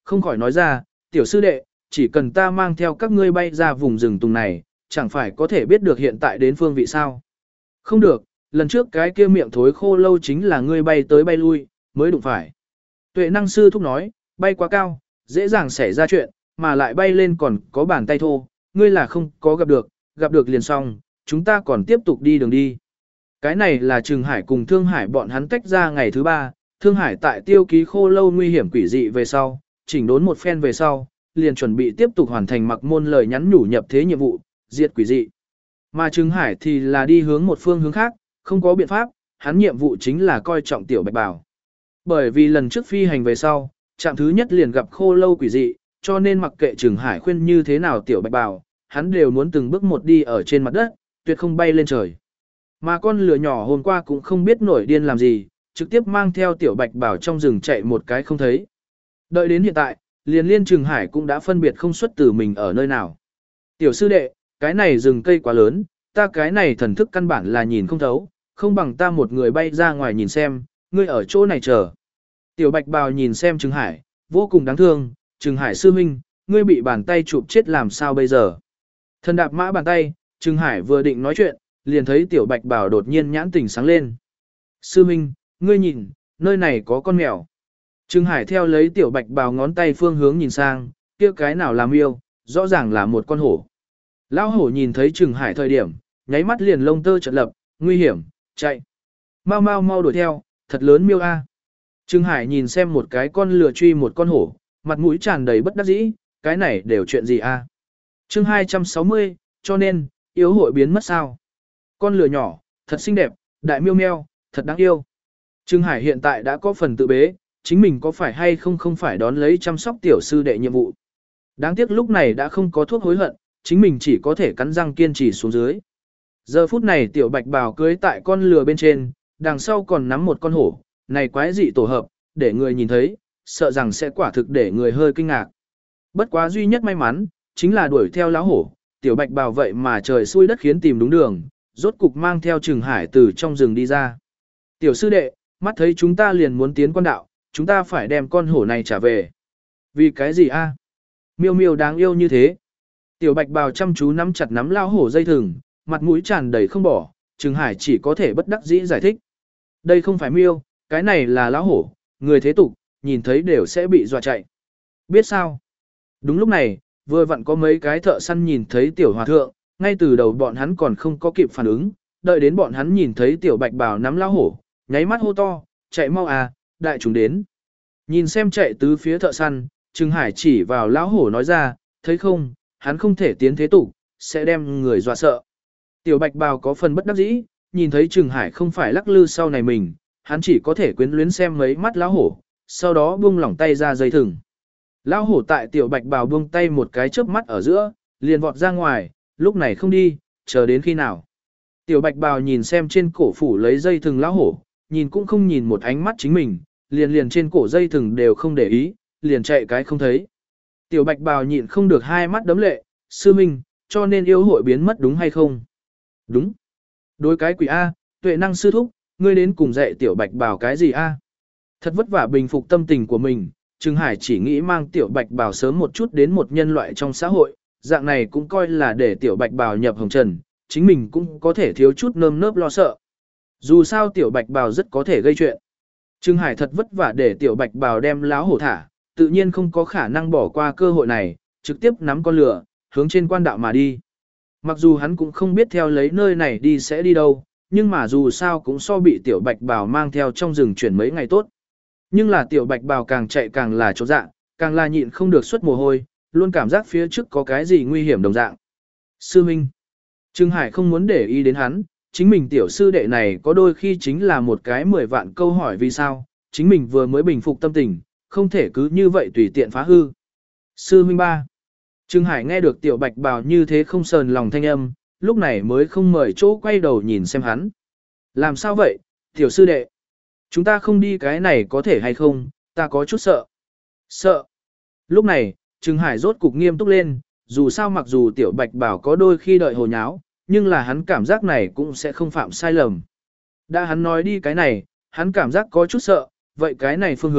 không khỏi nói ra, tiểu sư đệ, chỉ cần ta mang theo các ngươi bay ra vùng rừng tùng này, chẳng phải có thể biết được hiện tại đến phương vị sao. Không được, lần trước cái kia miệng thối khô lâu chính là ngươi bay tới bay lui, mới đụng phải. Tuệ năng sư thúc nói, bay quá cao, dễ dàng xảy ra chuyện, mà lại bay lên còn có bàn tay thô, ngươi là không có gặp được, gặp được liền xong, chúng ta còn tiếp tục đi đường đi. Cái này là Trừng Hải cùng Thương Hải bọn hắn tách ra ngày thứ ba, Thương Hải tại tiêu ký khô lâu nguy hiểm quỷ dị về sau, chỉnh đốn một phen về sau, liền chuẩn bị tiếp tục hoàn thành mặc môn lời nhắn nhủ nhập thế nhiệm vụ, diệt quỷ dị. Mà Trừng Hải thì là đi hướng một phương hướng khác, không có biện pháp, hắn nhiệm vụ chính là coi trọng tiểu bạch bào. Bởi vì lần trước phi hành về sau, trạm thứ nhất liền gặp khô lâu quỷ dị, cho nên mặc kệ Trừng Hải khuyên như thế nào tiểu bạch bào, hắn đều muốn từng bước một đi ở trên mặt đất, tuyệt không bay lên trời. Mà con lửa nhỏ hôm qua cũng không biết nổi điên làm gì, trực tiếp mang theo tiểu bạch bào trong rừng chạy một cái không thấy. Đợi đến hiện tại, liền liên Trừng Hải cũng đã phân biệt không xuất từ mình ở nơi nào. Tiểu sư đệ, cái này rừng cây quá lớn, ta cái này thần thức căn bản là nhìn không thấu, không bằng ta một người bay ra ngoài nhìn xem, ngươi ở chỗ này chờ. Tiểu bạch bào nhìn xem Trừng Hải, vô cùng đáng thương, Trừng Hải sư huynh, ngươi bị bàn tay chụp chết làm sao bây giờ. Thần đạp mã bàn tay, Trừng Hải vừa định nói chuyện, liền thấy tiểu bạch bào đột nhiên nhãn tỉnh sáng lên. Sư huynh, ngươi nhìn, nơi này có con mèo. Trừng Hải theo lấy tiểu bạch bào ngón tay phương hướng nhìn sang, kia cái nào làm yêu, rõ ràng là một con hổ. Lão hổ nhìn thấy Trừng Hải thời điểm, nháy mắt liền lông tơ chợt lập, nguy hiểm, chạy. Mau mau mau đuổi theo, thật lớn miêu a. Trừng Hải nhìn xem một cái con lừa truy một con hổ, mặt mũi tràn đầy bất đắc dĩ, cái này đều chuyện gì a? Chương hai trăm sáu mươi, cho nên, yếu hội biến mất sao? Con lừa nhỏ, thật xinh đẹp, đại miêu meo, thật đáng yêu. Trừng Hải hiện tại đã có phần tự bế, chính mình có phải hay không không phải đón lấy chăm sóc tiểu sư đệ nhiệm vụ. Đáng tiếc lúc này đã không có thuốc hối hận, chính mình chỉ có thể cắn răng kiên trì xuống dưới. Giờ phút này tiểu bạch bào cưới tại con lừa bên trên, đằng sau còn nắm một con hổ, này quái dị tổ hợp, để người nhìn thấy, sợ rằng sẽ quả thực để người hơi kinh ngạc. Bất quá duy nhất may mắn, chính là đuổi theo lão hổ, tiểu bạch bào vậy mà trời xui đất khiến tìm đúng đường, rốt cục mang theo Trừng Hải từ trong rừng đi ra. Tiểu sư đệ, mắt thấy chúng ta liền muốn tiến quan đạo, chúng ta phải đem con hổ này trả về. Vì cái gì a? Miêu miêu đáng yêu như thế. Tiểu bạch bào chăm chú nắm chặt nắm lao hổ dây thừng, mặt mũi tràn đầy không bỏ, Trừng Hải chỉ có thể bất đắc dĩ giải thích. Đây không phải miêu, cái này là lão hổ, người thế tục, nhìn thấy đều sẽ bị dọa chạy. Biết sao? Đúng lúc này, vừa vặn có mấy cái thợ săn nhìn thấy tiểu hòa thượng, ngay từ đầu bọn hắn còn không có kịp phản ứng, đợi đến bọn hắn nhìn thấy tiểu bạch bào nắm lão hổ, nháy mắt hô to, chạy mau à, đại chúng đến. Nhìn xem chạy tứ phía thợ săn, Trừng Hải chỉ vào lão hổ nói ra, thấy không, hắn không thể tiến thế tục, sẽ đem người dọa sợ. Tiểu bạch bào có phần bất đắc dĩ, nhìn thấy Trừng Hải không phải lắc lư sau này mình, hắn chỉ có thể quyến luyến xem mấy mắt lão hổ, sau đó buông lỏng tay ra dây thừng. Lão hổ tại tiểu bạch bào buông tay một cái chớp mắt ở giữa, liền vọt ra ngoài, lúc này không đi, chờ đến khi nào. Tiểu bạch bào nhìn xem trên cổ phủ lấy dây thừng lão hổ, nhìn cũng không nhìn một ánh mắt chính mình, liền liền trên cổ dây thừng đều không để ý, liền chạy cái không thấy. Tiểu bạch bào nhịn không được hai mắt đấm lệ, sư minh, cho nên yêu hội biến mất đúng hay không? Đúng. Đối cái quỷ A, tuệ năng sư thúc, ngươi đến cùng dạy tiểu bạch bào cái gì A? Thật vất vả bình phục tâm tình của mình, Trừng Hải chỉ nghĩ mang tiểu bạch bào sớm một chút đến một nhân loại trong xã hội, dạng này cũng coi là để tiểu bạch bào nhập hồng trần, chính mình cũng có thể thiếu chút nơm nớp lo sợ. Dù sao tiểu bạch bào rất có thể gây chuyện. Trừng Hải thật vất vả để tiểu bạch bào đem láo hổ thả, tự nhiên không có khả năng bỏ qua cơ hội này, trực tiếp nắm con lửa, hướng trên quan đạo mà đi. Mặc dù hắn cũng không biết theo lấy nơi này đi sẽ đi đâu, nhưng mà dù sao cũng so bị tiểu bạch bào mang theo trong rừng chuyển mấy ngày tốt. Nhưng là tiểu bạch bào càng chạy càng là chột dạ, càng là nhịn không được xuất mồ hôi, luôn cảm giác phía trước có cái gì nguy hiểm đồng dạng. Sư Minh. Trừng Hải không muốn để ý đến hắn, chính mình tiểu sư đệ này có đôi khi chính là một cái mười vạn câu hỏi vì sao, chính mình vừa mới bình phục tâm tình, không thể cứ như vậy tùy tiện phá hư. Sư Minh ba. Trừng Hải nghe được tiểu bạch bào như thế không sờn lòng thanh âm, lúc này mới không mời chỗ quay đầu nhìn xem hắn. Làm sao vậy, tiểu sư đệ? Chúng ta không đi cái này có thể hay không, ta có chút sợ. Sợ. Lúc này, Trừng Hải rốt cục nghiêm túc lên, dù sao mặc dù tiểu bạch bảo có đôi khi đợi hồ nháo, nhưng là hắn cảm giác này cũng sẽ không phạm sai lầm. Đã hắn nói đi cái này, hắn cảm giác có chút sợ, vậy cái này phương hướng,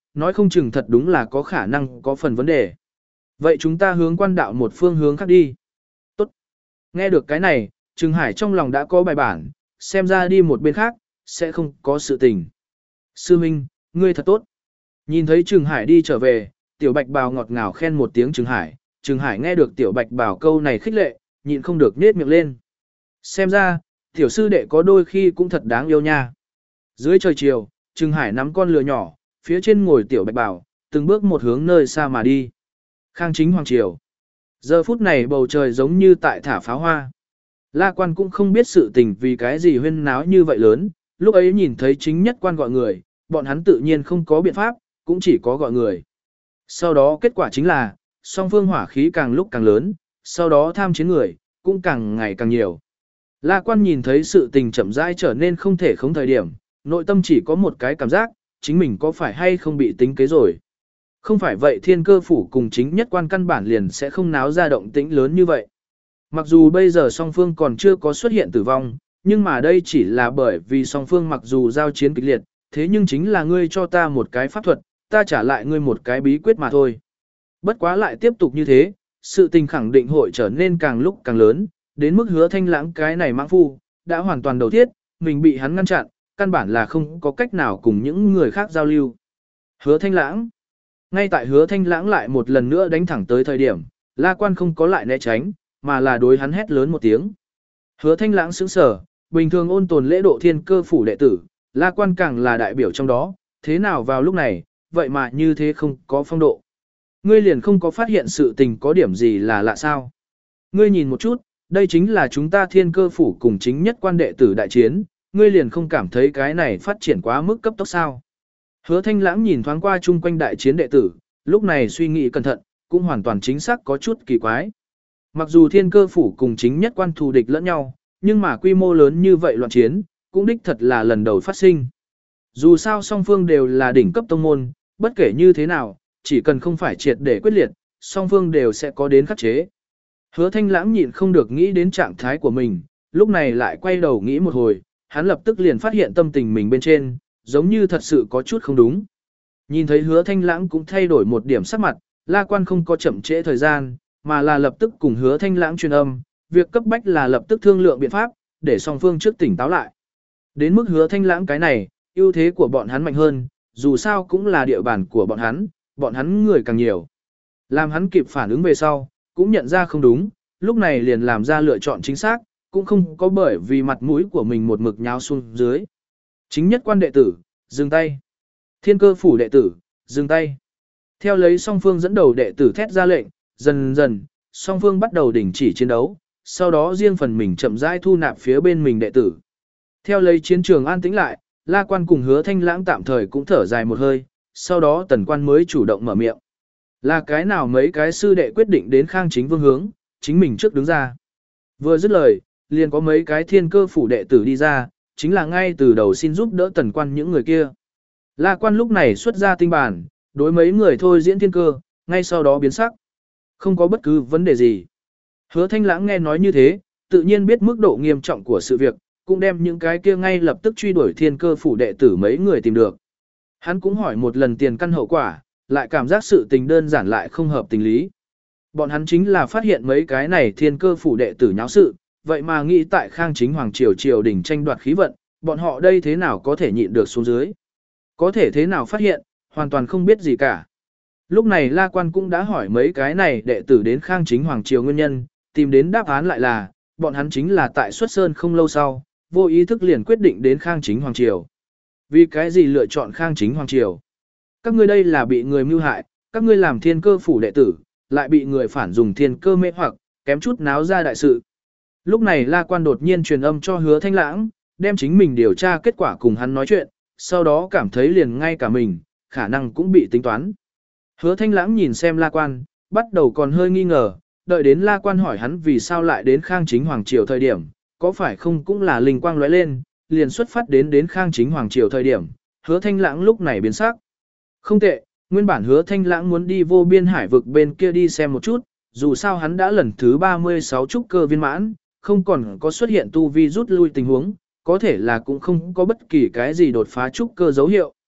nói không chừng thật đúng là có khả năng có phần vấn đề. Vậy chúng ta hướng quan đạo một phương hướng khác đi. Tốt. Nghe được cái này, Trừng Hải trong lòng đã có bài bản, xem ra đi một bên khác, sẽ không có sự tình. Sư Minh, ngươi thật tốt. Nhìn thấy Trừng Hải đi trở về, Tiểu Bạch Bào ngọt ngào khen một tiếng Trừng Hải. Trừng Hải nghe được Tiểu Bạch Bào câu này khích lệ, nhịn không được nết miệng lên. Xem ra, tiểu sư đệ có đôi khi cũng thật đáng yêu nha. Dưới trời chiều, Trừng Hải nắm con lừa nhỏ, phía trên ngồi Tiểu Bạch Bào, từng bước một hướng nơi xa mà đi. Khang Chính Hoàng Triều. Giờ phút này bầu trời giống như tại thả pháo hoa. La Quan cũng không biết sự tình vì cái gì huyên náo như vậy lớn, lúc ấy nhìn thấy chính nhất quan gọi người, bọn hắn tự nhiên không có biện pháp, cũng chỉ có gọi người. Sau đó kết quả chính là, song phương hỏa khí càng lúc càng lớn, sau đó tham chiến người, cũng càng ngày càng nhiều. La Quan nhìn thấy sự tình chậm rãi trở nên không thể không thời điểm, nội tâm chỉ có một cái cảm giác, chính mình có phải hay không bị tính kế rồi. Không phải vậy thiên cơ phủ cùng chính nhất quan căn bản liền sẽ không náo ra động tĩnh lớn như vậy. Mặc dù bây giờ song phương còn chưa có xuất hiện tử vong, nhưng mà đây chỉ là bởi vì song phương mặc dù giao chiến kịch liệt, thế nhưng chính là ngươi cho ta một cái pháp thuật, ta trả lại ngươi một cái bí quyết mà thôi. Bất quá lại tiếp tục như thế, sự tình khẳng định hội trở nên càng lúc càng lớn, đến mức Hứa Thanh Lãng cái này mãng phu, đã hoàn toàn đầu thiết, mình bị hắn ngăn chặn, căn bản là không có cách nào cùng những người khác giao lưu. Hứa Thanh Lãng. Ngay tại Hứa Thanh Lãng lại một lần nữa đánh thẳng tới thời điểm, La Quan không có lại né tránh, mà là đối hắn hét lớn một tiếng. Hứa Thanh Lãng sững sờ, bình thường ôn tồn lễ độ thiên cơ phủ đệ tử, La Quan càng là đại biểu trong đó, thế nào vào lúc này, vậy mà như thế không có phong độ. Ngươi liền không có phát hiện sự tình có điểm gì là lạ sao? Ngươi nhìn một chút, đây chính là chúng ta thiên cơ phủ cùng chính nhất quan đệ tử đại chiến, ngươi liền không cảm thấy cái này phát triển quá mức cấp tốc sao? Hứa Thanh Lãng nhìn thoáng qua chung quanh đại chiến đệ tử, lúc này suy nghĩ cẩn thận, cũng hoàn toàn chính xác có chút kỳ quái. Mặc dù thiên cơ phủ cùng chính nhất quan thù địch lẫn nhau, nhưng mà quy mô lớn như vậy loạn chiến, cũng đích thật là lần đầu phát sinh. Dù sao song phương đều là đỉnh cấp tông môn, bất kể như thế nào, chỉ cần không phải triệt để quyết liệt, song phương đều sẽ có đến khắc chế. Hứa Thanh Lãng nhịn không được nghĩ đến trạng thái của mình, lúc này lại quay đầu nghĩ một hồi, hắn lập tức liền phát hiện tâm tình mình bên trên, giống như thật sự có chút không đúng. Nhìn thấy Hứa Thanh Lãng cũng thay đổi một điểm sắc mặt, La Quan không có chậm trễ thời gian, mà là lập tức cùng Hứa Thanh Lãng truyền âm, việc cấp bách là lập tức thương lượng biện pháp, để song phương trước tỉnh táo lại. Đến mức Hứa Thanh Lãng cái này, ưu thế của bọn hắn mạnh hơn, dù sao cũng là địa bàn của bọn hắn, bọn hắn người càng nhiều. Làm hắn kịp phản ứng về sau, cũng nhận ra không đúng, lúc này liền làm ra lựa chọn chính xác, cũng không có bởi vì mặt mũi của mình một mực nháo xuống dưới. Chính nhất quan đệ tử, dừng tay. Thiên cơ phủ đệ tử, dừng tay. Theo lấy song phương dẫn đầu đệ tử thét ra lệnh, dần dần, song phương bắt đầu đình chỉ chiến đấu, sau đó riêng phần mình chậm rãi thu nạp phía bên mình đệ tử. Theo lấy chiến trường an tĩnh lại, La Quan cùng Hứa Thanh Lãng tạm thời cũng thở dài một hơi, sau đó Tần Quan mới chủ động mở miệng. Là cái nào mấy cái sư đệ quyết định đến Khang Chính Vương hướng, chính mình trước đứng ra. Vừa dứt lời, liền có mấy cái thiên cơ phủ đệ tử đi ra, chính là ngay từ đầu xin giúp đỡ Tần Quan những người kia. La Quan lúc này xuất ra tinh bản, đối mấy người thôi diễn thiên cơ, ngay sau đó biến sắc. Không có bất cứ vấn đề gì. Hứa Thanh Lãng nghe nói như thế, tự nhiên biết mức độ nghiêm trọng của sự việc, cũng đem những cái kia ngay lập tức truy đuổi thiên cơ phủ đệ tử mấy người tìm được. Hắn cũng hỏi một lần tiền căn hậu quả, lại cảm giác sự tình đơn giản lại không hợp tình lý. Bọn hắn chính là phát hiện mấy cái này thiên cơ phủ đệ tử nháo sự, vậy mà nghĩ tại Khang Chính Hoàng triều triều đình tranh đoạt khí vận, bọn họ đây thế nào có thể nhịn được xuống dưới. Có thể thế nào phát hiện, hoàn toàn không biết gì cả. Lúc này La Quan cũng đã hỏi mấy cái này đệ tử đến Khang Chính Hoàng triều nguyên nhân, tìm đến đáp án lại là, bọn hắn chính là tại xuất sơn không lâu sau, vô ý thức liền quyết định đến Khang Chính Hoàng triều. Vì cái gì lựa chọn Khang Chính Hoàng triều? Các ngươi đây là bị người mưu hại, các ngươi làm thiên cơ phủ đệ tử, lại bị người phản dùng thiên cơ mê hoặc, kém chút náo ra đại sự. Lúc này La Quan đột nhiên truyền âm cho Hứa Thanh Lãng, đem chính mình điều tra kết quả cùng hắn nói chuyện, sau đó cảm thấy liền ngay cả mình, khả năng cũng bị tính toán. Hứa Thanh Lãng nhìn xem La Quan, bắt đầu còn hơi nghi ngờ, đợi đến La Quan hỏi hắn vì sao lại đến Khang Chính Hoàng triều thời điểm, có phải không cũng là linh quang lóe lên, liền xuất phát đến đến Khang Chính Hoàng triều thời điểm, Hứa Thanh Lãng lúc này biến sắc. Không tệ, nguyên bản Hứa Thanh Lãng muốn đi vô biên hải vực bên kia đi xem một chút, dù sao hắn đã lần thứ ba mươi sáu trúc cơ viên mãn, không còn có xuất hiện tu vi rút lui tình huống, có thể là cũng không có bất kỳ cái gì đột phá trúc cơ dấu hiệu.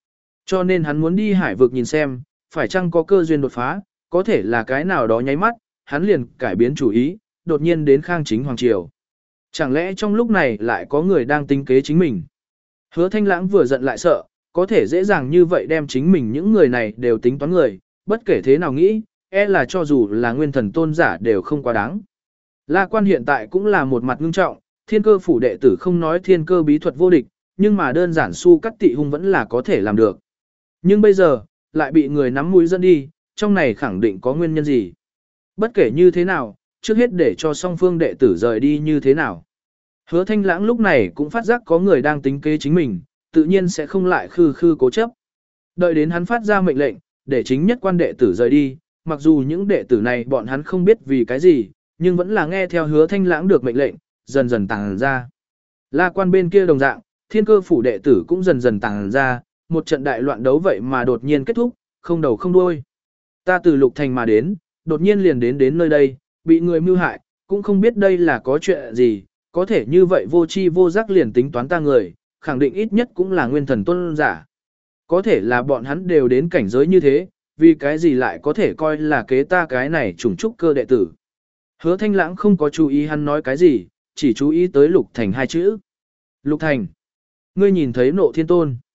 Cho nên hắn muốn đi hải vực nhìn xem, phải chăng có cơ duyên đột phá, có thể là cái nào đó nháy mắt, hắn liền cải biến chủ ý, đột nhiên đến Khang Chính Hoàng Triều. Chẳng lẽ trong lúc này lại có người đang tính kế chính mình? Hứa Thanh Lãng vừa giận lại sợ, có thể dễ dàng như vậy đem chính mình những người này đều tính toán người, bất kể thế nào nghĩ, e là cho dù là nguyên thần tôn giả đều không quá đáng. La Quan hiện tại cũng là một mặt ngưng trọng, thiên cơ phủ đệ tử không nói thiên cơ bí thuật vô địch, nhưng mà đơn giản su cắt tị hung vẫn là có thể làm được. Nhưng bây giờ, lại bị người nắm mũi dẫn đi, trong này khẳng định có nguyên nhân gì. Bất kể như thế nào, trước hết để cho song phương đệ tử rời đi như thế nào. Hứa Thanh Lãng lúc này cũng phát giác có người đang tính kế chính mình, tự nhiên sẽ không lại khư khư cố chấp. Đợi đến hắn phát ra mệnh lệnh, để chính nhất quan đệ tử rời đi, mặc dù những đệ tử này bọn hắn không biết vì cái gì, nhưng vẫn là nghe theo Hứa Thanh Lãng được mệnh lệnh, dần dần tàng ra. La Quan bên kia đồng dạng, thiên cơ phủ đệ tử cũng dần dần tàng ra, một trận đại loạn đấu vậy mà đột nhiên kết thúc, không đầu không đuôi. Ta từ Lục Thành mà đến, đột nhiên liền đến đến nơi đây, bị người mưu hại, cũng không biết đây là có chuyện gì, có thể như vậy vô chi vô giác liền tính toán ta người, khẳng định ít nhất cũng là nguyên thần tôn giả. Có thể là bọn hắn đều đến cảnh giới như thế, vì cái gì lại có thể coi là kế ta cái này trùng trúc cơ đệ tử. Hứa Thanh Lãng không có chú ý hắn nói cái gì, chỉ chú ý tới Lục Thành hai chữ. Lục Thành, ngươi nhìn thấy Nộ Thiên Tôn.